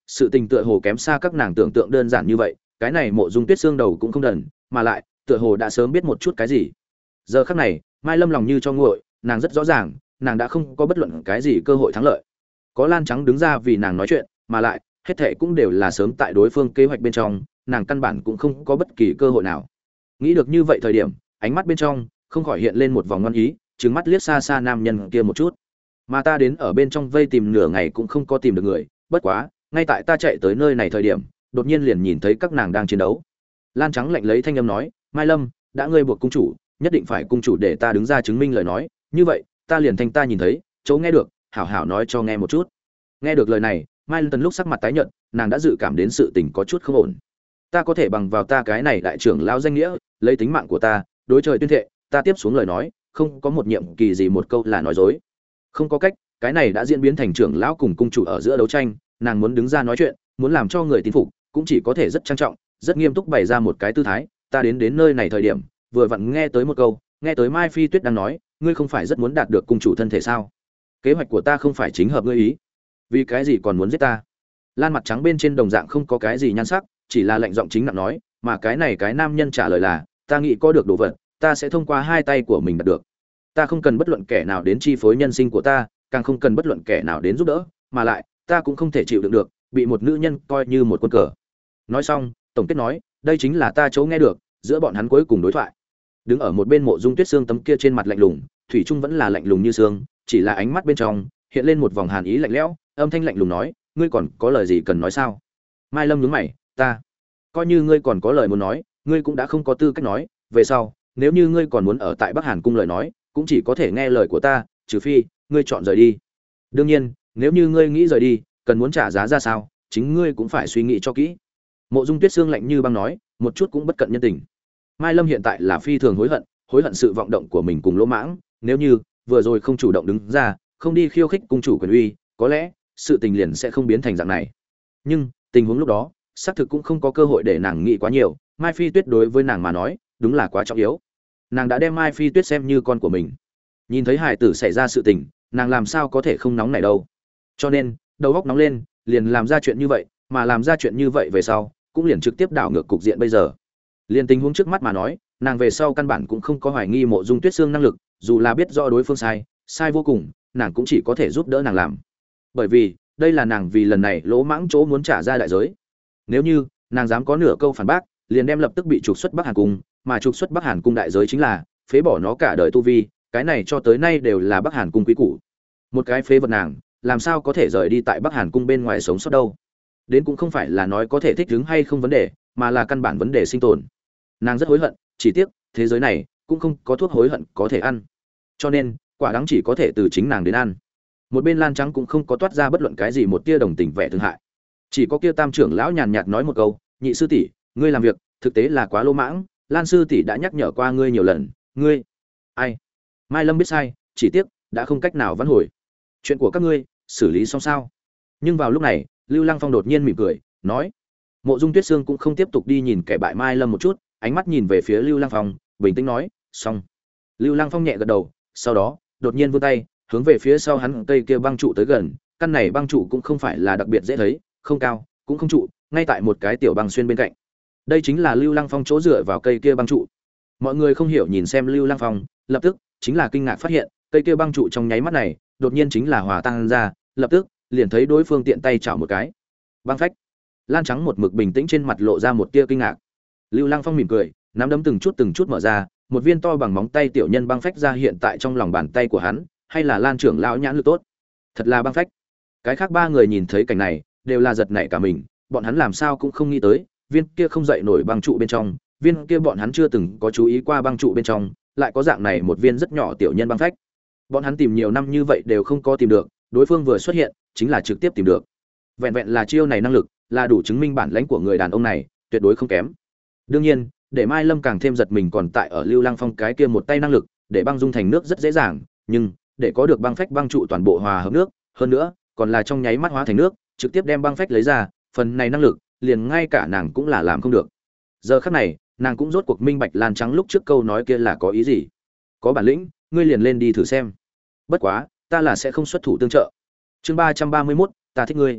sự tình tựa hồ kém xa các nàng tưởng tượng đơn giản như vậy, cái này Mộ Dung Tuyết Xương đầu cũng không đần, mà lại tựa hồ đã sớm biết một chút cái gì. Giờ khắc này, Mai Lâm lòng như cho nguội, nàng rất rõ ràng, nàng đã không có bất luận cái gì cơ hội thắng lợi. Có Lan Trắng đứng ra vì nàng nói chuyện, mà lại hết thệ cũng đều là sớm tại đối phương kế hoạch bên trong, nàng căn bản cũng không có bất kỳ cơ hội nào. Nghĩ được như vậy thời điểm, ánh mắt bên trong không khỏi hiện lên một vòng ngoan ý, trừng mắt liếc xa xa nam nhân kia một chút. Mà ta đến ở bên trong vây tìm nửa ngày cũng không có tìm được người, bất quá, ngay tại ta chạy tới nơi này thời điểm, đột nhiên liền nhìn thấy các nàng đang chiến đấu. Lan Trắng lạnh lấy thanh âm nói, Mai Lâm, đã ngươi buộc cung chủ, nhất định phải cung chủ để ta đứng ra chứng minh lời nói, như vậy, ta liền thanh ta nhìn thấy, chỗ nghe được, hảo hảo nói cho nghe một chút. Nghe được lời này, Mai Lâm Tần lúc sắc mặt tái nhợt, nàng đã dự cảm đến sự tình có chút không ổn. Ta có thể bằng vào ta cái này đại trưởng lão danh nghĩa, lấy tính mạng của ta, đối trời tuyên thệ, ta tiếp xuống lời nói, không có một nhiệm kỳ gì một câu là nói dối. Không có cách, cái này đã diễn biến thành trưởng lão cùng cung chủ ở giữa đấu tranh, nàng muốn đứng ra nói chuyện, muốn làm cho người tin phục, cũng chỉ có thể rất trang trọng, rất nghiêm túc bày ra một cái tư thái. Ta đến đến nơi này thời điểm, vừa vặn nghe tới một câu, nghe tới Mai Phi Tuyết đang nói, ngươi không phải rất muốn đạt được cung chủ thân thể sao? Kế hoạch của ta không phải chính hợp ngươi ý, vì cái gì còn muốn giết ta? Lan mặt trắng bên trên đồng dạng không có cái gì nhan sắc, chỉ là lạnh giọng chính nặng nói, mà cái này cái nam nhân trả lời là, ta nghĩ có được đồ vật, ta sẽ thông qua hai tay của mình đạt được. Ta không cần bất luận kẻ nào đến chi phối nhân sinh của ta, càng không cần bất luận kẻ nào đến giúp đỡ, mà lại, ta cũng không thể chịu đựng được bị một nữ nhân coi như một quân cờ. Nói xong, tổng kết nói, đây chính là ta chỗ nghe được giữa bọn hắn cuối cùng đối thoại. Đứng ở một bên Mộ Dung Tuyết Sương tấm kia trên mặt lạnh lùng, thủy trung vẫn là lạnh lùng như xương, chỉ là ánh mắt bên trong hiện lên một vòng hàn ý lạnh lẽo, âm thanh lạnh lùng nói, ngươi còn có lời gì cần nói sao? Mai Lâm nhướng mày, ta coi như ngươi còn có lời muốn nói, ngươi cũng đã không có tư cách nói, về sau, nếu như ngươi còn muốn ở tại Bắc Hàn cung lời nói, cũng chỉ có thể nghe lời của ta, trừ phi ngươi chọn rời đi. Đương nhiên, nếu như ngươi nghĩ rời đi, cần muốn trả giá ra sao, chính ngươi cũng phải suy nghĩ cho kỹ. Mộ Dung Tuyết Sương lạnh như băng nói, một chút cũng bất cận nhân tình. Mai Lâm hiện tại là phi thường hối hận, hối hận sự vọng động của mình cùng lỗ mãng, nếu như vừa rồi không chủ động đứng ra, không đi khiêu khích cung chủ quyền uy, có lẽ sự tình liền sẽ không biến thành dạng này. Nhưng tình huống lúc đó, xác thực cũng không có cơ hội để nàng nghĩ quá nhiều, Mai Phi Tuyết đối với nàng mà nói, đúng là quá trọng yếu. Nàng đã đem Mai Phi Tuyết xem như con của mình. Nhìn thấy hài tử xảy ra sự tình, nàng làm sao có thể không nóng này đâu. Cho nên, đầu óc nóng lên, liền làm ra chuyện như vậy, mà làm ra chuyện như vậy về sau, cũng liền trực tiếp đảo ngược cục diện bây giờ. Liên tình huống trước mắt mà nói, nàng về sau căn bản cũng không có hoài nghi Mộ Dung Tuyết Sương năng lực, dù là biết rõ đối phương sai, sai vô cùng, nàng cũng chỉ có thể giúp đỡ nàng làm. Bởi vì, đây là nàng vì lần này lỗ mãng chỗ muốn trả ra đại giới. Nếu như nàng dám có nửa câu phản bác, liền đem lập tức bị trục xuất Bắc Hàn cung, mà trục xuất Bắc Hàn cung đại giới chính là phế bỏ nó cả đời tu vi, cái này cho tới nay đều là Bắc Hàn cung quý củ. Một cái phế vật nàng, làm sao có thể rời đi tại Bắc Hàn cung bên ngoài sống sót đâu? Đến cũng không phải là nói có thể thích ứng hay không vấn đề, mà là căn bản vấn đề sinh tồn. Nàng rất hối hận, chỉ tiếc thế giới này cũng không có thuốc hối hận có thể ăn. Cho nên, quả đắng chỉ có thể từ chính nàng đến ăn. Một bên Lan Trắng cũng không có toát ra bất luận cái gì một tia đồng tình vẻ thương hại. Chỉ có kia Tam trưởng lão nhàn nhạt nói một câu, "Nhị sư tỷ, ngươi làm việc thực tế là quá lỗ mãng, Lan sư tỷ đã nhắc nhở qua ngươi nhiều lần, ngươi..." Ai? Mai Lâm biết sai, chỉ tiếc đã không cách nào vãn hồi. Chuyện của các ngươi xử lý xong sao? Nhưng vào lúc này, Lưu Lăng Phong đột nhiên mỉm cười, nói. Mộ Dung Tuyết Sương cũng không tiếp tục đi nhìn kẻ bại Mai Lâm một chút, ánh mắt nhìn về phía Lưu Lăng Phong, bình tĩnh nói, "Xong." Lưu Lăng Phong nhẹ gật đầu, sau đó, đột nhiên vươn tay, hướng về phía sau hắn cây kia băng trụ tới gần, căn này băng trụ cũng không phải là đặc biệt dễ thấy, không cao, cũng không trụ, ngay tại một cái tiểu băng xuyên bên cạnh. Đây chính là Lưu Lăng Phong chỗ dựa vào cây kia băng trụ. Mọi người không hiểu nhìn xem Lưu Lăng Phong, lập tức chính là kinh ngạc phát hiện, cây kia băng trụ trong nháy mắt này, đột nhiên chính là hòa tan ra, lập tức liền thấy đối phương tiện tay chảo một cái. Băng phách. Lan Trắng một mực bình tĩnh trên mặt lộ ra một tia kinh ngạc. Lưu Lăng Phong mỉm cười, nắm đấm từng chút từng chút mở ra, một viên to bằng móng tay tiểu nhân băng phách ra hiện tại trong lòng bàn tay của hắn, hay là Lan trưởng lão nhãn lực tốt. Thật là băng phách. Cái khác ba người nhìn thấy cảnh này, đều là giật nảy cả mình, bọn hắn làm sao cũng không nghĩ tới, viên kia không dậy nổi băng trụ bên trong, viên kia bọn hắn chưa từng có chú ý qua băng trụ bên trong, lại có dạng này một viên rất nhỏ tiểu nhân băng phách. Bọn hắn tìm nhiều năm như vậy đều không có tìm được, đối phương vừa xuất hiện, chính là trực tiếp tìm được. Vẹn vẹn là chiêu này năng lực, là đủ chứng minh bản lãnh của người đàn ông này, tuyệt đối không kém. Đương nhiên, để Mai Lâm càng thêm giật mình còn tại ở Lưu Lăng Phong cái kia một tay năng lực, để băng dung thành nước rất dễ dàng, nhưng để có được băng phách băng trụ toàn bộ hòa hợp nước, hơn nữa, còn là trong nháy mắt hóa thành nước, trực tiếp đem băng phách lấy ra, phần này năng lực, liền ngay cả nàng cũng là làm không được. Giờ khắc này, nàng cũng rốt cuộc minh bạch Lan Trắng lúc trước câu nói kia là có ý gì. Có bản lĩnh, ngươi liền lên đi thử xem. Bất quá, ta là sẽ không xuất thủ tương trợ. Chương ba trăm ba mươi mốt, ta thích ngươi.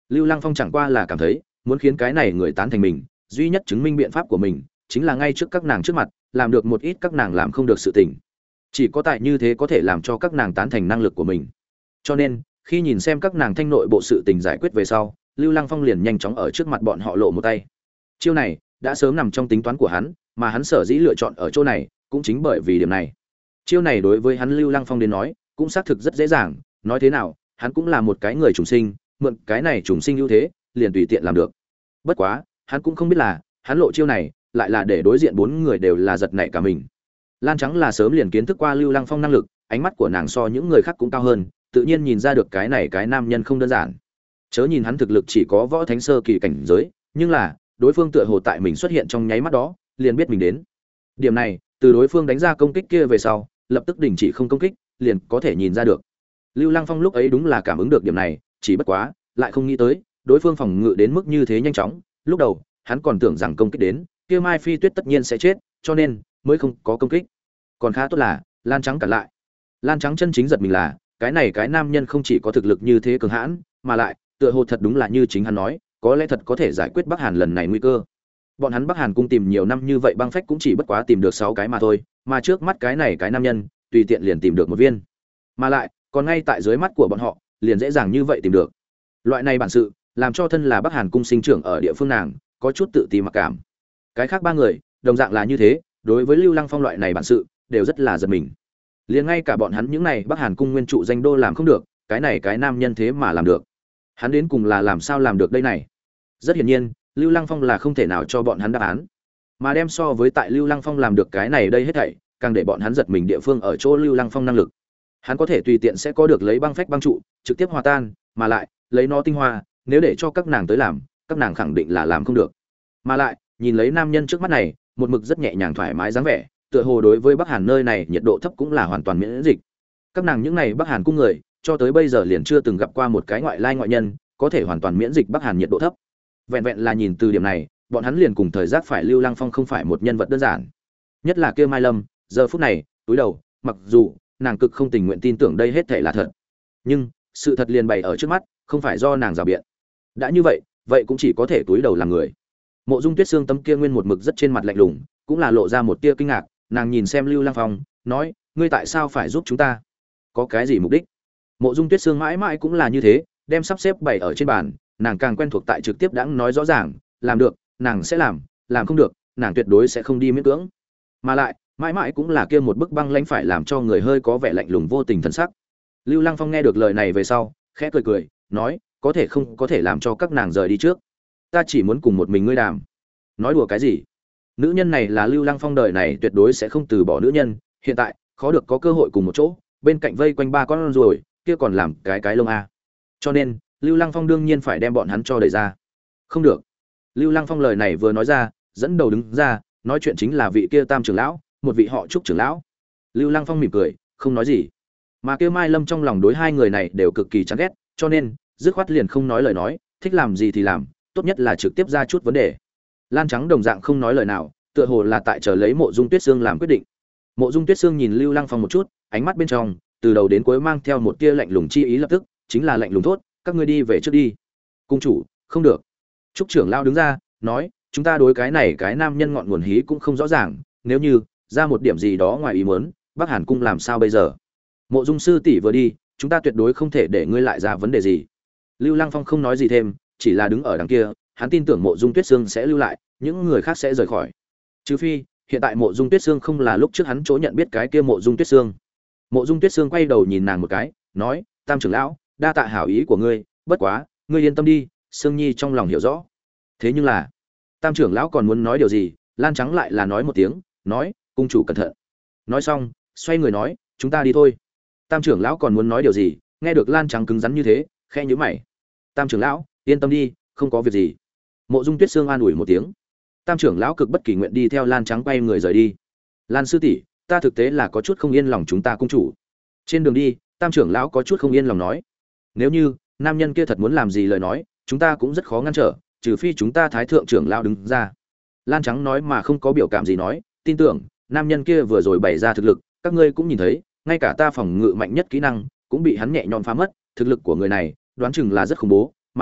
Lưu Lăng Phong chẳng qua là cảm thấy muốn khiến cái này người tán thành mình, duy nhất chứng minh biện pháp của mình chính là ngay trước các nàng trước mặt làm được một ít các nàng làm không được sự tình. Chỉ có tại như thế có thể làm cho các nàng tán thành năng lực của mình. Cho nên khi nhìn xem các nàng thanh nội bộ sự tình giải quyết về sau, Lưu Lăng Phong liền nhanh chóng ở trước mặt bọn họ lộ một tay. Chiêu này đã sớm nằm trong tính toán của hắn, mà hắn sở dĩ lựa chọn ở chỗ này cũng chính bởi vì điểm này. Chiêu này đối với hắn Lưu Lăng Phong đến nói cũng xác thực rất dễ dàng, nói thế nào hắn cũng là một cái người trùng sinh, mượn cái này trùng sinh ưu thế liền tùy tiện làm được. Bất quá hắn cũng không biết là hắn lộ chiêu này lại là để đối diện bốn người đều là giật nảy cả mình. Lan Trắng là sớm liền kiến thức qua Lưu Lăng Phong năng lực, ánh mắt của nàng so những người khác cũng cao hơn, tự nhiên nhìn ra được cái này cái nam nhân không đơn giản. Chớ nhìn hắn thực lực chỉ có võ thánh sơ kỳ cảnh giới, nhưng là đối phương tựa hồ tại mình xuất hiện trong nháy mắt đó liền biết mình đến. Điểm này từ đối phương đánh ra công kích kia về sau lập tức đình chỉ không công kích liền có thể nhìn ra được. Lưu Lăng Phong lúc ấy đúng là cảm ứng được điểm này, chỉ bất quá lại không nghĩ tới đối phương phòng ngự đến mức như thế nhanh chóng. Lúc đầu hắn còn tưởng rằng công kích đến kia Mai Phi Tuyết tất nhiên sẽ chết, cho nên mới không có công kích. Còn khá tốt là Lan Trắng cản lại. Lan Trắng chân chính giật mình là cái này cái nam nhân không chỉ có thực lực như thế cường hãn, mà lại tựa hồ thật đúng là như chính hắn nói, có lẽ thật có thể giải quyết Bắc Hàn lần này nguy cơ. Bọn hắn Bắc Hàn cung tìm nhiều năm như vậy băng phách cũng chỉ bất quá tìm được sáu cái mà thôi, mà trước mắt cái này cái nam nhân, tùy tiện liền tìm được một viên. Mà lại, còn ngay tại dưới mắt của bọn họ, liền dễ dàng như vậy tìm được. Loại này bản sự, làm cho thân là Bắc Hàn cung sinh trưởng ở địa phương nàng, có chút tự ti mặc cảm. Cái khác ba người, đồng dạng là như thế, đối với Lưu Lăng Phong loại này bản sự, đều rất là giật mình. Liền ngay cả bọn hắn những này Bắc Hàn cung nguyên trụ danh đô làm không được, cái này cái nam nhân thế mà làm được. Hắn đến cùng là làm sao làm được đây này? Rất hiển nhiên, Lưu Lăng Phong là không thể nào cho bọn hắn đáp án. Mà đem so với tại Lưu Lăng Phong làm được cái này đây hết thảy, càng để bọn hắn giật mình địa phương ở chỗ Lưu Lăng Phong năng lực. Hắn có thể tùy tiện sẽ có được lấy băng phách băng trụ, trực tiếp hòa tan, mà lại, lấy nó tinh hoa, nếu để cho các nàng tới làm, các nàng khẳng định là làm không được. Mà lại, nhìn lấy nam nhân trước mắt này, một mực rất nhẹ nhàng thoải mái dáng vẻ, tựa hồ đối với Bắc Hàn nơi này nhiệt độ thấp cũng là hoàn toàn miễn dịch. Các nàng những này Bắc Hàn cung người, cho tới bây giờ liền chưa từng gặp qua một cái ngoại lai ngoại nhân có thể hoàn toàn miễn dịch Bắc Hàn nhiệt độ thấp. Vẹn vẹn là nhìn từ điểm này, bọn hắn liền cùng thời giác phải Lưu Lăng Phong không phải một nhân vật đơn giản. Nhất là kia Mai Lâm, giờ phút này, túi đầu, mặc dù nàng cực không tình nguyện tin tưởng đây hết thảy là thật, nhưng sự thật liền bày ở trước mắt, không phải do nàng rào biện. Đã như vậy, vậy cũng chỉ có thể túi đầu làm người. Mộ Dung Tuyết Sương tấm kia nguyên một mực rất trên mặt lạnh lùng, cũng là lộ ra một tia kinh ngạc, nàng nhìn xem Lưu Lăng Phong, nói: "Ngươi tại sao phải giúp chúng ta? Có cái gì mục đích?" Mộ Dung Tuyết Sương mãi mãi cũng là như thế, đem sắp xếp bày ở trên bàn, nàng càng quen thuộc tại trực tiếp đãng nói rõ ràng, làm được, nàng sẽ làm, làm không được, nàng tuyệt đối sẽ không đi miễn cưỡng. Mà lại, mãi mãi cũng là kia một bức băng lãnh phải làm cho người hơi có vẻ lạnh lùng vô tình thần sắc. Lưu Lăng Phong nghe được lời này về sau, khẽ cười cười, nói: "Có thể không có thể làm cho các nàng rời đi trước. Ta chỉ muốn cùng một mình ngươi đàm." Nói đùa cái gì? Nữ nhân này là Lưu Lăng Phong đời này tuyệt đối sẽ không từ bỏ nữ nhân, hiện tại, khó được có cơ hội cùng một chỗ, bên cạnh vây quanh ba con ruồi, kia còn làm cái cái lông a. Cho nên, Lưu Lăng Phong đương nhiên phải đem bọn hắn cho đẩy ra. Không được. Lưu Lăng Phong lời này vừa nói ra, dẫn đầu đứng ra, nói chuyện chính là vị kia Tam trưởng lão, một vị họ Trúc trưởng lão. Lưu Lăng Phong mỉm cười, không nói gì. Mà kia Mai Lâm trong lòng đối hai người này đều cực kỳ chán ghét, cho nên, dứt khoát liền không nói lời nói, thích làm gì thì làm, tốt nhất là trực tiếp ra chút vấn đề. Lan Trắng đồng dạng không nói lời nào, tựa hồ là tại chờ lấy Mộ Dung Tuyết Sương làm quyết định. Mộ Dung Tuyết Sương nhìn Lưu Lăng Phong một chút, ánh mắt bên trong, từ đầu đến cuối mang theo một tia lạnh lùng chi ý, lập tức chính là lạnh lùng thốt: "Các ngươi đi về trước đi." "Cung chủ, không được." Trúc trưởng lão đứng ra, nói: "Chúng ta đối cái này cái nam nhân ngọn nguồn hí cũng không rõ ràng, nếu như ra một điểm gì đó ngoài ý muốn, Bắc Hàn cung làm sao bây giờ? Mộ Dung sư tỷ vừa đi, chúng ta tuyệt đối không thể để ngươi lại ra vấn đề gì." Lưu Lăng Phong không nói gì thêm, chỉ là đứng ở đằng kia, hắn tin tưởng Mộ Dung Tuyết Sương sẽ lưu lại, những người khác sẽ rời khỏi. Trừ phi, hiện tại Mộ Dung Tuyết Sương không là lúc trước hắn chỗ nhận biết cái kia Mộ Dung Tuyết Sương. Mộ Dung Tuyết Sương quay đầu nhìn nàng một cái, nói: "Tam trưởng lão, đa tạ hảo ý của ngươi, bất quá, ngươi yên tâm đi, Sương Nhi trong lòng hiểu rõ." Thế nhưng là, Tam trưởng lão còn muốn nói điều gì, Lan Trắng lại là nói một tiếng, nói: "Cung chủ cẩn thận." Nói xong, xoay người nói: "Chúng ta đi thôi." Tam trưởng lão còn muốn nói điều gì, nghe được Lan Trắng cứng rắn như thế, khẽ nhíu mày. "Tam trưởng lão, yên tâm đi, không có việc gì." Mộ Dung Tuyết Sương an ủi một tiếng. Tam trưởng lão cực bất kỳ nguyện đi theo Lan Trắng quay người rời đi. "Lan sư tỷ, ta thực tế là có chút không yên lòng chúng ta cung chủ." Trên đường đi, Tam trưởng lão có chút không yên lòng nói: "Nếu như nam nhân kia thật muốn làm gì lời nói, chúng ta cũng rất khó ngăn trở, trừ phi chúng ta Thái thượng trưởng lão đứng ra." Lan Trắng nói mà không có biểu cảm gì nói: "Tin tưởng, nam nhân kia vừa rồi bày ra thực lực, các ngươi cũng nhìn thấy, ngay cả ta phòng ngự mạnh nhất kỹ năng cũng bị hắn nhẹ nhõm phá mất, thực lực của người này, đoán chừng là rất khủng bố, mà lại,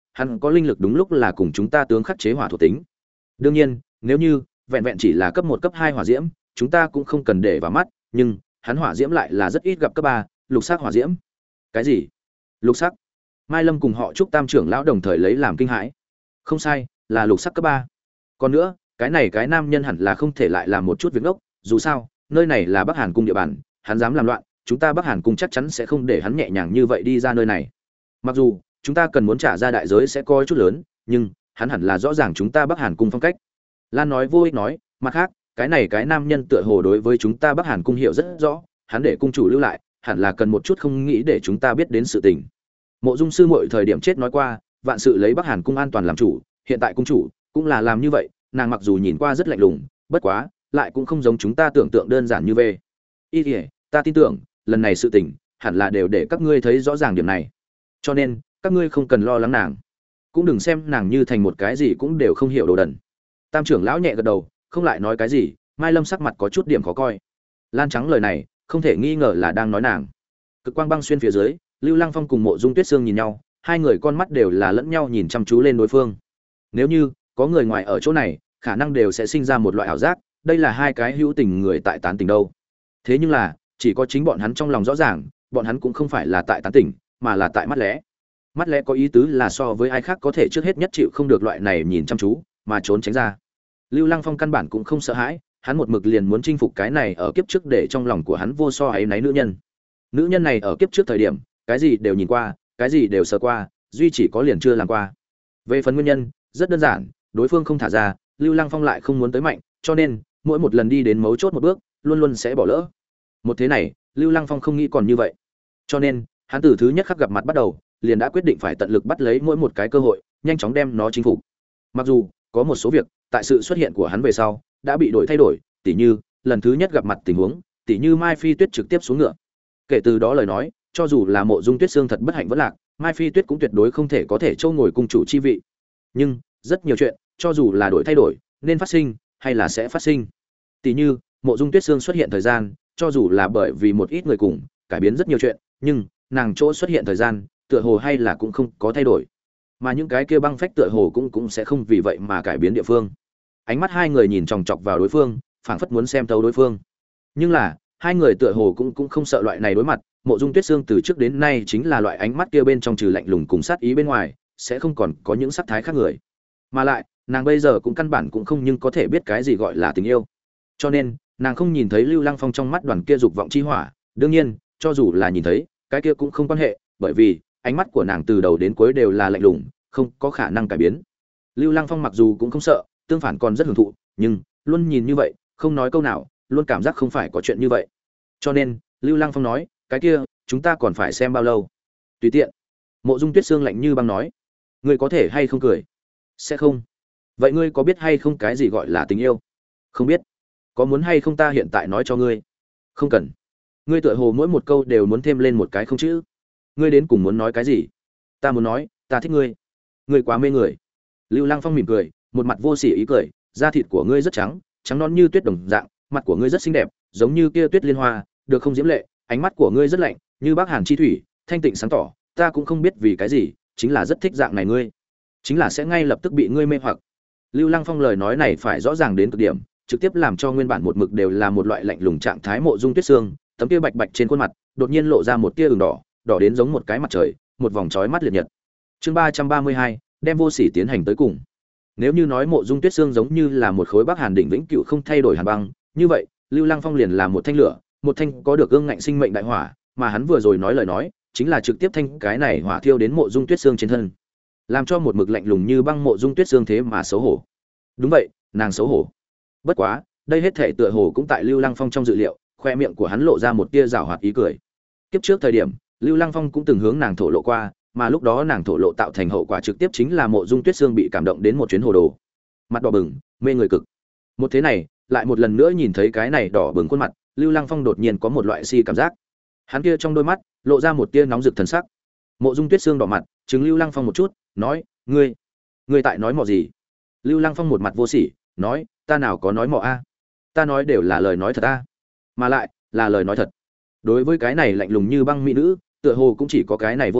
hắn có linh lực đúng lúc là cùng chúng ta tướng khắc chế hỏa thuộc tính. Đương nhiên, nếu như vẹn vẹn chỉ là cấp một cấp hai hỏa diễm, chúng ta cũng không cần để vào mắt, nhưng hắn hỏa diễm lại là rất ít gặp cấp ba, lục sắc hỏa diễm. Cái gì? Lục sắc? Mai Lâm cùng họ Trúc Tam trưởng lão đồng thời lấy làm kinh hãi. Không sai, là lục sắc cấp ba. Còn nữa, cái này cái nam nhân hẳn là không thể lại làm một chút việc ngốc, dù sao, nơi này là Bắc Hàn cung địa bàn, hắn dám làm loạn, chúng ta Bắc Hàn cung chắc chắn sẽ không để hắn nhẹ nhàng như vậy đi ra nơi này. Mặc dù chúng ta cần muốn trả ra đại giới sẽ có chút lớn, nhưng hắn hẳn là rõ ràng chúng ta Bắc Hàn cung phong cách. Lan nói vô ích nói, mặt khác, cái này cái nam nhân tựa hồ đối với chúng ta Bắc Hàn cung hiểu rất rõ, hắn để cung chủ lưu lại, hẳn là cần một chút không nghĩ để chúng ta biết đến sự tình. Mộ Dung sư muội thời điểm chết nói qua, vạn sự lấy Bắc Hàn cung an toàn làm chủ, hiện tại cung chủ cũng là làm như vậy, nàng mặc dù nhìn qua rất lạnh lùng, bất quá, lại cũng không giống chúng ta tưởng tượng đơn giản như về. Y Thì, ta tin tưởng, lần này sự tình hẳn là đều để các ngươi thấy rõ ràng điểm này. Cho nên, các ngươi không cần lo lắng nàng, cũng đừng xem nàng như thành một cái gì cũng đều không hiểu đồ đần. Tam trưởng lão nhẹ gật đầu, không lại nói cái gì. Mai Lâm sắc mặt có chút điểm khó coi. Lan Trắng lời này, không thể nghi ngờ là đang nói nàng. Cực quang băng xuyên phía dưới, Lưu Lăng Phong cùng Mộ Dung Tuyết Sương nhìn nhau, hai người con mắt đều là lẫn nhau nhìn chăm chú lên đối phương. Nếu như có người ngoài ở chỗ này, khả năng đều sẽ sinh ra một loại ảo giác, đây là hai cái hữu tình người tại tán tình đâu. Thế nhưng là, chỉ có chính bọn hắn trong lòng rõ ràng, bọn hắn cũng không phải là tại tán tình, mà là tại mắt lẽ. Mắt lẽ có ý tứ là so với ai khác có thể trước hết nhất chịu không được loại này nhìn chăm chú, mà trốn tránh ra. Lưu Lăng Phong căn bản cũng không sợ hãi, hắn một mực liền muốn chinh phục cái này ở kiếp trước để trong lòng của hắn vô so ấy náy nữ nhân. Nữ nhân này ở kiếp trước thời điểm, cái gì đều nhìn qua, cái gì đều sờ qua, duy chỉ có liền chưa làm qua. Về phần nguyên nhân, rất đơn giản, đối phương không thả ra, Lưu Lăng Phong lại không muốn tới mạnh, cho nên mỗi một lần đi đến mấu chốt một bước, luôn luôn sẽ bỏ lỡ. Một thế này, Lưu Lăng Phong không nghĩ còn như vậy. Cho nên, hắn từ thứ nhất khắc gặp mặt bắt đầu, liền đã quyết định phải tận lực bắt lấy mỗi một cái cơ hội, nhanh chóng đem nó chinh phục. Mặc dù có một số việc, tại sự xuất hiện của hắn về sau, đã bị đổi thay đổi, tỉ như lần thứ nhất gặp mặt tình huống, tỉ như Mai Phi Tuyết trực tiếp xuống ngựa. Kể từ đó lời nói, cho dù là Mộ Dung Tuyết Sương thật bất hạnh vẫn lạc, Mai Phi Tuyết cũng tuyệt đối không thể có thể châu ngồi cung chủ chi vị. Nhưng rất nhiều chuyện, cho dù là đổi thay đổi, nên phát sinh hay là sẽ phát sinh. Tỉ như Mộ Dung Tuyết Sương xuất hiện thời gian, cho dù là bởi vì một ít người cùng cải biến rất nhiều chuyện, nhưng nàng chỗ xuất hiện thời gian, tựa hồ hay là cũng không có thay đổi. Mà những cái kia băng phách tựa hồ cũng cũng sẽ không vì vậy mà cải biến địa phương. Ánh mắt hai người nhìn chòng chọc vào đối phương, phảng phất muốn xem thấu đối phương. Nhưng là, hai người tựa hồ cũng cũng không sợ loại này đối mặt, Mộ Dung Tuyết Sương từ trước đến nay chính là loại ánh mắt kia bên trong trừ lạnh lùng cùng sát ý bên ngoài, sẽ không còn có những sắc thái khác người. Mà lại, nàng bây giờ cũng căn bản cũng không nhưng có thể biết cái gì gọi là tình yêu. Cho nên, nàng không nhìn thấy Lưu Lăng Phong trong mắt đoàn kia dục vọng chi hỏa, đương nhiên, cho dù là nhìn thấy, cái kia cũng không quan hệ, bởi vì ánh mắt của nàng từ đầu đến cuối đều là lạnh lùng, không có khả năng cải biến. Lưu Lăng Phong mặc dù cũng không sợ, tương phản còn rất hưởng thụ, nhưng luôn nhìn như vậy, không nói câu nào, luôn cảm giác không phải có chuyện như vậy. Cho nên, Lưu Lăng Phong nói, cái kia, chúng ta còn phải xem bao lâu? Tùy tiện. Mộ Dung Tuyết Sương lạnh như băng nói, ngươi có thể hay không cười? Sẽ không. Vậy ngươi có biết hay không cái gì gọi là tình yêu? Không biết. Có muốn hay không ta hiện tại nói cho ngươi? Không cần. Ngươi tựa hồ mỗi một câu đều muốn thêm lên một cái không chữ. Ngươi đến cùng muốn nói cái gì? Ta muốn nói, ta thích ngươi. Ngươi quá mê người. Lưu Lăng Phong mỉm cười, một mặt vô sỉ ý cười, da thịt của ngươi rất trắng, trắng nõn như tuyết đồng dạng, mặt của ngươi rất xinh đẹp, giống như kia tuyết liên hoa, được không diễm lệ, ánh mắt của ngươi rất lạnh, như Bắc Hàn chi thủy, thanh tịnh sáng tỏ, ta cũng không biết vì cái gì, chính là rất thích dạng này ngươi. Chính là sẽ ngay lập tức bị ngươi mê hoặc. Lưu Lăng Phong lời nói này phải rõ ràng đến cực điểm, trực tiếp làm cho nguyên bản một mực đều là một loại lạnh lùng trạng thái Mộ Dung Tuyết Sương, tấm kia bạch bạch trên khuôn mặt, đột nhiên lộ ra một tia ửng đỏ, đỏ đến giống một cái mặt trời, một vòng chói mắt liệt nhật. Chương ba trăm ba mươi hai, đem vô sỉ tiến hành tới cùng. Nếu như nói Mộ Dung Tuyết Sương giống như là một khối Bắc Hàn đỉnh vĩnh cửu không thay đổi hàn băng, như vậy, Lưu Lăng Phong liền là một thanh lửa, một thanh có được ương ngạnh sinh mệnh đại hỏa, mà hắn vừa rồi nói lời nói, chính là trực tiếp thanh cái này hỏa thiêu đến Mộ Dung Tuyết Sương trên thân, làm cho một mực lạnh lùng như băng Mộ Dung Tuyết Sương thế mà xấu hổ. Đúng vậy, nàng xấu hổ. Bất quá, đây hết thảy tựa hồ cũng tại Lưu Lăng Phong trong dự liệu, khoe miệng của hắn lộ ra một tia giảo hoạt ý cười. Kiếp trước thời điểm, Lưu Lăng Phong cũng từng hướng nàng thổ lộ qua, mà lúc đó nàng thổ lộ tạo thành hậu quả trực tiếp chính là Mộ Dung Tuyết Sương bị cảm động đến một chuyến hồ đồ, mặt đỏ bừng, mê người cực. Một thế này, lại một lần nữa nhìn thấy cái này đỏ bừng khuôn mặt, Lưu Lăng Phong đột nhiên có một loại si cảm giác. Hắn kia trong đôi mắt lộ ra một tia nóng rực thần sắc. Mộ Dung Tuyết Sương đỏ mặt, chứng Lưu Lăng Phong một chút, nói: "Ngươi, ngươi tại nói mọ gì?" Lưu Lăng Phong một mặt vô sỉ, nói: "Ta nào có nói mọ a? Ta nói đều là lời nói thật a, mà lại là lời nói thật." Đối với cái này lạnh lùng như băng mỹ nữ, tựa hồ cũng chỉ có cái này vô sỉ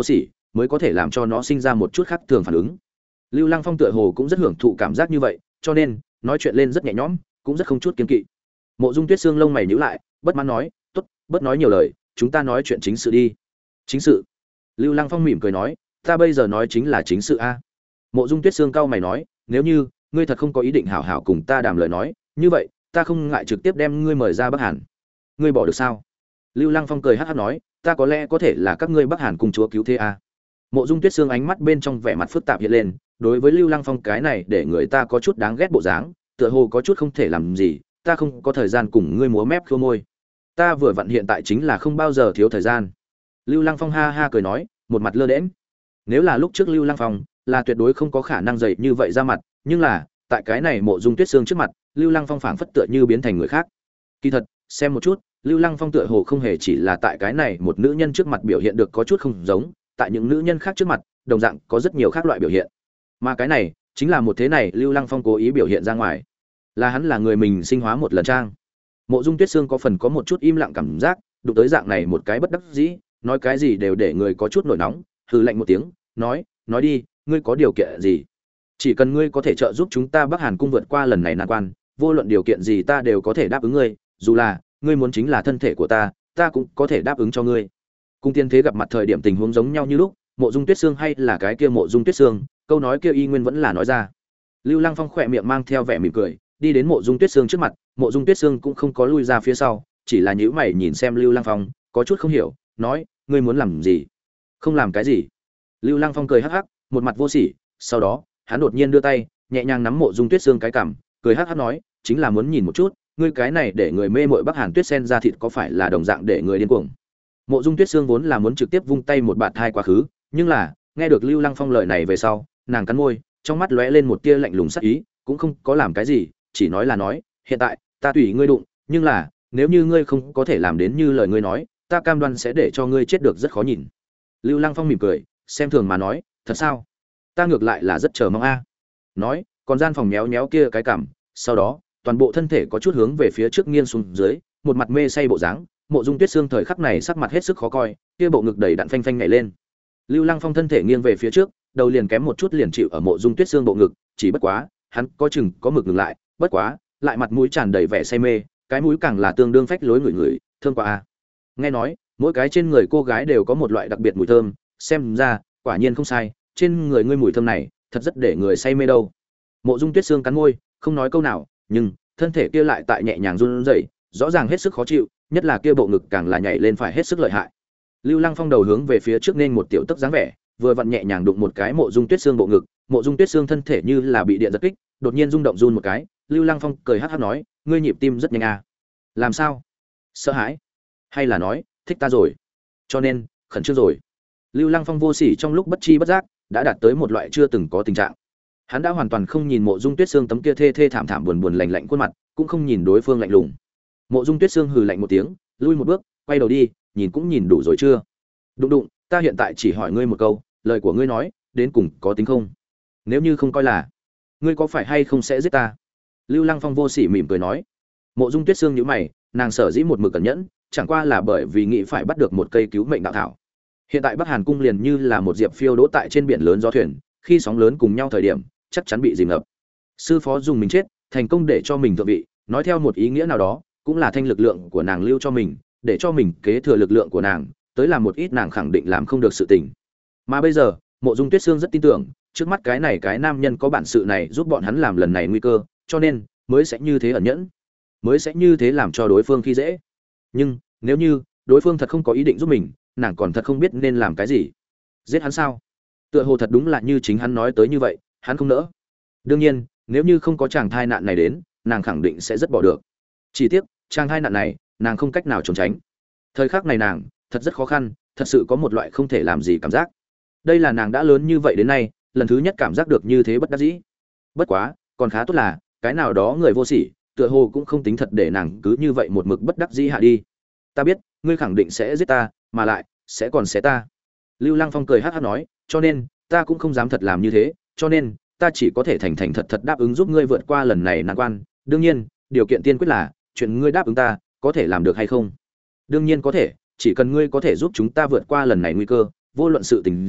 mới có thể làm cho nó sinh ra một chút khác thường phản ứng. Lưu Lăng Phong tựa hồ cũng rất hưởng thụ cảm giác như vậy, cho nên nói chuyện lên rất nhẹ nhõm, cũng rất không chút kiêng kỵ. Mộ Dung Tuyết Sương lông mày nhíu lại, bất mãn nói, "Tốt, bớt nói nhiều lời, chúng ta nói chuyện chính sự đi." "Chính sự?" Lưu Lăng Phong mỉm cười nói, "Ta bây giờ nói chính là chính sự a." Mộ Dung Tuyết Sương cau mày nói, "Nếu như ngươi thật không có ý định hảo hảo cùng ta đàm lời nói, như vậy, ta không ngại trực tiếp đem ngươi mời ra Bắc Hàn. Ngươi bỏ được sao?" Lưu Lăng Phong cười hắc hắc nói, "Ta có lẽ có thể là các ngươi Bắc Hàn cùng chúa cứu thế a." Mộ Dung Tuyết Sương ánh mắt bên trong vẻ mặt phức tạp hiện lên, đối với Lưu Lăng Phong cái này để người ta có chút đáng ghét bộ dáng, tựa hồ có chút không thể làm gì, ta không có thời gian cùng ngươi múa mép khua môi. Ta vừa vặn hiện tại chính là không bao giờ thiếu thời gian. Lưu Lăng Phong ha ha cười nói, một mặt lơ đễnh. Nếu là lúc trước Lưu Lăng Phong, là tuyệt đối không có khả năng dậy như vậy ra mặt, nhưng là, tại cái này Mộ Dung Tuyết Sương trước mặt, Lưu Lăng Phong phảng phất tựa như biến thành người khác. Kỳ thật, xem một chút, Lưu Lăng Phong tựa hồ không hề chỉ là tại cái này một nữ nhân trước mặt biểu hiện được có chút không giống, tại những nữ nhân khác trước mặt, đồng dạng có rất nhiều khác loại biểu hiện. Mà cái này, chính là một thế này Lưu Lăng Phong cố ý biểu hiện ra ngoài, là hắn là người mình sinh hóa một lần trang. Mộ Dung Tuyết Sương có phần có một chút im lặng cảm giác, đụng tới dạng này một cái bất đắc dĩ, nói cái gì đều để người có chút nổi nóng, hừ lạnh một tiếng, nói, nói đi, ngươi có điều kiện gì? Chỉ cần ngươi có thể trợ giúp chúng ta Bắc Hàn cung vượt qua lần này nan quan, vô luận điều kiện gì ta đều có thể đáp ứng ngươi, dù là ngươi muốn chính là thân thể của ta, ta cũng có thể đáp ứng cho ngươi. Cung tiên thế gặp mặt thời điểm tình huống giống nhau như lúc, Mộ Dung Tuyết Sương hay là cái kia Mộ Dung Tuyết Sương, câu nói kia y nguyên vẫn là nói ra. Lưu Lăng Phong khỏe miệng mang theo vẻ mỉm cười, đi đến Mộ Dung Tuyết Sương trước mặt, Mộ Dung Tuyết Sương cũng không có lui ra phía sau, chỉ là nhíu mày nhìn xem Lưu Lăng Phong, có chút không hiểu, nói, ngươi muốn làm gì? Không làm cái gì? Lưu Lăng Phong cười hắc hắc, một mặt vô sỉ, sau đó, hắn đột nhiên đưa tay, nhẹ nhàng nắm Mộ Dung Tuyết Sương cái cằm, cười hắc hắc nói, chính là muốn nhìn một chút, ngươi cái này để người mê mội Bắc Hàn Tuyết sen ra thịt có phải là đồng dạng để người điên cuồng. Mộ Dung Tuyết Sương vốn là muốn trực tiếp vung tay một bạt hai quá khứ, nhưng là, nghe được Lưu Lăng Phong lời này về sau, nàng cắn môi, trong mắt lóe lên một tia lạnh lùng sắc ý, cũng không có làm cái gì, chỉ nói là nói, hiện tại, ta tùy ngươi đụng, nhưng là, nếu như ngươi không có thể làm đến như lời ngươi nói, ta cam đoan sẽ để cho ngươi chết được rất khó nhìn. Lưu Lăng Phong mỉm cười, xem thường mà nói, thật sao? Ta ngược lại là rất chờ mong a. Nói, còn gian phòng méo méo kia cái cằm, sau đó, toàn bộ thân thể có chút hướng về phía trước nghiêng xuống dưới, một mặt mê say bộ dáng. Mộ Dung Tuyết Sương thời khắc này sắc mặt hết sức khó coi, kia bộ ngực đầy đặn phanh phanh nhảy lên. Lưu Lăng Phong thân thể nghiêng về phía trước, đầu liền kém một chút liền chịu ở Mộ Dung Tuyết Sương bộ ngực, chỉ bất quá, hắn có chừng có mực ngừng lại, bất quá, lại mặt mũi tràn đầy vẻ say mê, cái mũi càng là tương đương phách lối người người, thương quá a. Nghe nói, mỗi cái trên người cô gái đều có một loại đặc biệt mùi thơm, xem ra, quả nhiên không sai, trên người ngươi mùi thơm này, thật rất để người say mê đâu. Mộ Dung Tuyết Sương cắn môi, không nói câu nào, nhưng thân thể kia lại tại nhẹ nhàng run rẩy, rõ ràng hết sức khó chịu, nhất là kia bộ ngực càng là nhảy lên phải hết sức lợi hại. Lưu Lăng Phong đầu hướng về phía trước nên một tiểu tấc dáng vẻ, vừa vặn nhẹ nhàng đụng một cái Mộ Dung Tuyết Sương bộ ngực, Mộ Dung Tuyết Sương thân thể như là bị điện giật kích, đột nhiên rung động run một cái. Lưu Lăng Phong cười hắc hắc nói, ngươi nhịp tim rất nhanh à? Làm sao? Sợ hãi? Hay là nói, thích ta rồi? Cho nên, khẩn trương rồi. Lưu Lăng Phong vô sỉ trong lúc bất chi bất giác, đã đạt tới một loại chưa từng có tình trạng. Hắn đã hoàn toàn không nhìn Mộ Dung Tuyết Sương tấm kia thê thê thảm thảm buồn buồn lạnh lạnh khuôn mặt, cũng không nhìn đối phương lạnh lùng. Mộ Dung Tuyết Sương hừ lạnh một tiếng, lui một bước, quay đầu đi, nhìn cũng nhìn đủ rồi chưa? Đụng đụng, ta hiện tại chỉ hỏi ngươi một câu, lời của ngươi nói, đến cùng có tính không? Nếu như không coi là, ngươi có phải hay không sẽ giết ta? Lưu Lăng Phong vô sỉ mỉm cười nói. Mộ Dung Tuyết Sương nhíu mày, nàng sở dĩ một mực cẩn nhẫn, chẳng qua là bởi vì nghĩ phải bắt được một cây cứu mệnh đạo thảo. Hiện tại Bắc Hàn cung liền như là một diệp phiêu đỗ tại trên biển lớn gió thuyền, khi sóng lớn cùng nhau thời điểm, chắc chắn bị dìm ngập. Sư phó dùng mình chết, thành công để cho mình thượng vị, nói theo một ý nghĩa nào đó, cũng là thanh lực lượng của nàng lưu cho mình, để cho mình kế thừa lực lượng của nàng, tới làm một ít nàng khẳng định làm không được sự tình. Mà bây giờ, Mộ Dung Tuyết Sương rất tin tưởng, trước mắt cái này cái nam nhân có bản sự này giúp bọn hắn làm lần này nguy cơ, cho nên mới sẽ như thế ẩn nhẫn, mới sẽ như thế làm cho đối phương khi dễ. Nhưng, nếu như đối phương thật không có ý định giúp mình, nàng còn thật không biết nên làm cái gì. Giết hắn sao? Tựa hồ thật đúng là như chính hắn nói tới như vậy, hắn không nỡ. Đương nhiên, nếu như không có chàng thai nạn này đến, nàng khẳng định sẽ rất bỏ được. Chỉ tiếc, chàng thai nạn này, nàng không cách nào trốn tránh. Thời khắc này nàng, thật rất khó khăn, thật sự có một loại không thể làm gì cảm giác. Đây là nàng đã lớn như vậy đến nay, lần thứ nhất cảm giác được như thế bất đắc dĩ. Bất quá, còn khá tốt là, cái nào đó người vô sỉ, tựa hồ cũng không tính thật để nàng cứ như vậy một mực bất đắc dĩ hạ đi. Ta biết, ngươi khẳng định sẽ giết ta, mà lại sẽ còn xé ta. Lưu Lăng Phong cười hắc hắc nói, cho nên ta cũng không dám thật làm như thế, cho nên ta chỉ có thể thành thành thật thật đáp ứng giúp ngươi vượt qua lần này nan quan. Đương nhiên, điều kiện tiên quyết là chuyện ngươi đáp ứng ta, có thể làm được hay không? Đương nhiên có thể, chỉ cần ngươi có thể giúp chúng ta vượt qua lần này nguy cơ, vô luận sự tình gì,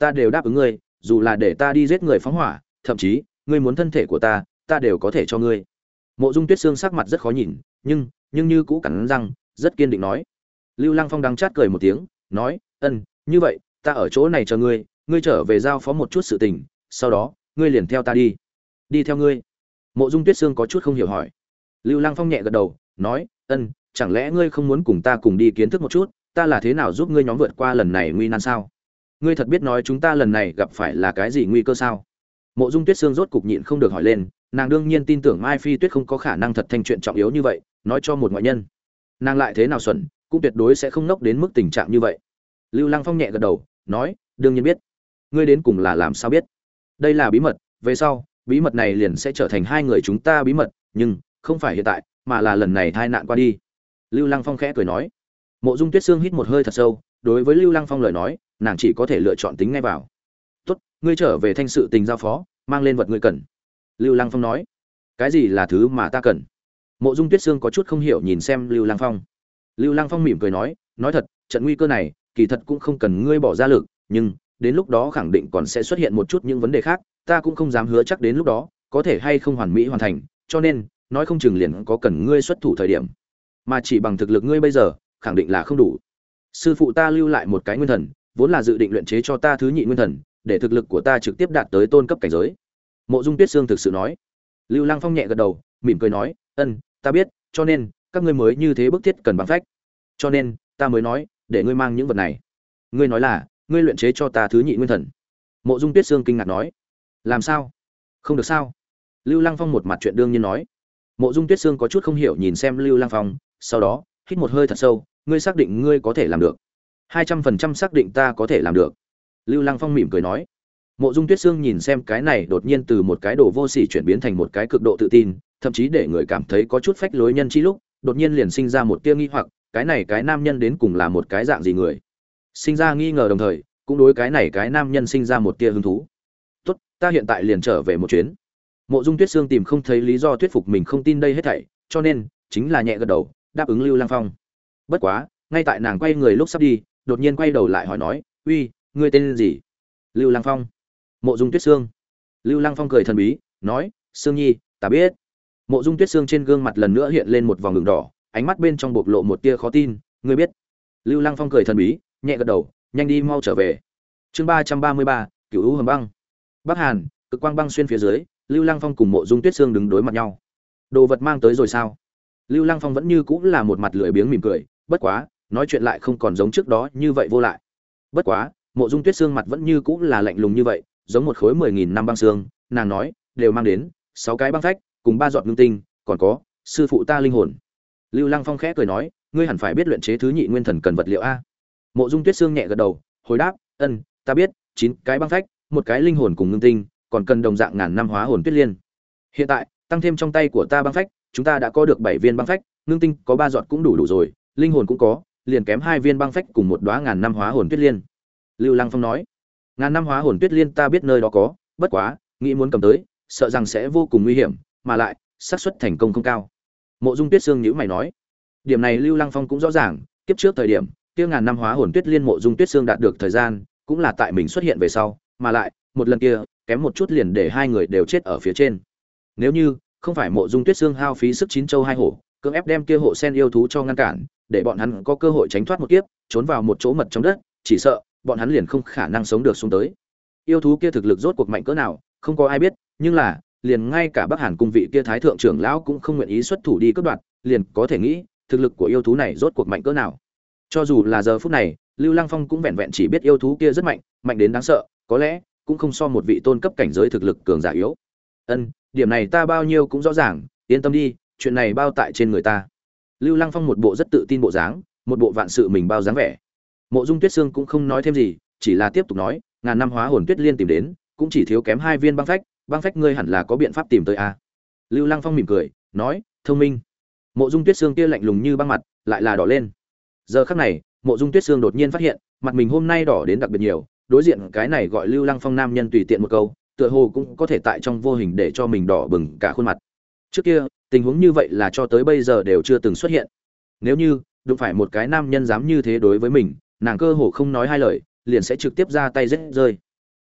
ta đều đáp ứng ngươi, dù là để ta đi giết người phóng hỏa, thậm chí ngươi muốn thân thể của ta, ta đều có thể cho ngươi. Mộ Dung Tuyết Sương sắc mặt rất khó nhìn, nhưng nhưng như cũ cắn răng, rất kiên định nói. Lưu Lăng Phong đắng chát cười một tiếng, nói, "Ân, như vậy, ta ở chỗ này chờ ngươi, ngươi trở về giao phó một chút sự tình, sau đó, ngươi liền theo ta đi." "Đi theo ngươi?" Mộ Dung Tuyết Sương có chút không hiểu hỏi. Lưu Lăng Phong nhẹ gật đầu, nói, "Ân, chẳng lẽ ngươi không muốn cùng ta cùng đi kiến thức một chút, ta là thế nào giúp ngươi nhóm vượt qua lần này nguy nan sao? Ngươi thật biết nói chúng ta lần này gặp phải là cái gì nguy cơ sao?" Mộ Dung Tuyết Sương rốt cục nhịn không được hỏi lên, nàng đương nhiên tin tưởng Mai Phi Tuyết không có khả năng thật thành chuyện trọng yếu như vậy, nói cho một ngoại nhân. Nàng lại thế nào xuẩn, cũng tuyệt đối sẽ không nốc đến mức tình trạng như vậy. Lưu Lăng Phong nhẹ gật đầu, nói, "Đương nhiên biết. Ngươi đến cùng là làm sao biết? Đây là bí mật, về sau, bí mật này liền sẽ trở thành hai người chúng ta bí mật, nhưng không phải hiện tại, mà là lần này tai nạn qua đi." Lưu Lăng Phong khẽ cười nói. Mộ Dung Tuyết Sương hít một hơi thật sâu, đối với Lưu Lăng Phong lời nói, nàng chỉ có thể lựa chọn tính nghe vào. "Tốt, ngươi trở về thanh sự tình giao phó, mang lên vật ngươi cần." Lưu Lăng Phong nói. "Cái gì là thứ mà ta cần?" Mộ Dung Tuyết Sương có chút không hiểu nhìn xem Lưu Lăng Phong. Lưu Lăng Phong mỉm cười nói, "Nói thật, trận nguy cơ này, kỳ thật cũng không cần ngươi bỏ ra lực, nhưng đến lúc đó khẳng định còn sẽ xuất hiện một chút những vấn đề khác, ta cũng không dám hứa chắc đến lúc đó có thể hay không hoàn mỹ hoàn thành, cho nên, nói không chừng liền có cần ngươi xuất thủ thời điểm. Mà chỉ bằng thực lực ngươi bây giờ, khẳng định là không đủ. Sư phụ ta lưu lại một cái nguyên thần, vốn là dự định luyện chế cho ta thứ nhị nguyên thần, để thực lực của ta trực tiếp đạt tới tôn cấp cảnh giới." Mộ Dung Tuyết Sương thực sự nói. Lưu Lăng Phong nhẹ gật đầu, mỉm cười nói, "Ân, ta biết, cho nên các ngươi mới như thế bức thiết cần băng phách. Cho nên, ta mới nói, để ngươi mang những vật này." "Ngươi nói là, ngươi luyện chế cho ta thứ nhị nguyên thần?" Mộ Dung Tuyết Sương kinh ngạc nói. "Làm sao? Không được sao?" Lưu Lăng Phong một mặt chuyện đương nhiên nói. Mộ Dung Tuyết Sương có chút không hiểu nhìn xem Lưu Lăng Phong, sau đó, hít một hơi thật sâu, "Ngươi xác định ngươi có thể làm được?" Hai trăm phần trăm xác định ta có thể làm được." Lưu Lăng Phong mỉm cười nói. Mộ Dung Tuyết Sương nhìn xem cái này đột nhiên từ một cái đồ vô sỉ chuyển biến thành một cái cực độ tự tin, thậm chí để người cảm thấy có chút phách lối nhân chi lúc, đột nhiên liền sinh ra một tia nghi hoặc, cái này cái nam nhân đến cùng là một cái dạng gì người? Sinh ra nghi ngờ đồng thời, cũng đối cái này cái nam nhân sinh ra một tia hứng thú. "Tốt, ta hiện tại liền trở về một chuyến." Mộ Dung Tuyết Sương tìm không thấy lý do thuyết phục mình không tin đây hết thảy, cho nên chính là nhẹ gật đầu, đáp ứng Lưu Lăng Phong. Bất quá, ngay tại nàng quay người lúc sắp đi, đột nhiên quay đầu lại hỏi nói, "Uy, ngươi tên gì?" "Lưu Lăng Phong." Mộ Dung Tuyết Sương. Lưu Lăng Phong cười thần bí, nói, "Sương Nhi, ta biết." Mộ Dung Tuyết Sương trên gương mặt lần nữa hiện lên một vòng đường đỏ, ánh mắt bên trong bộc lộ một tia khó tin, "Ngươi biết?" Lưu Lăng Phong cười thần bí, nhẹ gật đầu, "Nhanh đi mau trở về." Chương ba trăm ba mươi ba, Cửu U hầm băng. Bắc Hàn, cực quang băng xuyên phía dưới, Lưu Lăng Phong cùng Mộ Dung Tuyết Sương đứng đối mặt nhau. "Đồ vật mang tới rồi sao?" Lưu Lăng Phong vẫn như cũ là một mặt lười biếng mỉm cười, bất quá, nói chuyện lại không còn giống trước đó như vậy vô lại. Bất quá, Mộ Dung Tuyết Sương mặt vẫn như cũ là lạnh lùng như vậy, giống một khối mười nghìn năm băng xương, nàng nói, "Đều mang đến sáu cái băng phách, cùng ba giọt ngưng tinh, còn có sư phụ ta linh hồn." Lưu Lăng Phong khẽ cười nói, "Ngươi hẳn phải biết luyện chế thứ nhị nguyên thần cần vật liệu a?" Mộ Dung Tuyết Sương nhẹ gật đầu, hồi đáp, "Ân, ta biết, chín cái băng phách, một cái linh hồn cùng ngưng tinh, còn cần đồng dạng ngàn năm hóa hồn tuyết liên. Hiện tại, tăng thêm trong tay của ta băng phách, chúng ta đã có được bảy viên băng phách, ngưng tinh có ba giọt cũng đủ đủ rồi, linh hồn cũng có, liền kém hai viên băng phách cùng một đóa ngàn năm hóa hồn tuyết liên." Lưu Lăng Phong nói, "Ngàn năm hóa hồn tuyết liên ta biết nơi đó có, bất quá, nghĩ muốn cầm tới, sợ rằng sẽ vô cùng nguy hiểm, mà lại, xác suất thành công không cao." Mộ Dung Tuyết Sương nhíu mày nói. Điểm này Lưu Lăng Phong cũng rõ ràng, kiếp trước thời điểm, kia ngàn năm hóa hồn tuyết liên Mộ Dung Tuyết Sương đạt được thời gian, cũng là tại mình xuất hiện về sau, mà lại, một lần kia, kém một chút liền để hai người đều chết ở phía trên. Nếu như không phải Mộ Dung Tuyết Sương hao phí sức chín châu hai hổ, cưỡng ép đem kia hộ sen yêu thú cho ngăn cản, để bọn hắn có cơ hội tránh thoát một kiếp, trốn vào một chỗ mật trong đất, chỉ sợ bọn hắn liền không khả năng sống được xuống tới. Yêu thú kia thực lực rốt cuộc mạnh cỡ nào, không có ai biết, nhưng là, liền ngay cả Bắc Hàn cung vị kia thái thượng trưởng lão cũng không nguyện ý xuất thủ đi cướp đoạt, liền có thể nghĩ, thực lực của yêu thú này rốt cuộc mạnh cỡ nào. Cho dù là giờ phút này, Lưu Lăng Phong cũng vẹn vẹn chỉ biết yêu thú kia rất mạnh, mạnh đến đáng sợ, có lẽ cũng không so một vị tôn cấp cảnh giới thực lực cường giả yếu. Ân, điểm này ta bao nhiêu cũng rõ ràng, yên tâm đi, chuyện này bao tại trên người ta. Lưu Lăng Phong một bộ rất tự tin bộ dáng, một bộ vạn sự mình bao dáng vẻ. Mộ Dung Tuyết Sương cũng không nói thêm gì, chỉ là tiếp tục nói, ngàn năm hóa hồn tuyết liên tìm đến, cũng chỉ thiếu kém hai viên băng phách, băng phách ngươi hẳn là có biện pháp tìm tới a. À? Lưu Lăng Phong mỉm cười, nói, thông minh. Mộ Dung Tuyết Sương kia lạnh lùng như băng mặt, lại là đỏ lên. Giờ khắc này, Mộ Dung Tuyết Sương đột nhiên phát hiện, mặt mình hôm nay đỏ đến đặc biệt nhiều, đối diện cái này gọi Lưu Lăng Phong nam nhân tùy tiện một câu, tựa hồ cũng có thể tại trong vô hình để cho mình đỏ bừng cả khuôn mặt. Trước kia, tình huống như vậy là cho tới bây giờ đều chưa từng xuất hiện. Nếu như đụng phải một cái nam nhân dám như thế đối với mình, nàng cơ hồ không nói hai lời, liền sẽ trực tiếp ra tay giết rơi.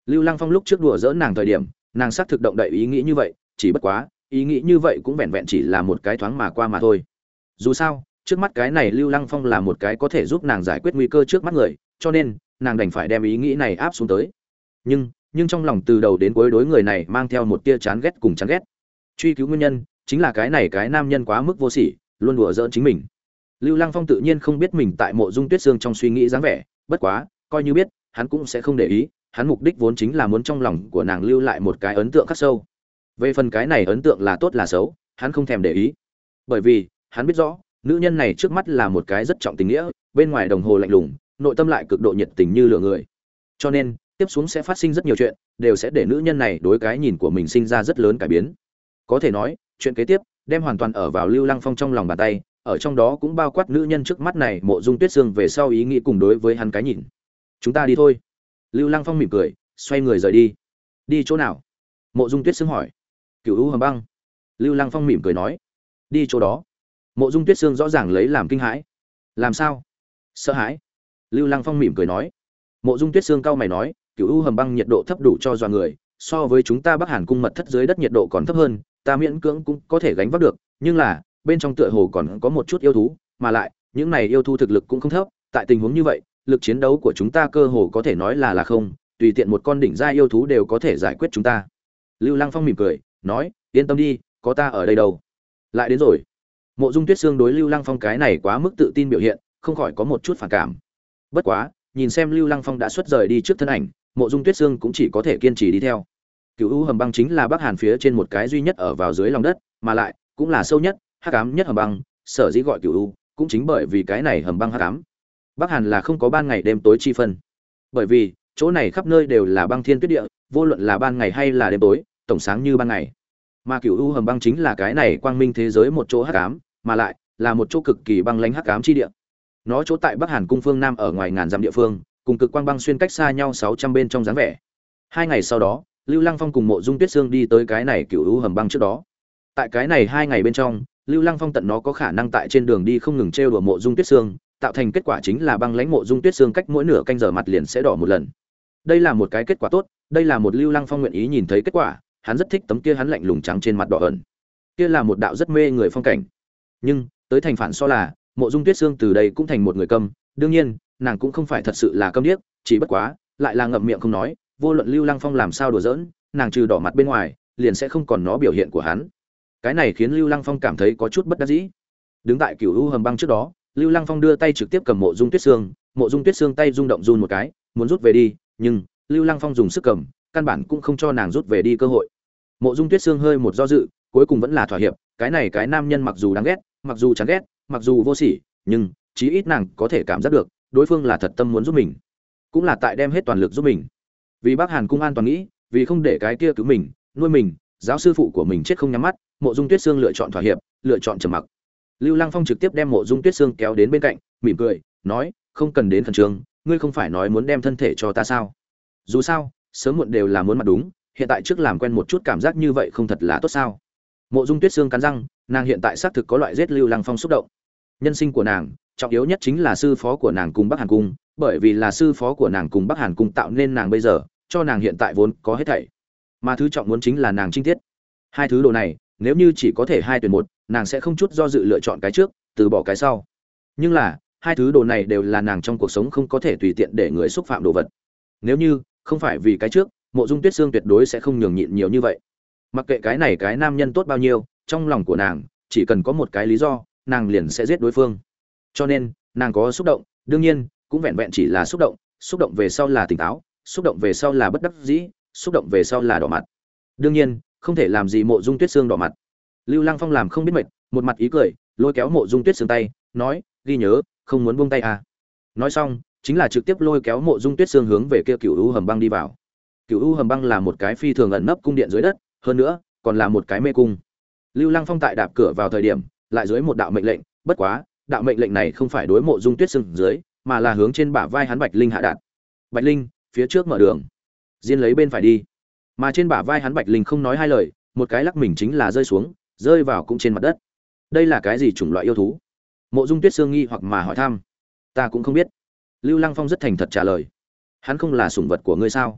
Lưu Lăng Phong lúc trước đùa giỡn nàng thời điểm, nàng xác thực động đậy ý nghĩ như vậy, chỉ bất quá, ý nghĩ như vậy cũng vẹn vẹn chỉ là một cái thoáng mà qua mà thôi. Dù sao, trước mắt cái này Lưu Lăng Phong là một cái có thể giúp nàng giải quyết nguy cơ trước mắt người, cho nên nàng đành phải đem ý nghĩ này áp xuống tới. Nhưng, nhưng trong lòng từ đầu đến cuối đối người này mang theo một tia chán ghét cùng chán ghét. Truy cứu nguyên nhân, chính là cái này cái nam nhân quá mức vô sỉ, luôn đùa giỡn chính mình. Lưu Lăng Phong tự nhiên không biết mình tại Mộ Dung Tuyết Sương trong suy nghĩ dáng vẻ, bất quá, coi như biết, hắn cũng sẽ không để ý, hắn mục đích vốn chính là muốn trong lòng của nàng lưu lại một cái ấn tượng khắc sâu. Về phần cái này ấn tượng là tốt là xấu, hắn không thèm để ý. Bởi vì, hắn biết rõ, nữ nhân này trước mắt là một cái rất trọng tình nghĩa, bên ngoài đồng hồ lạnh lùng, nội tâm lại cực độ nhiệt tình như lửa người. Cho nên, tiếp xuống sẽ phát sinh rất nhiều chuyện, đều sẽ để nữ nhân này đối cái nhìn của mình sinh ra rất lớn cải biến. Có thể nói, chuyện kế tiếp đem hoàn toàn ở vào Lưu Lăng Phong trong lòng bàn tay, ở trong đó cũng bao quát nữ nhân trước mắt này Mộ Dung Tuyết Sương về sau ý nghĩ cùng đối với hắn cái nhìn. Chúng ta đi thôi. Lưu Lăng Phong mỉm cười, xoay người rời đi. Đi chỗ nào? Mộ Dung Tuyết Sương hỏi. Cửu U Hầm Băng. Lưu Lăng Phong mỉm cười nói. Đi chỗ đó. Mộ Dung Tuyết Sương rõ ràng lấy làm kinh hãi. Làm sao? Sợ hãi. Lưu Lăng Phong mỉm cười nói. Mộ Dung Tuyết Sương cau mày nói, Cửu U Hầm Băng nhiệt độ thấp đủ cho dọa người, so với chúng ta Bắc Hàn cung mật thất dưới đất nhiệt độ còn thấp hơn, ta miễn cưỡng cũng có thể gánh vác được, nhưng là, bên trong tựa hồ còn có một chút yêu thú, mà lại, những này yêu thú thực lực cũng không thấp, tại tình huống như vậy, lực chiến đấu của chúng ta cơ hồ có thể nói là là không, tùy tiện một con đỉnh gia yêu thú đều có thể giải quyết chúng ta. Lưu Lăng Phong mỉm cười, nói, yên tâm đi, có ta ở đây đâu. Lại đến rồi. Mộ Dung Tuyết Sương đối Lưu Lăng Phong cái này quá mức tự tin biểu hiện, không khỏi có một chút phản cảm. Bất quá, nhìn xem Lưu Lăng Phong đã xuất rời đi trước thân ảnh, Mộ Dung Tuyết Sương cũng chỉ có thể kiên trì đi theo. Cửu U Hầm Băng chính là Bắc Hàn phía trên một cái duy nhất ở vào dưới lòng đất, mà lại cũng là sâu nhất, hắc ám nhất hầm băng, sở dĩ gọi Cửu U, cũng chính bởi vì cái này hầm băng hắc ám. Bắc Hàn là không có ban ngày đêm tối chi phân. Bởi vì, chỗ này khắp nơi đều là băng thiên tuyết địa, vô luận là ban ngày hay là đêm tối, tổng sáng như ban ngày. Mà Cửu U Hầm Băng chính là cái này quang minh thế giới một chỗ hắc ám, mà lại là một chỗ cực kỳ băng lãnh hắc ám chi địa. Nó chỗ tại Bắc Hàn cung phương nam ở ngoài ngàn dặm địa phương, cùng cực quang băng xuyên cách xa nhau sáu trăm bên trong dáng vẻ. Hai ngày sau đó, Lưu Lăng Phong cùng Mộ Dung Tuyết Sương đi tới cái này Cửu U Hầm Băng trước đó. Tại cái này hai ngày bên trong, Lưu Lăng Phong tận nó có khả năng tại trên đường đi không ngừng trêu đùa Mộ Dung Tuyết Sương, tạo thành kết quả chính là băng lãnh Mộ Dung Tuyết Sương cách mỗi nửa canh giờ mặt liền sẽ đỏ một lần. Đây là một cái kết quả tốt, đây là một Lưu Lăng Phong nguyện ý nhìn thấy kết quả, hắn rất thích tấm kia hắn lạnh lùng trắng trên mặt đỏ ẩn. Kia là một đạo rất mê người phong cảnh. Nhưng, tới thành phản so là, Mộ Dung Tuyết Sương từ đây cũng thành một người câm, đương nhiên, nàng cũng không phải thật sự là câm điếc, chỉ bất quá, lại là ngậm miệng không nói, vô luận Lưu Lăng Phong làm sao đùa giỡn, nàng trừ đỏ mặt bên ngoài, liền sẽ không còn nó biểu hiện của hắn. Cái này khiến Lưu Lăng Phong cảm thấy có chút bất đắc dĩ. Đứng tại Cửu U Hầm Băng trước đó, Lưu Lăng Phong đưa tay trực tiếp cầm Mộ Dung Tuyết Sương, Mộ Dung Tuyết Sương tay rung động run một cái, muốn rút về đi, nhưng Lưu Lăng Phong dùng sức cầm, căn bản cũng không cho nàng rút về đi cơ hội. Mộ Dung Tuyết Sương hơi một do dự, cuối cùng vẫn là thỏa hiệp, cái này cái nam nhân mặc dù đáng ghét, mặc dù chán ghét, mặc dù vô sỉ, nhưng chí ít nàng có thể cảm giác được, đối phương là thật tâm muốn giúp mình, cũng là tại đem hết toàn lực giúp mình. Vì Bắc Hàn cung an toàn nghĩ, vì không để cái kia cứu mình, nuôi mình, giáo sư phụ của mình chết không nhắm mắt, Mộ Dung Tuyết Sương lựa chọn thỏa hiệp, lựa chọn trầm mặc. Lưu Lăng Phong trực tiếp đem Mộ Dung Tuyết Sương kéo đến bên cạnh, mỉm cười, nói, không cần đến khẩn trương, ngươi không phải nói muốn đem thân thể cho ta sao? Dù sao, sớm muộn đều là muốn mặt đúng, hiện tại trước làm quen một chút cảm giác như vậy không thật là tốt sao? Mộ Dung Tuyết Sương cắn răng, nàng hiện tại xác thực có loại giết Lưu Lăng Phong xúc động. Nhân sinh của nàng, trọng yếu nhất chính là sư phó của nàng cùng Bắc Hàn cung, bởi vì là sư phó của nàng cùng Bắc Hàn cung tạo nên nàng bây giờ, cho nàng hiện tại vốn có hết thảy. Mà thứ trọng muốn chính là nàng trinh tiết. Hai thứ đồ này, nếu như chỉ có thể hai tuyển một, nàng sẽ không chút do dự lựa chọn cái trước, từ bỏ cái sau. Nhưng là, hai thứ đồ này đều là nàng trong cuộc sống không có thể tùy tiện để người xúc phạm đồ vật. Nếu như không phải vì cái trước, Mộ Dung Tuyết Sương tuyệt đối sẽ không nhường nhịn nhiều như vậy. Mặc kệ cái này cái nam nhân tốt bao nhiêu, trong lòng của nàng, chỉ cần có một cái lý do, nàng liền sẽ giết đối phương. Cho nên, nàng có xúc động, đương nhiên, cũng vẹn vẹn chỉ là xúc động, xúc động về sau là tỉnh táo, xúc động về sau là bất đắc dĩ, xúc động về sau là đỏ mặt. Đương nhiên, không thể làm gì Mộ Dung Tuyết Sương đỏ mặt. Lưu Lăng Phong làm không biết mệt, một mặt ý cười, lôi kéo Mộ Dung Tuyết Sương tay, nói, ghi nhớ, không muốn buông tay à. Nói xong, chính là trực tiếp lôi kéo Mộ Dung Tuyết Sương hướng về kia Cửu U Hầm Băng đi vào. Cửu U Hầm Băng là một cái phi thường ẩn nấp cung điện dưới đất, hơn nữa, còn là một cái mê cung. Lưu Lăng Phong tại đạp cửa vào thời điểm, lại dưới một đạo mệnh lệnh, bất quá, đạo mệnh lệnh này không phải đối Mộ Dung Tuyết Sương dưới, mà là hướng trên bả vai hắn Bạch Linh hạ đạt. Bạch Linh, phía trước mở đường, diên lấy bên phải đi. Mà trên bả vai hắn Bạch Linh không nói hai lời, một cái lắc mình chính là rơi xuống, rơi vào cũng trên mặt đất. Đây là cái gì chủng loại yêu thú? Mộ Dung Tuyết Sương nghi hoặc mà hỏi thăm. Ta cũng không biết. Lưu Lăng Phong rất thành thật trả lời. Hắn không là sủng vật của ngươi sao?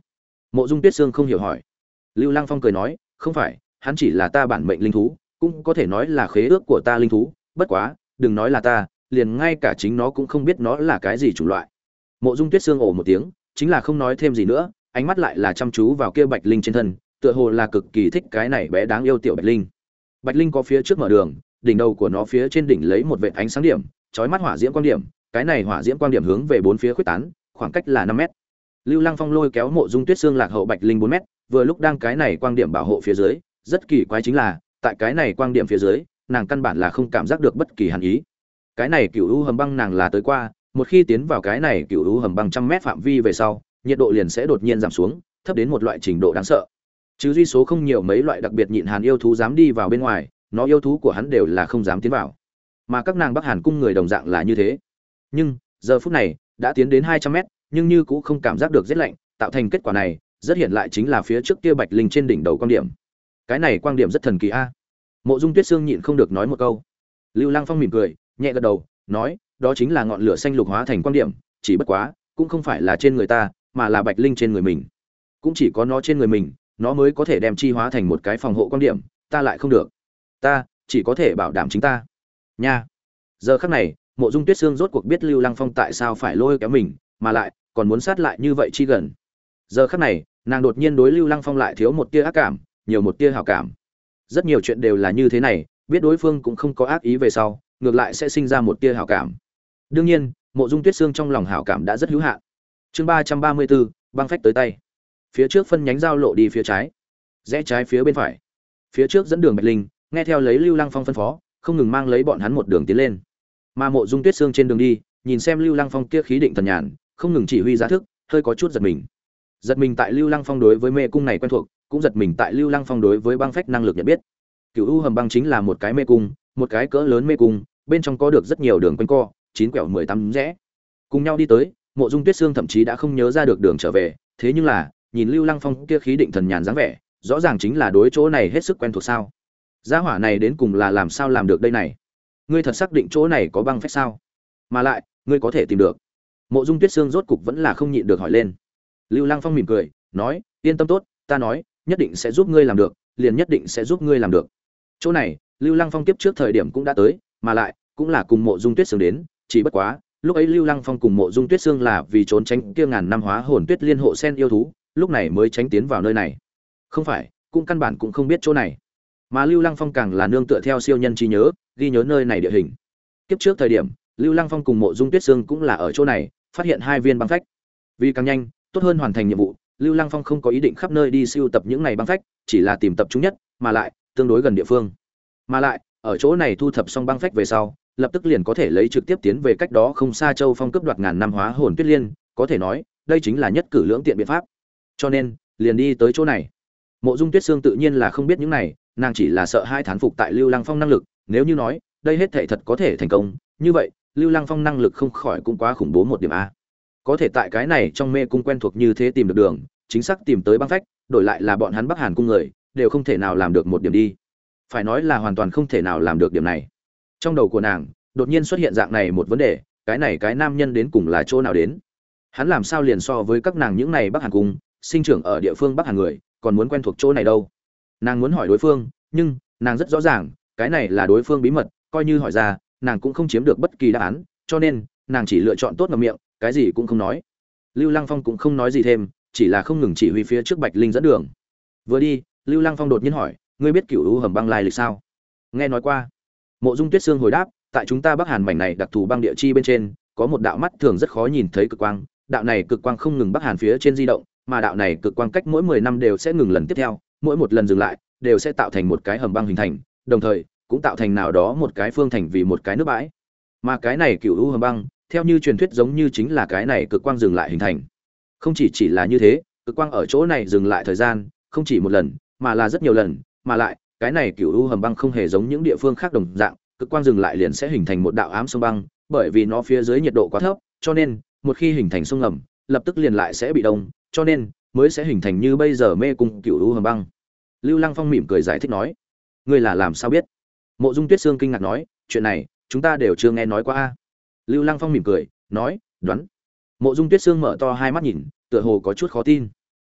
Mộ Dung Tuyết Sương không hiểu hỏi. Lưu Lăng Phong cười nói, không phải, hắn chỉ là ta bản mệnh linh thú, cũng có thể nói là khế ước của ta linh thú, bất quá, đừng nói là ta, liền ngay cả chính nó cũng không biết nó là cái gì chủng loại. Mộ Dung Tuyết Sương ồ một tiếng, chính là không nói thêm gì nữa, ánh mắt lại là chăm chú vào kia Bạch Linh trên thân, tựa hồ là cực kỳ thích cái này bé đáng yêu tiểu Bạch Linh. Bạch Linh có phía trước mở đường, đỉnh đầu của nó phía trên đỉnh lấy một vệt ánh sáng điểm, chói mắt hỏa diễm quang điểm, cái này hỏa diễm quang điểm hướng về bốn phía khuếch tán, khoảng cách là năm mét. Lưu Lăng Phong lôi kéo Mộ Dung Tuyết Sương lạc hậu Bạch Linh bốn mét, vừa lúc đang cái này quang điểm bảo hộ phía dưới, rất kỳ quái chính là, tại cái này quang điểm phía dưới, nàng căn bản là không cảm giác được bất kỳ hàn ý. Cái này Cửu U hầm băng nàng là tới qua, một khi tiến vào cái này Cửu U hầm băng trăm mét phạm vi về sau, nhiệt độ liền sẽ đột nhiên giảm xuống, thấp đến một loại trình độ đáng sợ. Chứ duy số không nhiều mấy loại đặc biệt nhịn hàn yêu thú dám đi vào bên ngoài, nó yêu thú của hắn đều là không dám tiến vào. Mà các nàng Bắc Hàn cung người đồng dạng là như thế. Nhưng, giờ phút này, đã tiến đến hai trăm mét, nhưng như cũng không cảm giác được rét lạnh, tạo thành kết quả này, rất hiện lại chính là phía trước kia Bạch Linh trên đỉnh đầu quang điểm. Cái này quang điểm rất thần kỳ a. Mộ Dung Tuyết Sương nhịn không được nói một câu. Lưu Lăng Phong mỉm cười, nhẹ gật đầu, nói, đó chính là ngọn lửa xanh lục hóa thành quang điểm, chỉ bất quá, cũng không phải là trên người ta, mà là Bạch Linh trên người mình. Cũng chỉ có nó trên người mình, nó mới có thể đem chi hóa thành một cái phòng hộ quang điểm, ta lại không được. Ta chỉ có thể bảo đảm chính ta. Nha. Giờ khắc này, Mộ Dung Tuyết Sương rốt cuộc biết Lưu Lăng Phong tại sao phải lôi kéo mình, mà lại còn muốn sát lại như vậy chi gần. Giờ khắc này, nàng đột nhiên đối Lưu Lăng Phong lại thiếu một tia ác cảm, nhiều một tia hảo cảm. Rất nhiều chuyện đều là như thế này, biết đối phương cũng không có ác ý về sau, ngược lại sẽ sinh ra một tia hảo cảm. Đương nhiên, Mộ Dung Tuyết Sương trong lòng hảo cảm đã rất hữu hạn. Chương ba trăm ba mươi bốn, băng phách tới tay. Phía trước phân nhánh giao lộ đi phía trái, rẽ trái phía bên phải. Phía trước dẫn đường Bạch Linh, nghe theo lấy Lưu Lăng Phong phân phó, không ngừng mang lấy bọn hắn một đường tiến lên. Mà Mộ Dung Tuyết Sương trên đường đi, nhìn xem Lưu Lăng Phong kia khí định thần nhàn, không ngừng chỉ huy giá thức, hơi có chút giật mình. Giật mình tại Lưu Lăng Phong đối với mê cung này quen thuộc, cũng giật mình tại Lưu Lăng Phong đối với băng phách năng lực nhận biết. Cửu U hầm băng chính là một cái mê cung, một cái cỡ lớn mê cung, bên trong có được rất nhiều đường quanh co, chín quẹo mười tám rẽ. Cùng nhau đi tới, Mộ Dung Tuyết Sương thậm chí đã không nhớ ra được đường trở về, thế nhưng là, nhìn Lưu Lăng Phong kia khí định thần nhàn dáng vẻ, rõ ràng chính là đối chỗ này hết sức quen thuộc sao? Gia hỏa này đến cùng là làm sao làm được đây này? Ngươi thật xác định chỗ này có băng phách sao? Mà lại, ngươi có thể tìm được? Mộ Dung Tuyết Sương rốt cục vẫn là không nhịn được hỏi lên. Lưu Lăng Phong mỉm cười, nói, yên tâm tốt, ta nói, nhất định sẽ giúp ngươi làm được, liền nhất định sẽ giúp ngươi làm được. Chỗ này, Lưu Lăng Phong kiếp trước thời điểm cũng đã tới, mà lại, cũng là cùng Mộ Dung Tuyết Sương đến, chỉ bất quá, lúc ấy Lưu Lăng Phong cùng Mộ Dung Tuyết Sương là vì trốn tránh kia ngàn năm hóa hồn tuyết liên hộ sen yêu thú, lúc này mới tránh tiến vào nơi này. Không phải, cũng căn bản cũng không biết chỗ này. Mà Lưu Lăng Phong càng là nương tựa theo siêu nhân trí nhớ, ghi nhớ nơi này địa hình. Kiếp trước thời điểm, Lưu Lăng Phong cùng Mộ Dung Tuyết Sương cũng là ở chỗ này, phát hiện hai viên băng phách. Vì càng nhanh, tốt hơn hoàn thành nhiệm vụ, Lưu Lăng Phong không có ý định khắp nơi đi siêu tập những này băng phách, chỉ là tìm tập trung nhất, mà lại tương đối gần địa phương. Mà lại, ở chỗ này thu thập xong băng phách về sau, lập tức liền có thể lấy trực tiếp tiến về cách đó không xa Châu Phong cướp đoạt ngàn năm hóa hồn tuyết liên, có thể nói, đây chính là nhất cử lưỡng tiện biện pháp. Cho nên, liền đi tới chỗ này. Mộ Dung Tuyết Sương tự nhiên là không biết những này, nàng chỉ là sợ hai thán phục tại Lưu Lăng Phong năng lực, nếu như nói, đây hết thảy thật có thể thành công, như vậy, Lưu Lăng Phong năng lực không khỏi cũng quá khủng bố một điểm a. Có thể tại cái này trong mê cung quen thuộc như thế tìm được đường, chính xác tìm tới băng phách, đổi lại là bọn hắn Bắc Hàn cung người, đều không thể nào làm được một điểm đi. Phải nói là hoàn toàn không thể nào làm được điểm này. Trong đầu của nàng, đột nhiên xuất hiện dạng này một vấn đề, cái này cái nam nhân đến cùng là chỗ nào đến? Hắn làm sao liền so với các nàng những này Bắc Hàn cung, sinh trưởng ở địa phương Bắc Hàn người, còn muốn quen thuộc chỗ này đâu? Nàng muốn hỏi đối phương, nhưng nàng rất rõ ràng, cái này là đối phương bí mật, coi như hỏi ra, nàng cũng không chiếm được bất kỳ đáp án, cho nên, nàng chỉ lựa chọn tốt ngậm miệng, cái gì cũng không nói. Lưu Lăng Phong cũng không nói gì thêm, chỉ là không ngừng chỉ huy phía trước Bạch Linh dẫn đường. Vừa đi, Lưu Lăng Phong đột nhiên hỏi, ngươi biết Cửu U hầm băng lai lịch sao? Nghe nói qua. Mộ Dung Tuyết Sương hồi đáp, tại chúng ta Bắc Hàn mảnh này đặc thù băng địa chi bên trên, có một đạo mắt thường rất khó nhìn thấy cực quang, đạo này cực quang không ngừng Bắc Hàn phía trên di động, mà đạo này cực quang cách mỗi mười năm đều sẽ ngừng lần tiếp theo, mỗi một lần dừng lại, đều sẽ tạo thành một cái hầm băng hình thành, đồng thời cũng tạo thành nào đó một cái phương thành vì một cái nước bãi. Mà cái này Cửu U hầm băng, theo như truyền thuyết giống như chính là cái này cực quang dừng lại hình thành. Không chỉ chỉ là như thế, cực quang ở chỗ này dừng lại thời gian, không chỉ một lần, mà là rất nhiều lần, mà lại, cái này Cửu U hầm băng không hề giống những địa phương khác đồng dạng, cực quang dừng lại liền sẽ hình thành một đạo ám sông băng, bởi vì nó phía dưới nhiệt độ quá thấp, cho nên một khi hình thành sông ngầm, lập tức liền lại sẽ bị đông, cho nên mới sẽ hình thành như bây giờ mê cung Cửu U hầm băng. Lưu Lăng Phong mỉm cười giải thích nói, ngươi là làm sao biết? Mộ Dung Tuyết Sương kinh ngạc nói, chuyện này chúng ta đều chưa nghe nói qua a. Lưu Lăng Phong mỉm cười, nói, đoán. Mộ Dung Tuyết Sương mở to hai mắt nhìn, tựa hồ có chút khó tin.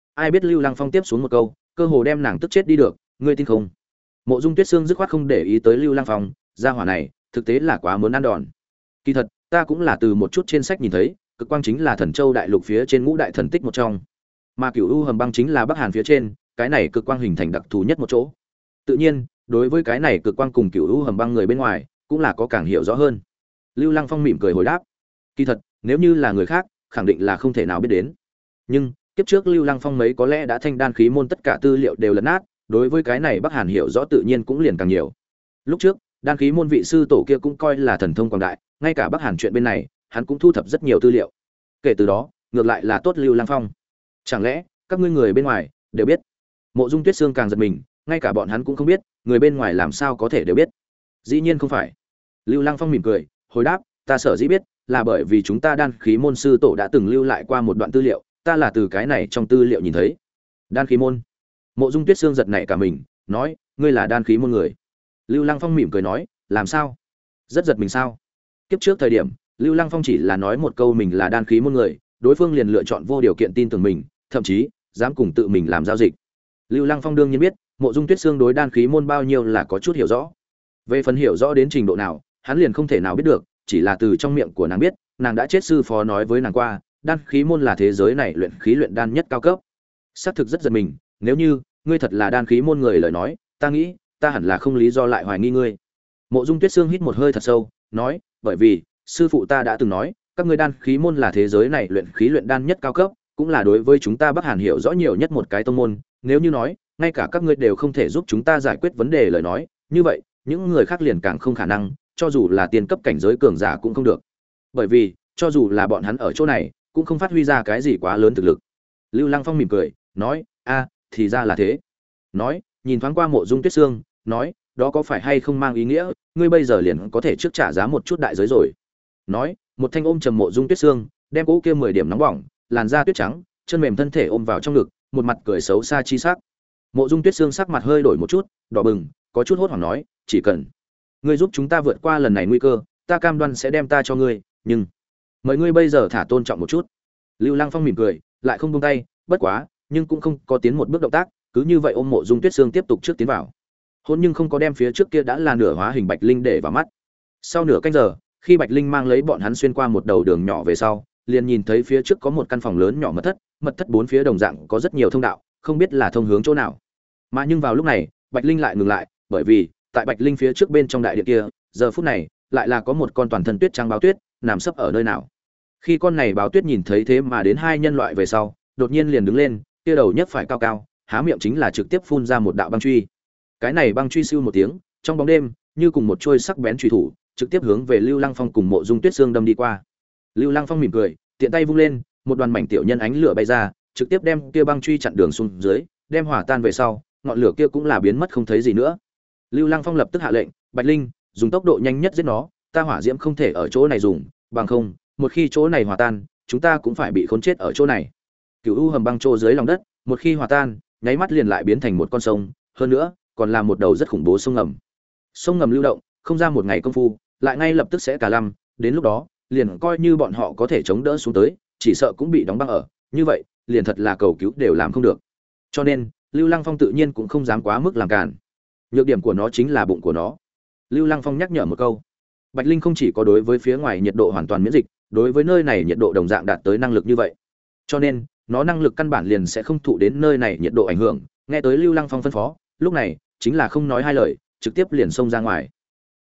ai biết Lưu Lăng Phong tiếp xuống một câu, cơ hồ đem nàng tức chết đi được, ngươi tin không? Mộ Dung Tuyết Sương dứt khoát không để ý tới Lưu Lăng Phong, gia hỏa này, thực tế là quá muốn ăn đòn. Kỳ thật, ta cũng là từ một chút trên sách nhìn thấy, cực quang chính là Thần Châu đại lục phía trên ngũ đại thần tích một trong, mà Cửu U hầm băng chính là Bắc Hàn phía trên, cái này cực quang hình thành đặc thù nhất một chỗ. Tự nhiên, đối với cái này cực quang cùng Cửu U hầm băng người bên ngoài, cũng là có càng hiểu rõ hơn. Lưu Lăng Phong mỉm cười hồi đáp, kỳ thật, nếu như là người khác, khẳng định là không thể nào biết đến. Nhưng, kiếp trước Lưu Lăng Phong mấy có lẽ đã thanh đan khí môn tất cả tư liệu đều lật nát, đối với cái này Bắc Hàn hiểu rõ tự nhiên cũng liền càng nhiều. Lúc trước, đan khí môn vị sư tổ kia cũng coi là thần thông quảng đại, ngay cả Bắc Hàn chuyện bên này, hắn cũng thu thập rất nhiều tư liệu. Kể từ đó, ngược lại là tốt Lưu Lăng Phong. Chẳng lẽ các ngươi người bên ngoài đều biết? Mộ Dung Tuyết Sương càng giật mình, ngay cả bọn hắn cũng không biết, người bên ngoài làm sao có thể đều biết? Dĩ nhiên không phải. Lưu Lăng Phong mỉm cười, hồi đáp, ta sở dĩ biết, là bởi vì chúng ta đan khí môn sư tổ đã từng lưu lại qua một đoạn tư liệu, ta là từ cái này trong tư liệu nhìn thấy. Đan khí môn? Mộ Dung Tuyết Sương giật nảy cả mình, nói, ngươi là đan khí môn người? Lưu Lăng Phong mỉm cười nói, làm sao? Rất giật mình sao? Kiếp trước thời điểm, Lưu Lăng Phong chỉ là nói một câu mình là đan khí môn người, đối phương liền lựa chọn vô điều kiện tin tưởng mình, thậm chí dám cùng tự mình làm giao dịch. Lưu Lăng Phong đương nhiên biết, Mộ Dung Tuyết Sương đối đan khí môn bao nhiêu là có chút hiểu rõ. Về phần hiểu rõ đến trình độ nào, hắn liền không thể nào biết được, chỉ là từ trong miệng của nàng biết, nàng đã chết sư phó nói với nàng qua, đan khí môn là thế giới này luyện khí luyện đan nhất cao cấp. Xác thực rất giật mình, nếu như ngươi thật là đan khí môn người lời nói, ta nghĩ, ta hẳn là không lý do lại hoài nghi ngươi. Mộ Dung Tuyết Sương hít một hơi thật sâu, nói, bởi vì sư phụ ta đã từng nói, các ngươi đan khí môn là thế giới này luyện khí luyện đan nhất cao cấp, cũng là đối với chúng ta Bắc Hàn hiểu rõ nhiều nhất một cái tông môn, nếu như nói, ngay cả các ngươi đều không thể giúp chúng ta giải quyết vấn đề lời nói, như vậy, những người khác liền càng không khả năng, cho dù là tiền cấp cảnh giới cường giả cũng không được. Bởi vì, cho dù là bọn hắn ở chỗ này, cũng không phát huy ra cái gì quá lớn thực lực. Lưu Lăng Phong mỉm cười, nói, a, thì ra là thế. Nói, nhìn thoáng qua Mộ Dung Tuyết Sương, nói, đó có phải hay không mang ý nghĩa, ngươi bây giờ liền có thể trước trả giá một chút đại giới rồi. Nói, một thanh ôm trầm Mộ Dung Tuyết Sương, đem cỗ kia mười điểm nóng bỏng, làn da tuyết trắng, chân mềm thân thể ôm vào trong ngực, một mặt cười xấu xa chi sắc. Mộ Dung Tuyết Sương sắc mặt hơi đổi một chút, đỏ bừng, có chút hốt hoảng nói, chỉ cần ngươi giúp chúng ta vượt qua lần này nguy cơ, ta cam đoan sẽ đem ta cho ngươi, nhưng mời ngươi bây giờ thả tôn trọng một chút. Lưu Lăng Phong mỉm cười, lại không buông tay, bất quá, nhưng cũng không có tiến một bước động tác, cứ như vậy ôm Mộ Dung Tuyết Sương tiếp tục trước tiến vào. Hôn nhưng không có đem phía trước kia đã là nửa hóa hình Bạch Linh để vào mắt. Sau nửa canh giờ, khi Bạch Linh mang lấy bọn hắn xuyên qua một đầu đường nhỏ về sau, liền nhìn thấy phía trước có một căn phòng lớn nhỏ mật thất, mật thất bốn phía đồng dạng có rất nhiều thông đạo, không biết là thông hướng chỗ nào. Mà nhưng vào lúc này, Bạch Linh lại ngừng lại, bởi vì tại Bạch Linh phía trước bên trong đại điện kia, giờ phút này lại là có một con toàn thân tuyết trắng báo tuyết nằm sấp ở nơi nào. Khi con này báo tuyết nhìn thấy thế mà đến hai nhân loại về sau, đột nhiên liền đứng lên, kia đầu nhấc phải cao cao, há miệng chính là trực tiếp phun ra một đạo băng truy. Cái này băng truy siêu một tiếng, trong bóng đêm, như cùng một trôi sắc bén truy thủ, trực tiếp hướng về Lưu Lăng Phong cùng Mộ Dung Tuyết Sương đâm đi qua. Lưu Lăng Phong mỉm cười, tiện tay vung lên, một đoàn mảnh tiểu nhân ánh lửa bay ra, trực tiếp đem kia băng truy chặn đường xuống dưới, đem hỏa tan về sau, ngọn lửa kia cũng là biến mất không thấy gì nữa. Lưu Lăng Phong lập tức hạ lệnh, Bạch Linh, dùng tốc độ nhanh nhất giết nó, ta hỏa diễm không thể ở chỗ này dùng, bằng không, một khi chỗ này hòa tan, chúng ta cũng phải bị khốn chết ở chỗ này. Cửu U hầm băng trô dưới lòng đất, một khi hòa tan, nháy mắt liền lại biến thành một con sông, hơn nữa, còn là một đầu rất khủng bố sông ngầm. Sông ngầm lưu động, không ra một ngày công phu, lại ngay lập tức sẽ cả lăm, đến lúc đó, liền coi như bọn họ có thể chống đỡ xuống tới, chỉ sợ cũng bị đóng băng ở, như vậy, liền thật là cầu cứu đều làm không được. Cho nên, Lưu Lăng Phong tự nhiên cũng không dám quá mức làm cản. Nhược điểm của nó chính là bụng của nó. Lưu Lăng Phong nhắc nhở một câu. Bạch Linh không chỉ có đối với phía ngoài nhiệt độ hoàn toàn miễn dịch, đối với nơi này nhiệt độ đồng dạng đạt tới năng lực như vậy. Cho nên, nó năng lực căn bản liền sẽ không thụ đến nơi này nhiệt độ ảnh hưởng. Nghe tới Lưu Lăng Phong phân phó, lúc này chính là không nói hai lời, trực tiếp liền xông ra ngoài.